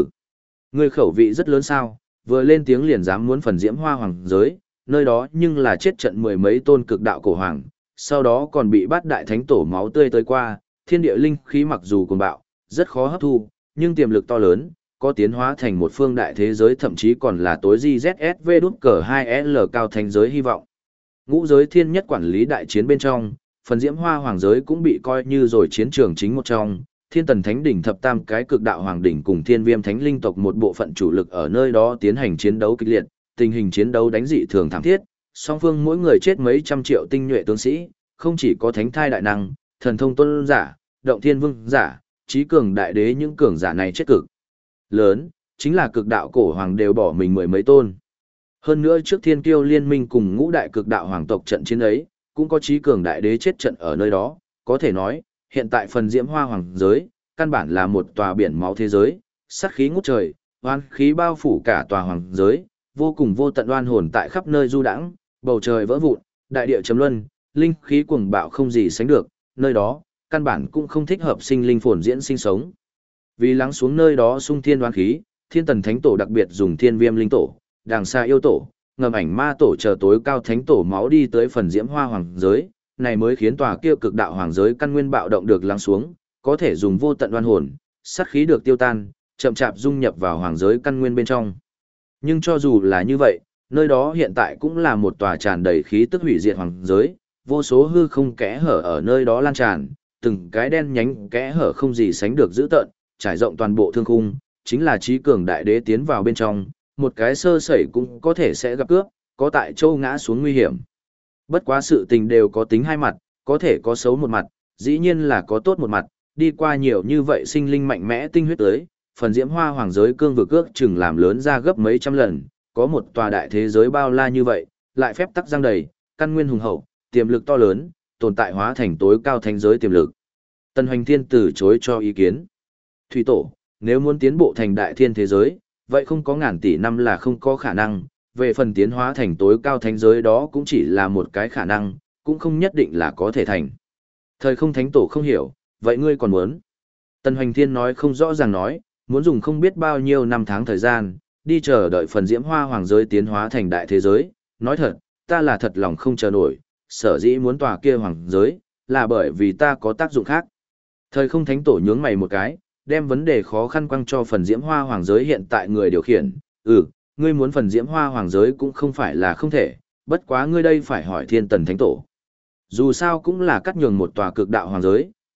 Người khẩu vị rất lớn sao, vừa lên tiếng liền dám muốn phần diễm hoa hoàng giới, nơi đó nhưng là chết trận 10 mấy tôn cực đạo cổ hoàng, sau đó còn bị bát đại thánh tổ máu tươi tới qua, thiên địa linh khí mặc dù cuồng bạo, rất khó hấp thu, nhưng tiềm lực to lớn, có tiến hóa thành một phương đại thế giới thậm chí còn là tối GZSV đút cờ 2L cao thành giới hy vọng. Ngũ giới thiên nhất quản lý đại chiến bên trong, phần diễm hoa hoàng giới cũng bị coi như rồi chiến trường chính một trong, thiên tần thánh đỉnh thập tam cái cực đạo hoàng đỉnh cùng thiên viêm thánh linh tộc một bộ phận chủ lực ở nơi đó tiến hành chiến đấu kịch liệt, tình hình chiến đấu đánh dị thường thảm thiết, song phương mỗi người chết mấy trăm triệu tinh nhuệ tướng sĩ, không chỉ có thánh thai đại năng, thần thông tôn giả, động thiên vương giả, trí cường đại đế những cường giả này chết cực lớn, chính là cực đạo cổ hoàng đều bỏ mình 10 mấy tôn. Hơn nữa trước thiên kiêu liên minh cùng ngũ đại cực đạo hoàng tộc trận chiến ấy, cũng có trí cường đại đế chết trận ở nơi đó, có thể nói, hiện tại phần diễm hoa hoàng giới, căn bản là một tòa biển máu thế giới, sát khí ngút trời, oan khí bao phủ cả tòa hoàng giới, vô cùng vô tận oan hồn tại khắp nơi du đãng, bầu trời vỡ vụn, đại địa chấm luân, linh khí cuồng bạo không gì sánh được, nơi đó, căn bản cũng không thích hợp sinh linh phồn diễn sinh sống. Vì lắng xuống nơi đó sung thiên oan khí, thiên tần thánh tổ đặc biệt dùng thiên viêm linh tổ, đàng xa yêu tổ, ngầm ảnh ma tổ chờ tối cao thánh tổ máu đi tới phần diễm hoa hoàng giới, này mới khiến tòa kia cực đạo hoàng giới căn nguyên bạo động được lắng xuống, có thể dùng vô tận oan hồn, sát khí được tiêu tan, chậm chạp dung nhập vào hoàng giới căn nguyên bên trong. Nhưng cho dù là như vậy, nơi đó hiện tại cũng là một tòa tràn đầy khí tức hủy diệt hoàng giới, vô số hư không kẽ hở ở nơi đó lan tràn, từng cái đen nhánh kẽ hở không gì sánh được dữ tợn, trải rộng toàn bộ thương khung, chính là trí cường đại đế tiến vào bên trong, một cái sơ sẩy cũng có thể sẽ gặp cướp, có tại châu ngã xuống nguy hiểm. Bất quá sự tình đều có tính hai mặt, có thể có xấu một mặt, dĩ nhiên là có tốt một mặt, đi qua nhiều như vậy sinh linh mạnh mẽ tinh huyết tới, phần diễm hoa hoàng giới cương vực ước chừng làm lớn ra gấp mấy trăm lần, có một tòa đại thế giới bao la như vậy, lại phép tắc giang đầy, căn nguyên hùng hậu, tiềm lực to lớn, tồn tại hóa thành tối cao thánh giới tiềm lực. Tần Hoành Thiên từ chối cho ý kiến. Thủy tổ, nếu muốn tiến bộ thành đại thiên thế giới, vậy không có ngàn tỷ năm là không có khả năng, về phần tiến hóa thành tối cao thánh giới đó cũng chỉ là một cái khả năng, cũng không nhất định là có thể thành. Thời không thánh tổ không hiểu, vậy ngươi còn muốn? Tần Hoành Thiên nói không rõ ràng nói, muốn dùng không biết bao nhiêu năm tháng thời gian, đi chờ đợi phần diễm hoa hoàng giới tiến hóa thành đại thế giới, nói thật, ta là thật lòng không chờ nổi, sở dĩ muốn tòa kia hoàng giới, là bởi vì ta có tác dụng khác. Thời không thánh tổ nhướng mày một cái, đem vấn đề khó khăn quăng cho phần diễm hoa hoàng giới hiện tại người điều khiển, ngươi muốn phần diễm hoa hoàng giới cũng không phải là không thể, bất quá ngươi đây phải hỏi thiên tần thánh tổ. Dù sao cũng là cắt nhường một tòa cực đạo hoàng giới,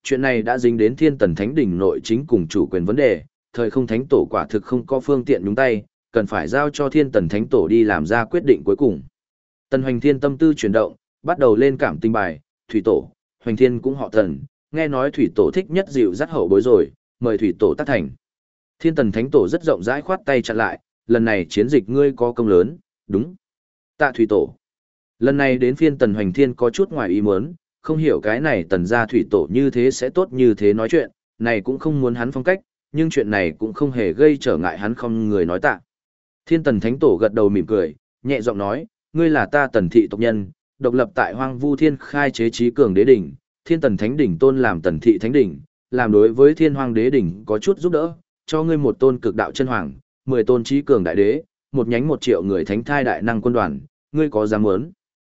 chuyện này đã dính đến Thiên Tần Thánh Đỉnh nội chính cùng chủ quyền vấn đề, thời không thánh tổ quả thực không có phương tiện nhúng tay, cần phải giao cho Thiên Tần Thánh tổ đi làm ra quyết định cuối cùng. Tần Hoành Thiên tâm tư chuyển động, bắt đầu lên cảm tình bài, Thủy Tổ, Hoành Thiên cũng họ Tần, nghe nói Thủy Tổ thích nhất dịu dắt hậu bối rồi, mời Thủy Tổ tác thành. Thiên Tần Thánh Tổ rất rộng rãi khoát tay chặn lại, lần này chiến dịch ngươi có công lớn, đúng. Tạ Thủy Tổ. Lần này đến phiên Tần Hoành Thiên có chút ngoài ý muốn, không hiểu cái này Tần gia Thủy Tổ như thế sẽ tốt như thế nói chuyện, này cũng không muốn hắn phong cách, nhưng chuyện này cũng không hề gây trở ngại hắn không người nói tạ. Thiên Tần Thánh Tổ gật đầu mỉm cười, nhẹ giọng nói, ngươi là ta Tần thị tộc nhân, độc lập tại Hoang Vu Thiên khai chế trí cường đế đỉnh, Thiên Tần Thánh đỉnh tôn làm Tần thị thánh đỉnh, làm đối với Thiên Hoang đế đỉnh có chút giúp đỡ, cho ngươi một tôn cực đạo chân hoàng, 10 tôn trí cường đại đế, một nhánh 1 triệu người thánh thai đại năng quân đoàn, ngươi có dám muốn?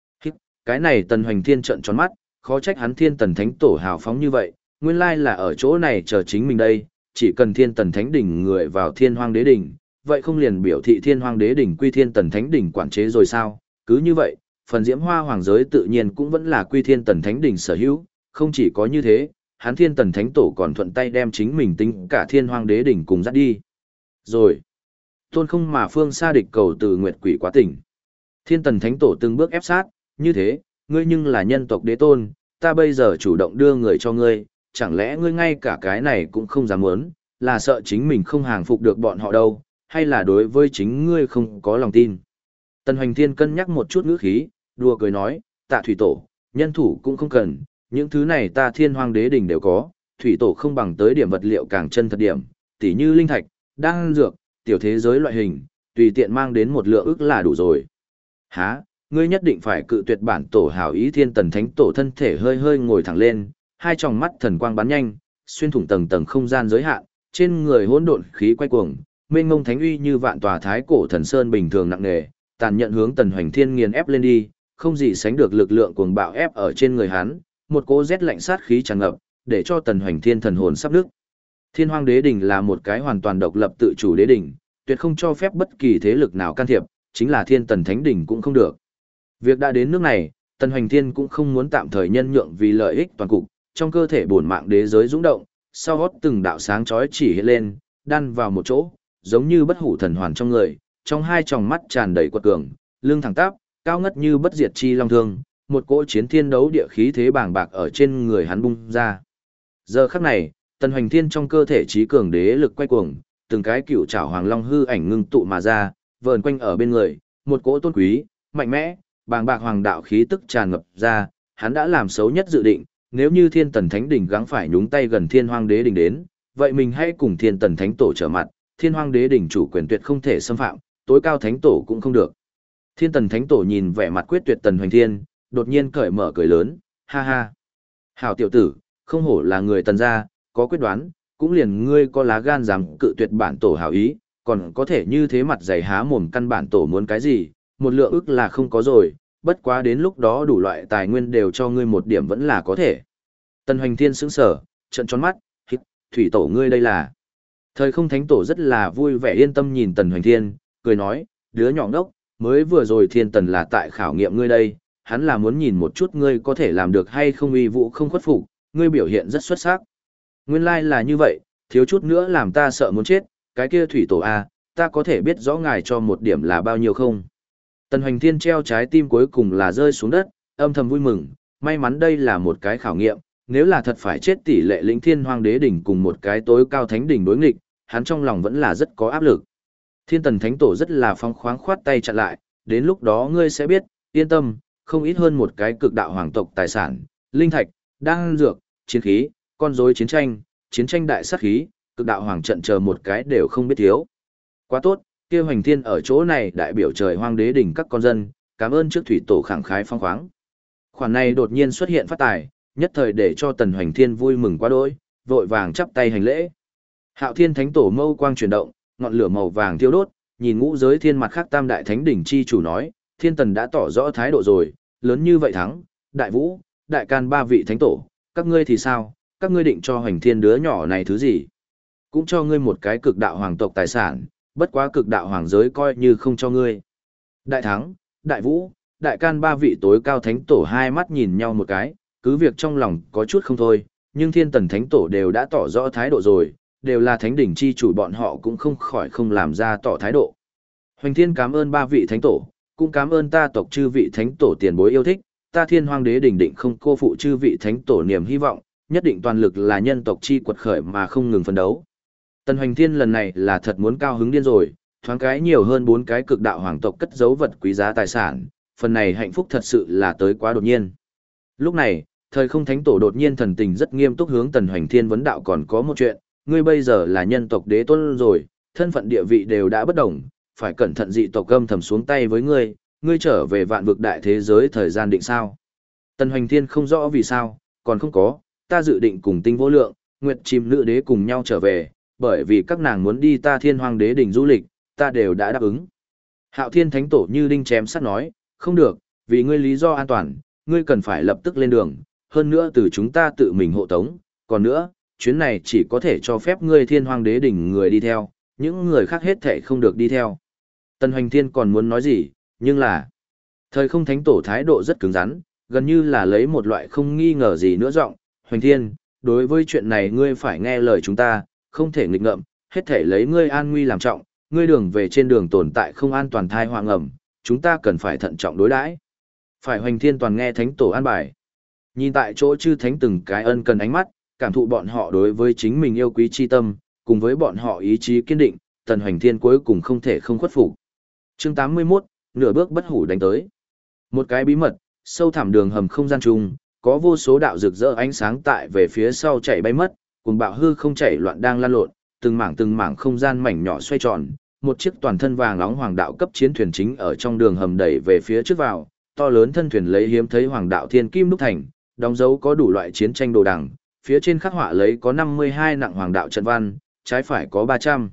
Cái này Tần Hoành Thiên trợn tròn mắt, khó trách hắn Thiên Tần Thánh Tổ hào phóng như vậy, nguyên lai là ở chỗ này chờ chính mình đây, chỉ cần Thiên Tần Thánh đỉnh người vào Thiên Hoang đế đỉnh, vậy không liền biểu thị Thiên Hoang đế đỉnh quy Thiên Tần Thánh đỉnh quản chế rồi sao? Cứ như vậy, phần Diễm Hoa hoàng giới tự nhiên cũng vẫn là quy Thiên Tần Thánh đỉnh sở hữu, không chỉ có như thế, hắn Thiên Tần Thánh Tổ còn thuận tay đem chính mình tính cả Thiên Hoang đế đỉnh cùng dắt đi. Rồi, tôn không mà phương xa địch cầu từ nguyệt quỷ quá tỉnh. Thiên Tần Thánh Tổ từng bước ép sát, như thế, ngươi nhưng là nhân tộc đế tôn, ta bây giờ chủ động đưa người cho ngươi, chẳng lẽ ngươi ngay cả cái này cũng không dám muốn, là sợ chính mình không hàng phục được bọn họ đâu, hay là đối với chính ngươi không có lòng tin. Tần Hoành Thiên cân nhắc một chút ngữ khí, đùa cười nói, Tạ Thủy Tổ, nhân thủ cũng không cần, những thứ này ta Thiên Hoang đế đỉnh đều có, Thủy Tổ không bằng tới điểm vật liệu càng chân thật điểm, tỉ như linh thạch, đan dược, tiểu thế giới loại hình, tùy tiện mang đến một lượng ức là đủ rồi. Hả, ngươi nhất định phải cự tuyệt bản tổ hảo ý. Thiên Tần Thánh Tổ thân thể hơi hơi ngồi thẳng lên, hai tròng mắt thần quang bắn nhanh, xuyên thủng tầng tầng không gian giới hạn, trên người hỗn độn khí quay cuồng, mênh mông thánh uy như vạn tòa thái cổ thần sơn bình thường nặng nề, tàn nhận hướng Tần Hoành Thiên nghiền ép lên đi, không gì sánh được lực lượng cuồng bạo ép ở trên người hắn, một cỗ rét lạnh sát khí tràn ngập, để cho Tần Hoành Thiên thần hồn sắp nứt. Thiên Hoang đế đỉnh là một cái hoàn toàn độc lập tự chủ đế đỉnh, tuyệt không cho phép bất kỳ thế lực nào can thiệp, chính là Thiên Tần Thánh đỉnh cũng không được. Việc đã đến nước này, Tần Hoành Thiên cũng không muốn tạm thời nhân nhượng vì lợi ích toàn cục, trong cơ thể bổn mạng đế giới dũng động, sau hót từng đạo sáng chói chỉ hiện lên, đan vào một chỗ, giống như bất hủ thần hoàn trong người, trong hai tròng mắt tràn đầy quật cường, lưng thẳng tắp, cao ngất như bất diệt chi long thương, một cỗ chiến thiên đấu địa khí thế bàng bạc ở trên người hắn bung ra. Giờ khắc này, Tần Hoành Thiên trong cơ thể trí cường đế lực quay cuồng, từng cái cựu trảo hoàng long hư ảnh ngưng tụ mà ra, vờn quanh ở bên người, một cỗ tôn quý, mạnh mẽ, bàng bạc hoàng đạo khí tức tràn ngập ra, hắn đã làm xấu nhất dự định, nếu như Thiên Tần Thánh đỉnh gắng phải nhúng tay gần Thiên Hoang đế đỉnh đến, vậy mình hãy cùng Thiên Tần Thánh tổ trở mặt, Thiên Hoang đế đỉnh chủ quyền tuyệt không thể xâm phạm, tối cao thánh tổ cũng không được. Thiên Tần Thánh tổ nhìn vẻ mặt quyết tuyệt Tần Hoành Thiên, đột nhiên cởi mở cười lớn, ha ha. Hảo tiểu tử, không hổ là người Tần gia, có quyết đoán, cũng liền ngươi có lá gan dám cự tuyệt bản tổ hảo ý, còn có thể như thế mặt dày há mồm căn bản tổ muốn cái gì, một lượng ức là không có rồi, bất quá đến lúc đó đủ loại tài nguyên đều cho ngươi một điểm vẫn là có thể. Tần Hoành Thiên sững sờ, trợn tròn mắt, Thủy tổ ngươi đây là. Thời không thánh tổ rất là vui vẻ yên tâm nhìn Tần Hoành Thiên, cười nói, đứa nhỏ ngốc, mới vừa rồi Thiên Tần là tại khảo nghiệm ngươi đây, hắn là muốn nhìn một chút ngươi có thể làm được hay không uy vũ không khuất phục, ngươi biểu hiện rất xuất sắc. Nguyên lai là như vậy, thiếu chút nữa làm ta sợ muốn chết, cái kia Thủy tổ a, ta có thể biết rõ ngài cho một điểm là bao nhiêu không? Tần Hoành Thiên treo trái tim cuối cùng là rơi xuống đất, âm thầm vui mừng, may mắn đây là một cái khảo nghiệm, nếu là thật phải chết tỷ lệ lĩnh Thiên Hoang đế đỉnh cùng một cái tối cao thánh đỉnh đối nghịch, hắn trong lòng vẫn là rất có áp lực. Thiên Tần Thánh Tổ rất là phóng khoáng khoát tay chặn lại, đến lúc đó ngươi sẽ biết, yên tâm, không ít hơn một cái cực đạo hoàng tộc tài sản, linh thạch, đan dược, chiến khí, con rối chiến tranh đại sát khí, cực đạo hoàng trận chờ một cái đều không biết thiếu. Quá tốt, kia Hoành Thiên ở chỗ này đại biểu trời Hoang đế đỉnh các con dân, cảm ơn trước Thủy tổ khẳng khái phong khoáng. Khoản này đột nhiên xuất hiện phát tài, nhất thời để cho Tần Hoành Thiên vui mừng quá đỗi, vội vàng chắp tay hành lễ. Hạo Thiên Thánh Tổ mâu quang chuyển động, ngọn lửa màu vàng thiêu đốt, nhìn ngũ giới thiên mặt khác tam đại thánh đỉnh chi chủ nói, Thiên Tần đã tỏ rõ thái độ rồi, lớn như vậy thắng, Đại Vũ, Đại Can ba vị thánh tổ, các ngươi thì sao, các ngươi định cho Hoành Thiên đứa nhỏ này thứ gì? Cũng cho ngươi một cái cực đạo hoàng tộc tài sản, bất quá cực đạo hoàng giới coi như không cho ngươi. Đại Thắng, Đại Vũ, Đại Can ba vị tối cao thánh tổ hai mắt nhìn nhau một cái, cứ việc trong lòng có chút không thôi, nhưng Thiên Tần Thánh Tổ đều đã tỏ rõ thái độ rồi, đều là thánh đỉnh chi chủ bọn họ cũng không khỏi không làm ra tỏ thái độ. Hoành Thiên cảm ơn ba vị thánh tổ, cũng cảm ơn ta tộc chư vị thánh tổ tiền bối yêu thích, ta Thiên Hoang Đế đỉnh định không cô phụ chư vị thánh tổ niềm hy vọng, nhất định toàn lực là nhân tộc chi quật khởi mà không ngừng phấn đấu. Tần Hoành Thiên lần này là thật muốn cao hứng điên rồi, thoáng cái nhiều hơn 4 cái cực đạo hoàng tộc cất giấu vật quý giá tài sản, phần này hạnh phúc thật sự là tới quá đột nhiên. Lúc này, thời không thánh tổ đột nhiên thần tình rất nghiêm túc hướng Tần Hoành Thiên vấn đạo còn có một chuyện, ngươi bây giờ là nhân tộc đế tôn rồi, thân phận địa vị đều đã bất đồng, phải cẩn thận dị tộc âm thầm xuống tay với ngươi, ngươi trở về vạn vực đại thế giới thời gian định sao. Tần Hoành Thiên không rõ vì sao, còn không có, ta dự định cùng Tinh Vô Lượng, Nguyệt Chim Nữ Đế cùng nhau trở về, bởi vì các nàng muốn đi ta Thiên Hoang Đế đỉnh du lịch, ta đều đã đáp ứng. Hạo Thiên Thánh Tổ như đinh chém sắt nói, không được, vì ngươi lý do an toàn, ngươi cần phải lập tức lên đường, hơn nữa từ chúng ta tự mình hộ tống, còn nữa, chuyến này chỉ có thể cho phép ngươi Thiên Hoang Đế đỉnh người đi theo, những người khác hết thể không được đi theo. Tần Hoành Thiên còn muốn nói gì, nhưng là thời không thánh tổ thái độ rất cứng rắn, gần như là lấy một loại không nghi ngờ gì nữa giọng, Hoành Thiên, đối với chuyện này ngươi phải nghe lời chúng ta, không thể nghịch ngợm, hết thể lấy ngươi an nguy làm trọng, ngươi đường về trên đường tồn tại không an toàn thai hoàng ẩm, chúng ta cần phải thận trọng đối đãi. Phải Hoành Thiên toàn nghe thánh tổ an bài. Nhìn tại chỗ chư thánh từng cái ân cần ánh mắt, cảm thụ bọn họ đối với chính mình yêu quý chi tâm, cùng với bọn họ ý chí kiên định, Tần Hoành Thiên cuối cùng không thể không khuất phục. Chương 81, nửa bước bất hủ đánh tới. Một cái bí mật, sâu thẳm đường hầm không gian chung, có vô số đạo rực rỡ ánh sáng tại về phía sau chạy bay mất, cùng bạo hư không chảy loạn đang lan lộn, từng mảng không gian mảnh nhỏ xoay tròn, một chiếc toàn thân vàng nóng hoàng đạo cấp chiến thuyền chính ở trong đường hầm đẩy về phía trước vào, to lớn thân thuyền lấy hiếm thấy hoàng đạo thiên kim đúc thành, đóng dấu có đủ loại chiến tranh đồ đằng, phía trên khắc họa lấy có 52 nặng hoàng đạo trận văn, trái phải có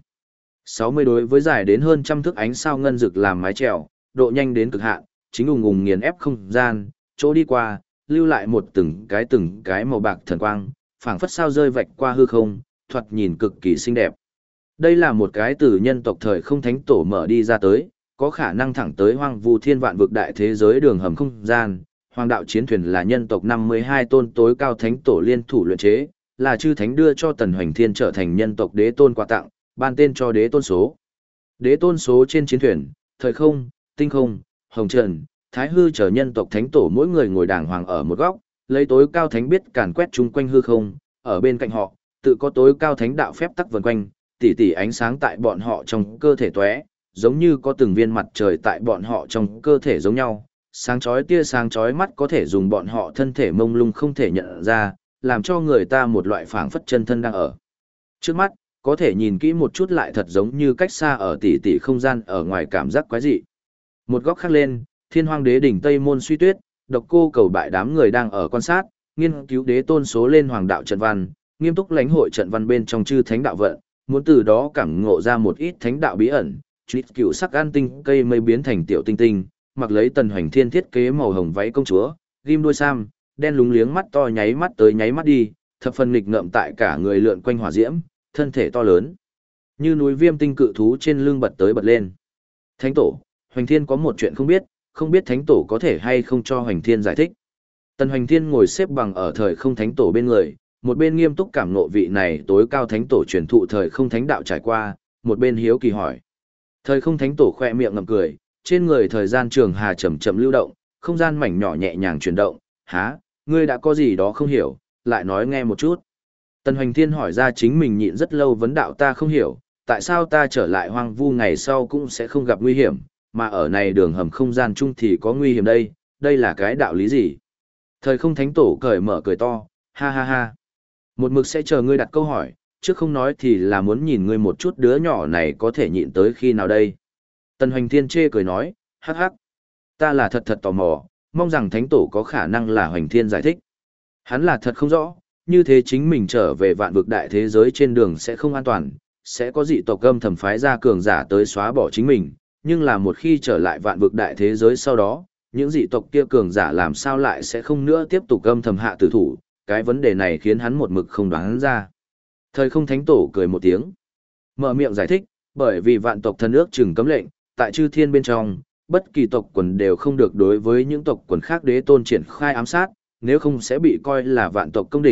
360 đối với dài đến hơn trăm thước ánh sao ngân rực làm mái chèo, độ nhanh đến cực hạn, chính ùng ùng nghiền ép không gian, chỗ đi qua, lưu lại một từng cái màu bạc thần quang, phảng phất sao rơi vạch qua hư không, thoạt nhìn cực kỳ xinh đẹp. Đây là một cái từ nhân tộc thời không thánh tổ mở đi ra tới, có khả năng thẳng tới hoang vu thiên vạn vực đại thế giới đường hầm không gian. Hoàng đạo chiến thuyền là nhân tộc 52 tôn tối cao thánh tổ liên thủ luyện chế, là chư thánh đưa cho Tần Hoành Thiên trở thành nhân tộc đế tôn quà tặng, ban tên cho đế tôn số. Đế tôn số trên chiến thuyền, thời không, tinh không, hồng trần, thái hư trở nhân tộc thánh tổ mỗi người ngồi đàng hoàng ở một góc, lấy tối cao thánh biết càn quét chung quanh hư không, ở bên cạnh họ, tự có tối cao thánh đạo phép tắc vần quanh, tỉ tỉ ánh sáng tại bọn họ trong cơ thể tóe, giống như có từng viên mặt trời tại bọn họ trong cơ thể giống nhau, sáng chói tia sáng chói mắt có thể dùng bọn họ thân thể mông lung không thể nhận ra, làm cho người ta một loại phảng phất chân thân đang ở trước mắt, có thể nhìn kỹ một chút lại thật giống như cách xa ở tỉ tỉ không gian ở ngoài cảm giác quái dị. Một góc khác lên, Thiên Hoang Đế đỉnh Tây Môn Suy Tuyết, Độc Cô Cầu Bại đám người đang ở quan sát, nghiên cứu đế tôn số lên hoàng đạo trận văn, nghiêm túc lãnh hội trận văn bên trong chư thánh đạo vận, muốn từ đó cảm ngộ ra một ít thánh đạo bí ẩn, truy cựu sắc an tinh cây mây biến thành tiểu tinh tinh, mặc lấy Tần Hoành Thiên thiết kế màu hồng váy công chúa, ghim đuôi sam, đen lúng liếng mắt to nháy mắt tới nháy mắt đi, thập phần nghịch ngợm tại cả người lượn quanh hỏa diễm, thân thể to lớn, như núi viêm tinh cự thú trên lưng bật tới bật lên. Thánh tổ, Hoành Thiên có một chuyện không biết, không biết thánh tổ có thể hay không cho Hoành Thiên giải thích. Tần Hoành Thiên ngồi xếp bằng ở thời không thánh tổ bên người, một bên nghiêm túc cảm ngộ vị này tối cao thánh tổ truyền thụ thời không thánh đạo trải qua, một bên hiếu kỳ hỏi. Thời không thánh tổ khoe miệng ngậm cười, trên người thời gian trường hà chậm chậm lưu động, không gian mảnh nhỏ nhẹ nhàng chuyển động, há, ngươi đã có gì đó không hiểu, lại nói nghe một chút. Tần Hoành Thiên hỏi ra chính mình nhịn rất lâu vấn đạo ta không hiểu, tại sao ta trở lại hoang vu ngày sau cũng sẽ không gặp nguy hiểm, mà ở này đường hầm không gian chung thì có nguy hiểm đây, đây là cái đạo lý gì? Thời không thánh tổ cởi mở cười to, ha ha ha. Một mực sẽ chờ ngươi đặt câu hỏi, chứ không nói thì là muốn nhìn ngươi một chút đứa nhỏ này có thể nhịn tới khi nào đây. Tần Hoành Thiên chê cười nói, hắc hắc. Ta là thật thật tò mò, mong rằng thánh tổ có khả năng là Hoành Thiên giải thích. Hắn là thật không rõ, như thế chính mình trở về vạn vực đại thế giới trên đường sẽ không an toàn, sẽ có dị tộc âm thầm phái ra cường giả tới xóa bỏ chính mình, nhưng là một khi trở lại vạn vực đại thế giới sau đó, những dị tộc kia cường giả làm sao lại sẽ không nữa tiếp tục âm thầm hạ tử thủ, cái vấn đề này khiến hắn một mực không đoán ra. Thời không thánh tổ cười một tiếng, mở miệng giải thích, bởi vì vạn tộc thần ước chừng cấm lệnh, tại chư thiên bên trong, bất kỳ tộc quần đều không được đối với những tộc quần khác đế tôn triển khai ám sát, nếu không sẽ bị coi là vạn tộc công địch,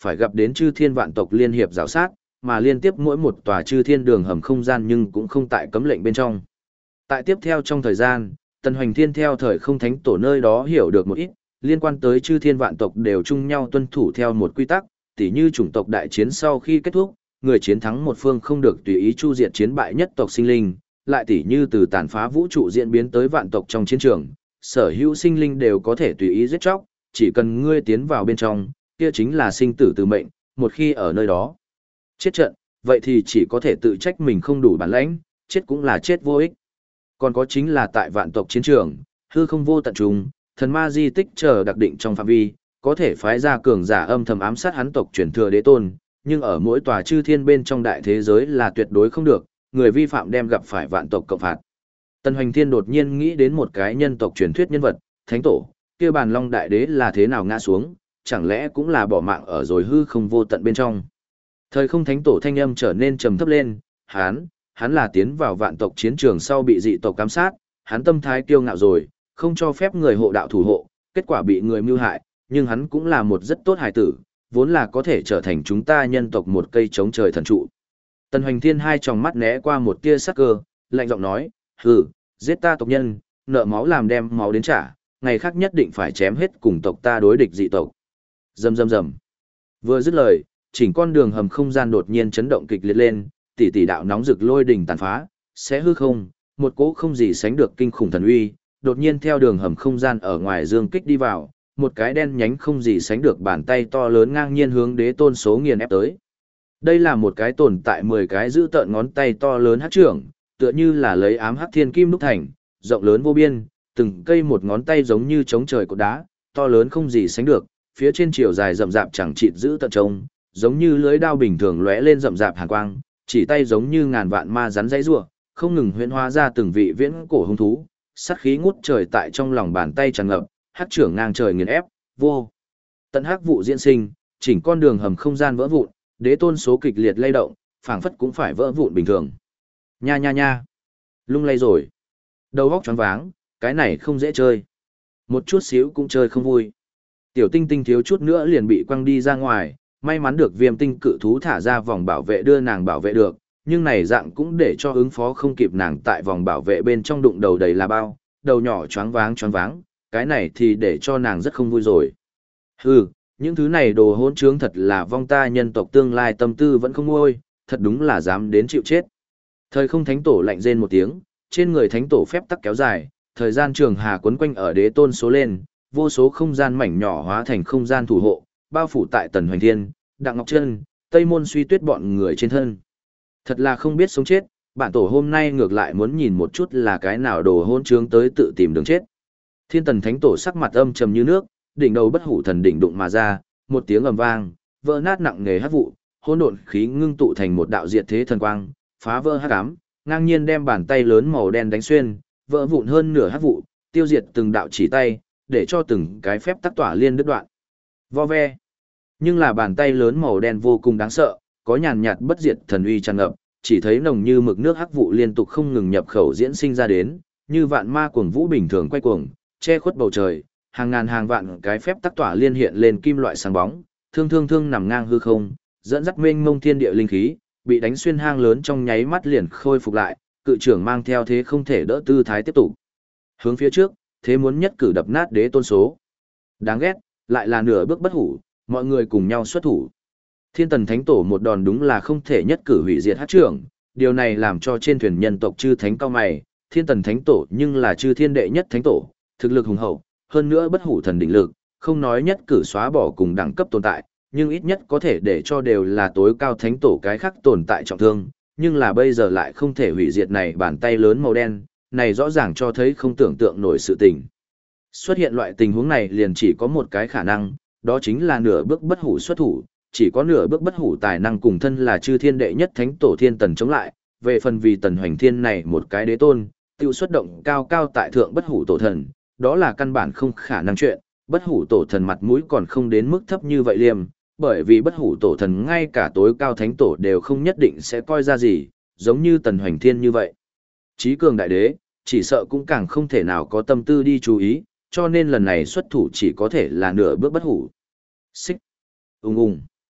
phải gặp đến chư thiên vạn tộc liên hiệp rào sát, mà liên tiếp mỗi một tòa chư thiên đường hầm không gian nhưng cũng không tại cấm lệnh bên trong. Tại tiếp theo trong thời gian, Tần Hoành Thiên theo thời không thánh tổ nơi đó hiểu được một ít, liên quan tới chư thiên vạn tộc đều chung nhau tuân thủ theo một quy tắc, tỉ như chủng tộc đại chiến sau khi kết thúc, người chiến thắng một phương không được tùy ý chu diệt chiến bại nhất tộc sinh linh, lại tỉ như từ tàn phá vũ trụ diễn biến tới vạn tộc trong chiến trường, sở hữu sinh linh đều có thể tùy ý giết chóc, chỉ cần ngươi tiến vào bên trong, kia chính là sinh tử từ mệnh, một khi ở nơi đó chết trận, vậy thì chỉ có thể tự trách mình không đủ bản lãnh, chết cũng là chết vô ích. Còn có chính là tại vạn tộc chiến trường, hư không vô tận trùng, thần ma di tích chờ đặc định trong phạm vi, có thể phái ra cường giả âm thầm ám sát hắn tộc truyền thừa đế tôn, nhưng ở mỗi tòa chư thiên bên trong đại thế giới là tuyệt đối không được, người vi phạm đem gặp phải vạn tộc cộng phạt. Tần Hoành Thiên đột nhiên nghĩ đến một cái nhân tộc truyền thuyết nhân vật, thánh tổ, kia bàn long đại đế là thế nào ngã xuống, chẳng lẽ cũng là bỏ mạng ở rồi hư không vô tận bên trong. Thời không thánh tổ thanh âm trở nên trầm thấp lên, hắn là tiến vào vạn tộc chiến trường sau bị dị tộc ám sát, hắn tâm thái kiêu ngạo rồi, không cho phép người hộ đạo thủ hộ, kết quả bị người mưu hại, nhưng hắn cũng là một rất tốt hài tử, vốn là có thể trở thành chúng ta nhân tộc một cây chống trời thần trụ. Tần Hoành Thiên hai tròng mắt né qua một tia sắc cơ, lạnh giọng nói, giết ta tộc nhân, nợ máu làm đem máu đến trả, ngày khác nhất định phải chém hết cùng tộc ta đối địch dị tộc. Rầm rầm rầm. Vừa dứt lời, chỉnh con đường hầm không gian đột nhiên chấn động kịch liệt lên, tỷ đạo nóng rực lôi đỉnh tàn phá, sẽ hư không, một cỗ không gì sánh được kinh khủng thần uy, đột nhiên theo đường hầm không gian ở ngoài dương kích đi vào, một cái đen nhánh không gì sánh được bàn tay to lớn ngang nhiên hướng đế tôn số nghiền ép tới. Đây là một cái tồn tại 10 cái giữ tợn ngón tay to lớn hắc trưởng, tựa như là lấy ám hắc thiên kim đúc thành, rộng lớn vô biên, từng cây một ngón tay giống như chống trời cột đá, to lớn không gì sánh được, phía trên chiều dài rậm rạp chẳng chịt giữ tận trông, giống như lưới đao bình thường lóe lên rậm rạp hàn quang, chỉ tay giống như ngàn vạn ma rắn dãy rủa, không ngừng huyễn hóa ra từng vị viễn cổ hung thú, sát khí ngút trời tại trong lòng bàn tay tràn ngập, hắc trưởng ngang trời nghiền ép, vô tận hắc vụ diễn sinh, chỉnh con đường hầm không gian vỡ vụn, đế tôn số kịch liệt lay động, phảng phất cũng phải vỡ vụn bình thường. Nha, lung lay rồi, đầu óc choáng váng, cái này không dễ chơi, một chút xíu cũng chơi không vui. Tiểu Tinh Tinh thiếu chút nữa liền bị quăng đi ra ngoài, may mắn được Viêm Tinh cự thú thả ra vòng bảo vệ đưa nàng bảo vệ được, nhưng này dạng cũng để cho ứng phó không kịp nàng tại vòng bảo vệ bên trong đụng đầu đầy là bao, đầu nhỏ choáng váng, cái này thì để cho nàng rất không vui rồi. Những thứ này đồ hỗn trướng thật là vong ta nhân tộc tương lai tâm tư vẫn không nguôi, thật đúng là dám đến chịu chết. Thời không thánh tổ lạnh rên một tiếng, trên người thánh tổ phép tắc kéo dài, thời gian trường hà quấn quanh ở đế tôn số lên, vô số không gian mảnh nhỏ hóa thành không gian thủ hộ, bao phủ tại Tần Hoành Thiên, Đặng Ngọc Trân, Tây Môn Suy Tuyết bọn người trên thân. Thật là không biết sống chết, bản tổ hôm nay ngược lại muốn nhìn một chút là cái nào đồ hôn trướng tới tự tìm đường chết. Thiên Tần Thánh Tổ sắc mặt âm trầm như nước, đỉnh đầu bất hủ thần đỉnh đụng mà ra, một tiếng ầm vang, vỡ nát nặng nề hắc vụ, hỗn độn khí ngưng tụ thành một đạo diệt thế thần quang, phá vỡ hắc ám, ngang nhiên đem bàn tay lớn màu đen đánh xuyên, vỡ vụn hơn nửa hắc vụ, tiêu diệt từng đạo chỉ tay, để cho từng cái phép tắc tỏa liên đứt đoạn. Vo ve. Nhưng là bàn tay lớn màu đen vô cùng đáng sợ, có nhàn nhạt bất diệt thần uy tràn ngập, chỉ thấy nồng như mực nước hắc vụ liên tục không ngừng nhập khẩu diễn sinh ra đến, như vạn ma cuồng vũ bình thường quay cuồng, che khuất bầu trời, hàng ngàn hàng vạn cái phép tắc tỏa liên hiện lên kim loại sáng bóng, thương nằm ngang hư không, dẫn dắt mênh mông thiên địa linh khí, bị đánh xuyên hang lớn trong nháy mắt liền khôi phục lại, cự trưởng mang theo thế không thể đỡ tư thái tiếp tục. Hướng phía trước, thế muốn nhất cử đập nát đế tôn số. Đáng ghét, lại là nửa bước bất hủ, mọi người cùng nhau xuất thủ. Thiên Tần Thánh Tổ một đòn đúng là không thể nhất cử hủy diệt hắc trưởng, điều này làm cho trên thuyền nhân tộc chư thánh cao mày, Thiên Tần Thánh Tổ nhưng là chư thiên đệ nhất thánh tổ, thực lực hùng hậu, hơn nữa bất hủ thần đỉnh lực, không nói nhất cử xóa bỏ cùng đẳng cấp tồn tại, nhưng ít nhất có thể để cho đều là tối cao thánh tổ cái khác tồn tại trọng thương, nhưng là bây giờ lại không thể hủy diệt này bàn tay lớn màu đen, này rõ ràng cho thấy không tưởng tượng nổi sự tình. Xuất hiện loại tình huống này liền chỉ có một cái khả năng, đó chính là nửa bước bất hủ xuất thủ, chỉ có nửa bước bất hủ tài năng cùng thân là chư thiên đệ nhất thánh tổ Thiên Tần chống lại, về phần vì Tần Hoành Thiên này một cái đế tôn, tiêu xuất động cao cao tại thượng bất hủ tổ thần, đó là căn bản không khả năng chuyện, bất hủ tổ thần mặt mũi còn không đến mức thấp như vậy liêm, bởi vì bất hủ tổ thần ngay cả tối cao thánh tổ đều không nhất định sẽ coi ra gì, giống như Tần Hoành Thiên như vậy. Chí cường đại đế, chỉ sợ cũng càng không thể nào có tâm tư đi chú ý, cho nên lần này xuất thủ chỉ có thể là nửa bước bất hủ. Xích. Ung.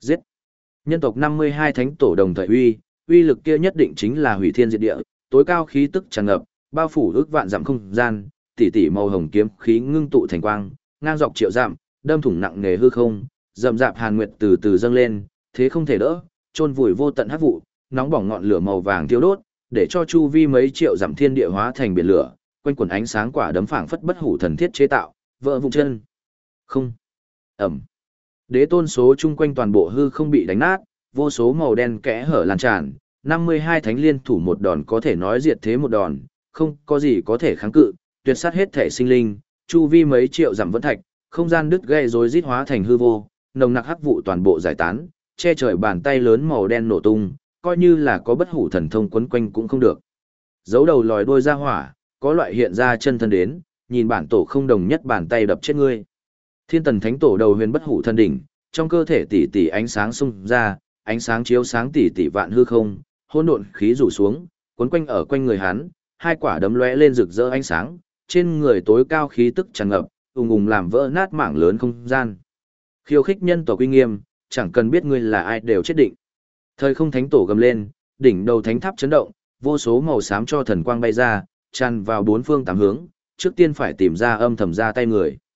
Giết! Nhân tộc 52 thánh tổ đồng thời uy lực kia nhất định chính là hủy thiên diệt địa, tối cao khí tức tràn ngập, bao phủ ước vạn dặm không gian, tỷ tỷ màu hồng kiếm khí ngưng tụ thành quang, ngang dọc triệu dặm, đâm thủng nặng nề hư không, rậm rạp hàn nguyệt từ từ dâng lên, thế không thể đỡ, chôn vùi vô tận hắc vụ, nóng bỏng ngọn lửa màu vàng thiêu đốt, để cho chu vi mấy triệu dặm thiên địa hóa thành biển lửa, quanh quần ánh sáng quả đấm phảng phất bất hủ thần thiết chế tạo, vỡ vụn chân. Không. Ẩm. Đế tôn số chung quanh toàn bộ hư không bị đánh nát, vô số màu đen kẽ hở lan tràn, 52 thánh liên thủ một đòn có thể nói diệt thế một đòn, không có gì có thể kháng cự, tuyệt sát hết thể sinh linh, chu vi mấy triệu dặm vẫn thạch, không gian đứt gãy rối rít hóa thành hư vô, nồng nặc hắc vụ toàn bộ giải tán, che trời bàn tay lớn màu đen nổ tung, coi như là có bất hủ thần thông quấn quanh cũng không được. Giấu đầu lòi đuôi ra hỏa, có loại hiện ra chân thân đến, nhìn bản tổ không đồng nhất bàn tay đập chết ngươi. Thiên tần thánh tổ đầu huyền bất hủ thân đỉnh, trong cơ thể tỷ tỷ ánh sáng xung ra, ánh sáng chiếu sáng tỷ tỷ vạn hư không, hỗn độn khí rủ xuống, quấn quanh ở quanh người hắn, hai quả đấm lóe lên rực rỡ ánh sáng, trên người tối cao khí tức tràn ngập, ùng ùng làm vỡ nát mảng lớn không gian. Khiêu khích nhân tộc uy nghiêm, chẳng cần biết ngươi là ai đều chết định. Thời không thánh tổ gầm lên, đỉnh đầu thánh tháp chấn động, vô số màu xám cho thần quang bay ra, tràn vào bốn phương tám hướng, trước tiên phải tìm ra âm thầm ra tay người.